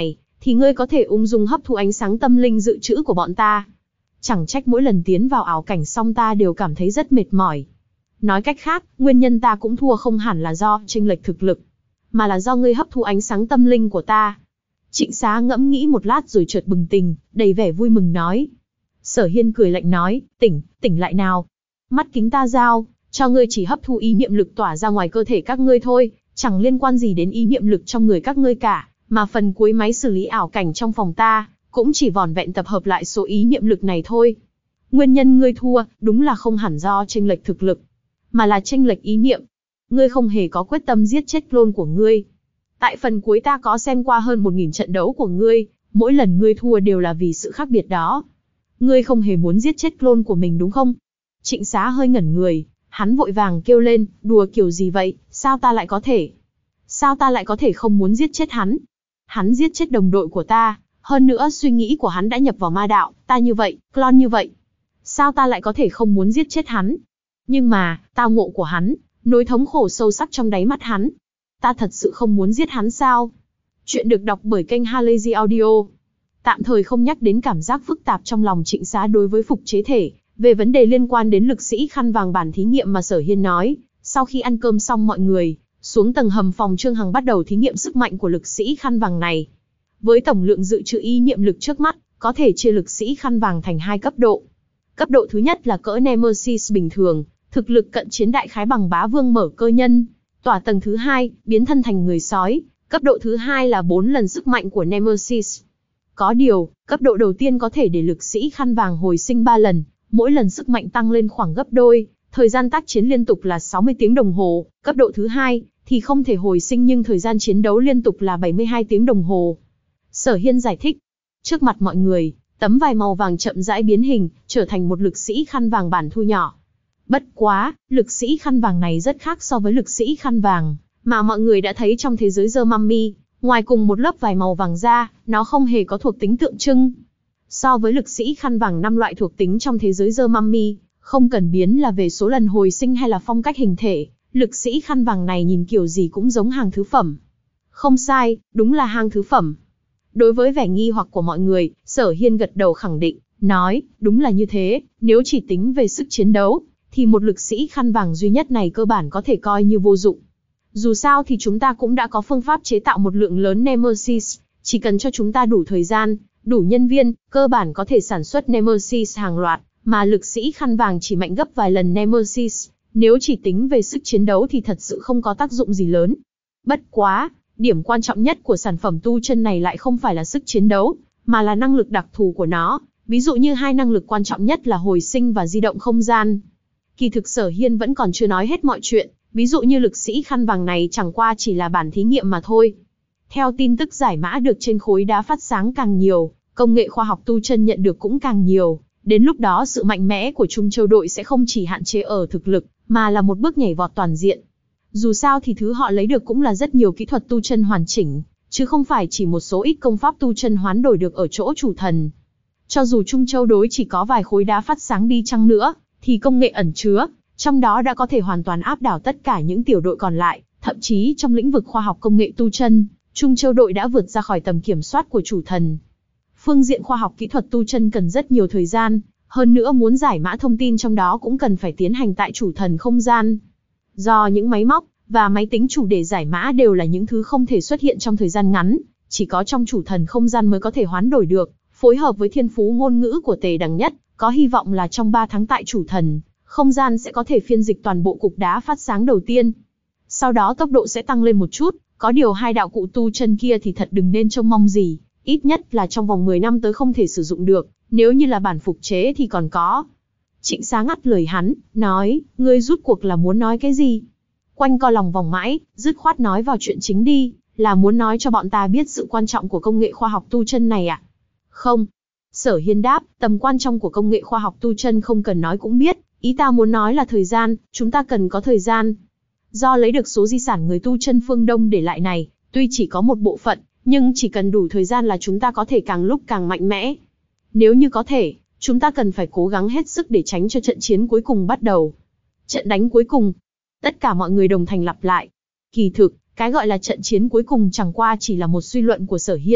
thì ngươi có thể ung dung hấp thu ánh sáng tâm linh dự trữ của bọn ta. Chẳng trách mỗi lần tiến vào ảo cảnh xong ta đều cảm thấy rất mệt mỏi. Nói cách khác, nguyên nhân ta cũng thua không hẳn là do chênh lệch thực lực, mà là do ngươi hấp thu ánh sáng tâm linh của ta. Trịnh Xá ngẫm nghĩ một lát rồi chợt bừng tỉnh, đầy vẻ vui mừng nói. Sở Hiên cười lạnh nói, tỉnh, tỉnh lại nào. Mắt kính ta giao, cho ngươi chỉ hấp thu ý niệm lực tỏa ra ngoài cơ thể các ngươi thôi, chẳng liên quan gì đến ý niệm lực trong người các ngươi cả, mà phần cuối máy xử lý ảo cảnh trong phòng ta, cũng chỉ vỏn vẹn tập hợp lại số ý niệm lực này thôi. Nguyên nhân ngươi thua, đúng là không hẳn do chênh lệch thực lực, mà là chênh lệch ý niệm. Ngươi không hề có quyết tâm giết chết clone của ngươi. Tại phần cuối ta có xem qua hơn một nghìn trận đấu của ngươi, mỗi lần ngươi thua đều là vì sự khác biệt đó. Ngươi không hề muốn giết chết clone của mình đúng không? Trịnh Xá hơi ngẩn người, hắn vội vàng kêu lên, đùa kiểu gì vậy, sao ta lại có thể? Sao ta lại có thể không muốn giết chết hắn? Hắn giết chết đồng đội của ta, hơn nữa suy nghĩ của hắn đã nhập vào ma đạo, ta như vậy, clone như vậy. Sao ta lại có thể không muốn giết chết hắn? Nhưng mà, tao ngộ của hắn, nỗi thống khổ sâu sắc trong đáy mắt hắn. Ta thật sự không muốn giết hắn sao? Chuyện được đọc bởi kênh Halazy Audio. Tạm thời không nhắc đến cảm giác phức tạp trong lòng Trịnh Xá đối với phục chế thể, về vấn đề liên quan đến lực sĩ khăn vàng bản thí nghiệm mà Sở Hiên nói, sau khi ăn cơm xong mọi người, xuống tầng hầm phòng Trương Hằng bắt đầu thí nghiệm sức mạnh của lực sĩ khăn vàng này. Với tổng lượng dự trữ ý niệm lực trước mắt, có thể chia lực sĩ khăn vàng thành hai cấp độ. Cấp độ thứ nhất là cỡ Nemesis bình thường, thực lực cận chiến đại khái bằng bá vương mở cơ nhân. Tỏa tầng thứ hai, biến thân thành người sói, cấp độ thứ hai là bốn lần sức mạnh của Nemesis. Có điều, cấp độ đầu tiên có thể để lực sĩ khăn vàng hồi sinh ba lần, mỗi lần sức mạnh tăng lên khoảng gấp đôi, thời gian tác chiến liên tục là sáu mươi tiếng đồng hồ, cấp độ thứ hai thì không thể hồi sinh nhưng thời gian chiến đấu liên tục là bảy mươi hai tiếng đồng hồ. Sở Hiên giải thích. Trước mặt mọi người, tấm vải màu vàng chậm rãi biến hình, trở thành một lực sĩ khăn vàng bản thu nhỏ. Bất quá, lực sĩ khăn vàng này rất khác so với lực sĩ khăn vàng mà mọi người đã thấy trong thế giới The Mummy. Ngoài cùng một lớp vải màu vàng ra, nó không hề có thuộc tính tượng trưng. So với lực sĩ khăn vàng năm loại thuộc tính trong thế giới The Mummy, không cần biến là về số lần hồi sinh hay là phong cách hình thể, lực sĩ khăn vàng này nhìn kiểu gì cũng giống hàng thứ phẩm. Không sai, đúng là hàng thứ phẩm. Đối với vẻ nghi hoặc của mọi người, Sở Hiên gật đầu khẳng định, nói, đúng là như thế, nếu chỉ tính về sức chiến đấu, thì một lực sĩ khăn vàng duy nhất này cơ bản có thể coi như vô dụng. Dù sao thì chúng ta cũng đã có phương pháp chế tạo một lượng lớn Nemesis, chỉ cần cho chúng ta đủ thời gian, đủ nhân viên, cơ bản có thể sản xuất Nemesis hàng loạt, mà lực sĩ khăn vàng chỉ mạnh gấp vài lần Nemesis, nếu chỉ tính về sức chiến đấu thì thật sự không có tác dụng gì lớn. Bất quá, điểm quan trọng nhất của sản phẩm tu chân này lại không phải là sức chiến đấu, mà là năng lực đặc thù của nó, ví dụ như hai năng lực quan trọng nhất là hồi sinh và di động không gian. Kỳ thực Sở Hiên vẫn còn chưa nói hết mọi chuyện, ví dụ như lực sĩ khăn vàng này chẳng qua chỉ là bản thí nghiệm mà thôi. Theo tin tức giải mã được trên khối đá phát sáng càng nhiều, công nghệ khoa học tu chân nhận được cũng càng nhiều, đến lúc đó sự mạnh mẽ của Trung Châu đội sẽ không chỉ hạn chế ở thực lực, mà là một bước nhảy vọt toàn diện. Dù sao thì thứ họ lấy được cũng là rất nhiều kỹ thuật tu chân hoàn chỉnh, chứ không phải chỉ một số ít công pháp tu chân hoán đổi được ở chỗ chủ thần. Cho dù Trung Châu đối chỉ có vài khối đá phát sáng đi chăng nữa, thì công nghệ ẩn chứa trong đó đã có thể hoàn toàn áp đảo tất cả những tiểu đội còn lại, thậm chí trong lĩnh vực khoa học công nghệ tu chân, Trung Châu đội đã vượt ra khỏi tầm kiểm soát của chủ thần. Phương diện khoa học kỹ thuật tu chân cần rất nhiều thời gian, hơn nữa muốn giải mã thông tin trong đó cũng cần phải tiến hành tại chủ thần không gian. Do những máy móc và máy tính chủ để giải mã đều là những thứ không thể xuất hiện trong thời gian ngắn, chỉ có trong chủ thần không gian mới có thể hoán đổi được, phối hợp với thiên phú ngôn ngữ của Tề Đằng Nhất, có hy vọng là trong ba tháng tại chủ thần không gian sẽ có thể phiên dịch toàn bộ cục đá phát sáng đầu tiên. Sau đó tốc độ sẽ tăng lên một chút, có điều hai đạo cụ tu chân kia thì thật đừng nên trông mong gì, ít nhất là trong vòng mười năm tới không thể sử dụng được, nếu như là bản phục chế thì còn có. Trịnh Xá ngắt lời hắn, nói, ngươi rút cuộc là muốn nói cái gì? Quanh co lòng vòng mãi, dứt khoát nói vào chuyện chính đi, là muốn nói cho bọn ta biết sự quan trọng của công nghệ khoa học tu chân này à? Không. Sở Hiên đáp, tầm quan trọng của công nghệ khoa học tu chân không cần nói cũng biết, ý ta muốn nói là thời gian, chúng ta cần có thời gian. Do lấy được số di sản người tu chân phương Đông để lại này, tuy chỉ có một bộ phận, nhưng chỉ cần đủ thời gian là chúng ta có thể càng lúc càng mạnh mẽ. Nếu như có thể, chúng ta cần phải cố gắng hết sức để tránh cho trận chiến cuối cùng bắt đầu. Trận đánh cuối cùng. Tất cả mọi người đồng thanh lặp lại. Kỳ thực, cái gọi là trận chiến cuối cùng chẳng qua chỉ là một suy luận của Sở Hiên,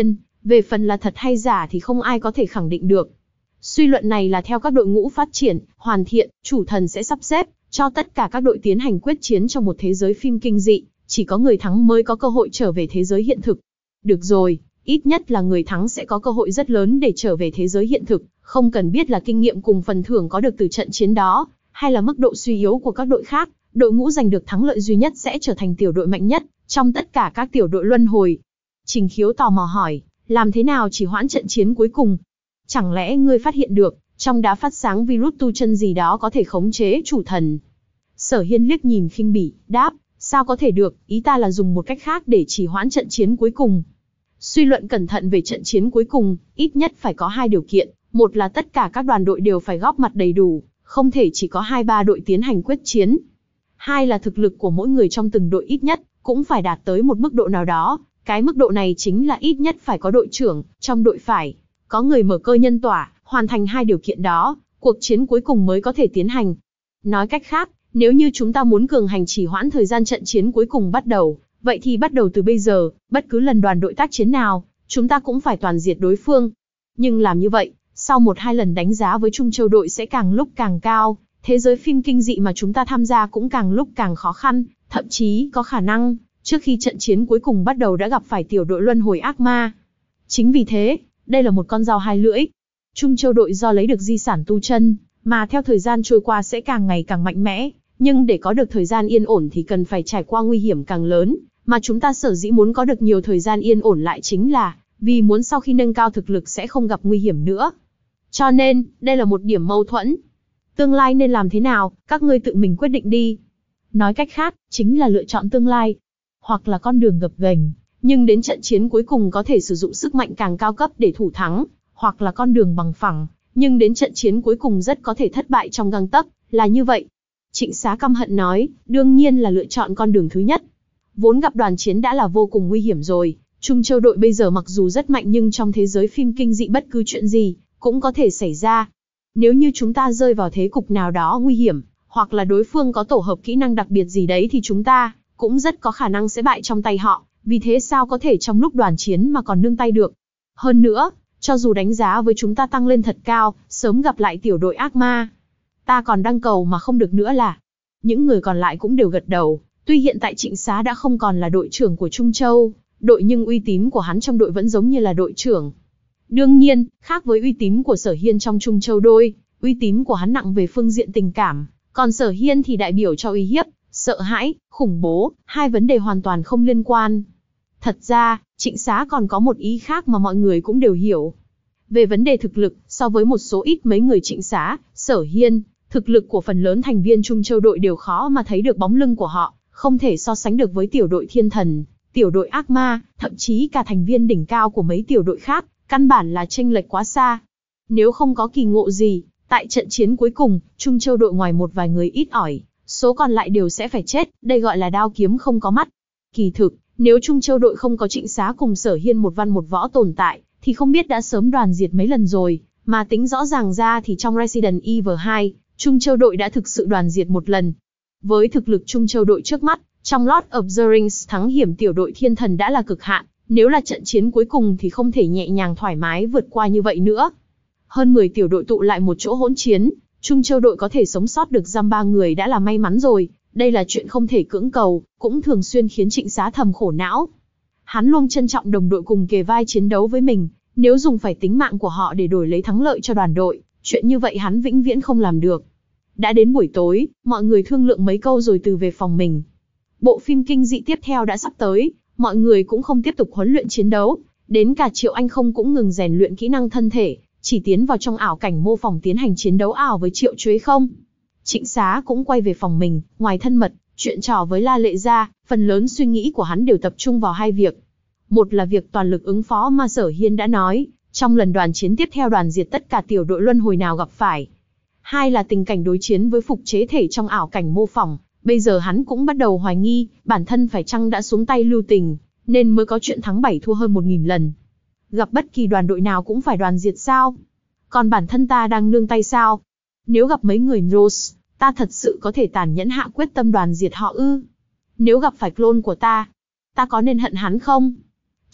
Về phần là thật hay giả thì không ai có thể khẳng định được. Suy luận này là theo các đội ngũ phát triển, hoàn thiện, chủ thần sẽ sắp xếp cho tất cả các đội tiến hành quyết chiến trong một thế giới phim kinh dị, chỉ có người thắng mới có cơ hội trở về thế giới hiện thực. Được rồi, ít nhất là người thắng sẽ có cơ hội rất lớn để trở về thế giới hiện thực, không cần biết là kinh nghiệm cùng phần thưởng có được từ trận chiến đó, hay là mức độ suy yếu của các đội khác, đội ngũ giành được thắng lợi duy nhất sẽ trở thành tiểu đội mạnh nhất trong tất cả các tiểu đội luân hồi. Trình Khiếu tò mò hỏi, làm thế nào chỉ hoãn trận chiến cuối cùng? Chẳng lẽ ngươi phát hiện được, trong đá phát sáng virus tu chân gì đó có thể khống chế chủ thần? Sở Hiên liếc nhìn khinh bỉ, đáp, sao có thể được, ý ta là dùng một cách khác để chỉ hoãn trận chiến cuối cùng. Suy luận cẩn thận về trận chiến cuối cùng, ít nhất phải có hai điều kiện, một là tất cả các đoàn đội đều phải góp mặt đầy đủ, không thể chỉ có hai ba đội tiến hành quyết chiến. Hai là thực lực của mỗi người trong từng đội ít nhất cũng phải đạt tới một mức độ nào đó, cái mức độ này chính là ít nhất phải có đội trưởng, trong đội phải có người mở cơ nhân tỏa, hoàn thành hai điều kiện đó, cuộc chiến cuối cùng mới có thể tiến hành. Nói cách khác, nếu như chúng ta muốn cường hành trì hoãn thời gian trận chiến cuối cùng bắt đầu, vậy thì bắt đầu từ bây giờ, bất cứ lần đoàn đội tác chiến nào, chúng ta cũng phải toàn diệt đối phương. Nhưng làm như vậy, sau một hai lần đánh giá với Trung Châu đội sẽ càng lúc càng cao, thế giới phim kinh dị mà chúng ta tham gia cũng càng lúc càng khó khăn, thậm chí có khả năng, trước khi trận chiến cuối cùng bắt đầu đã gặp phải tiểu đội luân hồi ác ma. Chính vì thế, đây là một con dao hai lưỡi. Trung Châu đội do lấy được di sản tu chân, mà theo thời gian trôi qua sẽ càng ngày càng mạnh mẽ, nhưng để có được thời gian yên ổn thì cần phải trải qua nguy hiểm càng lớn, mà chúng ta sở dĩ muốn có được nhiều thời gian yên ổn lại chính là vì muốn sau khi nâng cao thực lực sẽ không gặp nguy hiểm nữa. Cho nên, đây là một điểm mâu thuẫn. Tương lai nên làm thế nào, các ngươi tự mình quyết định đi. Nói cách khác, chính là lựa chọn tương lai, hoặc là con đường gập ghềnh, nhưng đến trận chiến cuối cùng có thể sử dụng sức mạnh càng cao cấp để thủ thắng, hoặc là con đường bằng phẳng, nhưng đến trận chiến cuối cùng rất có thể thất bại trong gang tấc, là như vậy. Trịnh Xá căm hận nói, đương nhiên là lựa chọn con đường thứ nhất. Vốn gặp đoàn chiến đã là vô cùng nguy hiểm rồi, Trung Châu đội bây giờ mặc dù rất mạnh nhưng trong thế giới phim kinh dị bất cứ chuyện gì cũng có thể xảy ra. Nếu như chúng ta rơi vào thế cục nào đó nguy hiểm, hoặc là đối phương có tổ hợp kỹ năng đặc biệt gì đấy thì chúng ta cũng rất có khả năng sẽ bại trong tay họ, vì thế sao có thể trong lúc đoàn chiến mà còn nương tay được. Hơn nữa, cho dù đánh giá với chúng ta tăng lên thật cao, sớm gặp lại tiểu đội ác ma, ta còn đang cầu mà không được nữa là. Những người còn lại cũng đều gật đầu, tuy hiện tại Trịnh Xá đã không còn là đội trưởng của Trung Châu đội nhưng uy tín của hắn trong đội vẫn giống như là đội trưởng. Đương nhiên, khác với uy tín của Sở Hiên trong Trung Châu đội, uy tín của hắn nặng về phương diện tình cảm, còn Sở Hiên thì đại biểu cho uy hiếp, sợ hãi, khủng bố, hai vấn đề hoàn toàn không liên quan. Thật ra, Trịnh Xá còn có một ý khác mà mọi người cũng đều hiểu. Về vấn đề thực lực, so với một số ít mấy người Trịnh Xá, Sở Hiên, thực lực của phần lớn thành viên Trung Châu đội đều khó mà thấy được bóng lưng của họ, không thể so sánh được với tiểu đội thiên thần, tiểu đội ác ma, thậm chí cả thành viên đỉnh cao của mấy tiểu đội khác, căn bản là chênh lệch quá xa. Nếu không có kỳ ngộ gì, tại trận chiến cuối cùng, Trung Châu đội ngoài một vài người ít ỏi, số còn lại đều sẽ phải chết, đây gọi là đao kiếm không có mắt. Kỳ thực, nếu Trung Châu đội không có Trịnh Xá cùng Sở Hiên một văn một võ tồn tại, thì không biết đã sớm đoàn diệt mấy lần rồi, mà tính rõ ràng ra thì trong Resident Evil hai, Trung Châu đội đã thực sự đoàn diệt một lần. Với thực lực Trung Châu đội trước mắt, trong Lord of the Rings thắng hiểm tiểu đội thiên thần đã là cực hạn, nếu là trận chiến cuối cùng thì không thể nhẹ nhàng thoải mái vượt qua như vậy nữa. Hơn mười tiểu đội tụ lại một chỗ hỗn chiến, Trung Châu đội có thể sống sót được giam ba người đã là may mắn rồi, đây là chuyện không thể cưỡng cầu, cũng thường xuyên khiến Trịnh Xá thầm khổ não. Hắn luôn trân trọng đồng đội cùng kề vai chiến đấu với mình, nếu dùng phải tính mạng của họ để đổi lấy thắng lợi cho đoàn đội, chuyện như vậy hắn vĩnh viễn không làm được. Đã đến buổi tối, mọi người thương lượng mấy câu rồi từ về phòng mình. Bộ phim kinh dị tiếp theo đã sắp tới, mọi người cũng không tiếp tục huấn luyện chiến đấu, đến cả Triệu Anh không cũng ngừng rèn luyện kỹ năng thân thể, chỉ tiến vào trong ảo cảnh mô phỏng tiến hành chiến đấu ảo với Triệu Chuế không. Trịnh Xá cũng quay về phòng mình, ngoài thân mật, chuyện trò với La Lệ ra, phần lớn suy nghĩ của hắn đều tập trung vào hai việc. Một là việc toàn lực ứng phó mà Sở Hiên đã nói, trong lần đoàn chiến tiếp theo đoàn diệt tất cả tiểu đội luân hồi nào gặp phải. Hai là tình cảnh đối chiến với phục chế thể trong ảo cảnh mô phỏng, bây giờ hắn cũng bắt đầu hoài nghi, bản thân phải chăng đã xuống tay lưu tình, nên mới có chuyện thắng bảy thua hơn một nghìn lần. Gặp bất kỳ đoàn đội nào cũng phải đoàn diệt sao? Còn bản thân ta đang nương tay sao? Nếu gặp mấy người Rose, ta thật sự có thể tàn nhẫn hạ quyết tâm đoàn diệt họ ư? Nếu gặp phải clone của ta, ta có nên hận hắn không?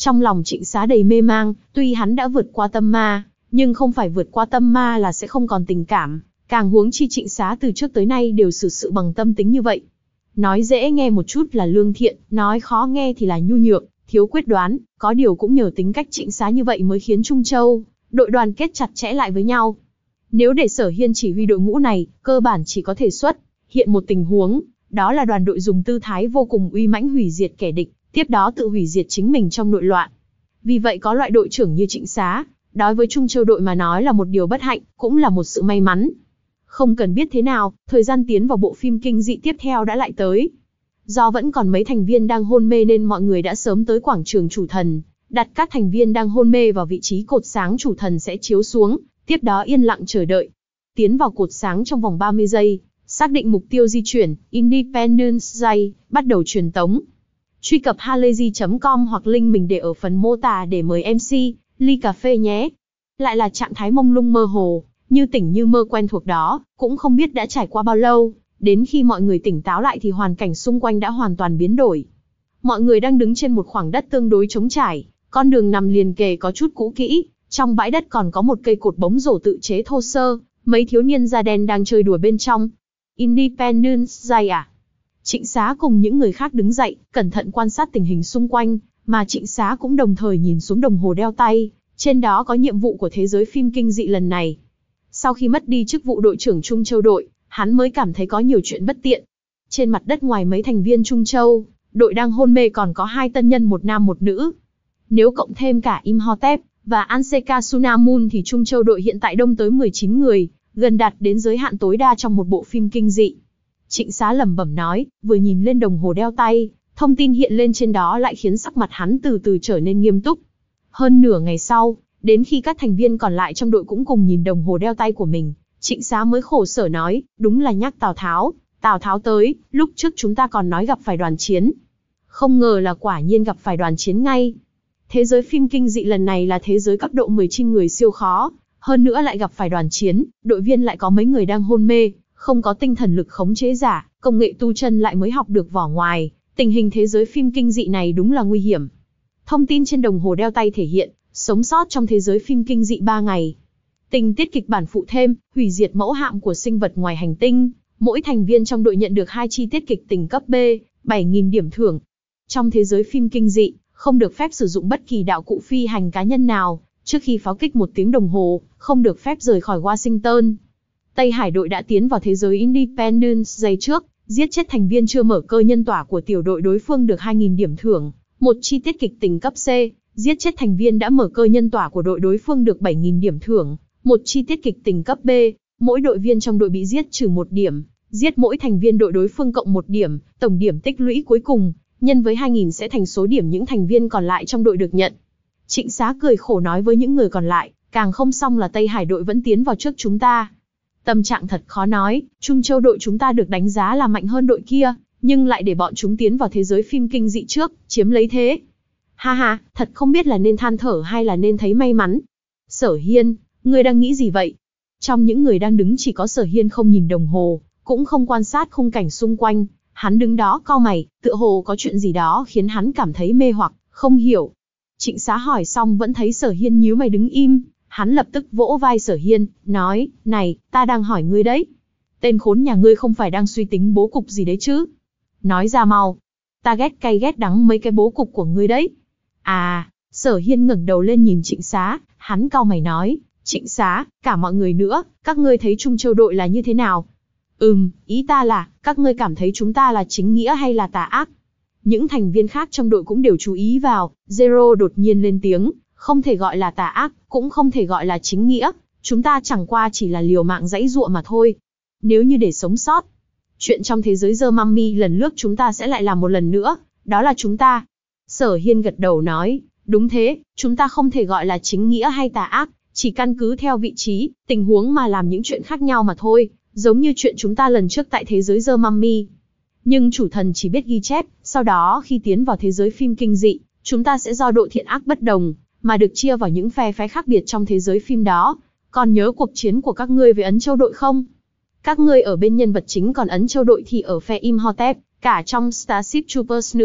Trong lòng Trịnh Xá đầy mê mang, tuy hắn đã vượt qua tâm ma, nhưng không phải vượt qua tâm ma là sẽ không còn tình cảm, càng huống chi Trịnh Xá từ trước tới nay đều xử sự bằng tâm tính như vậy. Nói dễ nghe một chút là lương thiện, nói khó nghe thì là nhu nhược, thiếu quyết đoán, có điều cũng nhờ tính cách Trịnh Xá như vậy mới khiến Trung Châu đội đoàn kết chặt chẽ lại với nhau. Nếu để Sở Hiên chỉ huy đội ngũ này, cơ bản chỉ có thể xuất hiện một tình huống, đó là đoàn đội dùng tư thái vô cùng uy mãnh hủy diệt kẻ địch, tiếp đó tự hủy diệt chính mình trong nội loạn. Vì vậy có loại đội trưởng như Trịnh Xá, đối với Trung Châu đội mà nói là một điều bất hạnh, cũng là một sự may mắn. Không cần biết thế nào, thời gian tiến vào bộ phim kinh dị tiếp theo đã lại tới. Do vẫn còn mấy thành viên đang hôn mê nên mọi người đã sớm tới quảng trường chủ thần, đặt các thành viên đang hôn mê vào vị trí cột sáng chủ thần sẽ chiếu xuống, tiếp đó yên lặng chờ đợi. Tiến vào cột sáng trong vòng ba mươi giây, xác định mục tiêu di chuyển, Independence Day, bắt đầu truyền tống. Truy cập halayzi chấm com hoặc link mình để ở phần mô tả để mời em xê, ly cà phê nhé. Lại là trạng thái mông lung mơ hồ, như tỉnh như mơ quen thuộc đó, cũng không biết đã trải qua bao lâu, đến khi mọi người tỉnh táo lại thì hoàn cảnh xung quanh đã hoàn toàn biến đổi. Mọi người đang đứng trên một khoảng đất tương đối trống trải, con đường nằm liền kề có chút cũ kỹ, trong bãi đất còn có một cây cột bóng rổ tự chế thô sơ, mấy thiếu niên da đen đang chơi đùa bên trong. Independence Day à? Trịnh Xá cùng những người khác đứng dậy, cẩn thận quan sát tình hình xung quanh, mà Trịnh Xá cũng đồng thời nhìn xuống đồng hồ đeo tay, trên đó có nhiệm vụ của thế giới phim kinh dị lần này. Sau khi mất đi chức vụ đội trưởng Trung Châu đội, hắn mới cảm thấy có nhiều chuyện bất tiện. Trên mặt đất ngoài mấy thành viên Trung Châu đội đang hôn mê còn có hai tân nhân một nam một nữ. Nếu cộng thêm cả Imhotep và Anseka Sunamun thì Trung Châu đội hiện tại đông tới mười chín người, gần đạt đến giới hạn tối đa trong một bộ phim kinh dị. Trịnh Xá lẩm bẩm nói, vừa nhìn lên đồng hồ đeo tay, thông tin hiện lên trên đó lại khiến sắc mặt hắn từ từ trở nên nghiêm túc. Hơn nửa ngày sau, đến khi các thành viên còn lại trong đội cũng cùng nhìn đồng hồ đeo tay của mình, Trịnh Xá mới khổ sở nói, đúng là nhắc Tào Tháo, Tào Tháo tới, lúc trước chúng ta còn nói gặp phải đoàn chiến. Không ngờ là quả nhiên gặp phải đoàn chiến ngay. Thế giới phim kinh dị lần này là thế giới cấp độ mười chín người siêu khó, hơn nữa lại gặp phải đoàn chiến, đội viên lại có mấy người đang hôn mê, không có tinh thần lực khống chế giả, công nghệ tu chân lại mới học được vỏ ngoài, tình hình thế giới phim kinh dị này đúng là nguy hiểm. Thông tin trên đồng hồ đeo tay thể hiện, sống sót trong thế giới phim kinh dị ba ngày. Tình tiết kịch bản phụ thêm, hủy diệt mẫu hạm của sinh vật ngoài hành tinh, mỗi thành viên trong đội nhận được hai chi tiết kịch tình cấp B, bảy nghìn điểm thưởng. Trong thế giới phim kinh dị, không được phép sử dụng bất kỳ đạo cụ phi hành cá nhân nào, trước khi pháo kích một tiếng đồng hồ, không được phép rời khỏi Washington. Tây Hải đội đã tiến vào thế giới Independence Day trước, giết chết thành viên chưa mở cơ nhân tỏa của tiểu đội đối phương được hai nghìn điểm thưởng, một chi tiết kịch tình cấp C, giết chết thành viên đã mở cơ nhân tỏa của đội đối phương được bảy nghìn điểm thưởng, một chi tiết kịch tình cấp B, mỗi đội viên trong đội bị giết trừ một điểm, giết mỗi thành viên đội đối phương cộng một điểm, tổng điểm tích lũy cuối cùng, nhân với hai nghìn sẽ thành số điểm những thành viên còn lại trong đội được nhận. Trịnh Xá cười khổ nói với những người còn lại, càng không xong là Tây Hải đội vẫn tiến vào trước chúng ta. Tâm trạng thật khó nói, Trung Châu đội chúng ta được đánh giá là mạnh hơn đội kia, nhưng lại để bọn chúng tiến vào thế giới phim kinh dị trước, chiếm lấy thế. Ha ha, thật không biết là nên than thở hay là nên thấy may mắn. Sở Hiên, ngươi đang nghĩ gì vậy? Trong những người đang đứng chỉ có Sở Hiên không nhìn đồng hồ, cũng không quan sát khung cảnh xung quanh, hắn đứng đó cau mày, tựa hồ có chuyện gì đó khiến hắn cảm thấy mê hoặc, không hiểu. Trịnh Xá hỏi xong vẫn thấy Sở Hiên nhíu mày đứng im, hắn lập tức vỗ vai Sở Hiên, nói, này, ta đang hỏi ngươi đấy. Tên khốn nhà ngươi không phải đang suy tính bố cục gì đấy chứ? Nói ra mau, ta ghét cay ghét đắng mấy cái bố cục của ngươi đấy. À, Sở Hiên ngẩng đầu lên nhìn Trịnh Xá, hắn cau mày nói, Trịnh Xá, cả mọi người nữa, các ngươi thấy Trung Châu đội là như thế nào? Ừm, ý ta là, các ngươi cảm thấy chúng ta là chính nghĩa hay là tà ác? Những thành viên khác trong đội cũng đều chú ý vào, Zero đột nhiên lên tiếng, không thể gọi là tà ác, cũng không thể gọi là chính nghĩa, chúng ta chẳng qua chỉ là liều mạng giãy giụa mà thôi. Nếu như để sống sót, chuyện trong thế giới The Mummy lần lướt chúng ta sẽ lại làm một lần nữa, đó là chúng ta. Sở Hiên gật đầu nói, đúng thế, chúng ta không thể gọi là chính nghĩa hay tà ác, chỉ căn cứ theo vị trí, tình huống mà làm những chuyện khác nhau mà thôi, giống như chuyện chúng ta lần trước tại thế giới The Mummy. Nhưng chủ thần chỉ biết ghi chép, sau đó khi tiến vào thế giới phim kinh dị, chúng ta sẽ do độ thiện ác bất đồng, mà được chia vào những phe phái khác biệt trong thế giới phim đó. Còn nhớ cuộc chiến của các ngươi với Ấn Châu đội không? Các ngươi ở bên nhân vật chính còn Ấn Châu đội thì ở phe Imhotep, cả trong Starship Troopers nữa,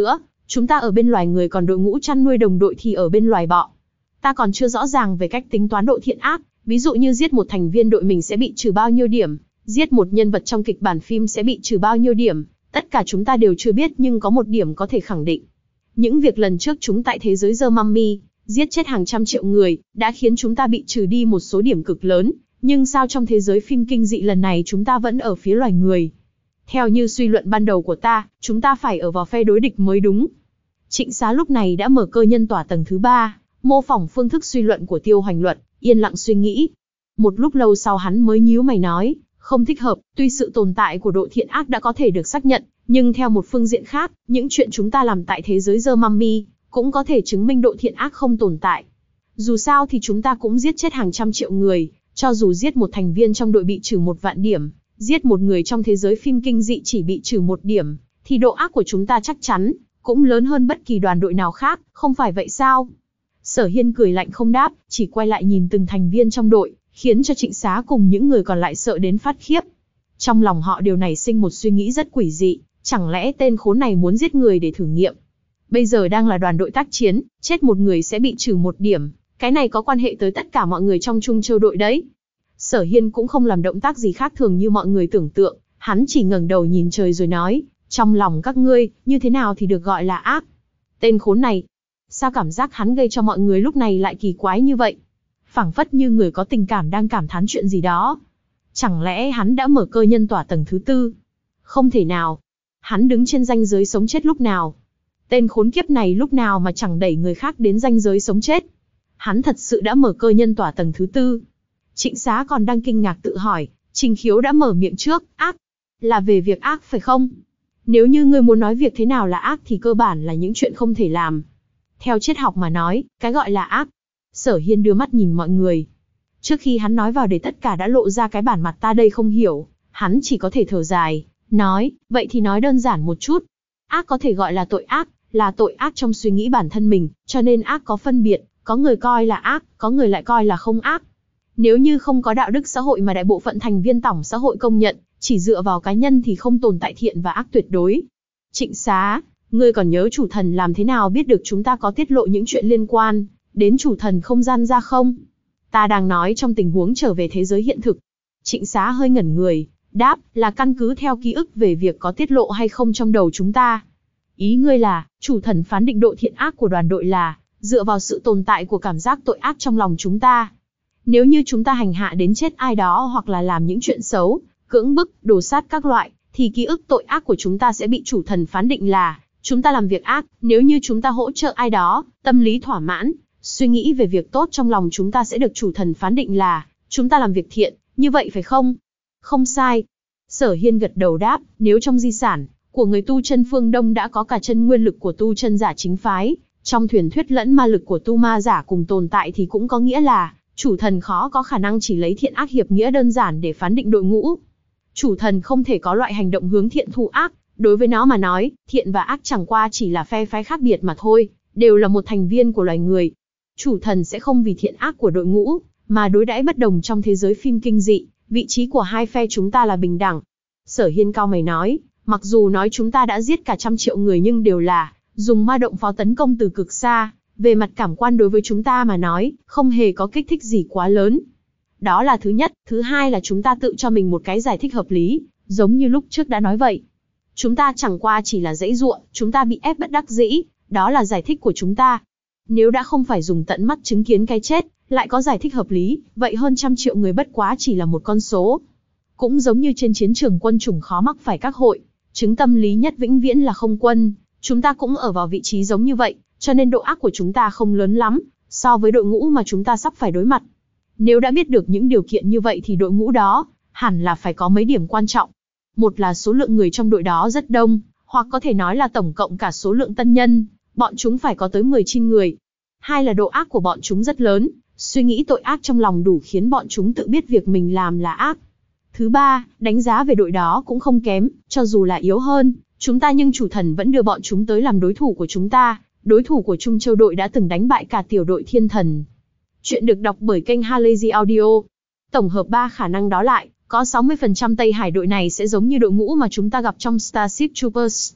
Chúng ta ở bên loài người, còn đội ngũ chăn nuôi đồng đội thì ở bên loài bọ. Ta còn chưa rõ ràng về cách tính toán độ thiện ác, ví dụ như giết một thành viên đội mình sẽ bị trừ bao nhiêu điểm, giết một nhân vật trong kịch bản phim sẽ bị trừ bao nhiêu điểm, tất cả chúng ta đều chưa biết, nhưng có một điểm có thể khẳng định. Những việc lần trước chúng tại thế giới The Mummy, giết chết hàng trăm triệu người, đã khiến chúng ta bị trừ đi một số điểm cực lớn, nhưng sao trong thế giới phim kinh dị lần này chúng ta vẫn ở phía loài người? Theo như suy luận ban đầu của ta, chúng ta phải ở vào phe đối địch mới đúng. Trịnh Xá lúc này đã mở cơ nhân tỏa tầng thứ ba, mô phỏng phương thức suy luận của Tiêu Hoành Luật, yên lặng suy nghĩ. Một lúc lâu sau hắn mới nhíu mày nói, không thích hợp, tuy sự tồn tại của độ thiện ác đã có thể được xác nhận, nhưng theo một phương diện khác, những chuyện chúng ta làm tại thế giới The Mummy cũng có thể chứng minh độ thiện ác không tồn tại. Dù sao thì chúng ta cũng giết chết hàng trăm triệu người, cho dù giết một thành viên trong đội bị trừ một vạn điểm, giết một người trong thế giới phim kinh dị chỉ bị trừ một điểm, thì độ ác của chúng ta chắc chắn cũng lớn hơn bất kỳ đoàn đội nào khác, không phải vậy sao? Sở Hiên cười lạnh không đáp, chỉ quay lại nhìn từng thành viên trong đội, khiến cho Trịnh Xá cùng những người còn lại sợ đến phát khiếp. Trong lòng họ đều nảy sinh một suy nghĩ rất quỷ dị, chẳng lẽ tên khốn này muốn giết người để thử nghiệm? Bây giờ đang là đoàn đội tác chiến, chết một người sẽ bị trừ một điểm, cái này có quan hệ tới tất cả mọi người trong Trung Châu đội đấy. Sở Hiên cũng không làm động tác gì khác thường như mọi người tưởng tượng, hắn chỉ ngẩng đầu nhìn trời rồi nói, trong lòng các ngươi, như thế nào thì được gọi là ác? Tên khốn này, sao cảm giác hắn gây cho mọi người lúc này lại kỳ quái như vậy? Phảng phất như người có tình cảm đang cảm thán chuyện gì đó. Chẳng lẽ hắn đã mở cơ nhân tỏa tầng thứ tư? Không thể nào. Hắn đứng trên ranh giới sống chết lúc nào? Tên khốn kiếp này lúc nào mà chẳng đẩy người khác đến ranh giới sống chết? Hắn thật sự đã mở cơ nhân tỏa tầng thứ tư. Trịnh Xá còn đang kinh ngạc tự hỏi, Trình Khiếu đã mở miệng trước, ác. Là về việc ác phải không? Nếu như ngươi muốn nói việc thế nào là ác thì cơ bản là những chuyện không thể làm. Theo triết học mà nói, cái gọi là ác. Sở Hiên đưa mắt nhìn mọi người. Trước khi hắn nói vào để tất cả đã lộ ra cái bản mặt ta đây không hiểu, hắn chỉ có thể thở dài, nói, vậy thì nói đơn giản một chút. Ác có thể gọi là tội ác, là tội ác trong suy nghĩ bản thân mình, cho nên ác có phân biệt, có người coi là ác, có người lại coi là không ác. Nếu như không có đạo đức xã hội mà đại bộ phận thành viên tổng xã hội công nhận, chỉ dựa vào cá nhân thì không tồn tại thiện và ác tuyệt đối. Trịnh Xá, ngươi còn nhớ chủ thần làm thế nào biết được chúng ta có tiết lộ những chuyện liên quan đến chủ thần không gian ra không? Ta đang nói trong tình huống trở về thế giới hiện thực. Trịnh Xá hơi ngẩn người, đáp, là căn cứ theo ký ức về việc có tiết lộ hay không trong đầu chúng ta. Ý ngươi là, chủ thần phán định độ thiện ác của đoàn đội là dựa vào sự tồn tại của cảm giác tội ác trong lòng chúng ta. Nếu như chúng ta hành hạ đến chết ai đó hoặc là làm những chuyện xấu, cưỡng bức, đổ sát các loại, thì ký ức tội ác của chúng ta sẽ bị chủ thần phán định là chúng ta làm việc ác. Nếu như chúng ta hỗ trợ ai đó, tâm lý thỏa mãn, suy nghĩ về việc tốt trong lòng chúng ta sẽ được chủ thần phán định là chúng ta làm việc thiện, như vậy phải không? Không sai. Sở Hiên gật đầu đáp, nếu trong di sản của người tu chân phương Đông đã có cả chân nguyên lực của tu chân giả chính phái, trong thuyền thuyết lẫn ma lực của tu ma giả cùng tồn tại thì cũng có nghĩa là chủ thần khó có khả năng chỉ lấy thiện ác hiệp nghĩa đơn giản để phán định đội ngũ. Chủ thần không thể có loại hành động hướng thiện thù ác, đối với nó mà nói, thiện và ác chẳng qua chỉ là phe phái khác biệt mà thôi, đều là một thành viên của loài người. Chủ thần sẽ không vì thiện ác của đội ngũ mà đối đãi bất đồng trong thế giới phim kinh dị, vị trí của hai phe chúng ta là bình đẳng. Sở Hiên cao mày nói, mặc dù nói chúng ta đã giết cả trăm triệu người nhưng đều là dùng ma động pháo tấn công từ cực xa, về mặt cảm quan đối với chúng ta mà nói, không hề có kích thích gì quá lớn. Đó là thứ nhất, thứ hai là chúng ta tự cho mình một cái giải thích hợp lý, giống như lúc trước đã nói vậy. Chúng ta chẳng qua chỉ là giãy giụa, chúng ta bị ép bất đắc dĩ, đó là giải thích của chúng ta. Nếu đã không phải dùng tận mắt chứng kiến cái chết, lại có giải thích hợp lý, vậy hơn trăm triệu người bất quá chỉ là một con số. Cũng giống như trên chiến trường quân chủng khó mắc phải các hội chứng tâm lý nhất vĩnh viễn là không quân, chúng ta cũng ở vào vị trí giống như vậy, cho nên độ ác của chúng ta không lớn lắm, so với đội ngũ mà chúng ta sắp phải đối mặt. Nếu đã biết được những điều kiện như vậy thì đội ngũ đó, hẳn là phải có mấy điểm quan trọng. Một là số lượng người trong đội đó rất đông, hoặc có thể nói là tổng cộng cả số lượng tân nhân, bọn chúng phải có tới mười chín người. Hai là độ ác của bọn chúng rất lớn, suy nghĩ tội ác trong lòng đủ khiến bọn chúng tự biết việc mình làm là ác. Thứ ba, đánh giá về đội đó cũng không kém, cho dù là yếu hơn chúng ta nhưng chủ thần vẫn đưa bọn chúng tới làm đối thủ của chúng ta. Đối thủ của Trung Châu đội đã từng đánh bại cả tiểu đội Thiên Thần. Chuyện được đọc bởi kênh Halazy Audio. Tổng hợp ba khả năng đó lại, có sáu mươi phần trăm Tây Hải đội này sẽ giống như đội ngũ mà chúng ta gặp trong Starship Troopers.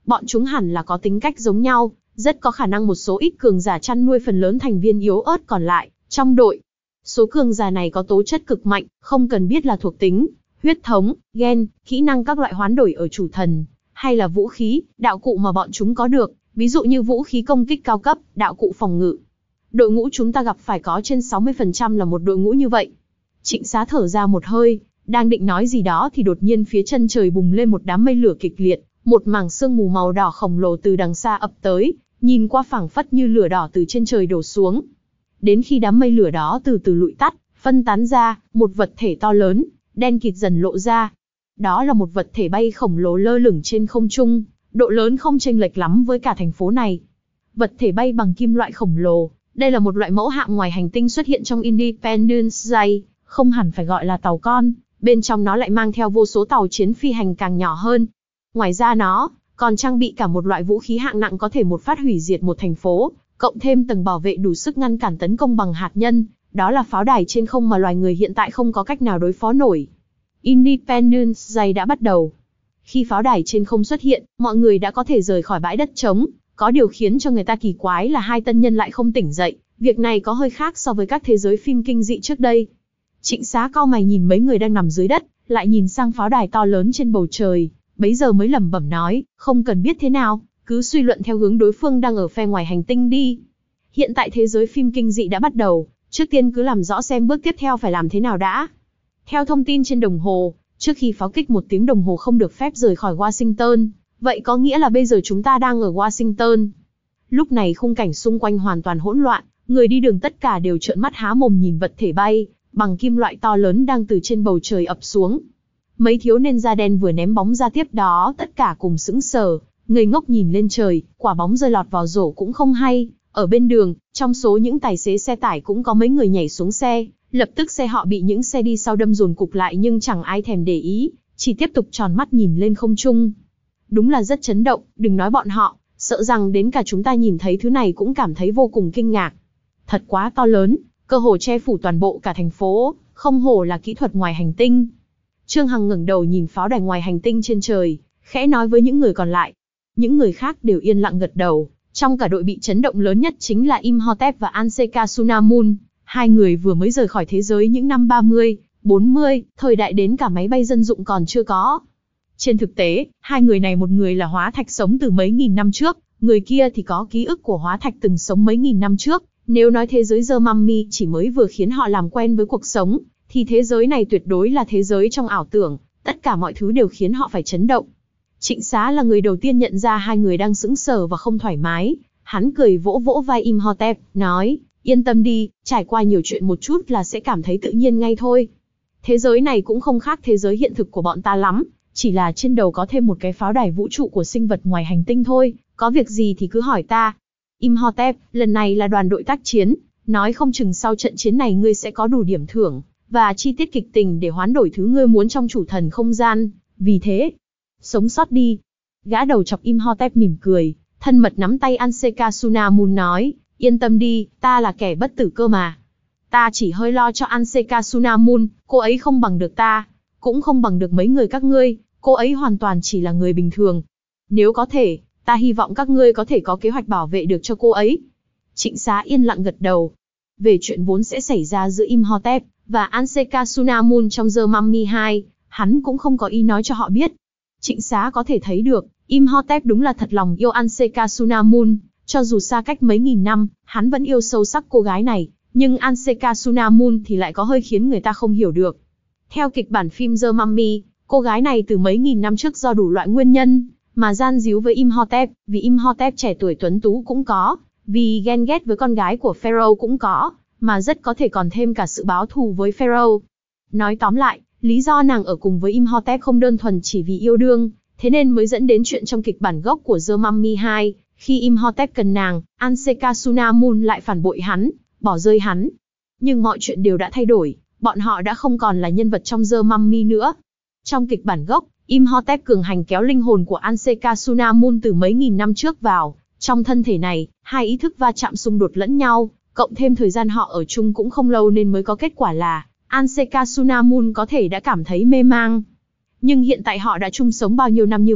Bọn chúng hẳn là có tính cách giống nhau, rất có khả năng một số ít cường giả chăn nuôi phần lớn thành viên yếu ớt còn lại trong đội. Số cường giả này có tố chất cực mạnh, không cần biết là thuộc tính, huyết thống, gen, kỹ năng các loại hoán đổi ở chủ thần, hay là vũ khí, đạo cụ mà bọn chúng có được, ví dụ như vũ khí công kích cao cấp, đạo cụ phòng ngự. Đội ngũ chúng ta gặp phải có trên sáu mươi phần trăm là một đội ngũ như vậy. Trịnh Xá thở ra một hơi, đang định nói gì đó thì đột nhiên phía chân trời bùng lên một đám mây lửa kịch liệt, một mảng sương mù màu đỏ khổng lồ từ đằng xa ập tới, nhìn qua phảng phất như lửa đỏ từ trên trời đổ xuống. Đến khi đám mây lửa đó từ từ lụi tắt, phân tán ra, một vật thể to lớn, đen kịt dần lộ ra. Đó là một vật thể bay khổng lồ lơ lửng trên không trung, độ lớn không chênh lệch lắm với cả thành phố này. Vật thể bay bằng kim loại khổng lồ, đây là một loại mẫu hạm ngoài hành tinh xuất hiện trong Independence Day, không hẳn phải gọi là tàu con, bên trong nó lại mang theo vô số tàu chiến phi hành càng nhỏ hơn. Ngoài ra nó còn trang bị cả một loại vũ khí hạng nặng có thể một phát hủy diệt một thành phố, cộng thêm tầng bảo vệ đủ sức ngăn cản tấn công bằng hạt nhân, đó là pháo đài trên không mà loài người hiện tại không có cách nào đối phó nổi. Independence Day đã bắt đầu. Khi pháo đài trên không xuất hiện, mọi người đã có thể rời khỏi bãi đất trống, có điều khiến cho người ta kỳ quái là hai tân nhân lại không tỉnh dậy, việc này có hơi khác so với các thế giới phim kinh dị trước đây. Trịnh Xá cau mày nhìn mấy người đang nằm dưới đất, lại nhìn sang pháo đài to lớn trên bầu trời, bấy giờ mới lẩm bẩm nói, không cần biết thế nào, cứ suy luận theo hướng đối phương đang ở phe ngoài hành tinh đi. Hiện tại thế giới phim kinh dị đã bắt đầu, trước tiên cứ làm rõ xem bước tiếp theo phải làm thế nào đã. Theo thông tin trên đồng hồ, trước khi pháo kích một tiếng đồng hồ không được phép rời khỏi Washington, vậy có nghĩa là bây giờ chúng ta đang ở Washington. Lúc này khung cảnh xung quanh hoàn toàn hỗn loạn, người đi đường tất cả đều trợn mắt há mồm nhìn vật thể bay bằng kim loại to lớn đang từ trên bầu trời ập xuống. Mấy thiếu niên da đen vừa ném bóng ra tiếp đó tất cả cùng sững sờ, ngây ngốc nhìn lên trời, quả bóng rơi lọt vào rổ cũng không hay. Ở bên đường, trong số những tài xế xe tải cũng có mấy người nhảy xuống xe, lập tức xe họ bị những xe đi sau đâm dồn cục lại nhưng chẳng ai thèm để ý, chỉ tiếp tục tròn mắt nhìn lên không trung. Đúng là rất chấn động, đừng nói bọn họ, sợ rằng đến cả chúng ta nhìn thấy thứ này cũng cảm thấy vô cùng kinh ngạc. Thật quá to lớn, cơ hồ che phủ toàn bộ cả thành phố, không hổ là kỹ thuật ngoài hành tinh. Trương Hằng ngẩng đầu nhìn pháo đài ngoài hành tinh trên trời, khẽ nói với những người còn lại. Những người khác đều yên lặng gật đầu. Trong cả đội bị chấn động lớn nhất chính là Imhotep và Anseka Sunamun. Hai người vừa mới rời khỏi thế giới những năm ba mươi, bốn mươi, thời đại đến cả máy bay dân dụng còn chưa có. Trên thực tế, hai người này một người là hóa thạch sống từ mấy nghìn năm trước, người kia thì có ký ức của hóa thạch từng sống mấy nghìn năm trước. Nếu nói thế giới The Mummy chỉ mới vừa khiến họ làm quen với cuộc sống, thì thế giới này tuyệt đối là thế giới trong ảo tưởng, tất cả mọi thứ đều khiến họ phải chấn động. Trịnh Xá là người đầu tiên nhận ra hai người đang sững sờ và không thoải mái, hắn cười vỗ vỗ vai Imhotep, nói, yên tâm đi, trải qua nhiều chuyện một chút là sẽ cảm thấy tự nhiên ngay thôi. Thế giới này cũng không khác thế giới hiện thực của bọn ta lắm, chỉ là trên đầu có thêm một cái pháo đài vũ trụ của sinh vật ngoài hành tinh thôi, có việc gì thì cứ hỏi ta. Imhotep, lần này là đoàn đội tác chiến, nói không chừng sau trận chiến này ngươi sẽ có đủ điểm thưởng, và chi tiết kịch tình để hoán đổi thứ ngươi muốn trong chủ thần không gian, vì thế, sống sót đi. Gã đầu chọc Imhotep mỉm cười, thân mật nắm tay Anseka Sunamun nói, yên tâm đi, ta là kẻ bất tử cơ mà. Ta chỉ hơi lo cho Anseka Sunamun, cô ấy không bằng được ta, cũng không bằng được mấy người các ngươi, cô ấy hoàn toàn chỉ là người bình thường. Nếu có thể, ta hy vọng các ngươi có thể có kế hoạch bảo vệ được cho cô ấy. Trịnh Xá yên lặng gật đầu. Về chuyện vốn sẽ xảy ra giữa Imhotep và Anseka Sunamun trong The Mummy hai, hắn cũng không có ý nói cho họ biết. Trịnh Xá có thể thấy được, Imhotep đúng là thật lòng yêu Anseka Sunamun, cho dù xa cách mấy nghìn năm, hắn vẫn yêu sâu sắc cô gái này, nhưng Anseka Sunamun thì lại có hơi khiến người ta không hiểu được. Theo kịch bản phim The Mummy, cô gái này từ mấy nghìn năm trước do đủ loại nguyên nhân mà gian díu với Imhotep, vì Imhotep trẻ tuổi tuấn tú cũng có, vì ghen ghét với con gái của Pharaoh cũng có, mà rất có thể còn thêm cả sự báo thù với Pharaoh. Nói tóm lại, lý do nàng ở cùng với Imhotep không đơn thuần chỉ vì yêu đương, thế nên mới dẫn đến chuyện trong kịch bản gốc của The Mummy hai, khi Imhotep cần nàng, Anseka Sunamun lại phản bội hắn, bỏ rơi hắn. Nhưng mọi chuyện đều đã thay đổi, bọn họ đã không còn là nhân vật trong The Mummy nữa. Trong kịch bản gốc, Imhotep cường hành kéo linh hồn của Anseka Sunamun từ mấy nghìn năm trước vào trong thân thể này, hai ý thức va chạm xung đột lẫn nhau, cộng thêm thời gian họ ở chung cũng không lâu nên mới có kết quả là Anseka Sunamun có thể đã cảm thấy mê mang. Nhưng hiện tại họ đã chung sống bao nhiêu năm như vậy,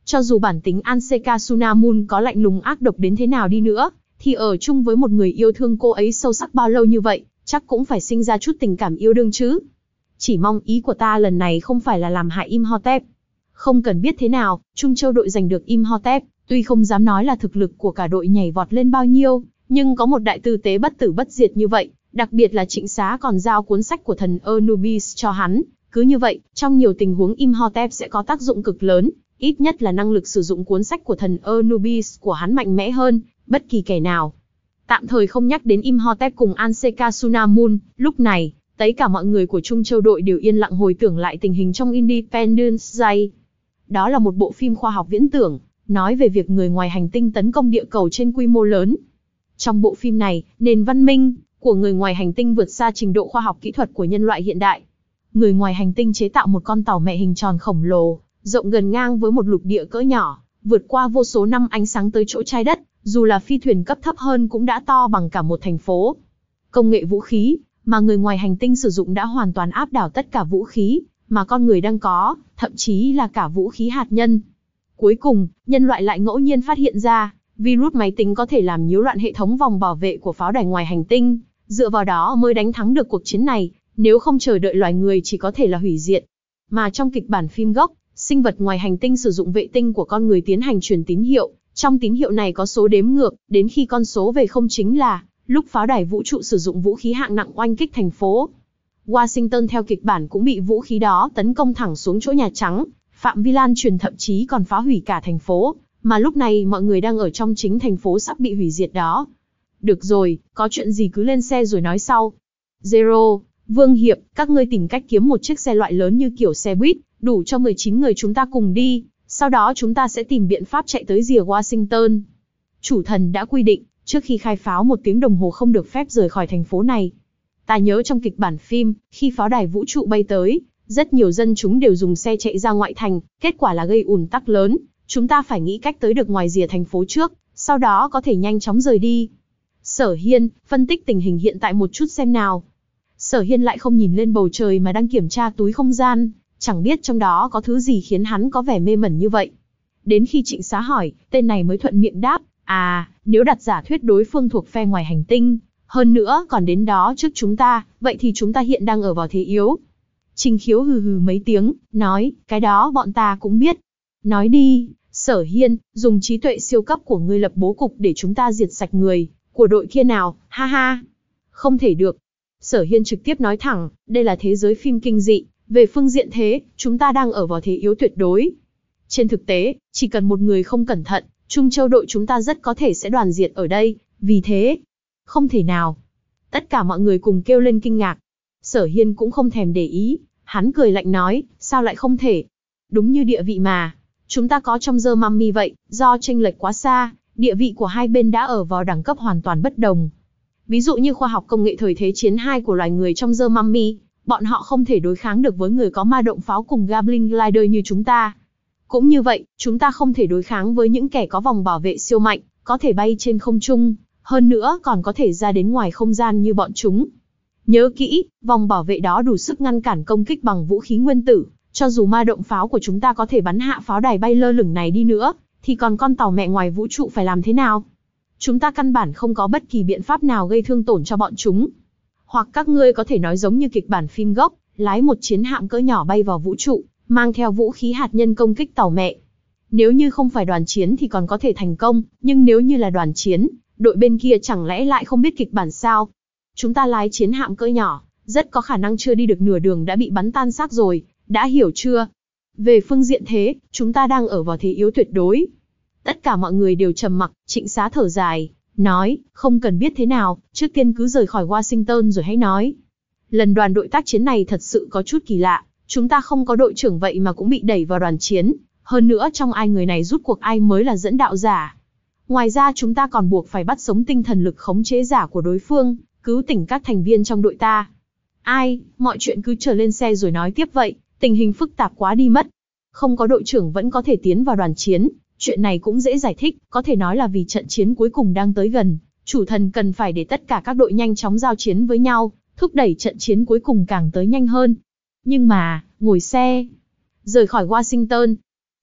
Cho dù bản tính Anseka Sunamun có lạnh lùng ác độc đến thế nào đi nữa, thì ở chung với một người yêu thương cô ấy sâu sắc bao lâu như vậy, chắc cũng phải sinh ra chút tình cảm yêu đương chứ. Chỉ mong ý của ta lần này không phải là làm hại Imhotep. Không cần biết thế nào, Trung Châu đội giành được Imhotep, tuy không dám nói là thực lực của cả đội nhảy vọt lên bao nhiêu, nhưng có một đại tư tế bất tử bất diệt như vậy, đặc biệt là Trịnh Xá còn giao cuốn sách của thần Anubis cho hắn. Cứ như vậy, trong nhiều tình huống Imhotep sẽ có tác dụng cực lớn, ít nhất là năng lực sử dụng cuốn sách của thần Anubis của hắn mạnh mẽ hơn bất kỳ kẻ nào. Tạm thời không nhắc đến Imhotep cùng Anseka Sunamun, lúc này, tất cả mọi người của Trung Châu đội đều yên lặng hồi tưởng lại tình hình trong Independence Day. Đó là một bộ phim khoa học viễn tưởng, nói về việc người ngoài hành tinh tấn công địa cầu trên quy mô lớn. Trong bộ phim này, nền văn minh của người ngoài hành tinh vượt xa trình độ khoa học kỹ thuật của nhân loại hiện đại. Người ngoài hành tinh chế tạo một con tàu mẹ hình tròn khổng lồ, rộng gần ngang với một lục địa cỡ nhỏ, vượt qua vô số năm ánh sáng tới chỗ trái đất, dù là phi thuyền cấp thấp hơn cũng đã to bằng cả một thành phố. Công nghệ vũ khí mà người ngoài hành tinh sử dụng đã hoàn toàn áp đảo tất cả vũ khí mà con người đang có, thậm chí là cả vũ khí hạt nhân. Cuối cùng, nhân loại lại ngẫu nhiên phát hiện ra, virus máy tính có thể làm nhiễu loạn hệ thống vòng bảo vệ của pháo đài ngoài hành tinh, dựa vào đó mới đánh thắng được cuộc chiến này, nếu không chờ đợi loài người chỉ có thể là hủy diệt. Mà trong kịch bản phim gốc, sinh vật ngoài hành tinh sử dụng vệ tinh của con người tiến hành truyền tín hiệu, trong tín hiệu này có số đếm ngược, đến khi con số về không chính là lúc pháo đài vũ trụ sử dụng vũ khí hạng nặng oanh kích thành phố. Washington theo kịch bản cũng bị vũ khí đó tấn công thẳng xuống chỗ Nhà Trắng, phạm vi lan truyền thậm chí còn phá hủy cả thành phố, mà lúc này mọi người đang ở trong chính thành phố sắp bị hủy diệt đó. Được rồi, có chuyện gì cứ lên xe rồi nói sau. Zero, Vương Hiệp, các ngươi tìm cách kiếm một chiếc xe loại lớn như kiểu xe buýt, đủ cho mười chín người chúng ta cùng đi, sau đó chúng ta sẽ tìm biện pháp chạy tới rìa Washington. Chủ thần đã quy định, trước khi khai pháo một tiếng đồng hồ không được phép rời khỏi thành phố này. Ta nhớ trong kịch bản phim, khi pháo đài vũ trụ bay tới, rất nhiều dân chúng đều dùng xe chạy ra ngoại thành, kết quả là gây ùn tắc lớn. Chúng ta phải nghĩ cách tới được ngoài rìa thành phố trước, sau đó có thể nhanh chóng rời đi. Sở Hiên, phân tích tình hình hiện tại một chút xem nào. Sở Hiên lại không nhìn lên bầu trời mà đang kiểm tra túi không gian, chẳng biết trong đó có thứ gì khiến hắn có vẻ mê mẩn như vậy. Đến khi Trịnh Xá hỏi, tên này mới thuận miệng đáp, à, nếu đặt giả thuyết đối phương thuộc phe ngoài hành tinh, hơn nữa còn đến đó trước chúng ta, vậy thì chúng ta hiện đang ở vào thế yếu. Trình Khiếu hừ hừ mấy tiếng, nói, cái đó bọn ta cũng biết. Nói đi, Sở Hiên, dùng trí tuệ siêu cấp của ngươi lập bố cục để chúng ta diệt sạch người của đội kia nào, ha ha. Không thể được. Sở Hiên trực tiếp nói thẳng, đây là thế giới phim kinh dị, về phương diện thế, chúng ta đang ở vào thế yếu tuyệt đối. Trên thực tế, chỉ cần một người không cẩn thận, Trung Châu đội chúng ta rất có thể sẽ đoàn diệt ở đây, vì thế, không thể nào. Tất cả mọi người cùng kêu lên kinh ngạc. Sở Hiên cũng không thèm để ý, hắn cười lạnh nói, sao lại không thể? Đúng như địa vị mà chúng ta có trong The Mummy vậy, do chênh lệch quá xa, địa vị của hai bên đã ở vào đẳng cấp hoàn toàn bất đồng. Ví dụ như khoa học công nghệ thời thế chiến hai của loài người trong The Mummy, bọn họ không thể đối kháng được với người có ma động pháo cùng Goblin Glider như chúng ta. Cũng như vậy, chúng ta không thể đối kháng với những kẻ có vòng bảo vệ siêu mạnh, có thể bay trên không trung, hơn nữa còn có thể ra đến ngoài không gian như bọn chúng. Nhớ kỹ, vòng bảo vệ đó đủ sức ngăn cản công kích bằng vũ khí nguyên tử, cho dù ma động pháo của chúng ta có thể bắn hạ pháo đài bay lơ lửng này đi nữa, thì còn con tàu mẹ ngoài vũ trụ phải làm thế nào? Chúng ta căn bản không có bất kỳ biện pháp nào gây thương tổn cho bọn chúng. Hoặc các ngươi có thể nói giống như kịch bản phim gốc, lái một chiến hạm cỡ nhỏ bay vào vũ trụ, mang theo vũ khí hạt nhân công kích tàu mẹ. Nếu như không phải đoàn chiến thì còn có thể thành công, nhưng nếu như là đoàn chiến, đội bên kia chẳng lẽ lại không biết kịch bản sao? Chúng ta lái chiến hạm cỡ nhỏ, rất có khả năng chưa đi được nửa đường đã bị bắn tan xác rồi, đã hiểu chưa? Về phương diện thế, chúng ta đang ở vào thế yếu tuyệt đối. Tất cả mọi người đều trầm mặc, Trịnh Xá thở dài, nói, không cần biết thế nào, trước tiên cứ rời khỏi Washington rồi hãy nói. Lần đoàn đội tác chiến này thật sự có chút kỳ lạ, chúng ta không có đội trưởng vậy mà cũng bị đẩy vào đoàn chiến, hơn nữa trong ai người này rút cuộc ai mới là dẫn đạo giả. Ngoài ra chúng ta còn buộc phải bắt sống tinh thần lực khống chế giả của đối phương, cứu tỉnh các thành viên trong đội ta. Ai, mọi chuyện cứ chờ lên xe rồi nói tiếp vậy, tình hình phức tạp quá đi mất. Không có đội trưởng vẫn có thể tiến vào đoàn chiến, chuyện này cũng dễ giải thích, có thể nói là vì trận chiến cuối cùng đang tới gần, chủ thần cần phải để tất cả các đội nhanh chóng giao chiến với nhau, thúc đẩy trận chiến cuối cùng càng tới nhanh hơn. Nhưng mà, ngồi xe, rời khỏi Washington.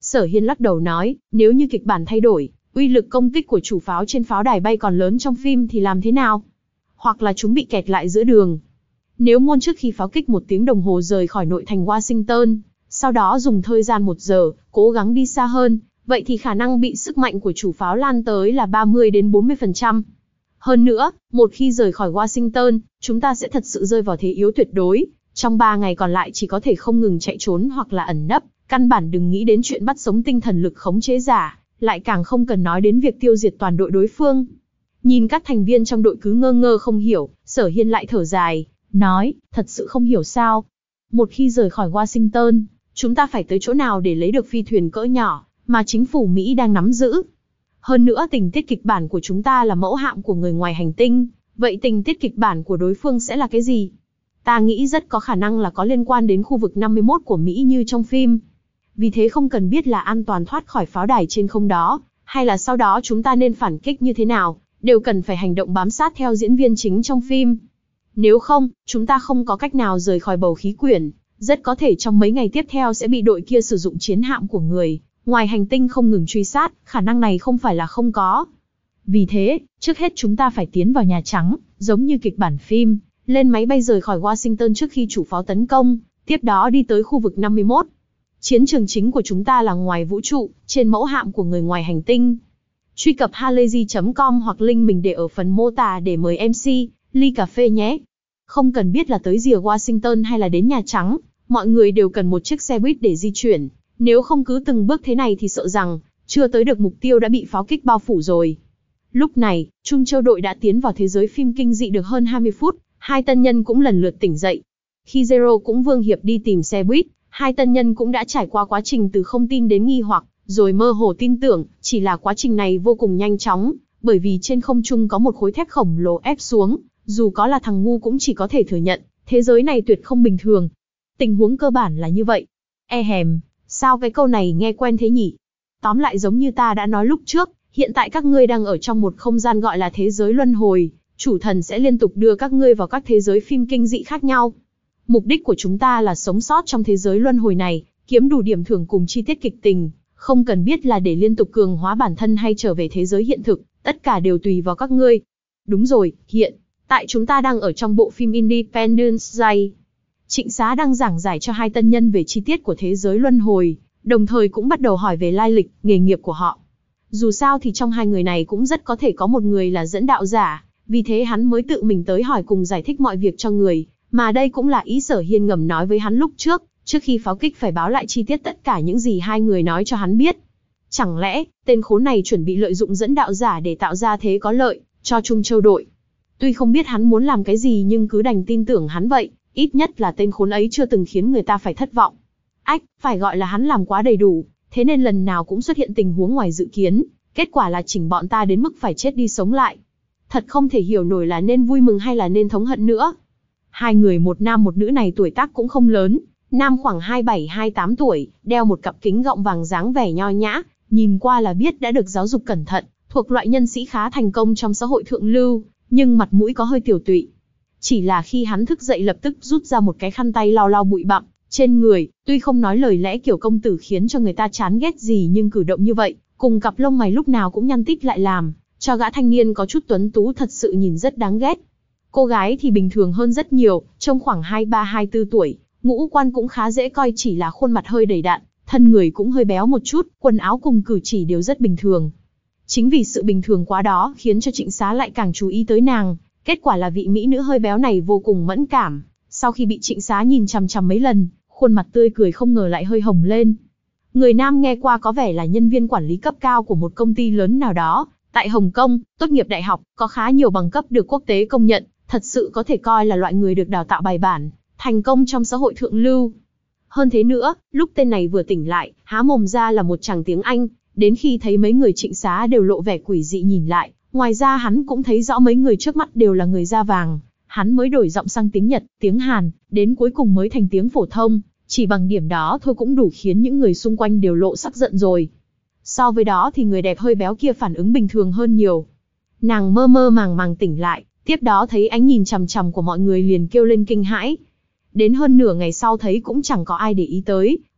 Sở Hiên lắc đầu nói, nếu như kịch bản thay đổi, uy lực công kích của chủ pháo trên pháo đài bay còn lớn trong phim thì làm thế nào? Hoặc là chúng bị kẹt lại giữa đường. Nếu môn trước khi pháo kích một tiếng đồng hồ rời khỏi nội thành Washington, sau đó dùng thời gian một giờ, cố gắng đi xa hơn, vậy thì khả năng bị sức mạnh của chủ pháo lan tới là ba mươi đến bốn mươi phần trăm. Hơn nữa, một khi rời khỏi Washington, chúng ta sẽ thật sự rơi vào thế yếu tuyệt đối. Trong ba ngày còn lại chỉ có thể không ngừng chạy trốn hoặc là ẩn nấp, căn bản đừng nghĩ đến chuyện bắt sống tinh thần lực khống chế giả, lại càng không cần nói đến việc tiêu diệt toàn đội đối phương. Nhìn các thành viên trong đội cứ ngơ ngơ không hiểu, Sở Hiên lại thở dài, nói, thật sự không hiểu sao. Một khi rời khỏi Washington, chúng ta phải tới chỗ nào để lấy được phi thuyền cỡ nhỏ, mà chính phủ Mỹ đang nắm giữ. Hơn nữa tình tiết kịch bản của chúng ta là mẫu hạm của người ngoài hành tinh, vậy tình tiết kịch bản của đối phương sẽ là cái gì? Ta nghĩ rất có khả năng là có liên quan đến khu vực năm mươi mốt của Mỹ như trong phim. Vì thế không cần biết là an toàn thoát khỏi pháo đài trên không đó, hay là sau đó chúng ta nên phản kích như thế nào, đều cần phải hành động bám sát theo diễn viên chính trong phim. Nếu không, chúng ta không có cách nào rời khỏi bầu khí quyển, rất có thể trong mấy ngày tiếp theo sẽ bị đội kia sử dụng chiến hạm của người ngoài hành tinh không ngừng truy sát, khả năng này không phải là không có. Vì thế, trước hết chúng ta phải tiến vào Nhà Trắng, giống như kịch bản phim, lên máy bay rời khỏi Washington trước khi chủ pháo tấn công, tiếp đó đi tới khu vực năm mươi mốt. Chiến trường chính của chúng ta là ngoài vũ trụ, trên mẫu hạm của người ngoài hành tinh. Truy cập halayzi chấm com hoặc link mình để ở phần mô tả để mời em xê, ly cà phê nhé. Không cần biết là tới rìa Washington hay là đến Nhà Trắng, mọi người đều cần một chiếc xe buýt để di chuyển. Nếu không cứ từng bước thế này thì sợ rằng, chưa tới được mục tiêu đã bị pháo kích bao phủ rồi. Lúc này, Trung Châu đội đã tiến vào thế giới phim kinh dị được hơn hai mươi phút, hai tân nhân cũng lần lượt tỉnh dậy. Khi Zero cũng Vương Hiệp đi tìm xe buýt, hai tân nhân cũng đã trải qua quá trình từ không tin đến nghi hoặc, rồi mơ hồ tin tưởng, chỉ là quá trình này vô cùng nhanh chóng, bởi vì trên không trung có một khối thép khổng lồ ép xuống, dù có là thằng ngu cũng chỉ có thể thừa nhận, thế giới này tuyệt không bình thường. Tình huống cơ bản là như vậy. E hèm, sao cái câu này nghe quen thế nhỉ? Tóm lại giống như ta đã nói lúc trước, hiện tại các ngươi đang ở trong một không gian gọi là thế giới luân hồi, chủ thần sẽ liên tục đưa các ngươi vào các thế giới phim kinh dị khác nhau. Mục đích của chúng ta là sống sót trong thế giới luân hồi này, kiếm đủ điểm thưởng cùng chi tiết kịch tình, không cần biết là để liên tục cường hóa bản thân hay trở về thế giới hiện thực, tất cả đều tùy vào các ngươi. Đúng rồi, hiện tại chúng ta đang ở trong bộ phim Independence Day. Trịnh Xá đang giảng giải cho hai tân nhân về chi tiết của thế giới luân hồi, đồng thời cũng bắt đầu hỏi về lai lịch, nghề nghiệp của họ. Dù sao thì trong hai người này cũng rất có thể có một người là dẫn đạo giả, vì thế hắn mới tự mình tới hỏi cùng giải thích mọi việc cho người, mà đây cũng là ý Sở Hiên ngầm nói với hắn lúc trước, trước khi pháo kích phải báo lại chi tiết tất cả những gì hai người nói cho hắn biết. Chẳng lẽ, tên khốn này chuẩn bị lợi dụng dẫn đạo giả để tạo ra thế có lợi cho Trung Châu đội? Tuy không biết hắn muốn làm cái gì nhưng cứ đành tin tưởng hắn vậy, ít nhất là tên khốn ấy chưa từng khiến người ta phải thất vọng. Ách, phải gọi là hắn làm quá đầy đủ, thế nên lần nào cũng xuất hiện tình huống ngoài dự kiến, kết quả là chỉnh bọn ta đến mức phải chết đi sống lại. Thật không thể hiểu nổi là nên vui mừng hay là nên thống hận nữa. Hai người một nam một nữ này tuổi tác cũng không lớn, nam khoảng hai mươi bảy hai mươi tám tuổi, đeo một cặp kính gọng vàng dáng vẻ nho nhã, nhìn qua là biết đã được giáo dục cẩn thận, thuộc loại nhân sĩ khá thành công trong xã hội thượng lưu, nhưng mặt mũi có hơi tiểu tụy. Chỉ là khi hắn thức dậy lập tức rút ra một cái khăn tay lau lau bụi bặm trên người, tuy không nói lời lẽ kiểu công tử khiến cho người ta chán ghét gì nhưng cử động như vậy, cùng cặp lông mày lúc nào cũng nhăn tít lại làm cho gã thanh niên có chút tuấn tú thật sự nhìn rất đáng ghét. Cô gái thì bình thường hơn rất nhiều, trông khoảng hai mươi ba hai mươi tư tuổi, ngũ quan cũng khá dễ coi, chỉ là khuôn mặt hơi đầy đặn, thân người cũng hơi béo một chút, quần áo cùng cử chỉ đều rất bình thường. Chính vì sự bình thường quá đó khiến cho Trịnh Xá lại càng chú ý tới nàng, kết quả là vị mỹ nữ hơi béo này vô cùng mẫn cảm, sau khi bị Trịnh Xá nhìn chằm chằm mấy lần, khuôn mặt tươi cười không ngờ lại hơi hồng lên. Người nam nghe qua có vẻ là nhân viên quản lý cấp cao của một công ty lớn nào đó, tại Hồng Kông, tốt nghiệp đại học, có khá nhiều bằng cấp được quốc tế công nhận, thật sự có thể coi là loại người được đào tạo bài bản, thành công trong xã hội thượng lưu. Hơn thế nữa, lúc tên này vừa tỉnh lại, há mồm ra là một tràng tiếng Anh, đến khi thấy mấy người Trịnh Xá đều lộ vẻ quỷ dị nhìn lại, ngoài ra hắn cũng thấy rõ mấy người trước mắt đều là người da vàng, hắn mới đổi giọng sang tiếng Nhật, tiếng Hàn, đến cuối cùng mới thành tiếng phổ thông, chỉ bằng điểm đó thôi cũng đủ khiến những người xung quanh đều lộ sắc giận rồi. So với đó thì người đẹp hơi béo kia phản ứng bình thường hơn nhiều. Nàng mơ mơ màng màng tỉnh lại, tiếp đó thấy ánh nhìn chằm chằm của mọi người liền kêu lên kinh hãi. Đến hơn nửa ngày sau thấy cũng chẳng có ai để ý tới,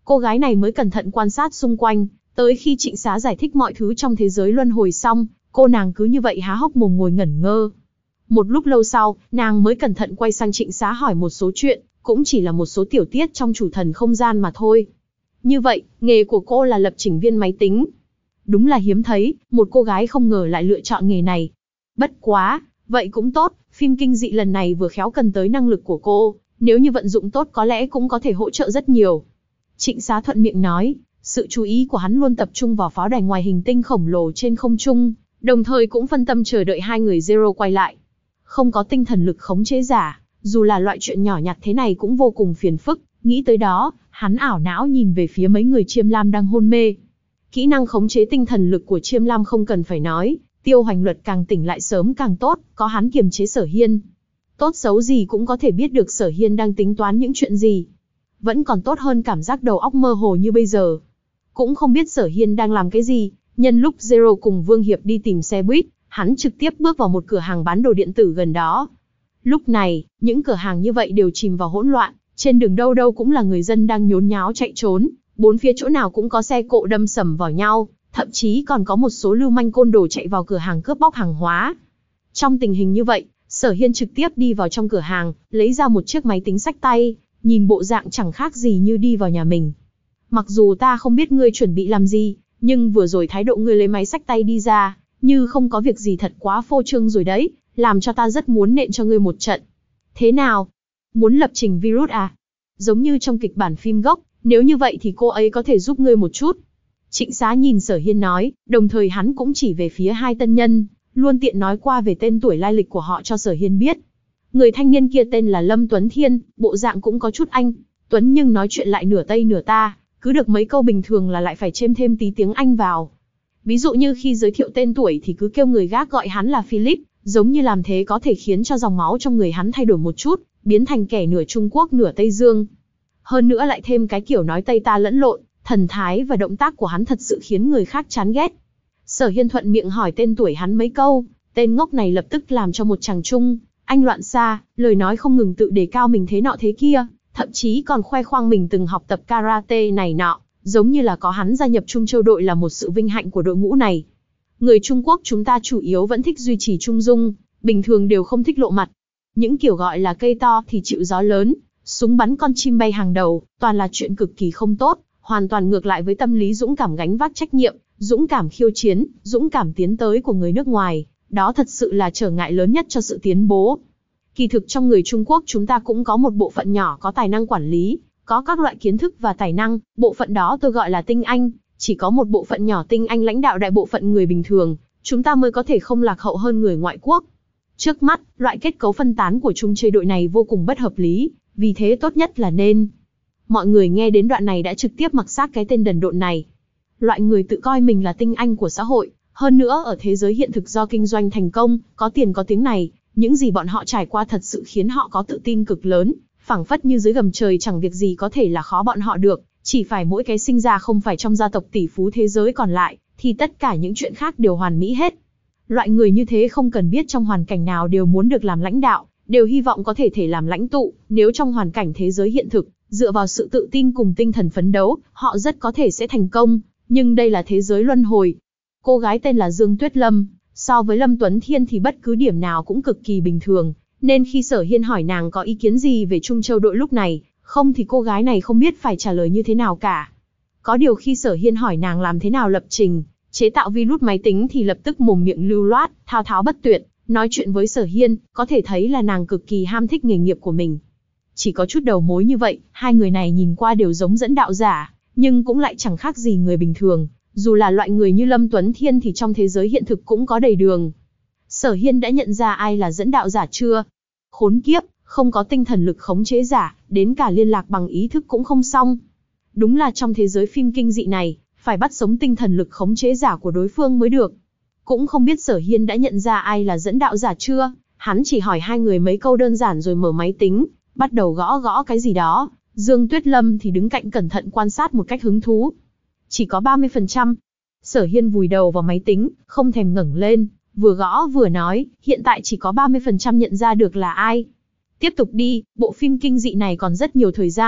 Cô gái này mới cẩn thận quan sát xung quanh, tới khi Trịnh Xá giải thích mọi thứ trong thế giới luân hồi xong, cô nàng cứ như vậy há hốc mồm ngồi ngẩn ngơ. Một lúc lâu sau, nàng mới cẩn thận quay sang Trịnh Xá hỏi một số chuyện, cũng chỉ là một số tiểu tiết trong chủ thần không gian mà thôi. Như vậy, nghề của cô là lập trình viên máy tính. Đúng là hiếm thấy, một cô gái không ngờ lại lựa chọn nghề này. Bất quá, vậy cũng tốt, phim kinh dị lần này vừa khéo cần tới năng lực của cô, nếu như vận dụng tốt có lẽ cũng có thể hỗ trợ rất nhiều. Trịnh Xá thuận miệng nói, sự chú ý của hắn luôn tập trung vào pháo đài ngoài hành tinh khổng lồ trên không trung, đồng thời cũng phân tâm chờ đợi hai người Zero quay lại. Không có tinh thần lực khống chế giả, dù là loại chuyện nhỏ nhặt thế này cũng vô cùng phiền phức, nghĩ tới đó, hắn ảo não nhìn về phía mấy người Chiêm Lam đang hôn mê. Kỹ năng khống chế tinh thần lực của Chiêm Lam không cần phải nói, Tiêu Hoành Luật càng tỉnh lại sớm càng tốt, có hắn kiềm chế Sở Hiên. Tốt xấu gì cũng có thể biết được Sở Hiên đang tính toán những chuyện gì. Vẫn còn tốt hơn cảm giác đầu óc mơ hồ như bây giờ. Cũng không biết Sở Hiên đang làm cái gì, nhân lúc Zero cùng Vương Hiệp đi tìm xe buýt, hắn trực tiếp bước vào một cửa hàng bán đồ điện tử gần đó. Lúc này, những cửa hàng như vậy đều chìm vào hỗn loạn, trên đường đâu đâu cũng là người dân đang nhốn nháo chạy trốn, bốn phía chỗ nào cũng có xe cộ đâm sầm vào nhau, thậm chí còn có một số lưu manh côn đồ chạy vào cửa hàng cướp bóc hàng hóa. Trong tình hình như vậy, Sở Hiên trực tiếp đi vào trong cửa hàng, lấy ra một chiếc máy tính xách tay, nhìn bộ dạng chẳng khác gì như đi vào nhà mình. Mặc dù ta không biết ngươi chuẩn bị làm gì, nhưng vừa rồi thái độ ngươi lấy máy xách tay đi ra, như không có việc gì thật quá phô trương rồi đấy, làm cho ta rất muốn nện cho ngươi một trận. Thế nào? Muốn lập trình virus à? Giống như trong kịch bản phim gốc, nếu như vậy thì cô ấy có thể giúp ngươi một chút. Trịnh Xá nhìn Sở Hiên nói, đồng thời hắn cũng chỉ về phía hai tân nhân, luôn tiện nói qua về tên tuổi lai lịch của họ cho Sở Hiên biết. Người thanh niên kia tên là Lâm Tuấn Thiên, bộ dạng cũng có chút Anh, Tuấn nhưng nói chuyện lại nửa Tây nửa ta, cứ được mấy câu bình thường là lại phải chêm thêm tí tiếng Anh vào. Ví dụ như khi giới thiệu tên tuổi thì cứ kêu người gác gọi hắn là Philip, giống như làm thế có thể khiến cho dòng máu trong người hắn thay đổi một chút, biến thành kẻ nửa Trung Quốc nửa Tây Dương. Hơn nữa lại thêm cái kiểu nói Tây ta lẫn lộn, thần thái và động tác của hắn thật sự khiến người khác chán ghét. Sở Hiên thuận miệng hỏi tên tuổi hắn mấy câu, tên ngốc này lập tức làm cho một chàng Trung Anh loạn xa, lời nói không ngừng tự đề cao mình thế nọ thế kia, thậm chí còn khoe khoang mình từng học tập karate này nọ, giống như là có hắn gia nhập Trung Châu đội là một sự vinh hạnh của đội ngũ này. Người Trung Quốc chúng ta chủ yếu vẫn thích duy trì trung dung, bình thường đều không thích lộ mặt. Những kiểu gọi là cây to thì chịu gió lớn, súng bắn con chim bay hàng đầu, toàn là chuyện cực kỳ không tốt, hoàn toàn ngược lại với tâm lý dũng cảm gánh vác trách nhiệm, dũng cảm khiêu chiến, dũng cảm tiến tới của người nước ngoài, đó thật sự là trở ngại lớn nhất cho sự tiến bố. Kỳ thực trong người Trung Quốc chúng ta cũng có một bộ phận nhỏ có tài năng quản lý, có các loại kiến thức và tài năng, bộ phận đó tôi gọi là tinh anh, chỉ có một bộ phận nhỏ tinh anh lãnh đạo đại bộ phận người bình thường, chúng ta mới có thể không lạc hậu hơn người ngoại quốc. Trước mắt, loại kết cấu phân tán của Trung Châu đội này vô cùng bất hợp lý, vì thế tốt nhất là nên. Mọi người nghe đến đoạn này đã trực tiếp mặc xác cái tên đần độn này. Loại người tự coi mình là tinh anh của xã hội, hơn nữa ở thế giới hiện thực do kinh doanh thành công, có tiền có tiếng này, những gì bọn họ trải qua thật sự khiến họ có tự tin cực lớn, phảng phất như dưới gầm trời chẳng việc gì có thể là khó bọn họ được, chỉ phải mỗi cái sinh ra không phải trong gia tộc tỷ phú thế giới còn lại, thì tất cả những chuyện khác đều hoàn mỹ hết. Loại người như thế không cần biết trong hoàn cảnh nào đều muốn được làm lãnh đạo, đều hy vọng có thể thể làm lãnh tụ, nếu trong hoàn cảnh thế giới hiện thực, dựa vào sự tự tin cùng tinh thần phấn đấu, họ rất có thể sẽ thành công, nhưng đây là thế giới luân hồi. Cô gái tên là Dương Tuyết Lâm, so với Lâm Tuấn Thiên thì bất cứ điểm nào cũng cực kỳ bình thường, nên khi Sở Hiên hỏi nàng có ý kiến gì về Trung Châu đội lúc này, không thì cô gái này không biết phải trả lời như thế nào cả. Có điều khi Sở Hiên hỏi nàng làm thế nào lập trình, chế tạo virus máy tính thì lập tức mồm miệng lưu loát, thao tháo bất tuyệt, nói chuyện với Sở Hiên, có thể thấy là nàng cực kỳ ham thích nghề nghiệp của mình. Chỉ có chút đầu mối như vậy, hai người này nhìn qua đều giống dẫn đạo giả, nhưng cũng lại chẳng khác gì người bình thường, dù là loại người như Lâm Tuấn Thiên thì trong thế giới hiện thực cũng có đầy đường. Sở Hiên đã nhận ra ai là dẫn đạo giả chưa? Khốn kiếp, không có tinh thần lực khống chế giả, đến cả liên lạc bằng ý thức cũng không xong. Đúng là trong thế giới phim kinh dị này, phải bắt sống tinh thần lực khống chế giả của đối phương mới được. Cũng không biết Sở Hiên đã nhận ra ai là dẫn đạo giả chưa, hắn chỉ hỏi hai người mấy câu đơn giản rồi mở máy tính, bắt đầu gõ gõ cái gì đó. Dương Tuyết Lâm thì đứng cạnh cẩn thận quan sát một cách hứng thú. Chỉ có ba mươi phần trăm. Sở Hiên vùi đầu vào máy tính, không thèm ngẩng lên, vừa gõ vừa nói, hiện tại chỉ có ba mươi phần trăm nhận ra được là ai. Tiếp tục đi, bộ phim kinh dị này còn rất nhiều thời gian,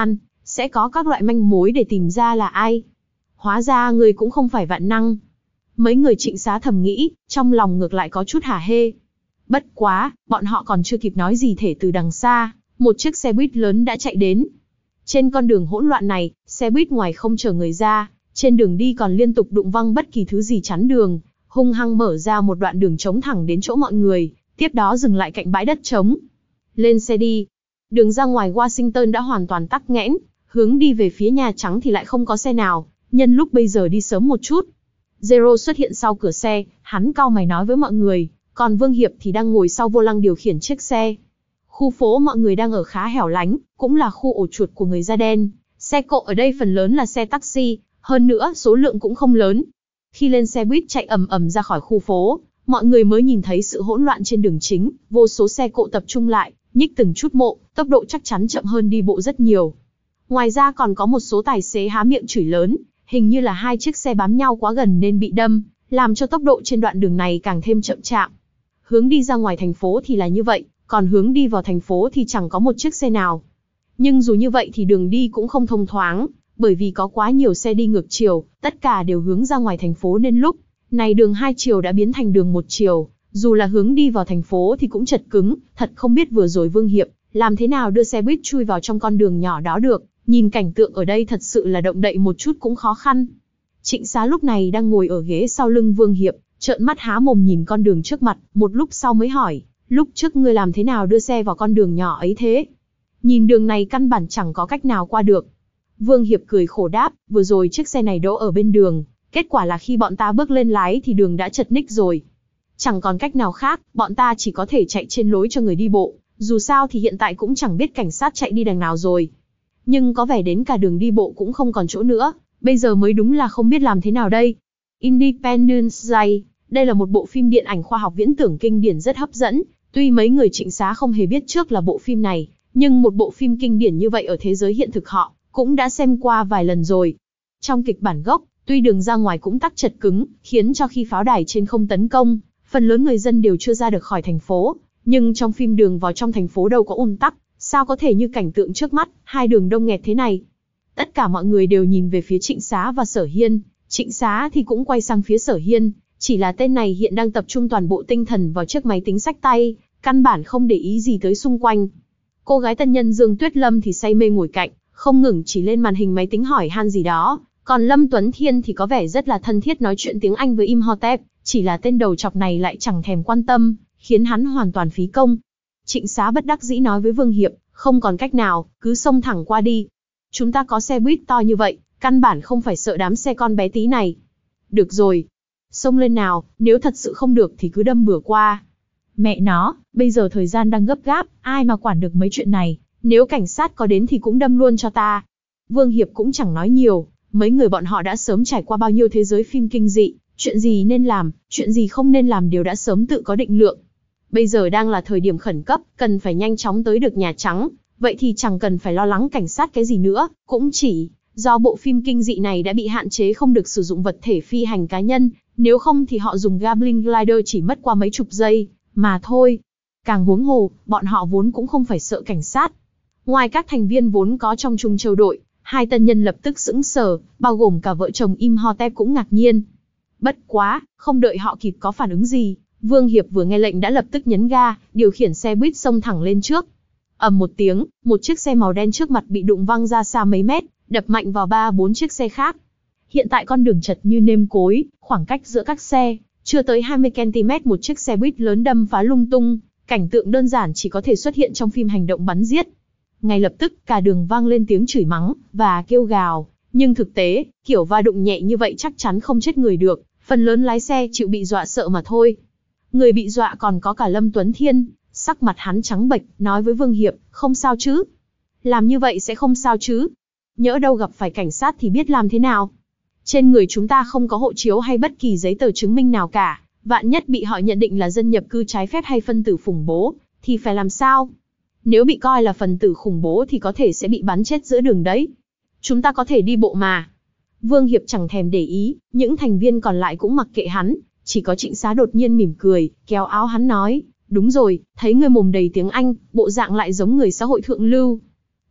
sẽ có các loại manh mối để tìm ra là ai. Hóa ra ngươi cũng không phải vạn năng. Mấy người Trịnh Xá thầm nghĩ, trong lòng ngược lại có chút hả hê. Bất quá, bọn họ còn chưa kịp nói gì thể từ đằng xa, một chiếc xe buýt lớn đã chạy đến. Trên con đường hỗn loạn này, xe buýt ngoài không chở người ra, trên đường đi còn liên tục đụng văng bất kỳ thứ gì chắn đường, hung hăng mở ra một đoạn đường trống thẳng đến chỗ mọi người, tiếp đó dừng lại cạnh bãi đất trống. Lên xe đi. Đường ra ngoài Washington đã hoàn toàn tắc nghẽn, hướng đi về phía Nhà Trắng thì lại không có xe nào, nhân lúc bây giờ đi sớm một chút. Zero xuất hiện sau cửa xe, hắn cau mày nói với mọi người, còn Vương Hiệp thì đang ngồi sau vô lăng điều khiển chiếc xe. Khu phố mọi người đang ở khá hẻo lánh, cũng là khu ổ chuột của người da đen. Xe cộ ở đây phần lớn là xe taxi, hơn nữa số lượng cũng không lớn. Khi lên xe buýt chạy ầm ầm ra khỏi khu phố, mọi người mới nhìn thấy sự hỗn loạn trên đường chính, vô số xe cộ tập trung lại, nhích từng chút một, tốc độ chắc chắn chậm hơn đi bộ rất nhiều. Ngoài ra còn có một số tài xế há miệng chửi lớn, hình như là hai chiếc xe bám nhau quá gần nên bị đâm, làm cho tốc độ trên đoạn đường này càng thêm chậm chạp. Hướng đi ra ngoài thành phố thì là như vậy, còn hướng đi vào thành phố thì chẳng có một chiếc xe nào. Nhưng dù như vậy thì đường đi cũng không thông thoáng, bởi vì có quá nhiều xe đi ngược chiều, tất cả đều hướng ra ngoài thành phố nên lúc này đường hai chiều đã biến thành đường một chiều, dù là hướng đi vào thành phố thì cũng chật cứng, thật không biết vừa rồi Vương Hiệp làm thế nào đưa xe buýt chui vào trong con đường nhỏ đó được, nhìn cảnh tượng ở đây thật sự là động đậy một chút cũng khó khăn. Trịnh Xá lúc này đang ngồi ở ghế sau lưng Vương Hiệp, trợn mắt há mồm nhìn con đường trước mặt, một lúc sau mới hỏi, lúc trước ngươi làm thế nào đưa xe vào con đường nhỏ ấy thế? Nhìn đường này căn bản chẳng có cách nào qua được. Vương Hiệp cười khổ đáp, vừa rồi chiếc xe này đỗ ở bên đường, kết quả là khi bọn ta bước lên lái thì đường đã chật ních rồi. Chẳng còn cách nào khác, bọn ta chỉ có thể chạy trên lối cho người đi bộ, dù sao thì hiện tại cũng chẳng biết cảnh sát chạy đi đằng nào rồi. Nhưng có vẻ đến cả đường đi bộ cũng không còn chỗ nữa, bây giờ mới đúng là không biết làm thế nào đây. Independence Day, đây là một bộ phim điện ảnh khoa học viễn tưởng kinh điển rất hấp dẫn, tuy mấy người Trịnh Xá không hề biết trước là bộ phim này, nhưng một bộ phim kinh điển như vậy ở thế giới hiện thực họ cũng đã xem qua vài lần rồi. Trong kịch bản gốc, tuy đường ra ngoài cũng tắc chật cứng, khiến cho khi pháo đài trên không tấn công, phần lớn người dân đều chưa ra được khỏi thành phố, nhưng trong phim đường vào trong thành phố đâu có ùn tắc, sao có thể như cảnh tượng trước mắt, hai đường đông nghẹt thế này. Tất cả mọi người đều nhìn về phía Trịnh Xá và Sở Hiên, Trịnh Xá thì cũng quay sang phía Sở Hiên, chỉ là tên này hiện đang tập trung toàn bộ tinh thần vào chiếc máy tính xách tay, căn bản không để ý gì tới xung quanh. Cô gái tân nhân Dương Tuyết Lâm thì say mê ngồi cạnh, không ngừng chỉ lên màn hình máy tính hỏi han gì đó, còn Lâm Tuấn Thiên thì có vẻ rất là thân thiết nói chuyện tiếng Anh với Imhotep, chỉ là tên đầu chọc này lại chẳng thèm quan tâm, khiến hắn hoàn toàn phí công. Trịnh Xá bất đắc dĩ nói với Vương Hiệp, không còn cách nào, cứ xông thẳng qua đi. Chúng ta có xe buýt to như vậy, căn bản không phải sợ đám xe con bé tí này. Được rồi, xông lên nào, nếu thật sự không được thì cứ đâm bừa qua. Mẹ nó, bây giờ thời gian đang gấp gáp, ai mà quản được mấy chuyện này, nếu cảnh sát có đến thì cũng đâm luôn cho ta. Vương Hiệp cũng chẳng nói nhiều, mấy người bọn họ đã sớm trải qua bao nhiêu thế giới phim kinh dị, chuyện gì nên làm, chuyện gì không nên làm đều đã sớm tự có định lượng. Bây giờ đang là thời điểm khẩn cấp, cần phải nhanh chóng tới được Nhà Trắng, vậy thì chẳng cần phải lo lắng cảnh sát cái gì nữa, cũng chỉ do bộ phim kinh dị này đã bị hạn chế không được sử dụng vật thể phi hành cá nhân, nếu không thì họ dùng Goblin Glider chỉ mất qua mấy chục giây, mà thôi. Càng huống hồ, bọn họ vốn cũng không phải sợ cảnh sát. Ngoài các thành viên vốn có trong Trung Châu đội, hai tân nhân lập tức sững sờ, bao gồm cả vợ chồng Imhotep cũng ngạc nhiên. Bất quá, không đợi họ kịp có phản ứng gì, Vương Hiệp vừa nghe lệnh đã lập tức nhấn ga, điều khiển xe buýt xông thẳng lên trước. Ầm một tiếng, một chiếc xe màu đen trước mặt bị đụng văng ra xa mấy mét, đập mạnh vào ba bốn chiếc xe khác. Hiện tại con đường chật như nêm cối, khoảng cách giữa các xe chưa tới hai mươi ki lô mét, một chiếc xe buýt lớn đâm phá lung tung, cảnh tượng đơn giản chỉ có thể xuất hiện trong phim hành động bắn giết. Ngay lập tức, cả đường vang lên tiếng chửi mắng và kêu gào, nhưng thực tế, kiểu va đụng nhẹ như vậy chắc chắn không chết người được, phần lớn lái xe chịu bị dọa sợ mà thôi. Người bị dọa còn có cả Lâm Tuấn Thiên, sắc mặt hắn trắng bệch, nói với Vương Hiệp, không sao chứ? Làm như vậy sẽ không sao chứ? Nhỡ đâu gặp phải cảnh sát thì biết làm thế nào? Trên người chúng ta không có hộ chiếu hay bất kỳ giấy tờ chứng minh nào cả, vạn nhất bị họ nhận định là dân nhập cư trái phép hay phân tử khủng bố, thì phải làm sao? Nếu bị coi là phần tử khủng bố thì có thể sẽ bị bắn chết giữa đường đấy. Chúng ta có thể đi bộ mà. Vương Hiệp chẳng thèm để ý, những thành viên còn lại cũng mặc kệ hắn, chỉ có Trịnh Xá đột nhiên mỉm cười, kéo áo hắn nói, đúng rồi, thấy người mồm đầy tiếng Anh, bộ dạng lại giống người xã hội thượng lưu.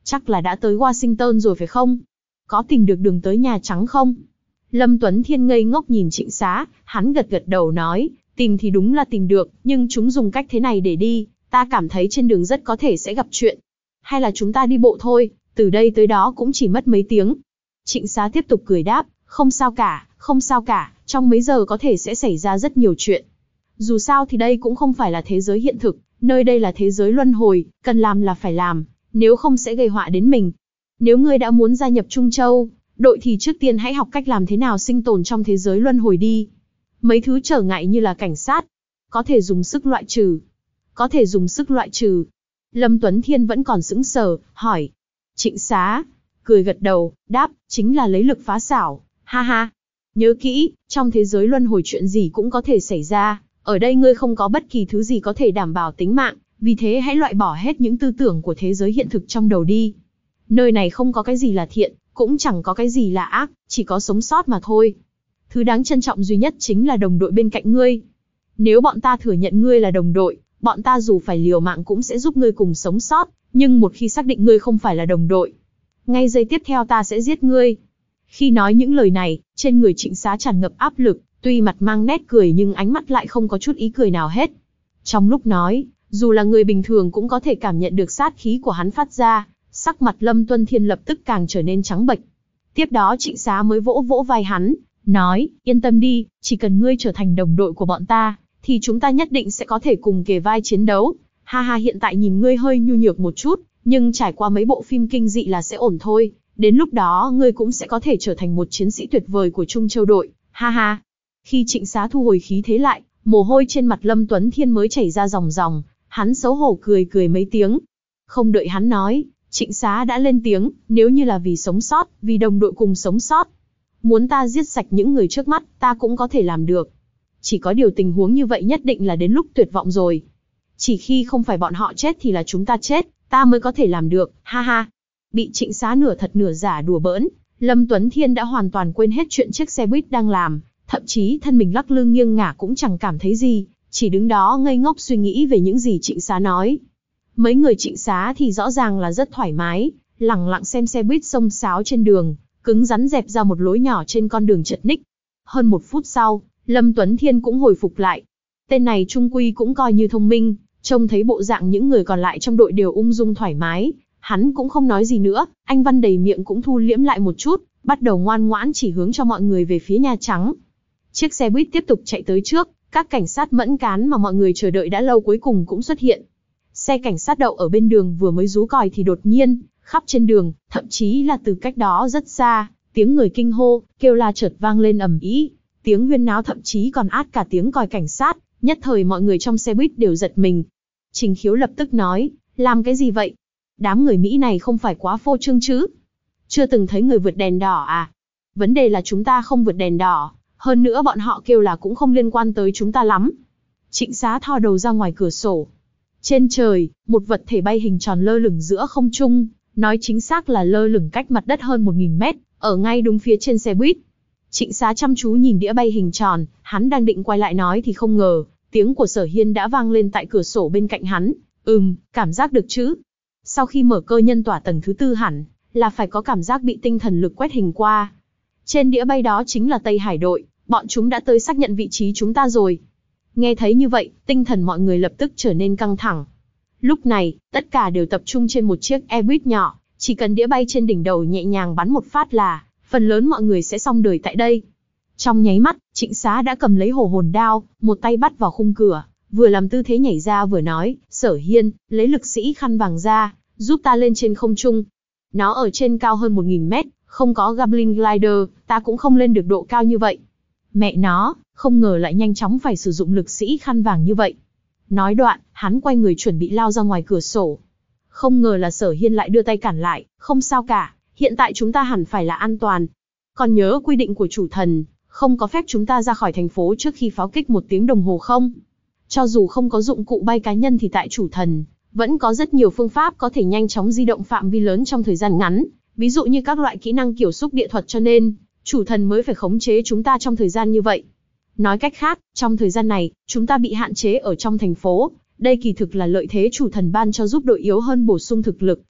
chắc là đã tới Washington rồi phải không? Có tìm được đường tới Nhà Trắng không? Lâm Tuấn Thiên ngây ngốc nhìn Trịnh Xá, hắn gật gật đầu nói, tìm thì đúng là tìm được, nhưng chúng dùng cách thế này để đi, ta cảm thấy trên đường rất có thể sẽ gặp chuyện. Hay là chúng ta đi bộ thôi, từ đây tới đó cũng chỉ mất mấy tiếng. Trịnh Xá tiếp tục cười đáp, không sao cả, không sao cả, trong mấy giờ có thể sẽ xảy ra rất nhiều chuyện. Dù sao thì đây cũng không phải là thế giới hiện thực, nơi đây là thế giới luân hồi, cần làm là phải làm, nếu không sẽ gây họa đến mình. Nếu ngươi đã muốn gia nhập Trung Châu, đội thì trước tiên hãy học cách làm thế nào sinh tồn trong thế giới luân hồi đi. Mấy thứ trở ngại như là cảnh sát, có thể dùng sức loại trừ. Có thể dùng sức loại trừ. Lâm Tuấn Thiên vẫn còn sững sờ, hỏi. Trịnh Xá, cười gật đầu, đáp, chính là lấy lực phá xảo, ha ha. Nhớ kỹ, trong thế giới luân hồi chuyện gì cũng có thể xảy ra, ở đây ngươi không có bất kỳ thứ gì có thể đảm bảo tính mạng, vì thế hãy loại bỏ hết những tư tưởng của thế giới hiện thực trong đầu đi. Nơi này không có cái gì là thiện, cũng chẳng có cái gì là ác, chỉ có sống sót mà thôi. Thứ đáng trân trọng duy nhất chính là đồng đội bên cạnh ngươi. Nếu bọn ta thừa nhận ngươi là đồng đội, bọn ta dù phải liều mạng cũng sẽ giúp ngươi cùng sống sót, nhưng một khi xác định ngươi không phải là đồng đội, ngay giây tiếp theo ta sẽ giết ngươi. Khi nói những lời này, trên người Trịnh Xá tràn ngập áp lực, tuy mặt mang nét cười nhưng ánh mắt lại không có chút ý cười nào hết. Trong lúc nói, dù là người bình thường cũng có thể cảm nhận được sát khí của hắn phát ra, sắc mặt Lâm Tuấn Thiên lập tức càng trở nên trắng bệch. Tiếp đó Trịnh Xá mới vỗ vỗ vai hắn, nói, yên tâm đi, chỉ cần ngươi trở thành đồng đội của bọn ta, thì chúng ta nhất định sẽ có thể cùng kề vai chiến đấu. Ha ha, hiện tại nhìn ngươi hơi nhu nhược một chút, nhưng trải qua mấy bộ phim kinh dị là sẽ ổn thôi, đến lúc đó ngươi cũng sẽ có thể trở thành một chiến sĩ tuyệt vời của Trung Châu đội, ha ha. Khi Trịnh Xá thu hồi khí thế lại, mồ hôi trên mặt Lâm Tuấn Thiên mới chảy ra ròng ròng, hắn xấu hổ cười cười mấy tiếng. Không đợi hắn nói, Trịnh Xá đã lên tiếng, nếu như là vì sống sót, vì đồng đội cùng sống sót, muốn ta giết sạch những người trước mắt, ta cũng có thể làm được. Chỉ có điều tình huống như vậy nhất định là đến lúc tuyệt vọng rồi. Chỉ khi không phải bọn họ chết thì là chúng ta chết, ta mới có thể làm được, ha ha. Bị Trịnh Xá nửa thật nửa giả đùa bỡn, Lâm Tuấn Thiên đã hoàn toàn quên hết chuyện chiếc xe buýt đang làm, thậm chí thân mình lắc lư nghiêng ngả cũng chẳng cảm thấy gì, chỉ đứng đó ngây ngốc suy nghĩ về những gì Trịnh Xá nói. Mấy người Trịnh Xá thì rõ ràng là rất thoải mái, lẳng lặng xem xe buýt xông xáo trên đường, cứng rắn dẹp ra một lối nhỏ trên con đường chật ních. Hơn một phút sau, Lâm Tuấn Thiên cũng hồi phục lại. Tên này trung quy cũng coi như thông minh, trông thấy bộ dạng những người còn lại trong đội đều ung dung thoải mái, hắn cũng không nói gì nữa, anh Văn đầy miệng cũng thu liễm lại một chút, bắt đầu ngoan ngoãn chỉ hướng cho mọi người về phía Nhà Trắng. Chiếc xe buýt tiếp tục chạy tới trước, các cảnh sát mẫn cán mà mọi người chờ đợi đã lâu cuối cùng cũng xuất hiện. Xe cảnh sát đậu ở bên đường vừa mới rú còi thì đột nhiên, khắp trên đường, thậm chí là từ cách đó rất xa, tiếng người kinh hô, kêu la chợt vang lên ầm ĩ, tiếng huyên náo thậm chí còn át cả tiếng còi cảnh sát, nhất thời mọi người trong xe buýt đều giật mình. Trình Khiếu lập tức nói, làm cái gì vậy? Đám người Mỹ này không phải quá phô trương chứ? Chưa từng thấy người vượt đèn đỏ à? Vấn đề là chúng ta không vượt đèn đỏ, hơn nữa bọn họ kêu là cũng không liên quan tới chúng ta lắm. Trịnh Xá thò đầu ra ngoài cửa sổ. Trên trời, một vật thể bay hình tròn lơ lửng giữa không trung, nói chính xác là lơ lửng cách mặt đất hơn một nghìn mét, ở ngay đúng phía trên xe buýt. Trịnh Xá chăm chú nhìn đĩa bay hình tròn, hắn đang định quay lại nói thì không ngờ, tiếng của Sở Hiên đã vang lên tại cửa sổ bên cạnh hắn. Ừm, cảm giác được chứ? Sau khi mở cơ nhân tỏa tầng thứ tư hẳn là phải có cảm giác bị tinh thần lực quét hình qua. Trên đĩa bay đó chính là Tây Hải đội, bọn chúng đã tới xác nhận vị trí chúng ta rồi. Nghe thấy như vậy, tinh thần mọi người lập tức trở nên căng thẳng. Lúc này, tất cả đều tập trung trên một chiếc e buýt nhỏ, chỉ cần đĩa bay trên đỉnh đầu nhẹ nhàng bắn một phát là, phần lớn mọi người sẽ xong đời tại đây. Trong nháy mắt, Trịnh Xá đã cầm lấy hổ hồn đao, một tay bắt vào khung cửa, vừa làm tư thế nhảy ra vừa nói, Sở Hiên, lấy lực sĩ khăn vàng ra, giúp ta lên trên không trung. Nó ở trên cao hơn một nghìn mét, không có Goblin Glider, ta cũng không lên được độ cao như vậy. Mẹ nó, không ngờ lại nhanh chóng phải sử dụng lực sĩ khăn vàng như vậy. Nói đoạn, hắn quay người chuẩn bị lao ra ngoài cửa sổ. Không ngờ là Sở Hiên lại đưa tay cản lại, không sao cả, hiện tại chúng ta hẳn phải là an toàn. Còn nhớ quy định của chủ thần, không có phép chúng ta ra khỏi thành phố trước khi pháo kích một tiếng đồng hồ không? Cho dù không có dụng cụ bay cá nhân thì tại chủ thần, vẫn có rất nhiều phương pháp có thể nhanh chóng di động phạm vi lớn trong thời gian ngắn, ví dụ như các loại kỹ năng kiểu xúc địa thuật, cho nên chủ thần mới phải khống chế chúng ta trong thời gian như vậy. Nói cách khác, trong thời gian này, chúng ta bị hạn chế ở trong thành phố, đây kỳ thực là lợi thế chủ thần ban cho giúp đội yếu hơn bổ sung thực lực,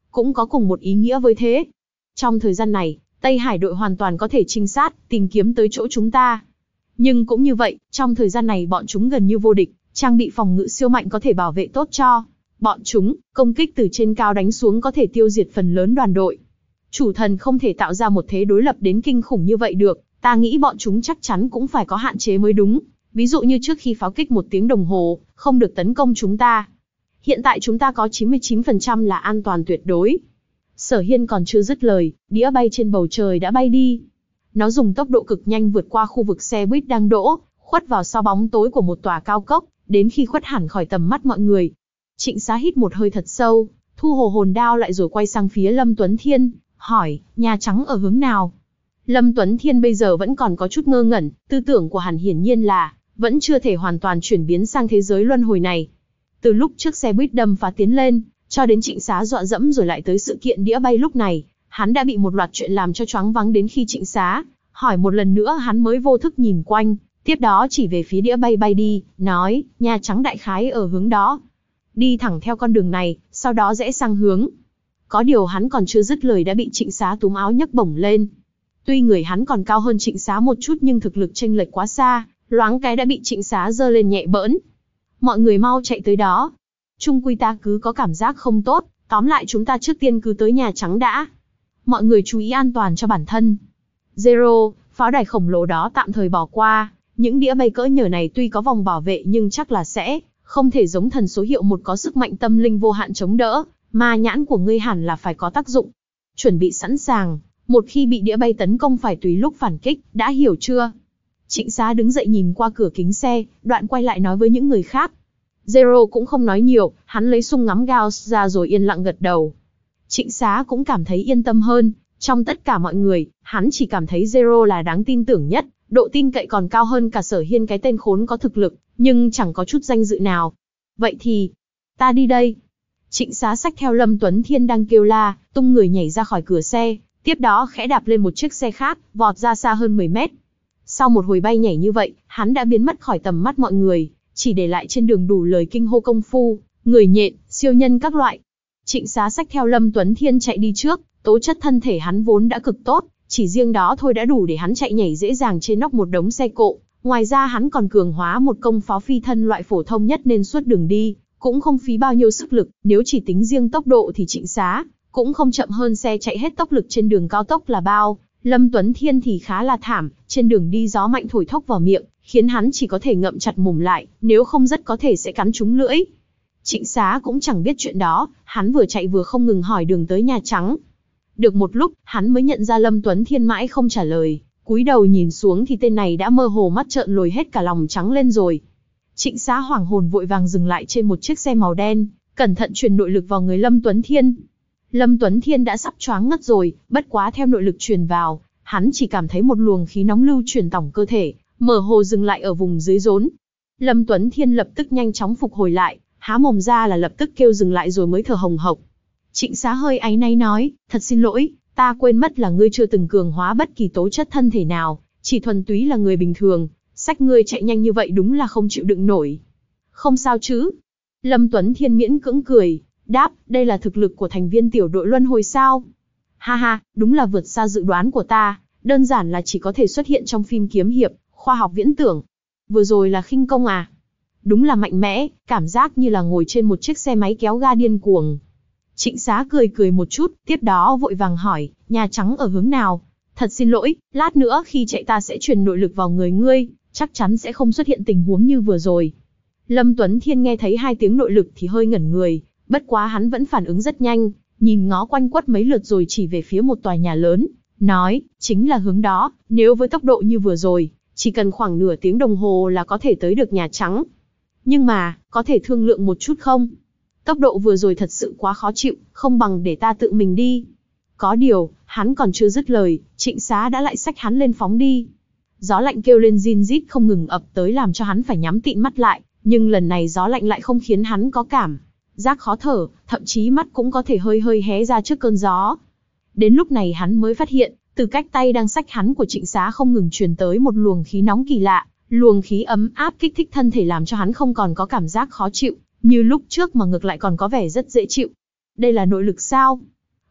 cũng có cùng một ý nghĩa với thế. Trong thời gian này, Tây Hải đội hoàn toàn có thể trinh sát, tìm kiếm tới chỗ chúng ta. Nhưng cũng như vậy, trong thời gian này bọn chúng gần như vô địch, trang bị phòng ngự siêu mạnh có thể bảo vệ tốt cho bọn chúng, công kích từ trên cao đánh xuống có thể tiêu diệt phần lớn đoàn đội. Chủ thần không thể tạo ra một thế đối lập đến kinh khủng như vậy được, ta nghĩ bọn chúng chắc chắn cũng phải có hạn chế mới đúng. Ví dụ như trước khi pháo kích một tiếng đồng hồ, không được tấn công chúng ta. Hiện tại chúng ta có chín mươi chín phần trăm là an toàn tuyệt đối. Sở Hiên còn chưa dứt lời, đĩa bay trên bầu trời đã bay đi. Nó dùng tốc độ cực nhanh vượt qua khu vực xe buýt đang đỗ, khuất vào sau bóng tối của một tòa cao cốc, đến khi khuất hẳn khỏi tầm mắt mọi người. Trịnh Xá hít một hơi thật sâu, thu hồ hồn đao lại rồi quay sang phía Lâm Tuấn Thiên, hỏi, Nhà Trắng ở hướng nào? Lâm Tuấn Thiên bây giờ vẫn còn có chút ngơ ngẩn, tư tưởng của hắn hiển nhiên là vẫn chưa thể hoàn toàn chuyển biến sang thế giới luân hồi này. Từ lúc trước xe buýt đâm phá tiến lên, cho đến Trịnh Xá dọa dẫm rồi lại tới sự kiện đĩa bay lúc này, hắn đã bị một loạt chuyện làm cho choáng váng đến khi Trịnh Xá hỏi một lần nữa hắn mới vô thức nhìn quanh, tiếp đó chỉ về phía đĩa bay bay đi, nói, Nhà Trắng đại khái ở hướng đó. Đi thẳng theo con đường này, sau đó rẽ sang hướng. Có điều hắn còn chưa dứt lời đã bị Trịnh Xá túm áo nhấc bổng lên. Tuy người hắn còn cao hơn Trịnh Xá một chút nhưng thực lực chênh lệch quá xa, loáng cái đã bị Trịnh Xá giơ lên nhẹ bỡn. Mọi người mau chạy tới đó. Chung quy ta cứ có cảm giác không tốt, tóm lại chúng ta trước tiên cứ tới Nhà Trắng đã. Mọi người chú ý an toàn cho bản thân. Zero, pháo đài khổng lồ đó tạm thời bỏ qua, những đĩa bay cỡ nhờ này tuy có vòng bảo vệ nhưng chắc là sẽ không thể giống thần số hiệu một có sức mạnh tâm linh vô hạn chống đỡ, mà nhãn của ngươi hẳn là phải có tác dụng. Chuẩn bị sẵn sàng, một khi bị đĩa bay tấn công phải tùy lúc phản kích, đã hiểu chưa? Trịnh Xá đứng dậy nhìn qua cửa kính xe, đoạn quay lại nói với những người khác. Zero cũng không nói nhiều, hắn lấy súng ngắm Gauss ra rồi yên lặng gật đầu. Trịnh Xá cũng cảm thấy yên tâm hơn, trong tất cả mọi người, hắn chỉ cảm thấy Zero là đáng tin tưởng nhất, độ tin cậy còn cao hơn cả Sở Hiên cái tên khốn có thực lực, nhưng chẳng có chút danh dự nào. Vậy thì, ta đi đây. Trịnh Xá xách theo Lâm Tuấn Thiên đang kêu la, tung người nhảy ra khỏi cửa xe, tiếp đó khẽ đạp lên một chiếc xe khác, vọt ra xa hơn mười mét. Sau một hồi bay nhảy như vậy, hắn đã biến mất khỏi tầm mắt mọi người, chỉ để lại trên đường đủ lời kinh hô công phu, người nhện, siêu nhân các loại. Trịnh Xá xách theo Lâm Tuấn Thiên chạy đi trước, tố chất thân thể hắn vốn đã cực tốt, chỉ riêng đó thôi đã đủ để hắn chạy nhảy dễ dàng trên nóc một đống xe cộ. Ngoài ra hắn còn cường hóa một công pháo phi thân loại phổ thông nhất nên suốt đường đi cũng không phí bao nhiêu sức lực, nếu chỉ tính riêng tốc độ thì Trịnh Xá cũng không chậm hơn xe chạy hết tốc lực trên đường cao tốc là bao. Lâm Tuấn Thiên thì khá là thảm, trên đường đi gió mạnh thổi thốc vào miệng, khiến hắn chỉ có thể ngậm chặt mồm lại, nếu không rất có thể sẽ cắn trúng lưỡi. Trịnh Xá cũng chẳng biết chuyện đó, hắn vừa chạy vừa không ngừng hỏi đường tới Nhà Trắng. Được một lúc, hắn mới nhận ra Lâm Tuấn Thiên mãi không trả lời, cúi đầu nhìn xuống thì tên này đã mơ hồ mắt trợn lồi hết cả lòng trắng lên rồi. Trịnh Xá hoảng hồn vội vàng dừng lại trên một chiếc xe màu đen, cẩn thận truyền nội lực vào người Lâm Tuấn Thiên. Lâm Tuấn Thiên đã sắp choáng ngất rồi, bất quá theo nội lực truyền vào, hắn chỉ cảm thấy một luồng khí nóng lưu truyền tổng cơ thể, mơ hồ dừng lại ở vùng dưới rốn. Lâm Tuấn Thiên lập tức nhanh chóng phục hồi lại, há mồm ra là lập tức kêu dừng lại rồi mới thở hồng hộc. Trịnh Xá hơi áy náy nói, thật xin lỗi, ta quên mất là ngươi chưa từng cường hóa bất kỳ tố chất thân thể nào, chỉ thuần túy là người bình thường, xách ngươi chạy nhanh như vậy đúng là không chịu đựng nổi. Không sao chứ? Lâm Tuấn Thiên miễn cưỡng cười, đáp, đây là thực lực của thành viên tiểu đội luân hồi sao? Ha ha, đúng là vượt xa dự đoán của ta, đơn giản là chỉ có thể xuất hiện trong phim kiếm hiệp, khoa học viễn tưởng. Vừa rồi là khinh công à? Đúng là mạnh mẽ, cảm giác như là ngồi trên một chiếc xe máy kéo ga điên cuồng. Trịnh Xá cười cười một chút, tiếp đó vội vàng hỏi, Nhà Trắng ở hướng nào? Thật xin lỗi, lát nữa khi chạy ta sẽ truyền nội lực vào người ngươi, chắc chắn sẽ không xuất hiện tình huống như vừa rồi. Lâm Tuấn Thiên nghe thấy hai tiếng nội lực thì hơi ngẩn người, bất quá hắn vẫn phản ứng rất nhanh, nhìn ngó quanh quất mấy lượt rồi chỉ về phía một tòa nhà lớn, nói, chính là hướng đó, nếu với tốc độ như vừa rồi, chỉ cần khoảng nửa tiếng đồng hồ là có thể tới được Nhà Trắng. Nhưng mà, có thể thương lượng một chút không? Tốc độ vừa rồi thật sự quá khó chịu, không bằng để ta tự mình đi. Có điều, hắn còn chưa dứt lời, Trịnh Xá đã lại xách hắn lên phóng đi. Gió lạnh kêu lên rin rít không ngừng ập tới làm cho hắn phải nhắm tịt mắt lại, nhưng lần này gió lạnh lại không khiến hắn có cảm giác khó thở, thậm chí mắt cũng có thể hơi hơi hé ra trước cơn gió. Đến lúc này hắn mới phát hiện, từ cách tay đang xách hắn của Trịnh Xá không ngừng truyền tới một luồng khí nóng kỳ lạ, luồng khí ấm áp kích thích thân thể làm cho hắn không còn có cảm giác khó chịu như lúc trước mà ngược lại còn có vẻ rất dễ chịu. Đây là nội lực sao?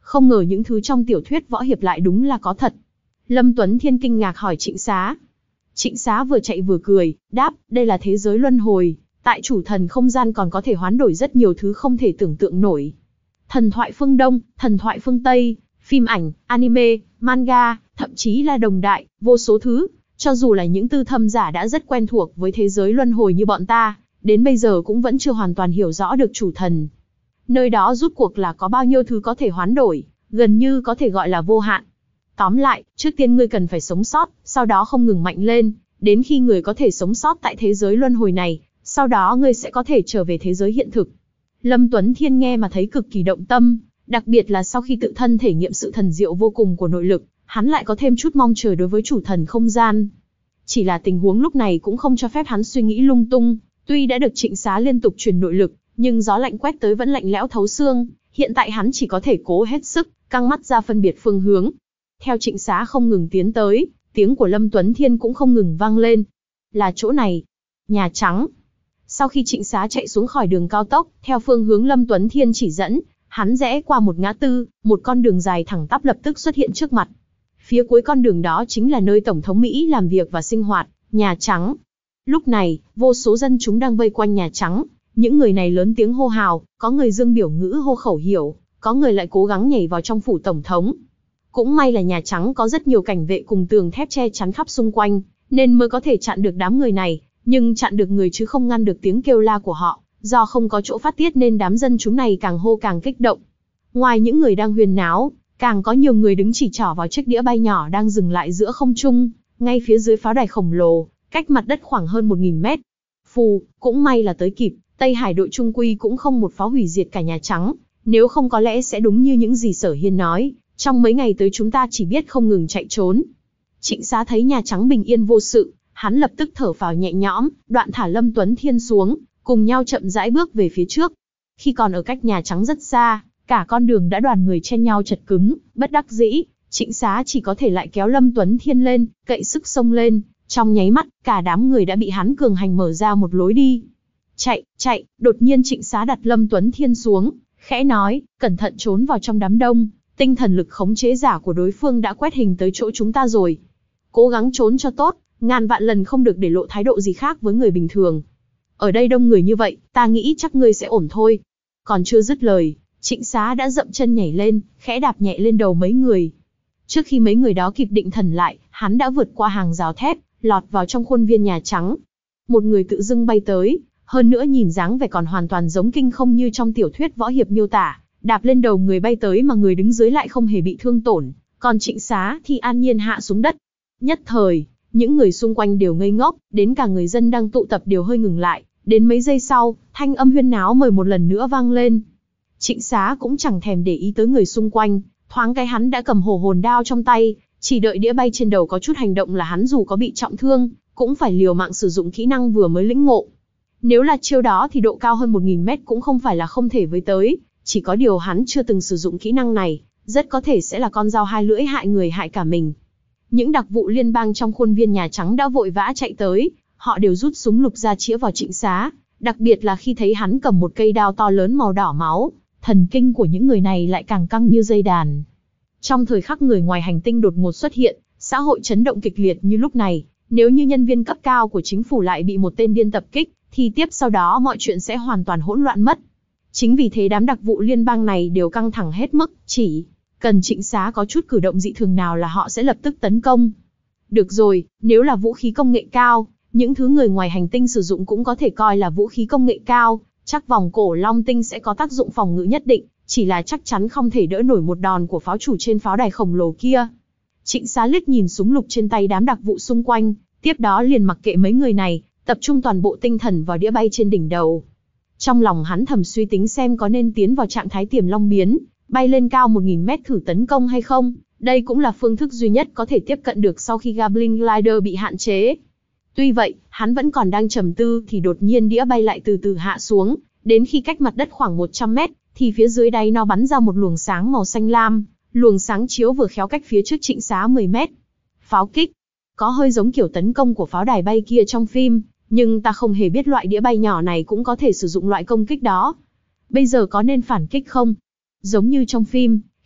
Không ngờ những thứ trong tiểu thuyết võ hiệp lại đúng là có thật. Lâm Tuấn Thiên kinh ngạc hỏi Trịnh Xá. Trịnh Xá vừa chạy vừa cười, đáp, đây là thế giới luân hồi, tại chủ thần không gian còn có thể hoán đổi rất nhiều thứ không thể tưởng tượng nổi. Thần thoại phương Đông, thần thoại phương Tây, phim ảnh, anime, manga, thậm chí là đồng đại, vô số thứ, cho dù là những tư thâm giả đã rất quen thuộc với thế giới luân hồi như bọn ta, đến bây giờ cũng vẫn chưa hoàn toàn hiểu rõ được chủ thần. Nơi đó rút cuộc là có bao nhiêu thứ có thể hoán đổi, gần như có thể gọi là vô hạn. Tóm lại, trước tiên ngươi cần phải sống sót, sau đó không ngừng mạnh lên, đến khi người có thể sống sót tại thế giới luân hồi này, sau đó ngươi sẽ có thể trở về thế giới hiện thực. Lâm Tuấn Thiên nghe mà thấy cực kỳ động tâm, đặc biệt là sau khi tự thân thể nghiệm sự thần diệu vô cùng của nội lực, hắn lại có thêm chút mong chờ đối với chủ thần không gian. Chỉ là tình huống lúc này cũng không cho phép hắn suy nghĩ lung tung, tuy đã được Trịnh Xá liên tục truyền nội lực, nhưng gió lạnh quét tới vẫn lạnh lẽo thấu xương, hiện tại hắn chỉ có thể cố hết sức, căng mắt ra phân biệt phương hướng. Theo Trịnh Xá không ngừng tiến tới, tiếng của Lâm Tuấn Thiên cũng không ngừng vang lên. Là chỗ này, Nhà Trắng. Sau khi Trịnh Xá chạy xuống khỏi đường cao tốc, theo phương hướng Lâm Tuấn Thiên chỉ dẫn, hắn rẽ qua một ngã tư, một con đường dài thẳng tắp lập tức xuất hiện trước mặt. Phía cuối con đường đó chính là nơi Tổng thống Mỹ làm việc và sinh hoạt, Nhà Trắng. Lúc này, vô số dân chúng đang vây quanh Nhà Trắng, những người này lớn tiếng hô hào, có người dương biểu ngữ hô khẩu hiệu, có người lại cố gắng nhảy vào trong phủ Tổng thống. Cũng may là Nhà Trắng có rất nhiều cảnh vệ cùng tường thép che chắn khắp xung quanh, nên mới có thể chặn được đám người này, nhưng chặn được người chứ không ngăn được tiếng kêu la của họ, do không có chỗ phát tiết nên đám dân chúng này càng hô càng kích động. Ngoài những người đang huyên náo, càng có nhiều người đứng chỉ trỏ vào chiếc đĩa bay nhỏ đang dừng lại giữa không trung, ngay phía dưới pháo đài khổng lồ, cách mặt đất khoảng hơn một nghìn mét. Phù, cũng may là tới kịp, Tây Hải đội trung quy cũng không một pháo hủy diệt cả Nhà Trắng, nếu không có lẽ sẽ đúng như những gì Sở Hiên nói, trong mấy ngày tới chúng ta chỉ biết không ngừng chạy trốn. Trịnh Xá thấy Nhà Trắng bình yên vô sự, hắn lập tức thở phào nhẹ nhõm, đoạn thả Lâm Tuấn Thiên xuống, cùng nhau chậm rãi bước về phía trước. Khi còn ở cách Nhà Trắng rất xa, cả con đường đã đoàn người chen nhau chật cứng, bất đắc dĩ, Trịnh Xá chỉ có thể lại kéo Lâm Tuấn Thiên lên, cậy sức xông lên, trong nháy mắt, cả đám người đã bị hắn cường hành mở ra một lối đi. Chạy, chạy, đột nhiên Trịnh Xá đặt Lâm Tuấn Thiên xuống, khẽ nói, cẩn thận trốn vào trong đám đông, tinh thần lực khống chế giả của đối phương đã quét hình tới chỗ chúng ta rồi. Cố gắng trốn cho tốt, ngàn vạn lần không được để lộ thái độ gì khác với người bình thường. Ở đây đông người như vậy, ta nghĩ chắc ngươi sẽ ổn thôi. Còn chưa dứt lời, Trịnh Xá đã dậm chân nhảy lên, khẽ đạp nhẹ lên đầu mấy người. Trước khi mấy người đó kịp định thần lại, hắn đã vượt qua hàng rào thép, lọt vào trong khuôn viên Nhà Trắng. Một người tự dưng bay tới, hơn nữa nhìn dáng vẻ còn hoàn toàn giống kinh không như trong tiểu thuyết võ hiệp miêu tả, đạp lên đầu người bay tới mà người đứng dưới lại không hề bị thương tổn, còn Trịnh Xá thì an nhiên hạ xuống đất. Nhất thời, những người xung quanh đều ngây ngốc, đến cả người dân đang tụ tập đều hơi ngừng lại, đến mấy giây sau, thanh âm huyên náo mời một lần nữa vang lên. Trịnh Xá cũng chẳng thèm để ý tới người xung quanh, thoáng cái hắn đã cầm hổ hồn đao trong tay, chỉ đợi đĩa bay trên đầu có chút hành động là hắn dù có bị trọng thương, cũng phải liều mạng sử dụng kỹ năng vừa mới lĩnh ngộ. Nếu là chiêu đó thì độ cao hơn một nghìn mét cũng không phải là không thể với tới, chỉ có điều hắn chưa từng sử dụng kỹ năng này, rất có thể sẽ là con dao hai lưỡi hại người hại cả mình. Những đặc vụ liên bang trong khuôn viên Nhà Trắng đã vội vã chạy tới, họ đều rút súng lục ra chĩa vào Trịnh Xá, đặc biệt là khi thấy hắn cầm một cây đao to lớn màu đỏ máu, thần kinh của những người này lại càng căng như dây đàn. Trong thời khắc người ngoài hành tinh đột ngột xuất hiện, xã hội chấn động kịch liệt như lúc này, nếu như nhân viên cấp cao của chính phủ lại bị một tên điên tập kích, thì tiếp sau đó mọi chuyện sẽ hoàn toàn hỗn loạn mất. Chính vì thế đám đặc vụ liên bang này đều căng thẳng hết mức, chỉ cần Trịnh Xá có chút cử động dị thường nào là họ sẽ lập tức tấn công. Được rồi, nếu là vũ khí công nghệ cao, những thứ người ngoài hành tinh sử dụng cũng có thể coi là vũ khí công nghệ cao, chắc vòng cổ long tinh sẽ có tác dụng phòng ngự nhất định, chỉ là chắc chắn không thể đỡ nổi một đòn của pháo chủ trên pháo đài khổng lồ kia. Trịnh Xá liếc nhìn súng lục trên tay đám đặc vụ xung quanh, tiếp đó liền mặc kệ mấy người này, tập trung toàn bộ tinh thần vào đĩa bay trên đỉnh đầu. Trong lòng hắn thầm suy tính xem có nên tiến vào trạng thái tiềm long biến, bay lên cao một nghìn mét thử tấn công hay không, đây cũng là phương thức duy nhất có thể tiếp cận được sau khi Goblin Glider bị hạn chế. Tuy vậy, hắn vẫn còn đang trầm tư thì đột nhiên đĩa bay lại từ từ hạ xuống, đến khi cách mặt đất khoảng một trăm mét, thì phía dưới đáy nó bắn ra một luồng sáng màu xanh lam, luồng sáng chiếu vừa khéo cách phía trước Trịnh Xá mười mét. Pháo kích, có hơi giống kiểu tấn công của pháo đài bay kia trong phim, nhưng ta không hề biết loại đĩa bay nhỏ này cũng có thể sử dụng loại công kích đó. Bây giờ có nên phản kích không? Giống như trong phim,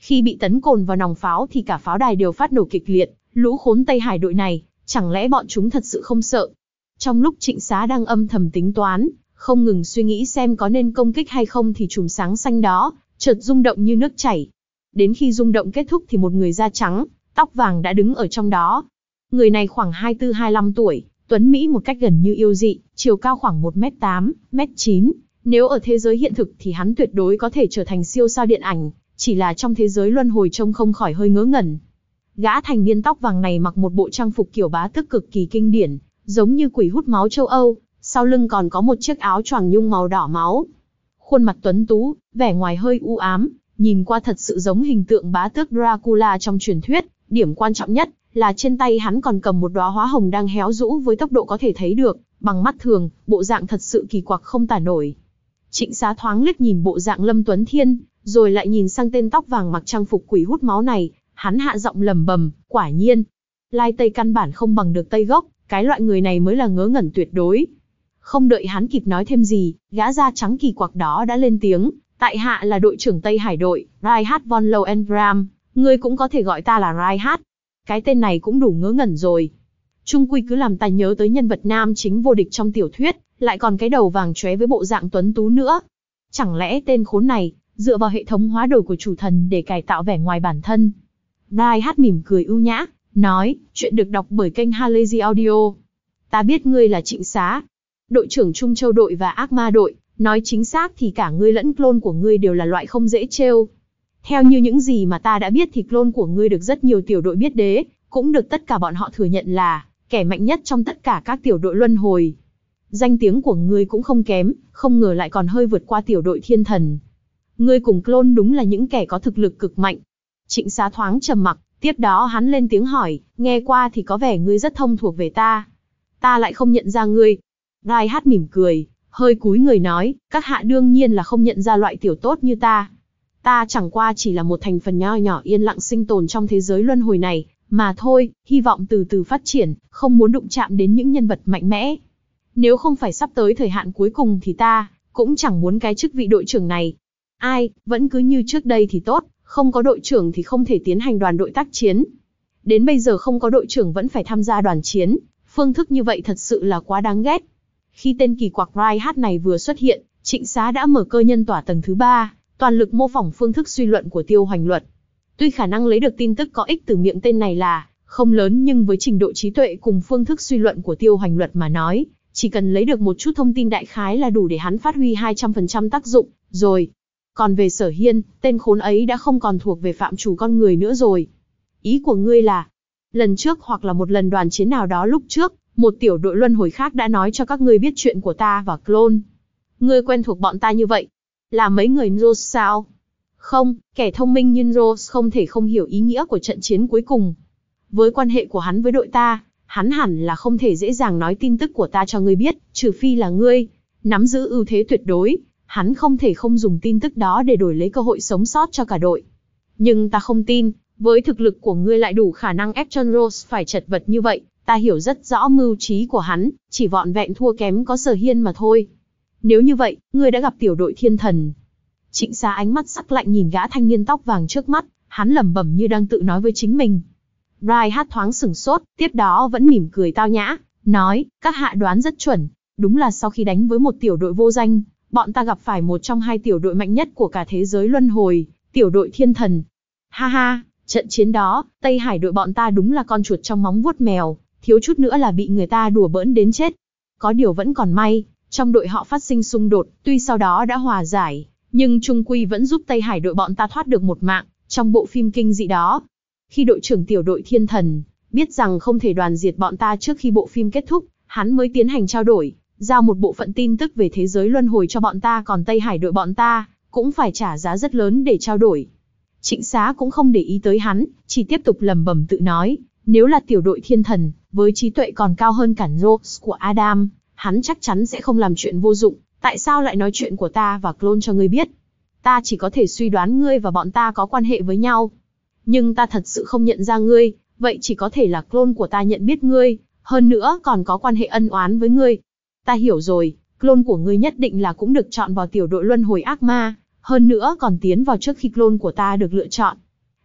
Khi bị tấn cồn vào nòng pháo thì cả pháo đài đều phát nổ kịch liệt, lũ khốn Tây Hải đội này, chẳng lẽ bọn chúng thật sự không sợ? Trong lúc Trịnh Xá đang âm thầm tính toán, không ngừng suy nghĩ xem có nên công kích hay không thì chùm sáng xanh đó, chợt rung động như nước chảy. Đến khi rung động kết thúc thì một người da trắng, tóc vàng đã đứng ở trong đó. Người này khoảng hai mươi tư hai mươi lăm tuổi, tuấn Mỹ một cách gần như yêu dị, chiều cao khoảng một mét tám, một mét chín. Nếu ở thế giới hiện thực thì hắn tuyệt đối có thể trở thành siêu sao điện ảnh, chỉ là trong thế giới luân hồi trông không khỏi hơi ngớ ngẩn. Gã thành niên tóc vàng này mặc một bộ trang phục kiểu bá tước cực kỳ kinh điển, giống như quỷ hút máu châu Âu, sau lưng còn có một chiếc áo choàng nhung màu đỏ máu. Khuôn mặt tuấn tú, vẻ ngoài hơi u ám, nhìn qua thật sự giống hình tượng bá tước Dracula trong truyền thuyết. Điểm quan trọng nhất là trên tay hắn còn cầm một đóa hoa hồng đang héo rũ với tốc độ có thể thấy được bằng mắt thường, bộ dạng thật sự kỳ quặc không tả nổi. Trịnh Xá thoáng liếc nhìn bộ dạng Lâm Tuấn Thiên, rồi lại nhìn sang tên tóc vàng mặc trang phục quỷ hút máu này, hắn hạ giọng lẩm bẩm, quả nhiên, lai tây căn bản không bằng được tây gốc, cái loại người này mới là ngớ ngẩn tuyệt đối. Không đợi hắn kịp nói thêm gì, gã da trắng kỳ quặc đó đã lên tiếng, tại hạ là đội trưởng Tây Hải đội, Reinhard von Lohengram, ngươi cũng có thể gọi ta là Reinhard. Cái tên này cũng đủ ngớ ngẩn rồi. Chung quy cứ làm ta nhớ tới nhân vật nam chính vô địch trong tiểu thuyết, lại còn cái đầu vàng chóe với bộ dạng tuấn tú nữa. Chẳng lẽ tên khốn này dựa vào hệ thống hóa đổi của chủ thần để cải tạo vẻ ngoài bản thân? Reinhard mỉm cười ưu nhã, nói, chuyện được đọc bởi kênh Halazy Audio. Ta biết ngươi là Trịnh Xá, đội trưởng Trung Châu đội và Ác Ma đội, nói chính xác thì cả ngươi lẫn clone của ngươi đều là loại không dễ trêu. Theo như những gì mà ta đã biết thì clone của ngươi được rất nhiều tiểu đội biết đế, cũng được tất cả bọn họ thừa nhận là kẻ mạnh nhất trong tất cả các tiểu đội luân hồi. Danh tiếng của ngươi cũng không kém, không ngờ lại còn hơi vượt qua tiểu đội thiên thần. Ngươi cùng clone đúng là những kẻ có thực lực cực mạnh. Trịnh Xá thoáng trầm mặc, tiếp đó hắn lên tiếng hỏi, nghe qua thì có vẻ ngươi rất thông thuộc về ta. Ta lại không nhận ra ngươi. Reinhard mỉm cười, hơi cúi người nói, các hạ đương nhiên là không nhận ra loại tiểu tốt như ta. Ta chẳng qua chỉ là một thành phần nho nhỏ yên lặng sinh tồn trong thế giới luân hồi này, mà thôi, hy vọng từ từ phát triển, không muốn đụng chạm đến những nhân vật mạnh mẽ. Nếu không phải sắp tới thời hạn cuối cùng thì ta cũng chẳng muốn cái chức vị đội trưởng này. Ai, vẫn cứ như trước đây thì tốt, không có đội trưởng thì không thể tiến hành đoàn đội tác chiến. Đến bây giờ không có đội trưởng vẫn phải tham gia đoàn chiến, phương thức như vậy thật sự là quá đáng ghét. Khi tên kỳ quặc Reinhard này vừa xuất hiện, Trịnh Xá đã mở cơ nhân tỏa tầng thứ ba, toàn lực mô phỏng phương thức suy luận của Tiêu Hoành Luật. Tuy khả năng lấy được tin tức có ích từ miệng tên này là không lớn, nhưng với trình độ trí tuệ cùng phương thức suy luận của Tiêu Hoành Luật mà nói, chỉ cần lấy được một chút thông tin đại khái là đủ để hắn phát huy hai trăm phần trăm tác dụng, rồi. Còn về Sở Hiên, tên khốn ấy đã không còn thuộc về phạm chủ con người nữa rồi. Ý của ngươi là, lần trước hoặc là một lần đoàn chiến nào đó lúc trước, một tiểu đội luân hồi khác đã nói cho các ngươi biết chuyện của ta và clone. Ngươi quen thuộc bọn ta như vậy, là mấy người Rose sao? Không, kẻ thông minh như Rose không thể không hiểu ý nghĩa của trận chiến cuối cùng. Với quan hệ của hắn với đội ta, hắn hẳn là không thể dễ dàng nói tin tức của ta cho ngươi biết, trừ phi là ngươi nắm giữ ưu thế tuyệt đối, hắn không thể không dùng tin tức đó để đổi lấy cơ hội sống sót cho cả đội. Nhưng ta không tin, với thực lực của ngươi lại đủ khả năng ép cho Rose phải chật vật như vậy, ta hiểu rất rõ mưu trí của hắn, chỉ vọn vẹn thua kém có Sở Hiên mà thôi. Nếu như vậy, ngươi đã gặp tiểu đội thiên thần. Trịnh Xá ánh mắt sắc lạnh nhìn gã thanh niên tóc vàng trước mắt, hắn lẩm bẩm như đang tự nói với chính mình. Reinhard thoáng sửng sốt, tiếp đó vẫn mỉm cười tao nhã, nói, các hạ đoán rất chuẩn, đúng là sau khi đánh với một tiểu đội vô danh, bọn ta gặp phải một trong hai tiểu đội mạnh nhất của cả thế giới luân hồi, tiểu đội thiên thần. Ha ha, trận chiến đó, Tây Hải đội bọn ta đúng là con chuột trong móng vuốt mèo, thiếu chút nữa là bị người ta đùa bỡn đến chết. Có điều vẫn còn may, trong đội họ phát sinh xung đột, tuy sau đó đã hòa giải, nhưng chung quy vẫn giúp Tây Hải đội bọn ta thoát được một mạng, trong bộ phim kinh dị đó. Khi đội trưởng tiểu đội thiên thần biết rằng không thể đoàn diệt bọn ta trước khi bộ phim kết thúc, hắn mới tiến hành trao đổi, giao một bộ phận tin tức về thế giới luân hồi cho bọn ta, còn Tây Hải đội bọn ta cũng phải trả giá rất lớn để trao đổi. Trịnh Xá cũng không để ý tới hắn, chỉ tiếp tục lẩm bẩm tự nói, nếu là tiểu đội thiên thần, với trí tuệ còn cao hơn cả Rose của Adam, hắn chắc chắn sẽ không làm chuyện vô dụng, tại sao lại nói chuyện của ta và clone cho ngươi biết? Ta chỉ có thể suy đoán ngươi và bọn ta có quan hệ với nhau. Nhưng ta thật sự không nhận ra ngươi, vậy chỉ có thể là clone của ta nhận biết ngươi, hơn nữa còn có quan hệ ân oán với ngươi. Ta hiểu rồi, clone của ngươi nhất định là cũng được chọn vào tiểu đội luân hồi ác ma, hơn nữa còn tiến vào trước khi clone của ta được lựa chọn.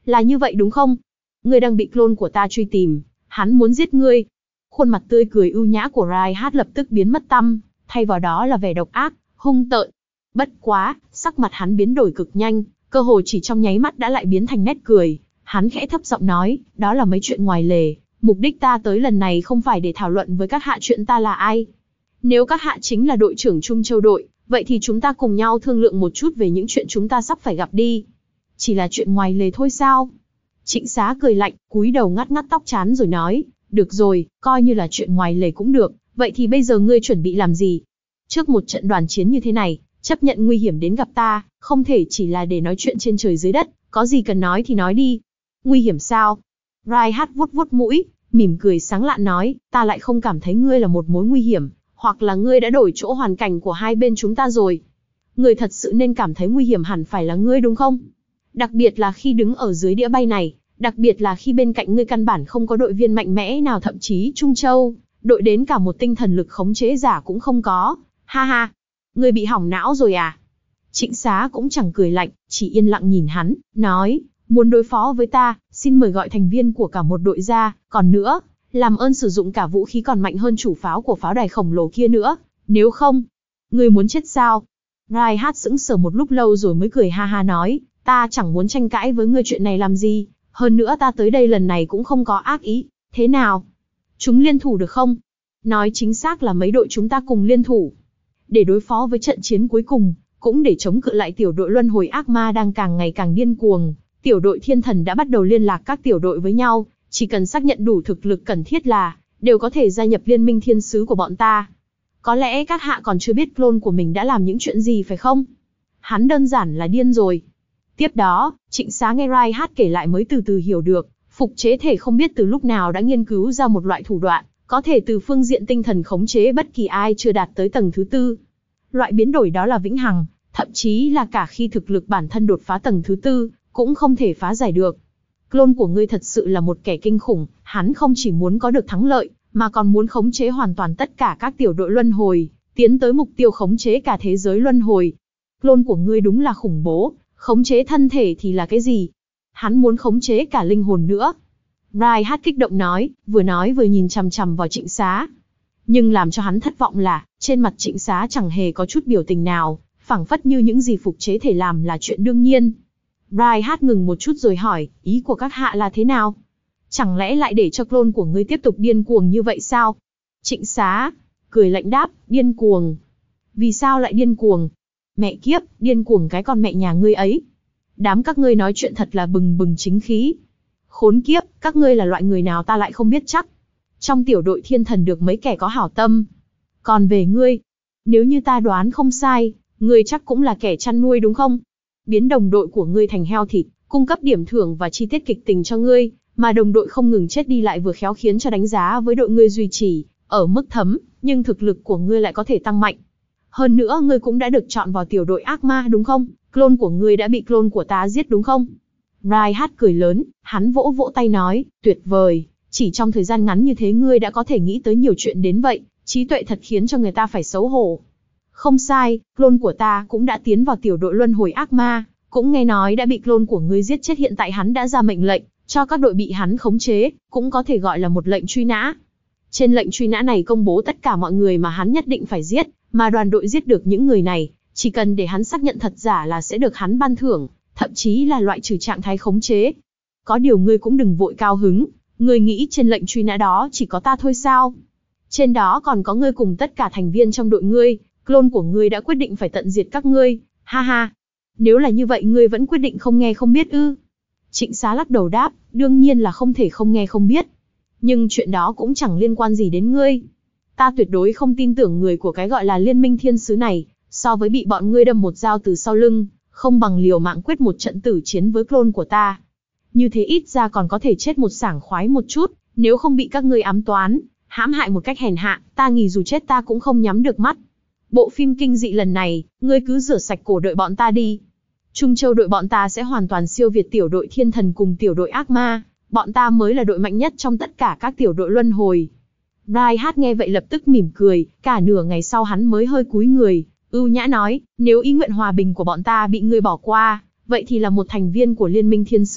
Là như vậy đúng không? Ngươi đang bị clone của ta truy tìm, hắn muốn giết ngươi. Khuôn mặt tươi cười ưu nhã của Reinhardt lập tức biến mất tăm, thay vào đó là vẻ độc ác, hung tợn. Bất quá, sắc mặt hắn biến đổi cực nhanh, cơ hồ chỉ trong nháy mắt đã lại biến thành nét cười. Hắn khẽ thấp giọng nói, đó là mấy chuyện ngoài lề, mục đích ta tới lần này không phải để thảo luận với các hạ chuyện ta là ai. Nếu các hạ chính là đội trưởng Trung Châu đội, vậy thì chúng ta cùng nhau thương lượng một chút về những chuyện chúng ta sắp phải gặp đi. Chỉ là chuyện ngoài lề thôi sao? Trịnh Xá cười lạnh, cúi đầu ngắt ngắt tóc trán rồi nói, được rồi, coi như là chuyện ngoài lề cũng được, vậy thì bây giờ ngươi chuẩn bị làm gì? Trước một trận đoàn chiến như thế này, chấp nhận nguy hiểm đến gặp ta, không thể chỉ là để nói chuyện trên trời dưới đất, có gì cần nói thì nói đi. Nguy hiểm sao? Reinhardt vuốt vuốt mũi, mỉm cười sáng lạn nói, ta lại không cảm thấy ngươi là một mối nguy hiểm, hoặc là ngươi đã đổi chỗ hoàn cảnh của hai bên chúng ta rồi. Ngươi thật sự nên cảm thấy nguy hiểm hẳn phải là ngươi đúng không? Đặc biệt là khi đứng ở dưới đĩa bay này, đặc biệt là khi bên cạnh ngươi căn bản không có đội viên mạnh mẽ nào, thậm chí Trung Châu, đội đến cả một tinh thần lực khống chế giả cũng không có. Ha ha, ngươi bị hỏng não rồi à? Trịnh Xá cũng chẳng cười lạnh, chỉ yên lặng nhìn hắn, nói, muốn đối phó với ta, xin mời gọi thành viên của cả một đội ra, còn nữa, làm ơn sử dụng cả vũ khí còn mạnh hơn chủ pháo của pháo đài khổng lồ kia nữa, nếu không, ngươi muốn chết sao? Reinhardt sững sờ một lúc lâu rồi mới cười ha ha nói, ta chẳng muốn tranh cãi với ngươi chuyện này làm gì, hơn nữa ta tới đây lần này cũng không có ác ý, thế nào? Chúng liên thủ được không? Nói chính xác là mấy đội chúng ta cùng liên thủ. Để đối phó với trận chiến cuối cùng, cũng để chống cự lại tiểu đội luân hồi ác ma đang càng ngày càng điên cuồng, tiểu đội thiên thần đã bắt đầu liên lạc các tiểu đội với nhau, chỉ cần xác nhận đủ thực lực cần thiết là, đều có thể gia nhập liên minh thiên sứ của bọn ta. Có lẽ các hạ còn chưa biết clone của mình đã làm những chuyện gì phải không? Hắn đơn giản là điên rồi. Tiếp đó, Trịnh Xá nghe Reinhardt kể lại mới từ từ hiểu được, phục chế thể không biết từ lúc nào đã nghiên cứu ra một loại thủ đoạn, có thể từ phương diện tinh thần khống chế bất kỳ ai chưa đạt tới tầng thứ tư. Loại biến đổi đó là vĩnh hằng, thậm chí là cả khi thực lực bản thân đột phá tầng thứ tư, cũng không thể phá giải được. Clone của ngươi thật sự là một kẻ kinh khủng, hắn không chỉ muốn có được thắng lợi, mà còn muốn khống chế hoàn toàn tất cả các tiểu đội luân hồi, tiến tới mục tiêu khống chế cả thế giới luân hồi. Clone của ngươi đúng là khủng bố, khống chế thân thể thì là cái gì? Hắn muốn khống chế cả linh hồn nữa. Reinhardt kích động nói, vừa nói vừa nhìn chằm chằm vào Trịnh Xá. Nhưng làm cho hắn thất vọng là, trên mặt Trịnh Xá chẳng hề có chút biểu tình nào, phảng phất như những gì phục chế thể làm là chuyện đương nhiên. Reinhardt ngừng một chút rồi hỏi, ý của các hạ là thế nào? Chẳng lẽ lại để cho clone của ngươi tiếp tục điên cuồng như vậy sao? Trịnh Xá cười lạnh đáp, điên cuồng. Vì sao lại điên cuồng? Mẹ kiếp, điên cuồng cái con mẹ nhà ngươi ấy. Đám các ngươi nói chuyện thật là bừng bừng chính khí. Khốn kiếp, các ngươi là loại người nào ta lại không biết chắc. Trong tiểu đội thiên thần được mấy kẻ có hảo tâm. Còn về ngươi, nếu như ta đoán không sai, ngươi chắc cũng là kẻ chăn nuôi đúng không? Biến đồng đội của ngươi thành heo thịt, cung cấp điểm thưởng và chi tiết kịch tình cho ngươi, mà đồng đội không ngừng chết đi lại vừa khéo khiến cho đánh giá với đội ngươi duy trì ở mức thấm, nhưng thực lực của ngươi lại có thể tăng mạnh. Hơn nữa ngươi cũng đã được chọn vào tiểu đội ác ma đúng không? Clone của ngươi đã bị clone của ta giết đúng không? Reinhardt cười lớn, hắn vỗ vỗ tay nói, tuyệt vời, chỉ trong thời gian ngắn như thế ngươi đã có thể nghĩ tới nhiều chuyện đến vậy, trí tuệ thật khiến cho người ta phải xấu hổ. Không sai, clone của ta cũng đã tiến vào tiểu đội luân hồi ác ma, cũng nghe nói đã bị clone của ngươi giết chết, hiện tại hắn đã ra mệnh lệnh, cho các đội bị hắn khống chế, cũng có thể gọi là một lệnh truy nã. Trên lệnh truy nã này công bố tất cả mọi người mà hắn nhất định phải giết, mà đoàn đội giết được những người này, chỉ cần để hắn xác nhận thật giả là sẽ được hắn ban thưởng, thậm chí là loại trừ trạng thái khống chế. Có điều ngươi cũng đừng vội cao hứng, ngươi nghĩ trên lệnh truy nã đó chỉ có ta thôi sao? Trên đó còn có ngươi cùng tất cả thành viên trong đội ngươi, clone của ngươi đã quyết định phải tận diệt các ngươi, ha ha. Nếu là như vậy ngươi vẫn quyết định không nghe không biết ư? Trịnh Xá lắc đầu đáp, đương nhiên là không thể không nghe không biết. Nhưng chuyện đó cũng chẳng liên quan gì đến ngươi. Ta tuyệt đối không tin tưởng người của cái gọi là liên minh thiên sứ này, so với bị bọn ngươi đâm một dao từ sau lưng, không bằng liều mạng quyết một trận tử chiến với clone của ta. Như thế ít ra còn có thể chết một sảng khoái một chút, nếu không bị các ngươi ám toán, hãm hại một cách hèn hạ, ta nghĩ dù chết ta cũng không nhắm được mắt. Bộ phim kinh dị lần này, ngươi cứ rửa sạch cổ đợi bọn ta đi. Trung Châu đội bọn ta sẽ hoàn toàn siêu việt tiểu đội thiên thần cùng tiểu đội ác ma, bọn ta mới là đội mạnh nhất trong tất cả các tiểu đội luân hồi. Reinhardt nghe vậy lập tức mỉm cười, cả nửa ngày sau hắn mới hơi cúi người, ưu nhã nói, nếu ý nguyện hòa bình của bọn ta bị ngươi bỏ qua, vậy thì là một thành viên của liên minh thiên sứ,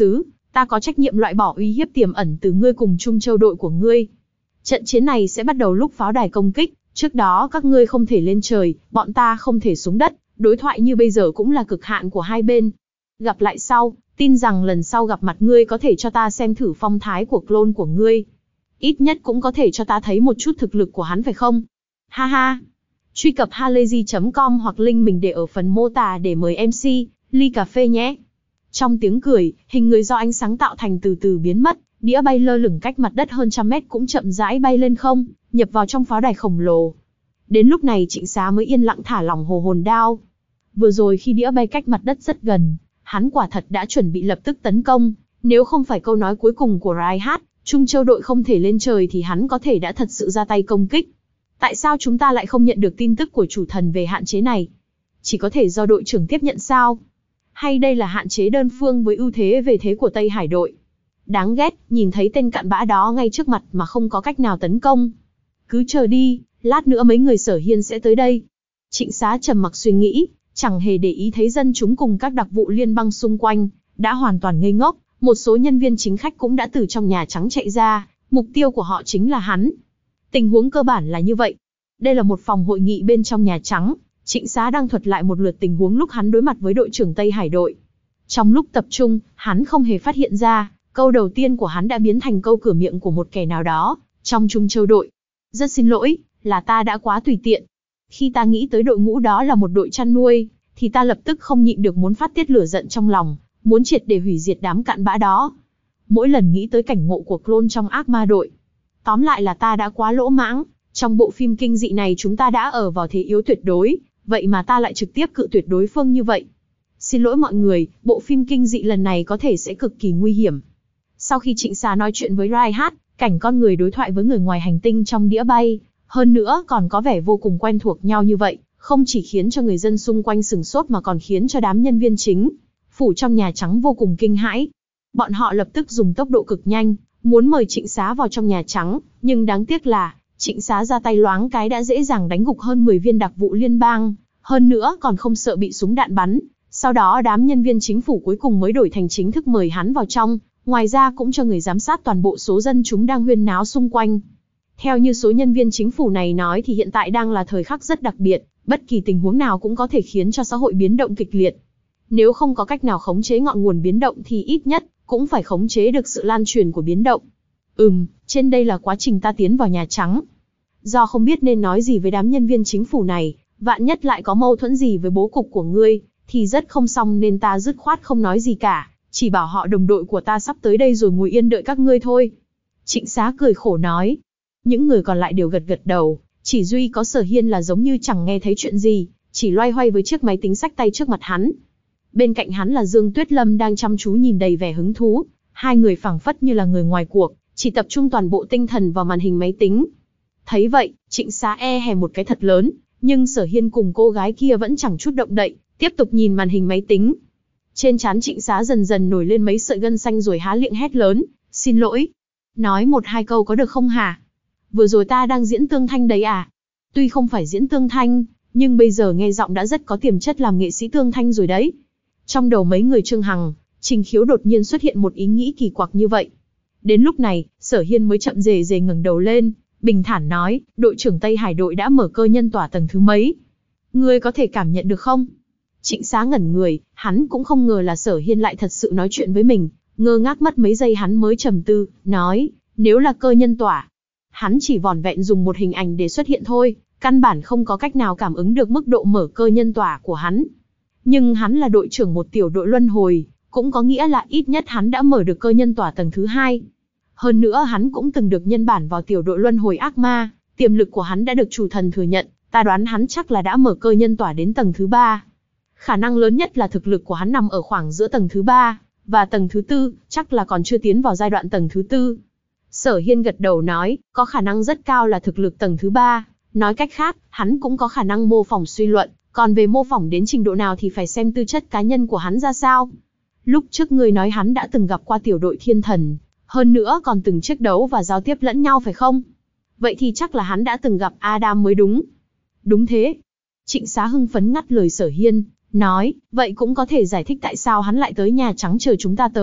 Ta có trách nhiệm loại bỏ uy hiếp tiềm ẩn từ ngươi cùng Trung Châu đội của ngươi. Trận chiến này sẽ bắt đầu lúc pháo đài công kích, trước đó các ngươi không thể lên trời, bọn ta không thể xuống đất, đối thoại như bây giờ cũng là cực hạn của hai bên. Gặp lại sau, tin rằng lần sau gặp mặt ngươi có thể cho ta xem thử phong thái của clone của ngươi. Ít nhất cũng có thể cho ta thấy một chút thực lực của hắn phải không? Ha ha! Truy cập halayzi chấm com hoặc link mình để ở phần mô tả để mời em xê, ly cà phê nhé. Trong tiếng cười, hình người do ánh sáng tạo thành từ từ biến mất, đĩa bay lơ lửng cách mặt đất hơn trăm mét cũng chậm rãi bay lên không, nhập vào trong pháo đài khổng lồ. Đến lúc này Trịnh Xá mới yên lặng thả lỏng hồ hồn đao. Vừa rồi khi đĩa bay cách mặt đất rất gần, hắn quả thật đã chuẩn bị lập tức tấn công, nếu không phải câu nói cuối cùng của Reinhardt, Trung Châu đội không thể lên trời thì hắn có thể đã thật sự ra tay công kích. Tại sao chúng ta lại không nhận được tin tức của chủ thần về hạn chế này? Chỉ có thể do đội trưởng tiếp nhận sao? Hay đây là hạn chế đơn phương với ưu thế về thế của Tây Hải đội? Đáng ghét, nhìn thấy tên cặn bã đó ngay trước mặt mà không có cách nào tấn công. Cứ chờ đi, lát nữa mấy người Sở Hiên sẽ tới đây. Trịnh Xá trầm mặc suy nghĩ, chẳng hề để ý thấy dân chúng cùng các đặc vụ liên bang xung quanh, đã hoàn toàn ngây ngốc, một số nhân viên chính khách cũng đã từ trong Nhà Trắng chạy ra, mục tiêu của họ chính là hắn. Tình huống cơ bản là như vậy. Đây là một phòng hội nghị bên trong Nhà Trắng, Trịnh Xá đang thuật lại một lượt tình huống lúc hắn đối mặt với đội trưởng Tây Hải đội. Trong lúc tập trung, hắn không hề phát hiện ra, câu đầu tiên của hắn đã biến thành câu cửa miệng của một kẻ nào đó, trong Trung Châu đội. Rất xin lỗi, là ta đã quá tùy tiện. Khi ta nghĩ tới đội ngũ đó là một đội chăn nuôi, thì ta lập tức không nhịn được muốn phát tiết lửa giận trong lòng, muốn triệt để hủy diệt đám cặn bã đó. Mỗi lần nghĩ tới cảnh ngộ của clone trong ác ma đội. Tóm lại là ta đã quá lỗ mãng, trong bộ phim kinh dị này chúng ta đã ở vào thế yếu tuyệt đối, vậy mà ta lại trực tiếp cự tuyệt đối phương như vậy. Xin lỗi mọi người, bộ phim kinh dị lần này có thể sẽ cực kỳ nguy hiểm. Sau khi Trịnh Xá nói chuyện với Reinhardt, cảnh con người đối thoại với người ngoài hành tinh trong đĩa bay, hơn nữa còn có vẻ vô cùng quen thuộc nhau như vậy, không chỉ khiến cho người dân xung quanh sửng sốt mà còn khiến cho đám nhân viên chính phủ trong Nhà Trắng vô cùng kinh hãi. Bọn họ lập tức dùng tốc độ cực nhanh, muốn mời Trịnh Xá vào trong Nhà Trắng, nhưng đáng tiếc là, Trịnh Xá ra tay loáng cái đã dễ dàng đánh gục hơn mười viên đặc vụ liên bang, hơn nữa còn không sợ bị súng đạn bắn. Sau đó đám nhân viên chính phủ cuối cùng mới đổi thành chính thức mời hắn vào trong, ngoài ra cũng cho người giám sát toàn bộ số dân chúng đang huyên náo xung quanh. Theo như số nhân viên chính phủ này nói thì hiện tại đang là thời khắc rất đặc biệt, bất kỳ tình huống nào cũng có thể khiến cho xã hội biến động kịch liệt. Nếu không có cách nào khống chế ngọn nguồn biến động thì ít nhất cũng phải khống chế được sự lan truyền của biến động. Ừm, trên đây là quá trình ta tiến vào Nhà Trắng. Do không biết nên nói gì với đám nhân viên chính phủ này, vạn nhất lại có mâu thuẫn gì với bố cục của ngươi, thì rất không xong nên ta dứt khoát không nói gì cả, chỉ bảo họ đồng đội của ta sắp tới đây rồi ngồi yên đợi các ngươi thôi. Trịnh Xá cười khổ nói. Những người còn lại đều gật gật đầu, chỉ duy có Sở Hiên là giống như chẳng nghe thấy chuyện gì, chỉ loay hoay với chiếc máy tính xách tay trước mặt hắn. Bên cạnh hắn là Dương Tuyết Lâm đang chăm chú nhìn đầy vẻ hứng thú, hai người phảng phất như là người ngoài cuộc, chỉ tập trung toàn bộ tinh thần vào màn hình máy tính. Thấy vậy, Trịnh Xá e hè một cái thật lớn, nhưng Sở Hiên cùng cô gái kia vẫn chẳng chút động đậy, tiếp tục nhìn màn hình máy tính. Trên trán Trịnh Xá dần dần nổi lên mấy sợi gân xanh rồi há miệng hét lớn, xin lỗi. Nói một hai câu có được không hả? Vừa rồi ta đang diễn tương thanh đấy à? Tuy không phải diễn tương thanh, nhưng bây giờ nghe giọng đã rất có tiềm chất làm nghệ sĩ tương thanh rồi đấy. Trong đầu mấy người Trương Hằng, Trình Khiếu đột nhiên xuất hiện một ý nghĩ kỳ quặc như vậy. Đến lúc này, Sở Hiên mới chậm rề rề ngẩng đầu lên, bình thản nói, đội trưởng Tây Hải đội đã mở cơ nhân tỏa tầng thứ mấy? Ngươi có thể cảm nhận được không? Trịnh Xá ngẩn người, hắn cũng không ngờ là Sở Hiên lại thật sự nói chuyện với mình, ngơ ngác mất mấy giây hắn mới trầm tư, nói, nếu là cơ nhân tỏa, hắn chỉ vỏn vẹn dùng một hình ảnh để xuất hiện thôi, căn bản không có cách nào cảm ứng được mức độ mở cơ nhân tỏa của hắn. Nhưng hắn là đội trưởng một tiểu đội luân hồi, cũng có nghĩa là ít nhất hắn đã mở được cơ nhân tỏa tầng thứ hai. Hơn nữa hắn cũng từng được nhân bản vào tiểu đội luân hồi ác ma, tiềm lực của hắn đã được chủ thần thừa nhận, ta đoán hắn chắc là đã mở cơ nhân tỏa đến tầng thứ ba. Khả năng lớn nhất là thực lực của hắn nằm ở khoảng giữa tầng thứ ba và tầng thứ tư, chắc là còn chưa tiến vào giai đoạn tầng thứ tư. Sở Hiên gật đầu nói, có khả năng rất cao là thực lực tầng thứ ba, nói cách khác, hắn cũng có khả năng mô phỏng suy luận, còn về mô phỏng đến trình độ nào thì phải xem tư chất cá nhân của hắn ra sao. Lúc trước ngươi nói hắn đã từng gặp qua tiểu đội thiên thần, hơn nữa còn từng chiến đấu và giao tiếp lẫn nhau phải không? Vậy thì chắc là hắn đã từng gặp Adam mới đúng. Đúng thế. Trịnh Xá hưng phấn ngắt lời Sở Hiên, nói, vậy cũng có thể giải thích tại sao hắn lại tới Nhà Trắng chờ chúng ta tới,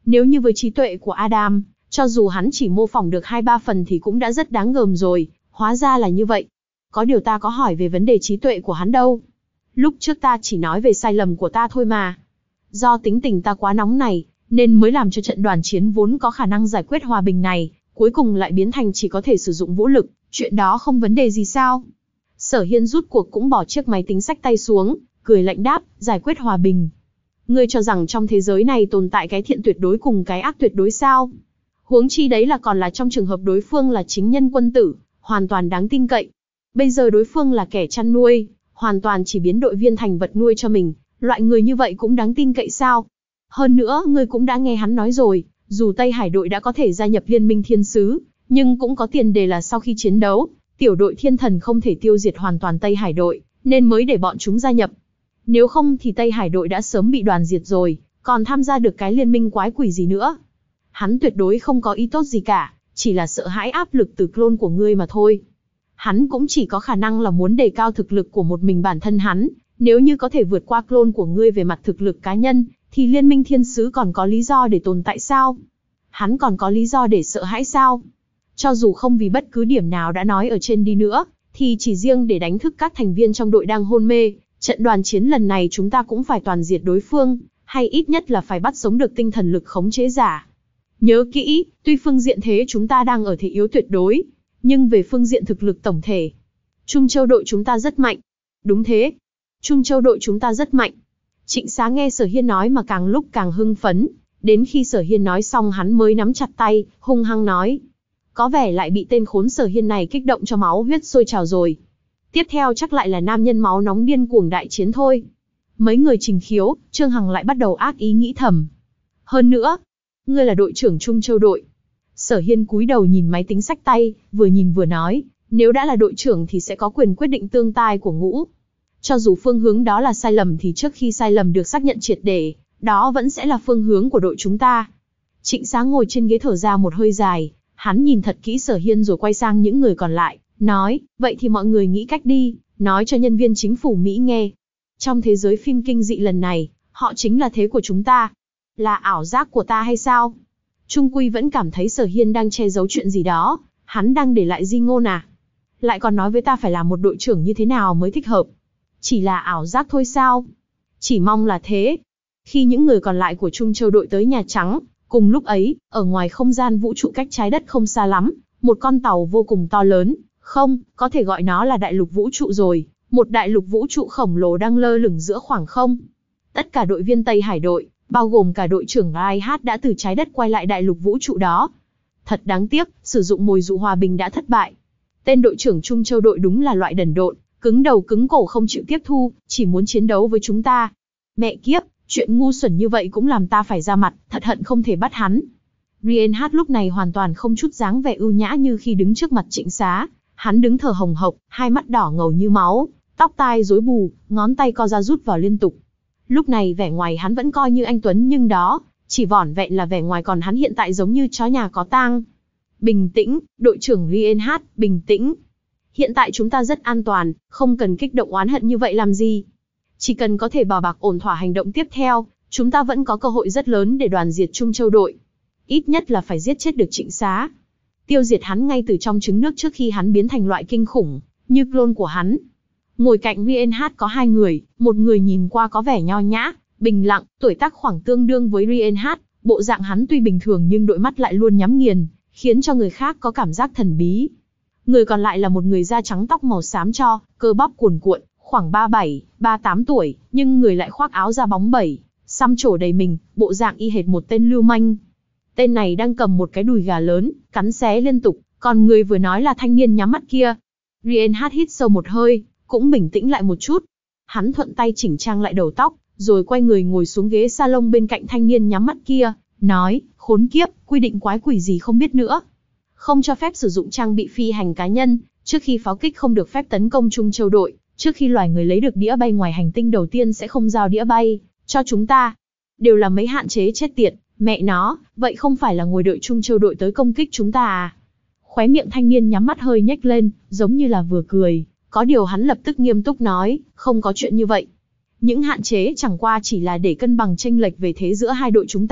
Nếu như với trí tuệ của Adam, cho dù hắn chỉ mô phỏng được hai ba phần thì cũng đã rất đáng gờm rồi, hóa ra là như vậy. Có điều ta có hỏi về vấn đề trí tuệ của hắn đâu. Lúc trước ta chỉ nói về sai lầm của ta thôi mà. Do tính tình ta quá nóng này, nên mới làm cho trận đoàn chiến vốn có khả năng giải quyết hòa bình này, cuối cùng lại biến thành chỉ có thể sử dụng vũ lực, chuyện đó không vấn đề gì sao? Sở Hiên rút cuộc cũng bỏ chiếc máy tính xách tay xuống, cười lạnh đáp, giải quyết hòa bình. Ngươi cho rằng trong thế giới này tồn tại cái thiện tuyệt đối cùng cái ác tuyệt đối sao? Huống chi đấy là còn là trong trường hợp đối phương là chính nhân quân tử, hoàn toàn đáng tin cậy. Bây giờ đối phương là kẻ chăn nuôi, hoàn toàn chỉ biến đội viên thành vật nuôi cho mình, loại người như vậy cũng đáng tin cậy sao? Hơn nữa, ngươi cũng đã nghe hắn nói rồi, dù Tây Hải đội đã có thể gia nhập Liên minh Thiên Sứ, nhưng cũng có tiền đề là sau khi chiến đấu, tiểu đội Thiên Thần không thể tiêu diệt hoàn toàn Tây Hải đội, nên mới để bọn chúng gia nhập. Nếu không thì Tây Hải đội đã sớm bị đoàn diệt rồi, còn tham gia được cái liên minh quái quỷ gì nữa. Hắn tuyệt đối không có ý tốt gì cả, chỉ là sợ hãi áp lực từ clone của ngươi mà thôi. Hắn cũng chỉ có khả năng là muốn đề cao thực lực của một mình bản thân hắn, nếu như có thể vượt qua clone của ngươi về mặt thực lực cá nhân, thì Liên minh Thiên Sứ còn có lý do để tồn tại sao? Hắn còn có lý do để sợ hãi sao? Cho dù không vì bất cứ điểm nào đã nói ở trên đi nữa, thì chỉ riêng để đánh thức các thành viên trong đội đang hôn mê, trận đoàn chiến lần này chúng ta cũng phải toàn diệt đối phương, hay ít nhất là phải bắt sống được tinh thần lực khống chế giả. Nhớ kỹ, tuy phương diện thế chúng ta đang ở thế yếu tuyệt đối, nhưng về phương diện thực lực tổng thể, Trung Châu đội chúng ta rất mạnh. Đúng thế, Trung Châu đội chúng ta rất mạnh. Trịnh Xá nghe Sở Hiên nói mà càng lúc càng hưng phấn, đến khi Sở Hiên nói xong hắn mới nắm chặt tay, hung hăng nói. Có vẻ lại bị tên khốn Sở Hiên này kích động cho máu huyết sôi trào rồi. Tiếp theo chắc lại là nam nhân máu nóng điên cuồng đại chiến thôi. Mấy người Trình Khiếu, Trương Hằng lại bắt đầu ác ý nghĩ thầm. Hơn nữa, ngươi là đội trưởng Trung Châu đội. Sở Hiên cúi đầu nhìn máy tính xách tay, vừa nhìn vừa nói, nếu đã là đội trưởng thì sẽ có quyền quyết định tương tai của ngũ. Cho dù phương hướng đó là sai lầm thì trước khi sai lầm được xác nhận triệt để, đó vẫn sẽ là phương hướng của đội chúng ta. Trịnh Xá ngồi trên ghế thở ra một hơi dài, hắn nhìn thật kỹ Sở Hiên rồi quay sang những người còn lại, nói, vậy thì mọi người nghĩ cách đi, nói cho nhân viên chính phủ Mỹ nghe. Trong thế giới phim kinh dị lần này, họ chính là thế của chúng ta. Là ảo giác của ta hay sao? Trung Quy vẫn cảm thấy Sở Hiên đang che giấu chuyện gì đó, hắn đang để lại di ngôn à? Lại còn nói với ta phải là một đội trưởng như thế nào mới thích hợp. Chỉ là ảo giác thôi sao? Chỉ mong là thế. Khi những người còn lại của Trung Châu đội tới Nhà Trắng, cùng lúc ấy, ở ngoài không gian vũ trụ cách trái đất không xa lắm, một con tàu vô cùng to lớn, không, có thể gọi nó là đại lục vũ trụ rồi, một đại lục vũ trụ khổng lồ đang lơ lửng giữa khoảng không. Tất cả đội viên Tây Hải đội, bao gồm cả đội trưởng Reinhardt đã từ trái đất quay lại đại lục vũ trụ đó. Thật đáng tiếc, sử dụng mồi dụ hòa bình đã thất bại. Tên đội trưởng Trung Châu đội đúng là loại đần độn, cứng đầu cứng cổ không chịu tiếp thu, chỉ muốn chiến đấu với chúng ta. Mẹ kiếp, chuyện ngu xuẩn như vậy cũng làm ta phải ra mặt, thật hận không thể bắt hắn. Reinhardt lúc này hoàn toàn không chút dáng vẻ ưu nhã như khi đứng trước mặt Trịnh Xá, hắn đứng thở hồng hộc, hai mắt đỏ ngầu như máu, tóc tai rối bù, ngón tay co ra rút vào liên tục. Lúc này vẻ ngoài hắn vẫn coi như anh tuấn nhưng đó, chỉ vỏn vẹn là vẻ ngoài còn hắn hiện tại giống như chó nhà có tang. Bình tĩnh, đội trưởng Reinhardt, bình tĩnh. Hiện tại chúng ta rất an toàn, không cần kích động oán hận như vậy làm gì. Chỉ cần có thể bảo bạc ổn thỏa hành động tiếp theo, chúng ta vẫn có cơ hội rất lớn để đoàn diệt Trung Châu đội. Ít nhất là phải giết chết được Trịnh Xá. Tiêu diệt hắn ngay từ trong trứng nước trước khi hắn biến thành loại kinh khủng, như clone của hắn. Ngồi cạnh Reinhardt có hai người, một người nhìn qua có vẻ nho nhã, bình lặng, tuổi tác khoảng tương đương với Reinhardt, bộ dạng hắn tuy bình thường nhưng đôi mắt lại luôn nhắm nghiền, khiến cho người khác có cảm giác thần bí. Người còn lại là một người da trắng tóc màu xám cho, cơ bắp cuồn cuộn, khoảng ba mươi bảy, ba mươi tám tuổi, nhưng người lại khoác áo da bóng bẩy, xăm trổ đầy mình, bộ dạng y hệt một tên lưu manh. Tên này đang cầm một cái đùi gà lớn, cắn xé liên tục, còn người vừa nói là thanh niên nhắm mắt kia. Reinhardt hít sâu một hơi, cũng bình tĩnh lại một chút. Hắn thuận tay chỉnh trang lại đầu tóc, rồi quay người ngồi xuống ghế salon bên cạnh thanh niên nhắm mắt kia, nói, khốn kiếp, quy định quái quỷ gì không biết nữa. Không cho phép sử dụng trang bị phi hành cá nhân, trước khi pháo kích không được phép tấn công Trung Châu đội, trước khi loài người lấy được đĩa bay ngoài hành tinh đầu tiên sẽ không giao đĩa bay cho chúng ta. Đều là mấy hạn chế chết tiệt, mẹ nó, vậy không phải là ngồi đợi Trung Châu đội tới công kích chúng ta à? Khóe miệng thanh niên nhắm mắt hơi nhếch lên, giống như là vừa cười, có điều hắn lập tức nghiêm túc nói, không có chuyện như vậy. Những hạn chế chẳng qua chỉ là để cân bằng chênh lệch về thế giữa hai đội chúng ta,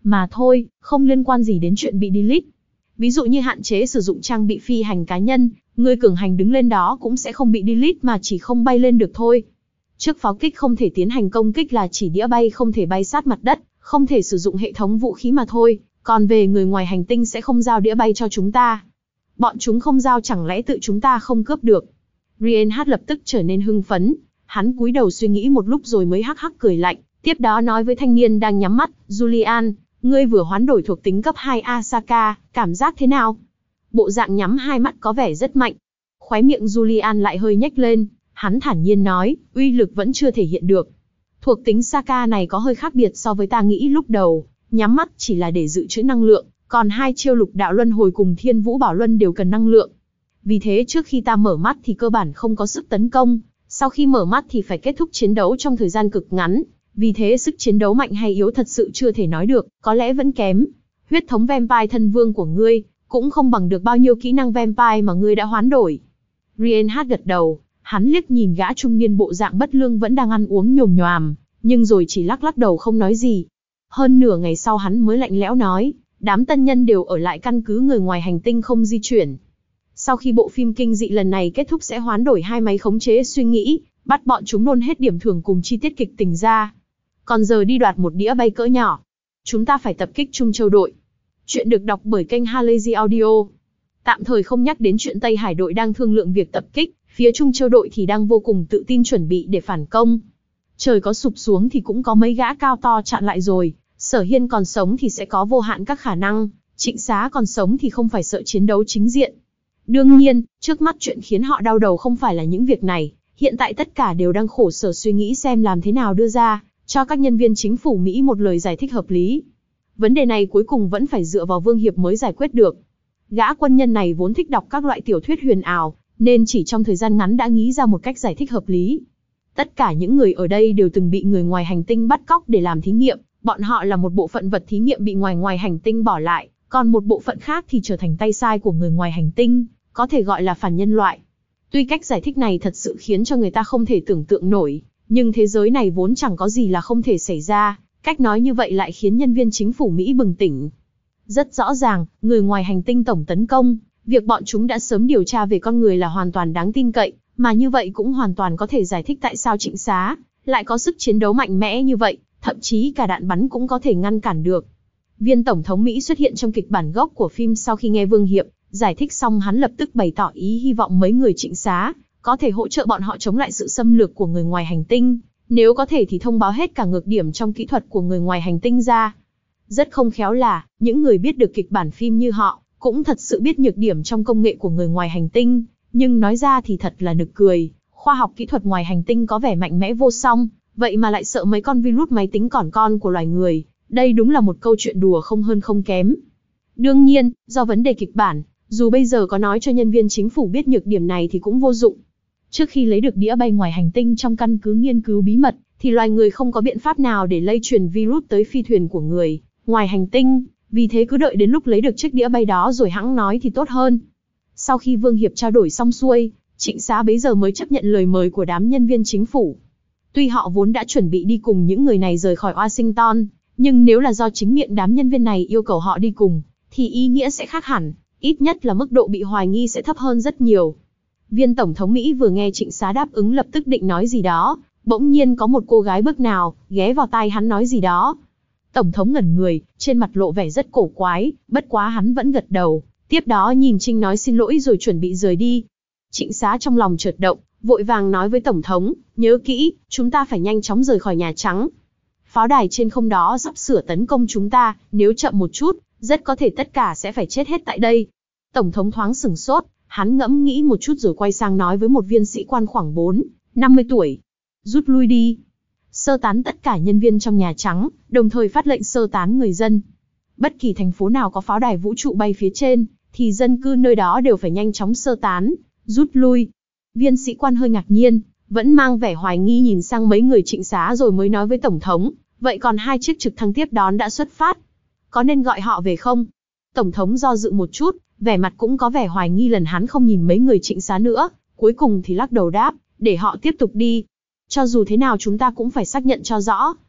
mà thôi, không liên quan gì đến chuyện bị delete. Ví dụ như hạn chế sử dụng trang bị phi hành cá nhân, người cường hành đứng lên đó cũng sẽ không bị delete mà chỉ không bay lên được thôi. Trước pháo kích không thể tiến hành công kích là chỉ đĩa bay không thể bay sát mặt đất, không thể sử dụng hệ thống vũ khí mà thôi, còn về người ngoài hành tinh sẽ không giao đĩa bay cho chúng ta. Bọn chúng không giao chẳng lẽ tự chúng ta không cướp được. Reinhardt lập tức trở nên hưng phấn, hắn cúi đầu suy nghĩ một lúc rồi mới hắc hắc cười lạnh, tiếp đó nói với thanh niên đang nhắm mắt, Julian, ngươi vừa hoán đổi thuộc tính cấp hai Asaka, cảm giác thế nào? Bộ dạng nhắm hai mắt có vẻ rất mạnh. Khóe miệng Julian lại hơi nhếch lên, hắn thản nhiên nói, uy lực vẫn chưa thể hiện được. Thuộc tính Saka này có hơi khác biệt so với ta nghĩ lúc đầu, nhắm mắt chỉ là để dự trữ năng lượng, còn hai chiêu lục đạo luân hồi cùng thiên vũ bảo luân đều cần năng lượng. Vì thế trước khi ta mở mắt thì cơ bản không có sức tấn công, sau khi mở mắt thì phải kết thúc chiến đấu trong thời gian cực ngắn. Vì thế sức chiến đấu mạnh hay yếu thật sự chưa thể nói được, có lẽ vẫn kém. Huyết thống vampire thân vương của ngươi, cũng không bằng được bao nhiêu kỹ năng vampire mà ngươi đã hoán đổi. Reinhardt gật đầu, hắn liếc nhìn gã trung niên bộ dạng bất lương vẫn đang ăn uống nhồm nhoàm, nhưng rồi chỉ lắc lắc đầu không nói gì. Hơn nửa ngày sau hắn mới lạnh lẽo nói, đám tân nhân đều ở lại căn cứ người ngoài hành tinh không di chuyển. Sau khi bộ phim kinh dị lần này kết thúc sẽ hoán đổi hai máy khống chế suy nghĩ, bắt bọn chúng nôn hết điểm thưởng cùng chi tiết kịch tình ra. Còn giờ đi đoạt một đĩa bay cỡ nhỏ. Chúng ta phải tập kích Trung Châu đội. Chuyện được đọc bởi kênh Halazy Audio. Tạm thời không nhắc đến chuyện Tây Hải đội đang thương lượng việc tập kích, phía Trung Châu đội thì đang vô cùng tự tin chuẩn bị để phản công. Trời có sụp xuống thì cũng có mấy gã cao to chặn lại rồi, Sở Hiên còn sống thì sẽ có vô hạn các khả năng, Trịnh Xá còn sống thì không phải sợ chiến đấu chính diện. Đương nhiên, trước mắt chuyện khiến họ đau đầu không phải là những việc này, hiện tại tất cả đều đang khổ sở suy nghĩ xem làm thế nào đưa ra cho các nhân viên chính phủ Mỹ một lời giải thích hợp lý. Vấn đề này cuối cùng vẫn phải dựa vào Vương Hiệp mới giải quyết được. Gã quân nhân này vốn thích đọc các loại tiểu thuyết huyền ảo, nên chỉ trong thời gian ngắn đã nghĩ ra một cách giải thích hợp lý. Tất cả những người ở đây đều từng bị người ngoài hành tinh bắt cóc để làm thí nghiệm, bọn họ là một bộ phận vật thí nghiệm bị ngoài ngoài hành tinh bỏ lại, còn một bộ phận khác thì trở thành tay sai của người ngoài hành tinh, có thể gọi là phản nhân loại. Tuy cách giải thích này thật sự khiến cho người ta không thể tưởng tượng nổi, nhưng thế giới này vốn chẳng có gì là không thể xảy ra, cách nói như vậy lại khiến nhân viên chính phủ Mỹ bừng tỉnh. Rất rõ ràng, người ngoài hành tinh tổng tấn công, việc bọn chúng đã sớm điều tra về con người là hoàn toàn đáng tin cậy, mà như vậy cũng hoàn toàn có thể giải thích tại sao Trịnh Xá lại có sức chiến đấu mạnh mẽ như vậy, thậm chí cả đạn bắn cũng có thể ngăn cản được. Viên tổng thống Mỹ xuất hiện trong kịch bản gốc của phim sau khi nghe Vương Hiệp giải thích xong, hắn lập tức bày tỏ ý hy vọng mấy người Trịnh Xá có thể hỗ trợ bọn họ chống lại sự xâm lược của người ngoài hành tinh, nếu có thể thì thông báo hết cả nhược điểm trong kỹ thuật của người ngoài hành tinh ra. Rất không khéo là, những người biết được kịch bản phim như họ, cũng thật sự biết nhược điểm trong công nghệ của người ngoài hành tinh, nhưng nói ra thì thật là nực cười, khoa học kỹ thuật ngoài hành tinh có vẻ mạnh mẽ vô song, vậy mà lại sợ mấy con virus máy tính còn con của loài người, đây đúng là một câu chuyện đùa không hơn không kém. Đương nhiên, do vấn đề kịch bản, dù bây giờ có nói cho nhân viên chính phủ biết nhược điểm này thì cũng vô dụng. Trước khi lấy được đĩa bay ngoài hành tinh trong căn cứ nghiên cứu bí mật, thì loài người không có biện pháp nào để lây truyền virus tới phi thuyền của người ngoài hành tinh, vì thế cứ đợi đến lúc lấy được chiếc đĩa bay đó rồi hẵng nói thì tốt hơn. Sau khi Vương Hiệp trao đổi xong xuôi, Trịnh Xá bấy giờ mới chấp nhận lời mời của đám nhân viên chính phủ. Tuy họ vốn đã chuẩn bị đi cùng những người này rời khỏi Washington, nhưng nếu là do chính miệng đám nhân viên này yêu cầu họ đi cùng, thì ý nghĩa sẽ khác hẳn, ít nhất là mức độ bị hoài nghi sẽ thấp hơn rất nhiều. Viên tổng thống Mỹ vừa nghe Trịnh Xá đáp ứng lập tức định nói gì đó, bỗng nhiên có một cô gái bước nào, ghé vào tai hắn nói gì đó. Tổng thống ngẩn người, trên mặt lộ vẻ rất cổ quái, bất quá hắn vẫn gật đầu, tiếp đó nhìn Trinh nói xin lỗi rồi chuẩn bị rời đi. Trịnh Xá trong lòng chợt động, vội vàng nói với tổng thống, nhớ kỹ, chúng ta phải nhanh chóng rời khỏi Nhà Trắng. Pháo đài trên không đó sắp sửa tấn công chúng ta, nếu chậm một chút, rất có thể tất cả sẽ phải chết hết tại đây. Tổng thống thoáng sửng sốt, hắn ngẫm nghĩ một chút rồi quay sang nói với một viên sĩ quan khoảng bốn, năm mươi tuổi. Rút lui đi. Sơ tán tất cả nhân viên trong Nhà Trắng, đồng thời phát lệnh sơ tán người dân. Bất kỳ thành phố nào có pháo đài vũ trụ bay phía trên, thì dân cư nơi đó đều phải nhanh chóng sơ tán, rút lui. Viên sĩ quan hơi ngạc nhiên, vẫn mang vẻ hoài nghi nhìn sang mấy người Trịnh Xá rồi mới nói với tổng thống, vậy còn hai chiếc trực thăng tiếp đón đã xuất phát, có nên gọi họ về không? Tổng thống do dự một chút, vẻ mặt cũng có vẻ hoài nghi lần hắn không nhìn mấy người Trịnh Xá nữa, cuối cùng thì lắc đầu đáp, để họ tiếp tục đi. Cho dù thế nào chúng ta cũng phải xác nhận cho rõ.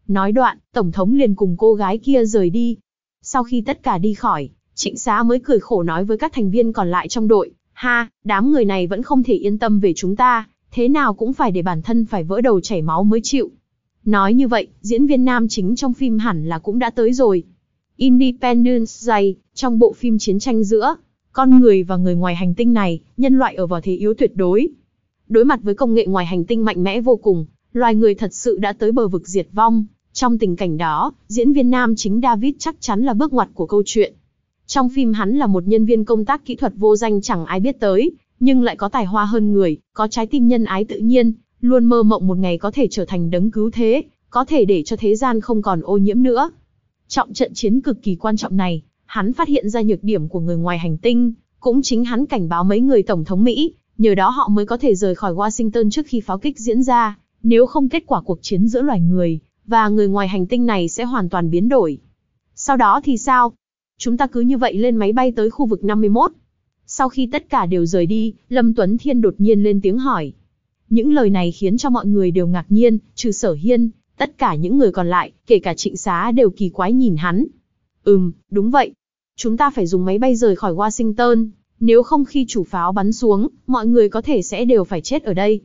Nói đoạn, Tổng thống liền cùng cô gái kia rời đi. Sau khi tất cả đi khỏi, Trịnh Xá mới cười khổ nói với các thành viên còn lại trong đội, ha, đám người này vẫn không thể yên tâm về chúng ta, thế nào cũng phải để bản thân phải vỡ đầu chảy máu mới chịu. Nói như vậy, diễn viên nam chính trong phim hẳn là cũng đã tới rồi. Independence Day, trong bộ phim chiến tranh giữa con người và người ngoài hành tinh này, nhân loại ở vào thế yếu tuyệt đối. Đối mặt với công nghệ ngoài hành tinh mạnh mẽ vô cùng, loài người thật sự đã tới bờ vực diệt vong. Trong tình cảnh đó, diễn viên nam chính David chắc chắn là bước ngoặt của câu chuyện. Trong phim hắn là một nhân viên công tác kỹ thuật vô danh chẳng ai biết tới, nhưng lại có tài hoa hơn người, có trái tim nhân ái tự nhiên, luôn mơ mộng một ngày có thể trở thành đấng cứu thế, có thể để cho thế gian không còn ô nhiễm nữa. Trong trận chiến cực kỳ quan trọng này, hắn phát hiện ra nhược điểm của người ngoài hành tinh, cũng chính hắn cảnh báo mấy người tổng thống Mỹ, nhờ đó họ mới có thể rời khỏi Washington trước khi pháo kích diễn ra, nếu không kết quả cuộc chiến giữa loài người và người ngoài hành tinh này sẽ hoàn toàn biến đổi. Sau đó thì sao? Chúng ta cứ như vậy lên máy bay tới khu vực năm mươi mốt. Sau khi tất cả đều rời đi, Lâm Tuấn Thiên đột nhiên lên tiếng hỏi. Những lời này khiến cho mọi người đều ngạc nhiên, trừ Sở Hiên, tất cả những người còn lại, kể cả Trịnh Xá đều kỳ quái nhìn hắn. Ừm, đúng vậy. Chúng ta phải dùng máy bay rời khỏi Washington, nếu không khi chủ pháo bắn xuống, mọi người có thể sẽ đều phải chết ở đây.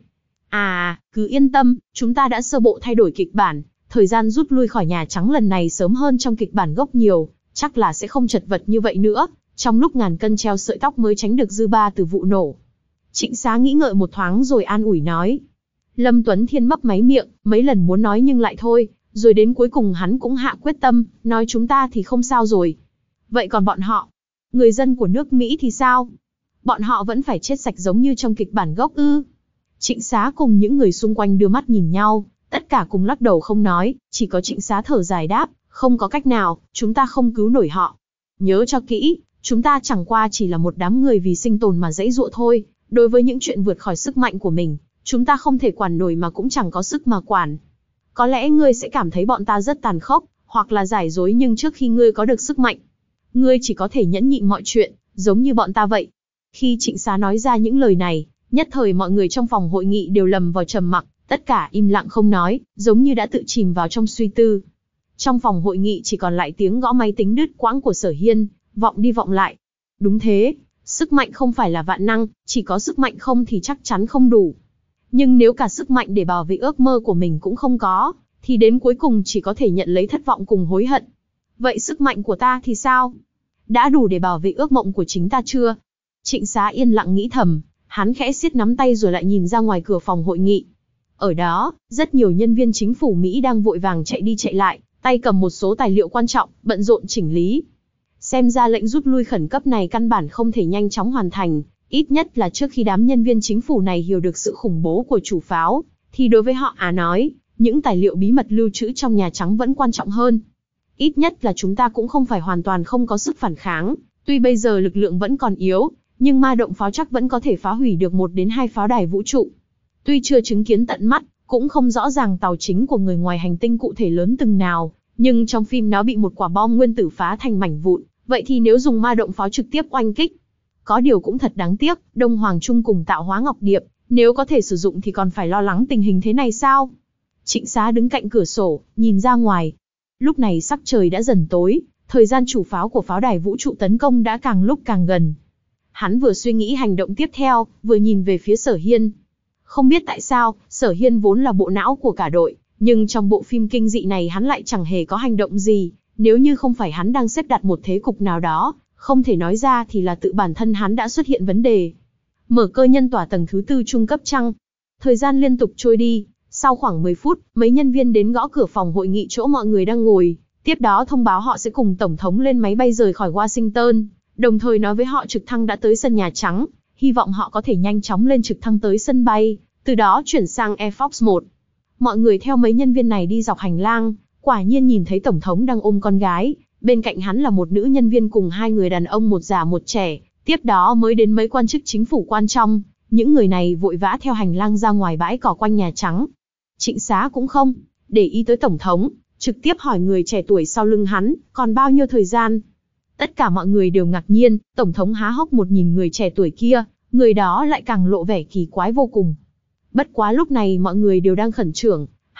À, cứ yên tâm, chúng ta đã sơ bộ thay đổi kịch bản, thời gian rút lui khỏi Nhà Trắng lần này sớm hơn trong kịch bản gốc nhiều, chắc là sẽ không chật vật như vậy nữa, trong lúc ngàn cân treo sợi tóc mới tránh được dư ba từ vụ nổ. Trịnh Xá nghĩ ngợi một thoáng rồi an ủi nói. Lâm Tuấn Thiên mấp máy miệng, mấy lần muốn nói nhưng lại thôi, rồi đến cuối cùng hắn cũng hạ quyết tâm, nói chúng ta thì không sao rồi. Vậy còn bọn họ? Người dân của nước Mỹ thì sao? Bọn họ vẫn phải chết sạch giống như trong kịch bản gốc ư? Trịnh Xá cùng những người xung quanh đưa mắt nhìn nhau, tất cả cùng lắc đầu không nói, chỉ có Trịnh Xá thở dài đáp, không có cách nào, chúng ta không cứu nổi họ. Nhớ cho kỹ, chúng ta chẳng qua chỉ là một đám người vì sinh tồn mà dãy dụa thôi, đối với những chuyện vượt khỏi sức mạnh của mình, chúng ta không thể quản nổi mà cũng chẳng có sức mà quản. Có lẽ ngươi sẽ cảm thấy bọn ta rất tàn khốc, hoặc là giải dối, nhưng trước khi ngươi có được sức mạnh, ngươi chỉ có thể nhẫn nhịn mọi chuyện, giống như bọn ta vậy. Khi Trịnh Xá nói ra những lời này, nhất thời mọi người trong phòng hội nghị đều lầm vào trầm mặc, tất cả im lặng không nói, giống như đã tự chìm vào trong suy tư. Trong phòng hội nghị chỉ còn lại tiếng gõ máy tính đứt quãng của Sở Hiên, vọng đi vọng lại. Đúng thế, sức mạnh không phải là vạn năng, chỉ có sức mạnh không thì chắc chắn không đủ. Nhưng nếu cả sức mạnh để bảo vệ ước mơ của mình cũng không có, thì đến cuối cùng chỉ có thể nhận lấy thất vọng cùng hối hận. Vậy sức mạnh của ta thì sao? Đã đủ để bảo vệ ước mộng của chính ta chưa? Trịnh Xá yên lặng nghĩ thầm, hắn khẽ siết nắm tay rồi lại nhìn ra ngoài cửa phòng hội nghị. Ở đó, rất nhiều nhân viên chính phủ Mỹ đang vội vàng chạy đi chạy lại, tay cầm một số tài liệu quan trọng, bận rộn chỉnh lý. Xem ra lệnh rút lui khẩn cấp này căn bản không thể nhanh chóng hoàn thành, ít nhất là trước khi đám nhân viên chính phủ này hiểu được sự khủng bố của chủ pháo, thì đối với họ à nói, những tài liệu bí mật lưu trữ trong Nhà Trắng vẫn quan trọng hơn. Ít nhất là chúng ta cũng không phải hoàn toàn không có sức phản kháng, tuy bây giờ lực lượng vẫn còn yếu, nhưng ma động pháo chắc vẫn có thể phá hủy được một đến hai pháo đài vũ trụ. Tuy chưa chứng kiến tận mắt, cũng không rõ ràng tàu chính của người ngoài hành tinh cụ thể lớn từng nào, nhưng trong phim nó bị một quả bom nguyên tử phá thành mảnh vụn, vậy thì nếu dùng ma động pháo trực tiếp oanh kích. Có điều cũng thật đáng tiếc, Đông Hoàng Trung cùng Tạo Hóa Ngọc Điệp, nếu có thể sử dụng thì còn phải lo lắng tình hình thế này sao? Trịnh Xá đứng cạnh cửa sổ, nhìn ra ngoài. Lúc này sắc trời đã dần tối, thời gian chủ pháo của pháo đài vũ trụ tấn công đã càng lúc càng gần. Hắn vừa suy nghĩ hành động tiếp theo, vừa nhìn về phía Sở Hiên. Không biết tại sao, Sở Hiên vốn là bộ não của cả đội, nhưng trong bộ phim kinh dị này hắn lại chẳng hề có hành động gì, nếu như không phải hắn đang xếp đặt một thế cục nào đó, không thể nói ra thì là tự bản thân hắn đã xuất hiện vấn đề. Mở cơ nhân tỏa tầng thứ tư trung cấp chăng? Thời gian liên tục trôi đi, sau khoảng mười phút, mấy nhân viên đến gõ cửa phòng hội nghị chỗ mọi người đang ngồi, tiếp đó thông báo họ sẽ cùng Tổng thống lên máy bay rời khỏi Washington, đồng thời nói với họ trực thăng đã tới sân Nhà Trắng, hy vọng họ có thể nhanh chóng lên trực thăng tới sân bay, từ đó chuyển sang Air Force một. Mọi người theo mấy nhân viên này đi dọc hành lang, quả nhiên nhìn thấy Tổng thống đang ôm con gái, bên cạnh hắn là một nữ nhân viên cùng hai người đàn ông một già một trẻ, tiếp đó mới đến mấy quan chức chính phủ quan trọng, những người này vội vã theo hành lang ra ngoài bãi cỏ quanh Nhà Trắng. Trịnh Xá cũng không để ý tới Tổng thống, trực tiếp hỏi người trẻ tuổi sau lưng hắn, còn bao nhiêu thời gian? Tất cả mọi người đều ngạc nhiên, Tổng thống há hốc một nhìn người trẻ tuổi kia, người đó lại càng lộ vẻ kỳ quái vô cùng. Bất quá lúc này mọi người đều đang khẩn trương,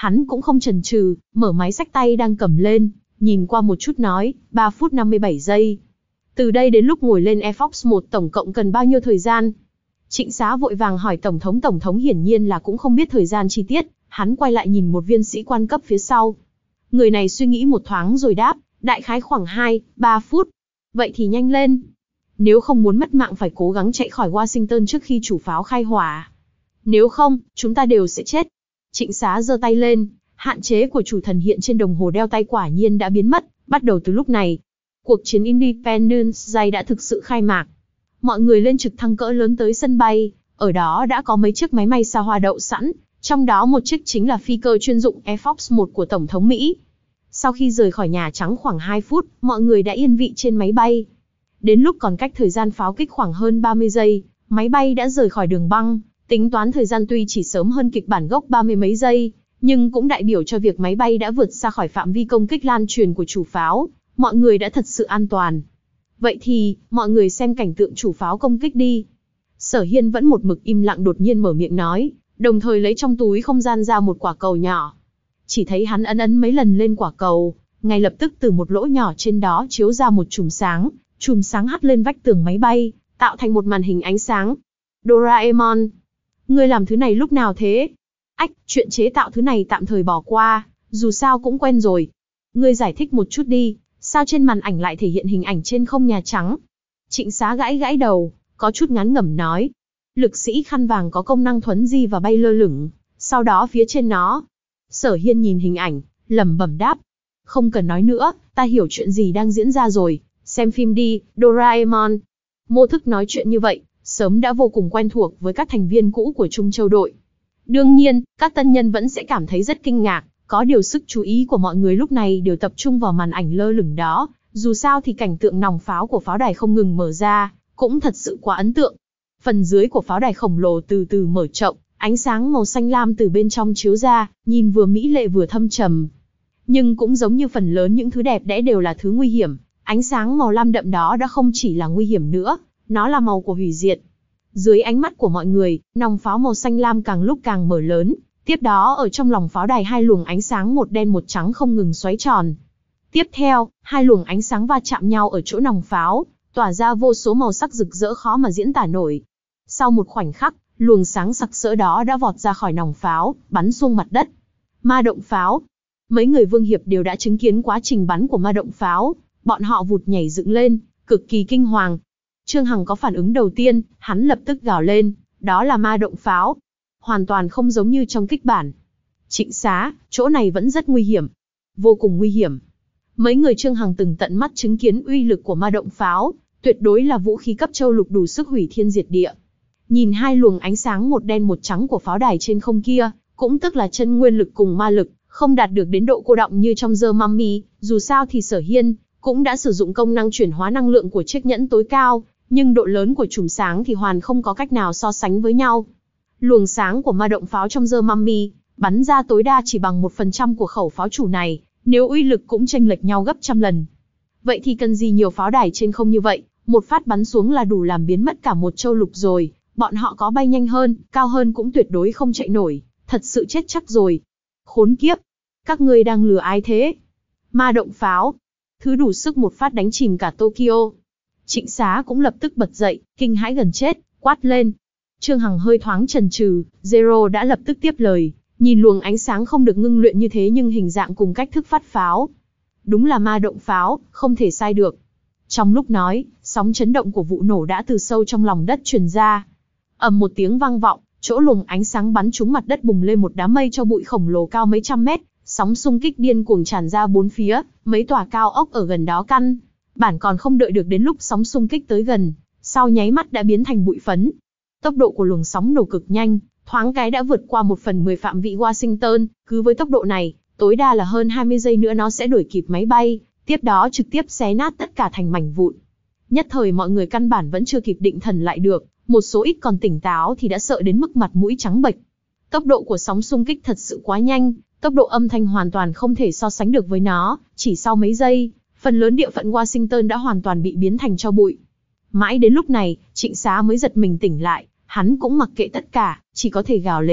Hắn cũng không chần chừ, mở máy xách tay đang cầm lên, nhìn qua một chút nói, ba phút năm mươi bảy giây. Từ đây đến lúc ngồi lên Air Force một tổng cộng cần bao nhiêu thời gian? Trịnh Xá vội vàng hỏi Tổng thống. Tổng thống hiển nhiên là cũng không biết thời gian chi tiết, hắn quay lại nhìn một viên sĩ quan cấp phía sau. Người này suy nghĩ một thoáng rồi đáp, đại khái khoảng hai, ba phút. Vậy thì nhanh lên. Nếu không muốn mất mạng phải cố gắng chạy khỏi Washington trước khi chủ pháo khai hỏa. Nếu không, chúng ta đều sẽ chết. Trịnh Xá giơ tay lên, hạn chế của chủ thần hiện trên đồng hồ đeo tay quả nhiên đã biến mất. Bắt đầu từ lúc này, cuộc chiến Independence Day đã thực sự khai mạc. Mọi người lên trực thăng cỡ lớn tới sân bay, ở đó đã có mấy chiếc máy bay xa hoa đậu sẵn, trong đó một chiếc chính là phi cơ chuyên dụng Air Force một của Tổng thống Mỹ. Sau khi rời khỏi Nhà Trắng khoảng hai phút, mọi người đã yên vị trên máy bay. Đến lúc còn cách thời gian pháo kích khoảng hơn ba mươi giây, máy bay đã rời khỏi đường băng. Tính toán thời gian tuy chỉ sớm hơn kịch bản gốc ba mươi mấy giây, nhưng cũng đại biểu cho việc máy bay đã vượt xa khỏi phạm vi công kích lan truyền của chủ pháo, mọi người đã thật sự an toàn. Vậy thì, mọi người xem cảnh tượng chủ pháo công kích đi. Sở Hiên vẫn một mực im lặng đột nhiên mở miệng nói, đồng thời lấy trong túi không gian ra một quả cầu nhỏ. Chỉ thấy hắn ấn ấn mấy lần lên quả cầu, ngay lập tức từ một lỗ nhỏ trên đó chiếu ra một chùm sáng, chùm sáng hắt lên vách tường máy bay, tạo thành một màn hình ánh sáng. Doraemon, ngươi làm thứ này lúc nào thế? Ách, chuyện chế tạo thứ này tạm thời bỏ qua, dù sao cũng quen rồi. Ngươi giải thích một chút đi, sao trên màn ảnh lại thể hiện hình ảnh trên không Nhà Trắng? Trịnh Xá gãi gãi đầu, có chút ngán ngẩm nói. Lực sĩ khăn vàng có công năng thuấn di và bay lơ lửng, sau đó phía trên nó. Sở Hiên nhìn hình ảnh, lẩm bẩm đáp. Không cần nói nữa, ta hiểu chuyện gì đang diễn ra rồi, xem phim đi, Doraemon. Mô thức nói chuyện như vậy, sớm đã vô cùng quen thuộc với các thành viên cũ của Trung Châu đội. Đương nhiên, các tân nhân vẫn sẽ cảm thấy rất kinh ngạc, có điều sức chú ý của mọi người lúc này đều tập trung vào màn ảnh lơ lửng đó, dù sao thì cảnh tượng nòng pháo của pháo đài không ngừng mở ra, cũng thật sự quá ấn tượng. Phần dưới của pháo đài khổng lồ từ từ mở rộng, ánh sáng màu xanh lam từ bên trong chiếu ra, nhìn vừa mỹ lệ vừa thâm trầm. Nhưng cũng giống như phần lớn những thứ đẹp đẽ đều là thứ nguy hiểm, ánh sáng màu lam đậm đó đã không chỉ là nguy hiểm nữa, nó là màu của hủy diệt. Dưới ánh mắt của mọi người, nòng pháo màu xanh lam càng lúc càng mở lớn, tiếp đó ở trong lòng pháo đài hai luồng ánh sáng một đen một trắng không ngừng xoáy tròn. Tiếp theo, hai luồng ánh sáng va chạm nhau ở chỗ nòng pháo, tỏa ra vô số màu sắc rực rỡ khó mà diễn tả nổi. Sau một khoảnh khắc, luồng sáng sặc sỡ đó đã vọt ra khỏi nòng pháo, bắn xuống mặt đất. Ma động pháo. Mấy người Vương Hiệp đều đã chứng kiến quá trình bắn của ma động pháo, bọn họ vụt nhảy dựng lên, cực kỳ kinh hoàng. Trương Hằng có phản ứng đầu tiên, hắn lập tức gào lên, đó là ma động pháo. Hoàn toàn không giống như trong kịch bản. Trịnh Xá, chỗ này vẫn rất nguy hiểm. Vô cùng nguy hiểm. Mấy người Trương Hằng từng tận mắt chứng kiến uy lực của ma động pháo, tuyệt đối là vũ khí cấp châu lục đủ sức hủy thiên diệt địa. Nhìn hai luồng ánh sáng một đen một trắng của pháo đài trên không kia, cũng tức là chân nguyên lực cùng ma lực, không đạt được đến độ cô đọng như trong The Mummy, dù sao thì Sở Hiên cũng đã sử dụng công năng chuyển hóa năng lượng của chiếc nhẫn tối cao, nhưng độ lớn của chùm sáng thì hoàn không có cách nào so sánh với nhau. Luồng sáng của ma động pháo trong The Mummy bắn ra tối đa chỉ bằng một phần trăm của khẩu pháo chủ này, nếu uy lực cũng chênh lệch nhau gấp trăm lần. Vậy thì cần gì nhiều pháo đài trên không như vậy, một phát bắn xuống là đủ làm biến mất cả một châu lục rồi, bọn họ có bay nhanh hơn, cao hơn cũng tuyệt đối không chạy nổi, thật sự chết chắc rồi. Khốn kiếp! Các ngươi đang lừa ai thế? Ma động pháo! Thứ đủ sức một phát đánh chìm cả Tokyo. Trịnh Xá cũng lập tức bật dậy, kinh hãi gần chết, quát lên. Trương Hằng hơi thoáng chần chừ, Zero đã lập tức tiếp lời, nhìn luồng ánh sáng không được ngưng luyện như thế nhưng hình dạng cùng cách thức phát pháo. Đúng là ma động pháo, không thể sai được. Trong lúc nói, sóng chấn động của vụ nổ đã từ sâu trong lòng đất truyền ra. Ầm một tiếng vang vọng, chỗ luồng ánh sáng bắn trúng mặt đất bùng lên một đám mây cho bụi khổng lồ cao mấy trăm mét, sóng xung kích điên cuồng tràn ra bốn phía, mấy tòa cao ốc ở gần đó căn bản còn không đợi được đến lúc sóng xung kích tới gần, sau nháy mắt đã biến thành bụi phấn. Tốc độ của luồng sóng nổ cực nhanh, thoáng cái đã vượt qua một phần mười phạm vị Washington, cứ với tốc độ này, tối đa là hơn hai mươi giây nữa nó sẽ đuổi kịp máy bay, tiếp đó trực tiếp xé nát tất cả thành mảnh vụn. Nhất thời mọi người căn bản vẫn chưa kịp định thần lại được, một số ít còn tỉnh táo thì đã sợ đến mức mặt mũi trắng bệch. Tốc độ của sóng xung kích thật sự quá nhanh, tốc độ âm thanh hoàn toàn không thể so sánh được với nó, chỉ sau mấy giây, phần lớn địa phận Washington đã hoàn toàn bị biến thành tro bụi. Mãi đến lúc này, Trịnh Xá mới giật mình tỉnh lại, hắn cũng mặc kệ tất cả, chỉ có thể gào lên,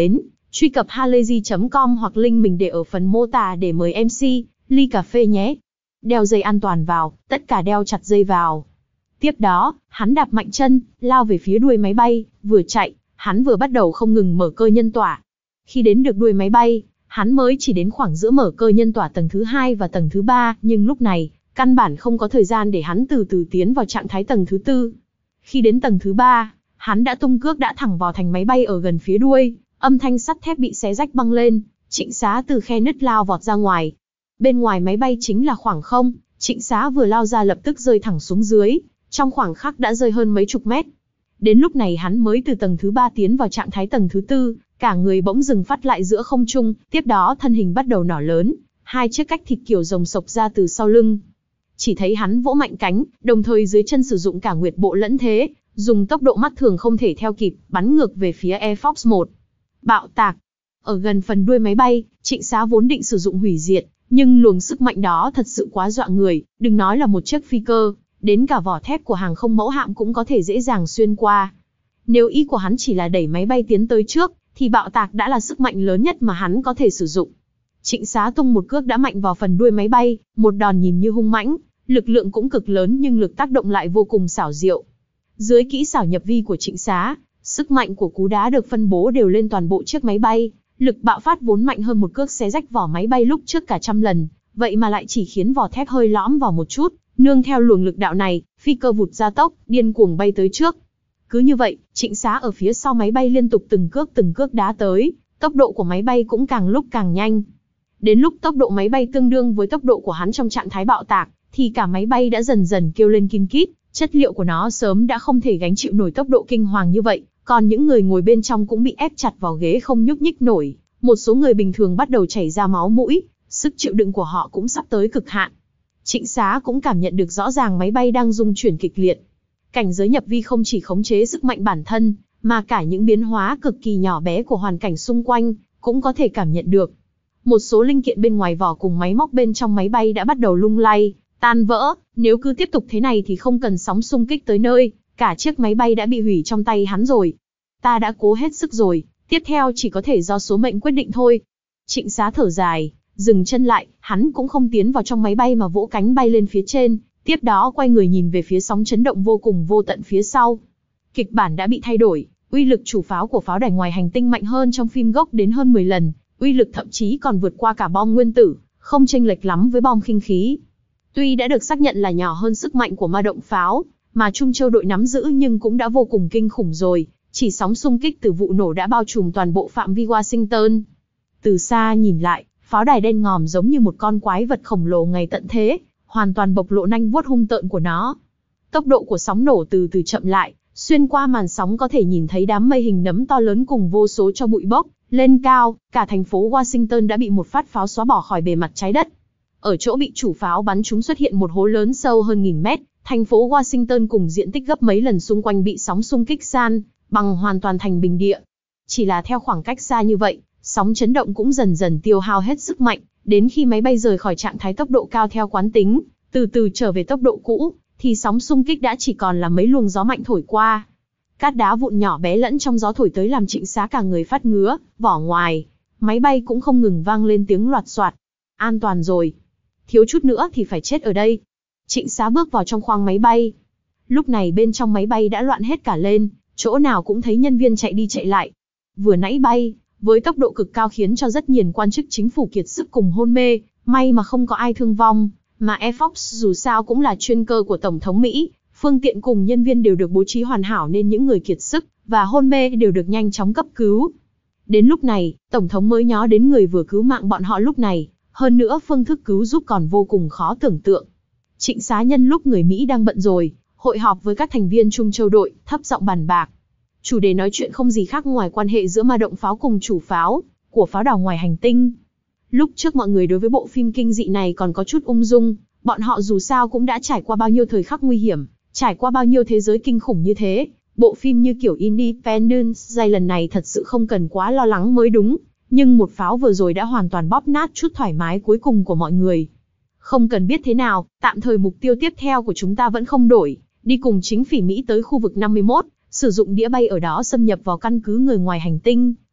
Truy cập halayzi chấm com hoặc link mình để ở phần mô tả để mời em xê, ly cà phê nhé. Đeo dây an toàn vào, tất cả đeo chặt dây vào. Tiếp đó, hắn đạp mạnh chân, lao về phía đuôi máy bay, vừa chạy, hắn vừa bắt đầu không ngừng mở cơ nhân tỏa. Khi đến được đuôi máy bay, hắn mới chỉ đến khoảng giữa mở cơ nhân tỏa tầng thứ hai và tầng thứ ba, nhưng lúc này, căn bản không có thời gian để hắn từ từ tiến vào trạng thái tầng thứ tư. Khi đến tầng thứ ba, hắn đã tung cước đã thẳng vào thành máy bay ở gần phía đuôi, âm thanh sắt thép bị xé rách băng lên, Trịnh Xá từ khe nứt lao vọt ra ngoài. Bên ngoài máy bay chính là khoảng không, Trịnh Xá vừa lao ra lập tức rơi thẳng xuống dưới, trong khoảng khắc đã rơi hơn mấy chục mét. Đến lúc này hắn mới từ tầng thứ ba tiến vào trạng thái tầng thứ tư, cả người bỗng dừng phát lại giữa không trung, tiếp đó thân hình bắt đầu nở lớn, hai chiếc cách thịt kiểu rồng sộc ra từ sau lưng. Chỉ thấy hắn vỗ mạnh cánh, đồng thời dưới chân sử dụng cả nguyệt bộ lẫn thế, dùng tốc độ mắt thường không thể theo kịp, bắn ngược về phía Air Force một. Bạo tạc. Ở gần phần đuôi máy bay, Trịnh Xá vốn định sử dụng hủy diệt, nhưng luồng sức mạnh đó thật sự quá dọa người, đừng nói là một chiếc phi cơ, đến cả vỏ thép của hàng không mẫu hạm cũng có thể dễ dàng xuyên qua. Nếu ý của hắn chỉ là đẩy máy bay tiến tới trước, thì bạo tạc đã là sức mạnh lớn nhất mà hắn có thể sử dụng. Trịnh Xá tung một cước đã mạnh vào phần đuôi máy bay, một đòn nhìn như hung mãnh, lực lượng cũng cực lớn nhưng lực tác động lại vô cùng xảo diệu. Dưới kỹ xảo nhập vi của Trịnh Xá, sức mạnh của cú đá được phân bố đều lên toàn bộ chiếc máy bay, lực bạo phát vốn mạnh hơn một cước xé rách vỏ máy bay lúc trước cả trăm lần, vậy mà lại chỉ khiến vỏ thép hơi lõm vào một chút, nương theo luồng lực đạo này, phi cơ vụt ra tốc, điên cuồng bay tới trước. Cứ như vậy, Trịnh Xá ở phía sau máy bay liên tục từng cước từng cước đá tới, tốc độ của máy bay cũng càng lúc càng nhanh. Đến lúc tốc độ máy bay tương đương với tốc độ của hắn trong trạng thái bạo tạc, thì cả máy bay đã dần dần kêu lên kin kít, chất liệu của nó sớm đã không thể gánh chịu nổi tốc độ kinh hoàng như vậy, còn những người ngồi bên trong cũng bị ép chặt vào ghế không nhúc nhích nổi, một số người bình thường bắt đầu chảy ra máu mũi, sức chịu đựng của họ cũng sắp tới cực hạn. Trịnh Xá cũng cảm nhận được rõ ràng máy bay đang rung chuyển kịch liệt. Cảnh giới nhập vi không chỉ khống chế sức mạnh bản thân, mà cả những biến hóa cực kỳ nhỏ bé của hoàn cảnh xung quanh, cũng có thể cảm nhận được. Một số linh kiện bên ngoài vỏ cùng máy móc bên trong máy bay đã bắt đầu lung lay, tan vỡ, nếu cứ tiếp tục thế này thì không cần sóng xung kích tới nơi, cả chiếc máy bay đã bị hủy trong tay hắn rồi. Ta đã cố hết sức rồi, tiếp theo chỉ có thể do số mệnh quyết định thôi. Trịnh Xá thở dài, dừng chân lại, hắn cũng không tiến vào trong máy bay mà vỗ cánh bay lên phía trên, tiếp đó quay người nhìn về phía sóng chấn động vô cùng vô tận phía sau. Kịch bản đã bị thay đổi, uy lực chủ pháo của pháo đài ngoài hành tinh mạnh hơn trong phim gốc đến hơn mười lần, uy lực thậm chí còn vượt qua cả bom nguyên tử, không chênh lệch lắm với bom khinh khí. Tuy đã được xác nhận là nhỏ hơn sức mạnh của ma động pháo, mà Trung Châu đội nắm giữ nhưng cũng đã vô cùng kinh khủng rồi, chỉ sóng xung kích từ vụ nổ đã bao trùm toàn bộ phạm vi Washington. Từ xa nhìn lại, pháo đài đen ngòm giống như một con quái vật khổng lồ ngày tận thế, hoàn toàn bộc lộ nanh vuốt hung tợn của nó. Tốc độ của sóng nổ từ từ chậm lại, xuyên qua màn sóng có thể nhìn thấy đám mây hình nấm to lớn cùng vô số cho bụi bốc lên cao, cả thành phố Washington đã bị một phát pháo xóa bỏ khỏi bề mặt trái đất. Ở chỗ bị chủ pháo bắn trúng xuất hiện một hố lớn sâu hơn nghìn mét, thành phố Washington cùng diện tích gấp mấy lần xung quanh bị sóng xung kích san bằng hoàn toàn thành bình địa. Chỉ là theo khoảng cách xa như vậy, sóng chấn động cũng dần dần tiêu hao hết sức mạnh, đến khi máy bay rời khỏi trạng thái tốc độ cao theo quán tính, từ từ trở về tốc độ cũ, thì sóng xung kích đã chỉ còn là mấy luồng gió mạnh thổi qua. Cát đá vụn nhỏ bé lẫn trong gió thổi tới làm Trịnh Xá cả người phát ngứa, vỏ ngoài máy bay cũng không ngừng vang lên tiếng loạt xoạt. An toàn rồi, thiếu chút nữa thì phải chết ở đây. Trịnh Xá bước vào trong khoang máy bay. Lúc này bên trong máy bay đã loạn hết cả lên, chỗ nào cũng thấy nhân viên chạy đi chạy lại. Vừa nãy bay với tốc độ cực cao khiến cho rất nhiều quan chức chính phủ kiệt sức cùng hôn mê, may mà không có ai thương vong, mà Air Force dù sao cũng là chuyên cơ của Tổng thống Mỹ, phương tiện cùng nhân viên đều được bố trí hoàn hảo nên những người kiệt sức và hôn mê đều được nhanh chóng cấp cứu. Đến lúc này, Tổng thống mới nhớ đến người vừa cứu mạng bọn họ lúc này, hơn nữa phương thức cứu giúp còn vô cùng khó tưởng tượng. Trịnh Xá nhân lúc người Mỹ đang bận rồi, hội họp với các thành viên Trung Châu đội, thấp giọng bàn bạc. Chủ đề nói chuyện không gì khác ngoài quan hệ giữa ma động pháo cùng chủ pháo của pháo đài ngoài hành tinh. Lúc trước mọi người đối với bộ phim kinh dị này còn có chút ung dung, bọn họ dù sao cũng đã trải qua bao nhiêu thời khắc nguy hiểm, trải qua bao nhiêu thế giới kinh khủng như thế. Bộ phim như kiểu Independence Day lần này thật sự không cần quá lo lắng mới đúng, nhưng một pháo vừa rồi đã hoàn toàn bóp nát chút thoải mái cuối cùng của mọi người. Không cần biết thế nào, tạm thời mục tiêu tiếp theo của chúng ta vẫn không đổi, đi cùng chính phỉ Mỹ tới khu vực năm mươi mốt, sử dụng đĩa bay ở đó xâm nhập vào căn cứ người ngoài hành tinh,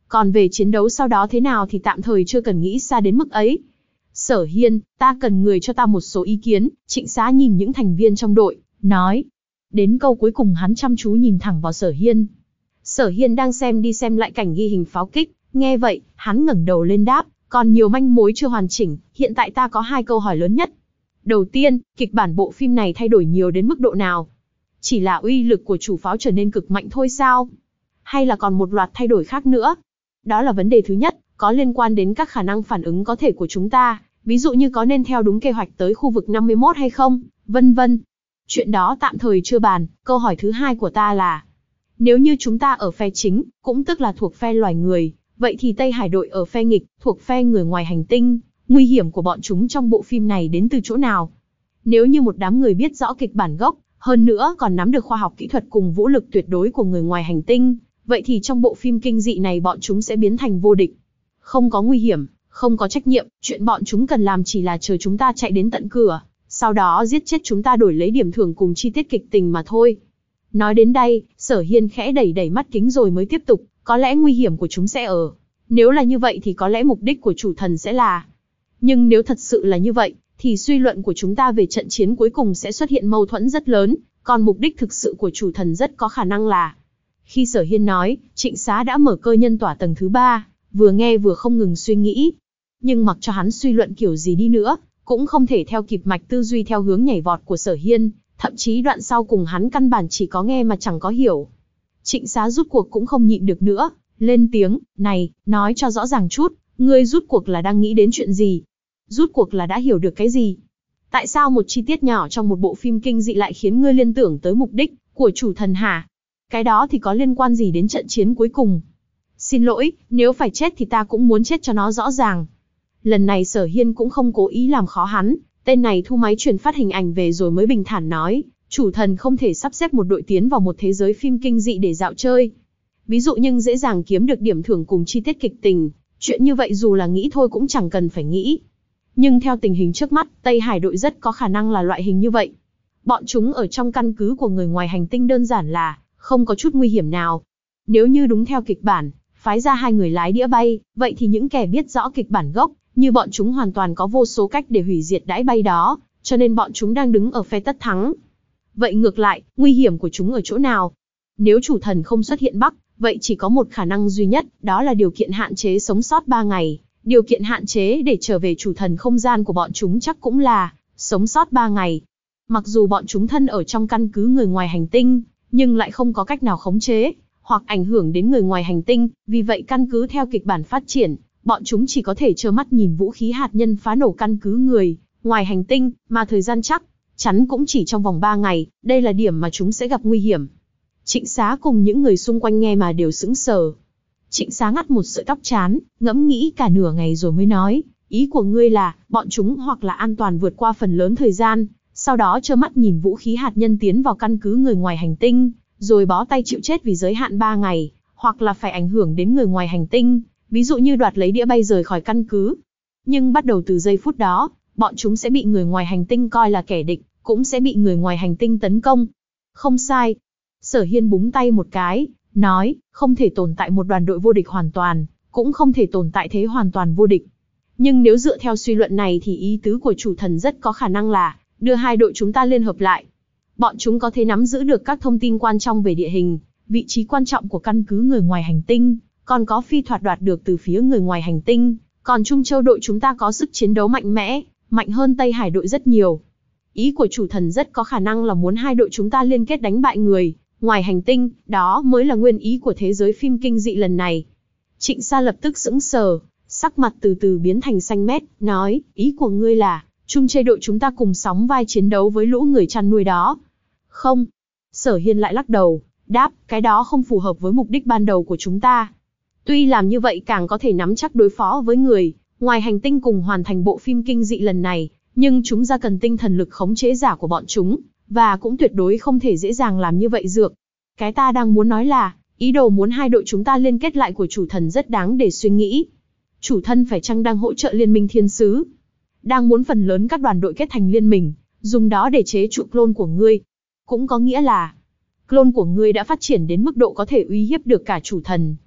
Còn về chiến đấu sau đó thế nào thì tạm thời chưa cần nghĩ xa đến mức ấy. Sở Hiên, ta cần người cho ta một số ý kiến. Trịnh Xá nhìn những thành viên trong đội, nói. Đến câu cuối cùng hắn chăm chú nhìn thẳng vào Sở Hiên. Sở Hiên đang xem đi xem lại cảnh ghi hình pháo kích, nghe vậy, hắn ngẩng đầu lên đáp, còn nhiều manh mối chưa hoàn chỉnh, hiện tại ta có hai câu hỏi lớn nhất. Đầu tiên, kịch bản bộ phim này thay đổi nhiều đến mức độ nào? Chỉ là uy lực của chủ pháo trở nên cực mạnh thôi sao? Hay là còn một loạt thay đổi khác nữa? Đó là vấn đề thứ nhất, có liên quan đến các khả năng phản ứng có thể của chúng ta, ví dụ như có nên theo đúng kế hoạch tới khu vực năm mươi mốt hay không, vân vân. Chuyện đó tạm thời chưa bàn. Câu hỏi thứ hai của ta là, nếu như chúng ta ở phe chính, cũng tức là thuộc phe loài người, vậy thì Tây Hải đội ở phe nghịch, thuộc phe người ngoài hành tinh, nguy hiểm của bọn chúng trong bộ phim này đến từ chỗ nào? Nếu như một đám người biết rõ kịch bản gốc, hơn nữa còn nắm được khoa học kỹ thuật cùng vũ lực tuyệt đối của người ngoài hành tinh, vậy thì trong bộ phim kinh dị này bọn chúng sẽ biến thành vô địch. Không có nguy hiểm, không có trách nhiệm, chuyện bọn chúng cần làm chỉ là chờ chúng ta chạy đến tận cửa, sau đó giết chết chúng ta đổi lấy điểm thưởng cùng chi tiết kịch tình mà thôi. Nói đến đây, Sở Hiên khẽ đẩy đẩy mắt kính rồi mới tiếp tục, có lẽ nguy hiểm của chúng sẽ ở. Nếu là như vậy thì có lẽ mục đích của chủ thần sẽ là. Nhưng nếu thật sự là như vậy, thì suy luận của chúng ta về trận chiến cuối cùng sẽ xuất hiện mâu thuẫn rất lớn, còn mục đích thực sự của chủ thần rất có khả năng là. Khi Sở Hiên nói, Trịnh Xá đã mở cơ nhân tỏa tầng thứ ba, vừa nghe vừa không ngừng suy nghĩ. Nhưng mặc cho hắn suy luận kiểu gì đi nữa, cũng không thể theo kịp mạch tư duy theo hướng nhảy vọt của Sở Hiên, thậm chí đoạn sau cùng hắn căn bản chỉ có nghe mà chẳng có hiểu. Trịnh Xá rút cuộc cũng không nhịn được nữa, lên tiếng, này, nói cho rõ ràng chút, ngươi rút cuộc là đang nghĩ đến chuyện gì? Rút cuộc là đã hiểu được cái gì? Tại sao một chi tiết nhỏ trong một bộ phim kinh dị lại khiến ngươi liên tưởng tới mục đích của chủ thần hả? Cái đó thì có liên quan gì đến trận chiến cuối cùng? Xin lỗi, nếu phải chết thì ta cũng muốn chết cho nó rõ ràng. Lần này Sở Hiên cũng không cố ý làm khó hắn, tên này thu máy truyền phát hình ảnh về rồi mới bình thản nói, chủ thần không thể sắp xếp một đội tiến vào một thế giới phim kinh dị để dạo chơi. Ví dụ nhưng dễ dàng kiếm được điểm thưởng cùng chi tiết kịch tình, chuyện như vậy dù là nghĩ thôi cũng chẳng cần phải nghĩ. Nhưng theo tình hình trước mắt, Tây Hải đội rất có khả năng là loại hình như vậy. Bọn chúng ở trong căn cứ của người ngoài hành tinh đơn giản là không có chút nguy hiểm nào. Nếu như đúng theo kịch bản, phái ra hai người lái đĩa bay, vậy thì những kẻ biết rõ kịch bản gốc, như bọn chúng hoàn toàn có vô số cách để hủy diệt đãi bay đó, cho nên bọn chúng đang đứng ở phe tất thắng. Vậy ngược lại, nguy hiểm của chúng ở chỗ nào? Nếu chủ thần không xuất hiện Bắc, vậy chỉ có một khả năng duy nhất, đó là điều kiện hạn chế sống sót ba ngày. Điều kiện hạn chế để trở về chủ thần không gian của bọn chúng chắc cũng là sống sót ba ngày. Mặc dù bọn chúng thân ở trong căn cứ người ngoài hành tinh, nhưng lại không có cách nào khống chế, hoặc ảnh hưởng đến người ngoài hành tinh, vì vậy căn cứ theo kịch bản phát triển, bọn chúng chỉ có thể trơ mắt nhìn vũ khí hạt nhân phá nổ căn cứ người ngoài hành tinh, mà thời gian chắc chắn cũng chỉ trong vòng ba ngày, đây là điểm mà chúng sẽ gặp nguy hiểm. Trịnh Xá cùng những người xung quanh nghe mà đều sững sờ. Trịnh Xá ngắt một sợi tóc trán, ngẫm nghĩ cả nửa ngày rồi mới nói, ý của ngươi là, bọn chúng hoặc là an toàn vượt qua phần lớn thời gian, sau đó trơ mắt nhìn vũ khí hạt nhân tiến vào căn cứ người ngoài hành tinh, rồi bó tay chịu chết vì giới hạn ba ngày, hoặc là phải ảnh hưởng đến người ngoài hành tinh, ví dụ như đoạt lấy đĩa bay rời khỏi căn cứ. Nhưng bắt đầu từ giây phút đó, bọn chúng sẽ bị người ngoài hành tinh coi là kẻ địch, cũng sẽ bị người ngoài hành tinh tấn công. Không sai. Sở Hiên búng tay một cái, nói, không thể tồn tại một đoàn đội vô địch hoàn toàn, cũng không thể tồn tại thế hoàn toàn vô địch. Nhưng nếu dựa theo suy luận này thì ý tứ của chủ thần rất có khả năng là, đưa hai đội chúng ta liên hợp lại. Bọn chúng có thể nắm giữ được các thông tin quan trọng về địa hình, vị trí quan trọng của căn cứ người ngoài hành tinh, còn có phi thoạt đoạt được từ phía người ngoài hành tinh, còn Trung Châu đội chúng ta có sức chiến đấu mạnh mẽ, mạnh hơn Tây Hải đội rất nhiều. Ý của chủ thần rất có khả năng là muốn hai đội chúng ta liên kết đánh bại người ngoài hành tinh, đó mới là nguyên ý của thế giới phim kinh dị lần này. Trịnh Sa lập tức sững sờ, sắc mặt từ từ biến thành xanh mét, nói, ý của ngươi là, Trung Châu đội chúng ta cùng sóng vai chiến đấu với lũ người chăn nuôi đó. Không. Sở Hiên lại lắc đầu, đáp, cái đó không phù hợp với mục đích ban đầu của chúng ta. Tuy làm như vậy càng có thể nắm chắc đối phó với người ngoài hành tinh cùng hoàn thành bộ phim kinh dị lần này, nhưng chúng ra cần tinh thần lực khống chế giả của bọn chúng, và cũng tuyệt đối không thể dễ dàng làm như vậy dược. Cái ta đang muốn nói là, ý đồ muốn hai đội chúng ta liên kết lại của chủ thần rất đáng để suy nghĩ. Chủ thân phải chăng đang hỗ trợ liên minh thiên sứ? Đang muốn phần lớn các đoàn đội kết thành liên minh, dùng đó để chế trụ clone của ngươi. Cũng có nghĩa là, clone của ngươi đã phát triển đến mức độ có thể uy hiếp được cả chủ thần.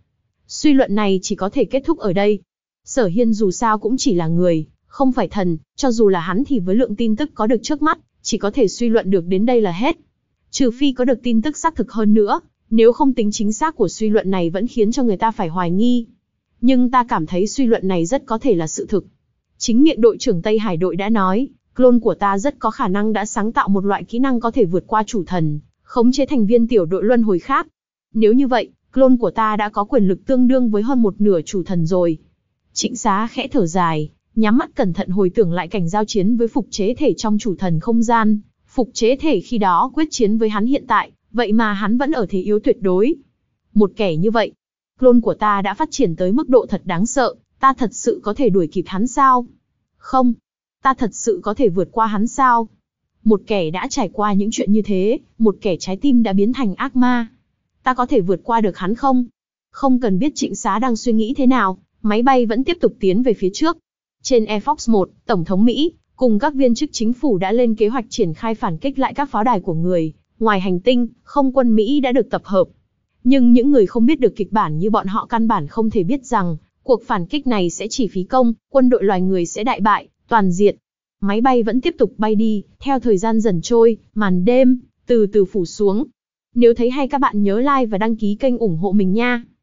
Suy luận này chỉ có thể kết thúc ở đây. Sở Hiên dù sao cũng chỉ là người, không phải thần, cho dù là hắn thì với lượng tin tức có được trước mắt, chỉ có thể suy luận được đến đây là hết. Trừ phi có được tin tức xác thực hơn nữa, nếu không tính chính xác của suy luận này vẫn khiến cho người ta phải hoài nghi. Nhưng ta cảm thấy suy luận này rất có thể là sự thực. Chính miệng đội trưởng Tây Hải đội đã nói, clone của ta rất có khả năng đã sáng tạo một loại kỹ năng có thể vượt qua chủ thần, khống chế thành viên tiểu đội luân hồi khác. Nếu như vậy, clone của ta đã có quyền lực tương đương với hơn một nửa chủ thần rồi. Trịnh Xá khẽ thở dài, nhắm mắt cẩn thận hồi tưởng lại cảnh giao chiến với phục chế thể trong chủ thần không gian. Phục chế thể khi đó quyết chiến với hắn hiện tại, vậy mà hắn vẫn ở thế yếu tuyệt đối. Một kẻ như vậy, clone của ta đã phát triển tới mức độ thật đáng sợ, ta thật sự có thể đuổi kịp hắn sao? Không, ta thật sự có thể vượt qua hắn sao? Một kẻ đã trải qua những chuyện như thế, một kẻ trái tim đã biến thành ác ma. Ta có thể vượt qua được hắn không? Không cần biết Trịnh Xá đang suy nghĩ thế nào, máy bay vẫn tiếp tục tiến về phía trước. Trên Air Force một, Tổng thống Mỹ, cùng các viên chức chính phủ đã lên kế hoạch triển khai phản kích lại các pháo đài của người ngoài hành tinh, không quân Mỹ đã được tập hợp. Nhưng những người không biết được kịch bản như bọn họ căn bản không thể biết rằng, cuộc phản kích này sẽ chỉ phí công, quân đội loài người sẽ đại bại, toàn diệt. Máy bay vẫn tiếp tục bay đi, theo thời gian dần trôi, màn đêm từ từ phủ xuống. Nếu thấy hay các bạn nhớ like và đăng ký kênh ủng hộ mình nha.